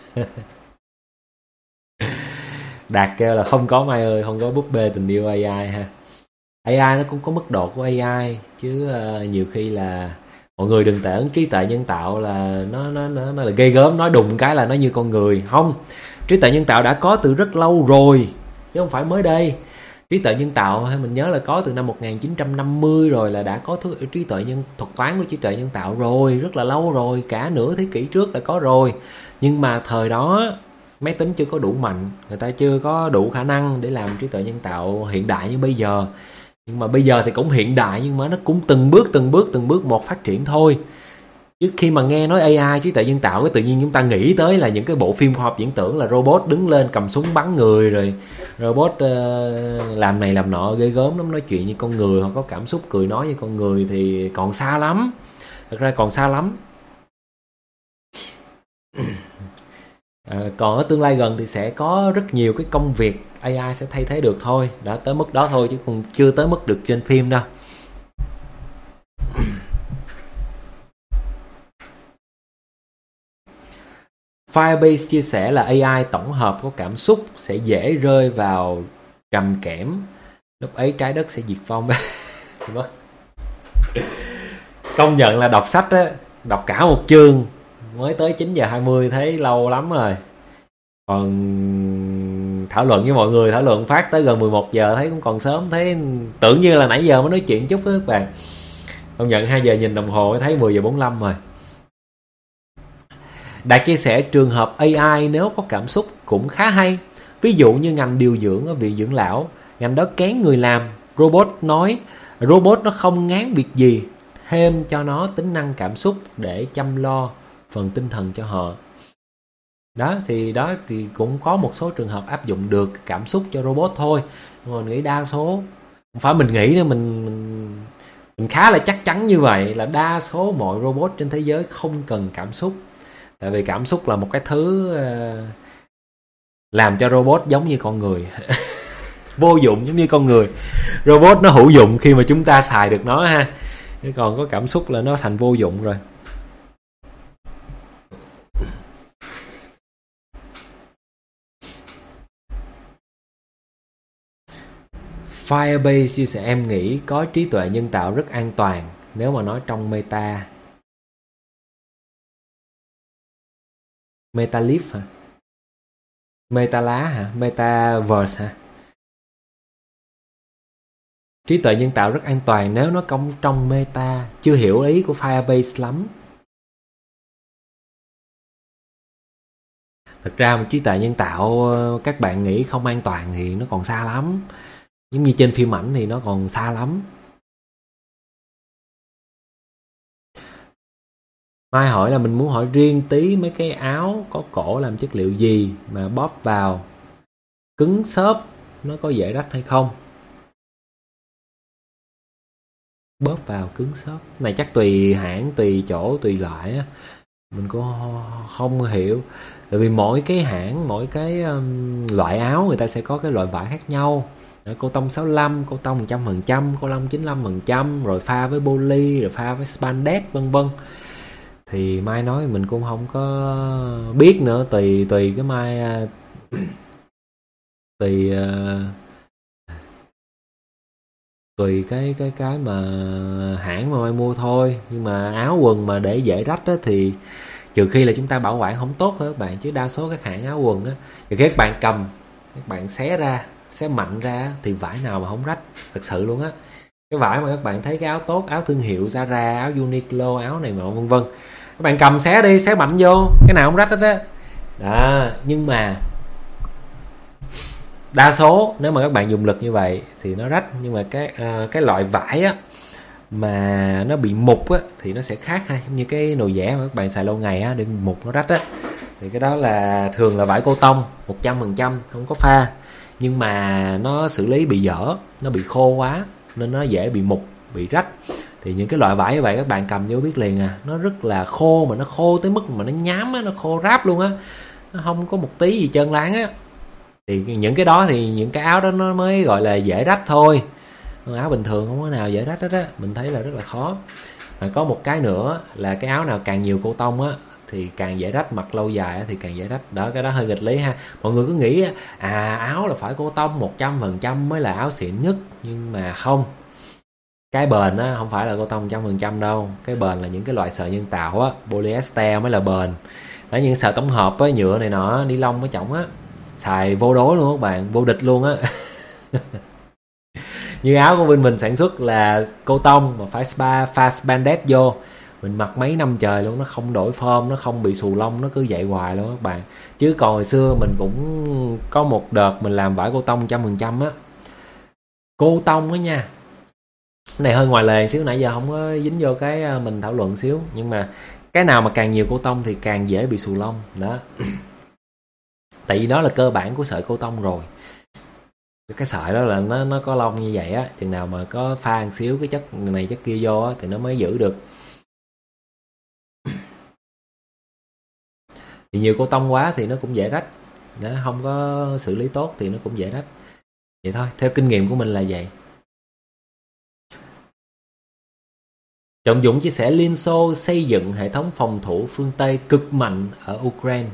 Đạt kêu là không có Mai ơi, không có búp bê tình yêu AI ha. AI nó cũng có mức độ của AI chứ, nhiều khi là mọi người đừng tưởng trí tuệ nhân tạo là nó là ghê gớm, nói đùng cái là nó như con người. Không, trí tuệ nhân tạo đã có từ rất lâu rồi chứ không phải mới đây. Trí tuệ nhân tạo mình nhớ là có từ năm 1950 rồi, là đã có trí tuệ thuật toán của trí tuệ nhân tạo rồi, rất là lâu rồi, cả nửa thế kỷ trước đã có rồi. Nhưng mà thời đó máy tính chưa có đủ mạnh, người ta chưa có đủ khả năng để làm trí tuệ nhân tạo hiện đại như bây giờ. Nhưng mà bây giờ thì cũng hiện đại, nhưng mà nó cũng từng bước một phát triển thôi. Chứ khi mà nghe nói AI, trí tuệ nhân tạo, cái tự nhiên chúng ta nghĩ tới là những cái bộ phim khoa học viễn tưởng là robot đứng lên cầm súng bắn người, rồi robot làm này làm nọ ghê gớm lắm, nói chuyện như con người, hoặc có cảm xúc cười nói như con người, thì còn xa lắm. Thật ra còn xa lắm. Còn ở tương lai gần thì sẽ có rất nhiều cái công việc AI sẽ thay thế được thôi. Đã tới mức đó thôi chứ còn chưa tới mức được trên phim đâu. Firebase chia sẻ là AI tổng hợp có cảm xúc sẽ dễ rơi vào trầm kẽm, lúc ấy trái đất sẽ diệt vong. Công nhận là đọc sách á, đọc cả một chương mới tới 9:20 thấy lâu lắm rồi. Còn thảo luận với mọi người, thảo luận phát tới gần 11 giờ thấy cũng còn sớm, thấy tưởng như là nãy giờ mới nói chuyện chút đó các bạn. Công nhận 2 giờ nhìn đồng hồ thấy 10:45 rồi. Đạt chia sẻ trường hợp AI nếu có cảm xúc cũng khá hay. Ví dụ như ngành điều dưỡng ở viện dưỡng lão, ngành đó kén người làm, robot nói robot nó không ngán việc gì, thêm cho nó tính năng cảm xúc để chăm lo phần tinh thần cho họ. Đó thì cũng có một số trường hợp áp dụng được cảm xúc cho robot thôi. Nhưng mà mình nghĩ đa số, không phải mình nghĩ nữa, mình khá là chắc chắn như vậy, là đa số mọi robot trên thế giới không cần cảm xúc. Tại vì cảm xúc là một cái thứ làm cho robot giống như con người. Vô dụng giống như con người. Robot nó hữu dụng khi mà chúng ta xài được nó ha. Còn có cảm xúc là nó thành vô dụng rồi. Firebase chia sẻ em nghĩ có trí tuệ nhân tạo rất an toàn nếu mà nói trong Metalife hả? Metala hả? Metaverse hả? Trí tuệ nhân tạo rất an toàn nếu nó công trong meta. Chưa hiểu ý của Firebase lắm. Thật ra một trí tuệ nhân tạo các bạn nghĩ không an toàn thì nó còn xa lắm. Giống như trên phim ảnh thì nó còn xa lắm. Mai hỏi là mình muốn hỏi riêng tí mấy cái áo có cổ làm chất liệu gì mà bóp vào cứng xốp nó có dễ rách hay không? Bóp vào cứng xốp này chắc tùy hãng, tùy chỗ, tùy loại á. Mình cũng không hiểu. Tại vì mỗi cái hãng, mỗi cái loại áo người ta sẽ có cái loại vải khác nhau. Cô tông 65, cô tông 100%, cô lông 95%, rồi pha với poly, rồi pha với spandex vân vân. Thì Mai nói mình cũng không có biết nữa, tùy cái Mai tùy cái mà hãng mà Mai mua thôi. Nhưng mà áo quần mà để dễ rách á thì trừ khi là chúng ta bảo quản không tốt thôi các bạn, chứ đa số các hãng áo quần á, thì các bạn cầm, các bạn xé ra, xé mạnh ra thì vải nào mà không rách, thật sự luôn á. Cái vải mà các bạn thấy cái áo tốt, áo thương hiệu Zara, áo Uniqlo, áo này nọ vân vân, các bạn cầm xé đi, xé mạnh vô, cái nào không rách hết á. Đó, nhưng mà đa số nếu mà các bạn dùng lực như vậy thì nó rách. Nhưng mà cái loại vải á mà nó bị mục á thì nó sẽ khác ha, như cái nồi dẻ mà các bạn xài lâu ngày á để mục nó rách á, thì cái đó là thường là vải cô tông 100%, không có pha, nhưng mà nó xử lý bị dở, nó bị khô quá nên nó dễ bị mục, bị rách. Thì những cái loại vải như vậy các bạn cầm vô biết liền à, nó rất là khô, mà nó khô tới mức mà nó nhám á, nó khô ráp luôn á, nó không có một tí gì trơn láng á. Thì những cái đó thì những cái áo đó nó mới gọi là dễ rách thôi, áo bình thường không có nào dễ rách hết á, mình thấy là rất là khó. Mà có một cái nữa là cái áo nào càng nhiều cô tông á thì càng dễ rách, mặc lâu dài thì càng dễ rách. Đó, cái đó hơi nghịch lý ha. Mọi người cứ nghĩ áo là phải cô tông 100% mới là áo xịn nhất, nhưng mà không. Cái bền á không phải là cô tông 100% đâu, cái bền là những cái loại sợi nhân tạo á, polyester mới là bền. Đó, những sợi tổng hợp á, nhựa này nọ, ni lông ở trọng á, xài vô đối luôn các bạn, vô địch luôn á. Như áo của bên mình sản xuất là cô tông mà phải pha spandex vô, mình mặc mấy năm trời luôn, nó không đổi form, nó không bị xù lông, nó cứ vậy hoài luôn các bạn. Chứ còn hồi xưa mình cũng có một đợt mình làm vải cô tông 100% á. Cô tông á nha, cái này hơi ngoài lề xíu, nãy giờ không có dính vô cái mình thảo luận xíu, nhưng mà cái nào mà càng nhiều cô tông thì càng dễ bị xù lông đó. Tại vì đó là cơ bản của sợi cô tông rồi. Cái sợi đó là nó có lông như vậy á, chừng nào mà có pha một xíu cái chất này chất kia vô á thì nó mới giữ được. Thì nhiều cô tông quá thì nó cũng dễ rách, nó không có xử lý tốt thì nó cũng dễ rách. Vậy thôi, theo kinh nghiệm của mình là vậy. Trọng Dũng chia sẻ Liên Xô xây dựng hệ thống phòng thủ phương Tây cực mạnh ở Ukraine.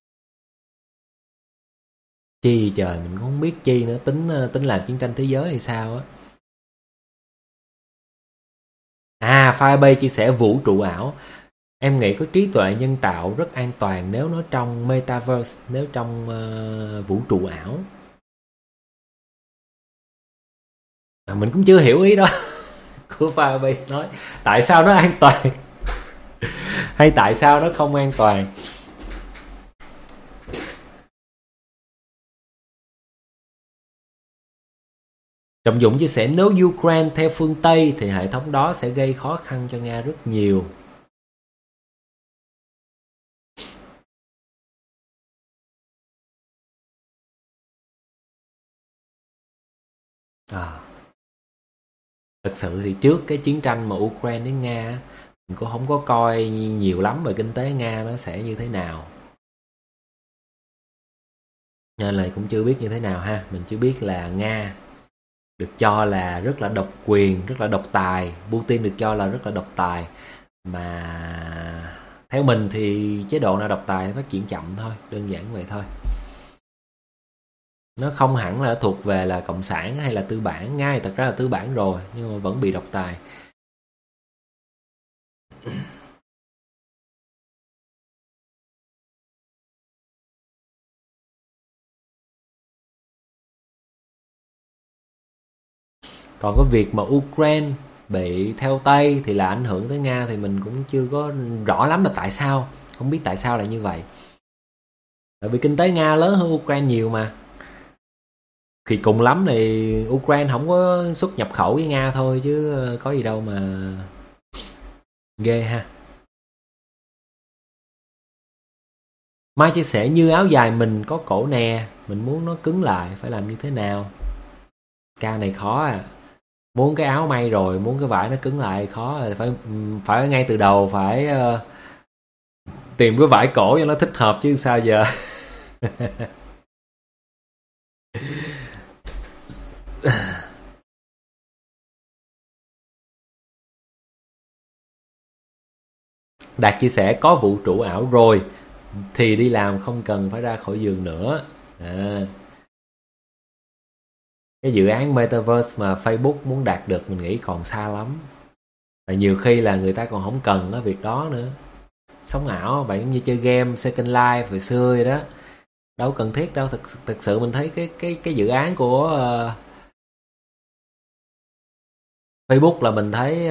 Chi trời, mình cũng không biết chi nữa, tính làm chiến tranh thế giới hay sao á. Firebase chia sẻ vũ trụ ảo. Em nghĩ có trí tuệ nhân tạo rất an toàn nếu nó trong Metaverse, nếu trong vũ trụ ảo. Mình cũng chưa hiểu ý đó của Firebase nói. Tại sao nó an toàn hay tại sao nó không an toàn? Trọng Dũng chia sẻ nếu Ukraine theo phương Tây thì hệ thống đó sẽ gây khó khăn cho Nga rất nhiều. Thực sự thì trước cái chiến tranh mà Ukraine với Nga, mình cũng không có coi nhiều lắm về kinh tế Nga nó sẽ như thế nào, nên là cũng chưa biết như thế nào ha. Mình chỉ biết là Nga được cho là rất là độc quyền, rất là độc tài. Putin được cho là rất là độc tài. Mà theo mình thì chế độ nào độc tài phát triển chậm thôi, đơn giản vậy thôi. Nó không hẳn là thuộc về là cộng sản hay là tư bản. Nga thì thật ra là tư bản rồi, nhưng mà vẫn bị độc tài. Còn cái việc mà Ukraine bị theo Tây thì là ảnh hưởng tới Nga thì mình cũng chưa có rõ lắm là tại sao. Không biết tại sao lại như vậy. Tại vì kinh tế Nga lớn hơn Ukraine nhiều mà. Thì cùng lắm thì Ukraine không có xuất nhập khẩu với Nga thôi, chứ có gì đâu mà ghê ha. Mai chia sẻ như áo dài mình có cổ nè, mình muốn nó cứng lại phải làm như thế nào? Ca này khó à. Muốn cái áo may rồi, muốn cái vải nó cứng lại khó, phải ngay từ đầu phải tìm cái vải cổ cho nó thích hợp chứ sao giờ. Đạt chia sẻ có vũ trụ ảo rồi thì đi làm không cần phải ra khỏi giường nữa. Cái dự án Metaverse mà Facebook muốn đạt được mình nghĩ còn xa lắm. Và nhiều khi là người ta còn không cần cái việc đó nữa. Sống ảo bạn giống như chơi game Second Life hồi xưa vậy đó, đâu cần thiết đâu. Thực sự mình thấy cái dự án của Facebook là mình thấy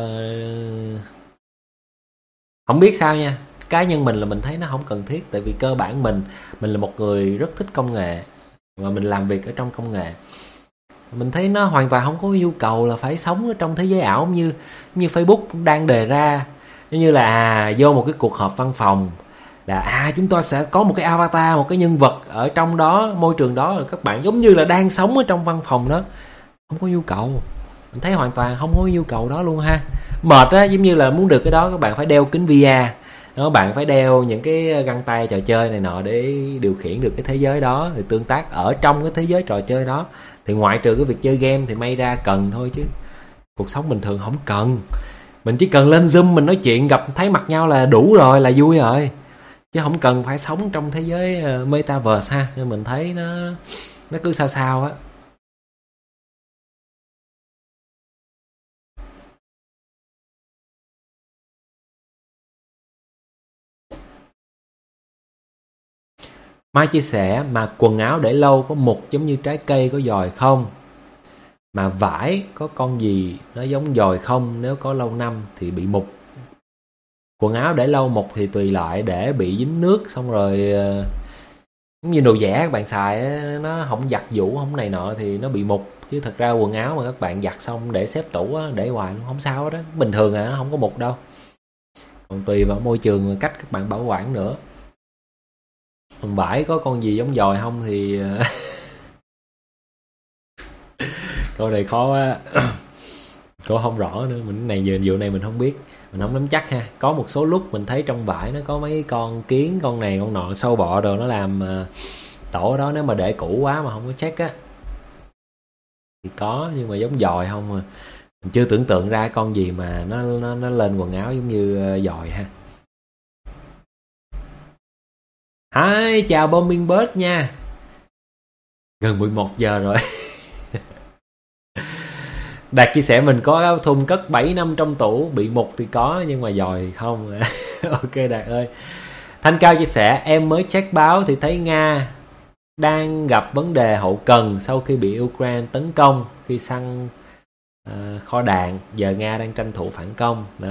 không biết sao nha, cá nhân mình là mình thấy nó không cần thiết. Tại vì cơ bản mình là một người rất thích công nghệ và mình làm việc ở trong công nghệ. Mình thấy nó hoàn toàn không có nhu cầu là phải sống ở trong thế giới ảo như Facebook đang đề ra. Giống như là vô một cái cuộc họp văn phòng là chúng ta sẽ có một cái avatar, một cái nhân vật ở trong đó, môi trường đó, rồi các bạn giống như là đang sống ở trong văn phòng đó. Không có nhu cầu. Mình thấy hoàn toàn không có nhu cầu đó luôn ha. Mệt á, giống như là muốn được cái đó các bạn phải đeo kính VR, các bạn phải đeo những cái găng tay trò chơi này nọ để điều khiển được cái thế giới đó, để tương tác ở trong cái thế giới trò chơi đó. Thì ngoại trừ cái việc chơi game thì may ra cần thôi, chứ cuộc sống bình thường không cần. Mình chỉ cần lên Zoom mình nói chuyện gặp thấy mặt nhau là đủ rồi, là vui rồi, chứ không cần phải sống trong thế giới metaverse ha. Nên mình thấy nó cứ sao sao á. Mai chia sẻ mà quần áo để lâu có mục giống như trái cây có dòi không? Mà vải có con gì nó giống dòi không? Nếu có lâu năm thì bị mục. Quần áo để lâu mục thì tùy loại, để bị dính nước xong rồi giống như đồ vẽ các bạn xài á, nó không giặt giũ không này nọ thì nó bị mục. Chứ thật ra quần áo mà các bạn giặt xong để xếp tủ á, để hoài không sao đó, bình thường nó không có mục đâu. Còn tùy vào môi trường và cách các bạn bảo quản nữa. Còn vải có con gì giống dòi không thì câu này khó quá. Cô không rõ nữa, mình này vụ này mình không biết, mình không nắm chắc ha. Có một số lúc mình thấy trong vải nó có mấy con kiến, con này con nọ, sâu bọ rồi nó làm tổ đó. Nếu mà để cũ quá mà không có check á thì có, nhưng mà giống dòi không mà mình chưa tưởng tượng ra con gì mà nó lên quần áo giống như dòi ha. Hi, chào Bombing Bird nha. Gần 11 giờ rồi. Đạt chia sẻ mình có áo thun cất 7 năm trong tủ, bị mục thì có nhưng mà dòi không. Ok Đạt ơi. Thanh Cao chia sẻ em mới check báo thì thấy Nga đang gặp vấn đề hậu cần sau khi bị Ukraine tấn công khi săn kho đạn. Giờ Nga đang tranh thủ phản công đó.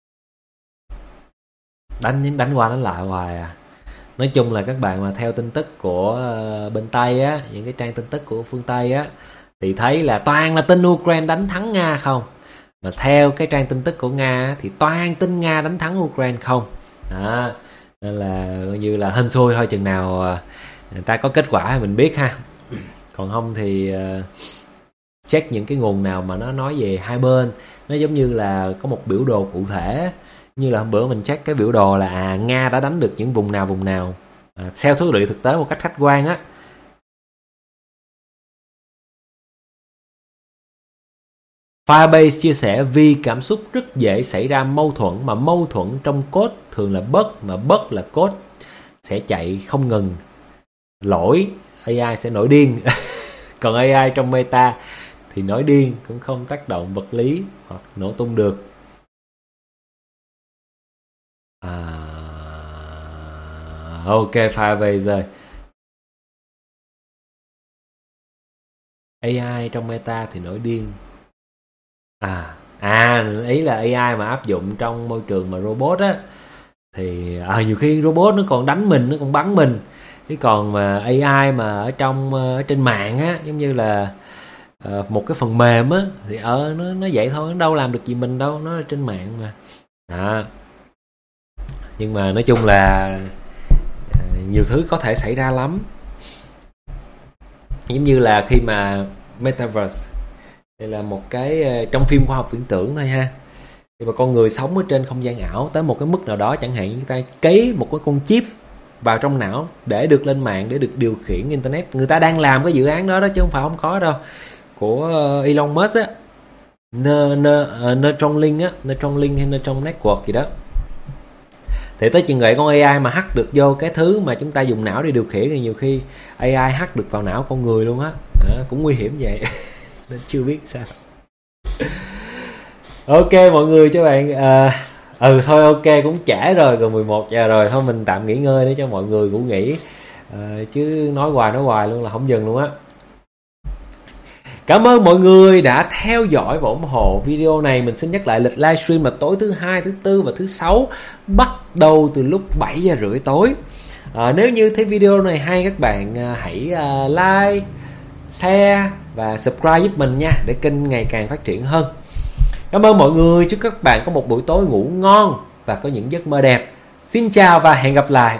Đánh qua đánh lại hoài à. Nói chung là các bạn mà theo tin tức của bên Tây á, những cái trang tin tức của phương Tây á, thì thấy là toàn là tin Ukraine đánh thắng Nga không. Mà theo cái trang tin tức của Nga thì toàn tin Nga đánh thắng Ukraine không đó. Nên là coi như là hên xui thôi, chừng nào người ta có kết quả thì mình biết ha. Còn không thì check những cái nguồn nào mà nó nói về hai bên, nó giống như là có một biểu đồ cụ thể. Như là hôm bữa mình check cái biểu đồ là Nga đã đánh được những vùng nào theo số liệu thực tế một cách khách quan á. Firebase chia sẻ vì cảm xúc rất dễ xảy ra mâu thuẫn, mà mâu thuẫn trong code thường là bug, mà bug là code sẽ chạy không ngừng, lỗi AI sẽ nổi điên. Còn AI trong meta thì nổi điên cũng không tác động vật lý hoặc nổ tung được. Ok Firebase rồi. AI trong meta thì nổi điên. Ý là AI mà áp dụng trong môi trường mà robot á, thì nhiều khi robot nó còn đánh mình, nó còn bắn mình. Chứ còn mà AI mà ở trên mạng á, giống như là một cái phần mềm á, thì nó vậy thôi, nó đâu làm được gì mình đâu, nó ở trên mạng mà. Nhưng mà nói chung là nhiều thứ có thể xảy ra lắm. Giống như là khi mà Metaverse đây là một cái trong phim khoa học viễn tưởng thôi ha, thì mà con người sống ở trên không gian ảo tới một cái mức nào đó, chẳng hạn như ta cấy một cái con chip vào trong não để được lên mạng, để được điều khiển internet. Người ta đang làm cái dự án đó chứ không phải không có đâu, của Elon Musk á, Neuralink á, Neuralink hay Neural Network gì đó. Thì tới chừng vậy con AI mà hack được vô cái thứ mà chúng ta dùng não để điều khiển thì nhiều khi AI hack được vào não con người luôn á. Cũng nguy hiểm vậy. Nên chưa biết sao. Ok mọi người cho bạn thôi ok, cũng trễ rồi, gần 11 giờ rồi, thôi mình tạm nghỉ ngơi để cho mọi người ngủ nghỉ. Chứ nói hoài luôn là không dừng luôn á. Cảm ơn mọi người đã theo dõi và ủng hộ video này. Mình xin nhắc lại lịch livestream là tối thứ Hai, thứ Tư và thứ Sáu, bắt đầu từ lúc 7 giờ rưỡi tối. Nếu như thấy video này hay, các bạn hãy like, share và subscribe giúp mình nha, để kênh ngày càng phát triển hơn. Cảm ơn mọi người, chúc các bạn có một buổi tối ngủ ngon và có những giấc mơ đẹp. Xin chào và hẹn gặp lại.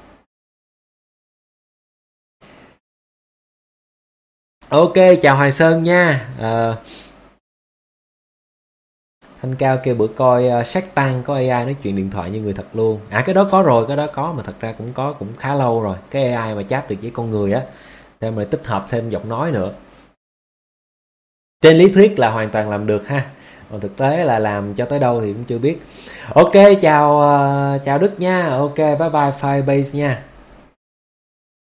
Ok, chào Hoài Sơn nha. Thanh Cao kêu bữa coi Shark Tank có AI nói chuyện điện thoại như người thật luôn. Cái đó có rồi, cái đó có, mà thật ra cũng khá lâu rồi. Cái AI mà chat được với con người á, thêm rồi tích hợp thêm giọng nói nữa. Trên lý thuyết là hoàn toàn làm được ha, còn thực tế là làm cho tới đâu thì cũng chưa biết. Ok, chào Đức nha. Ok, bye bye Firebase nha.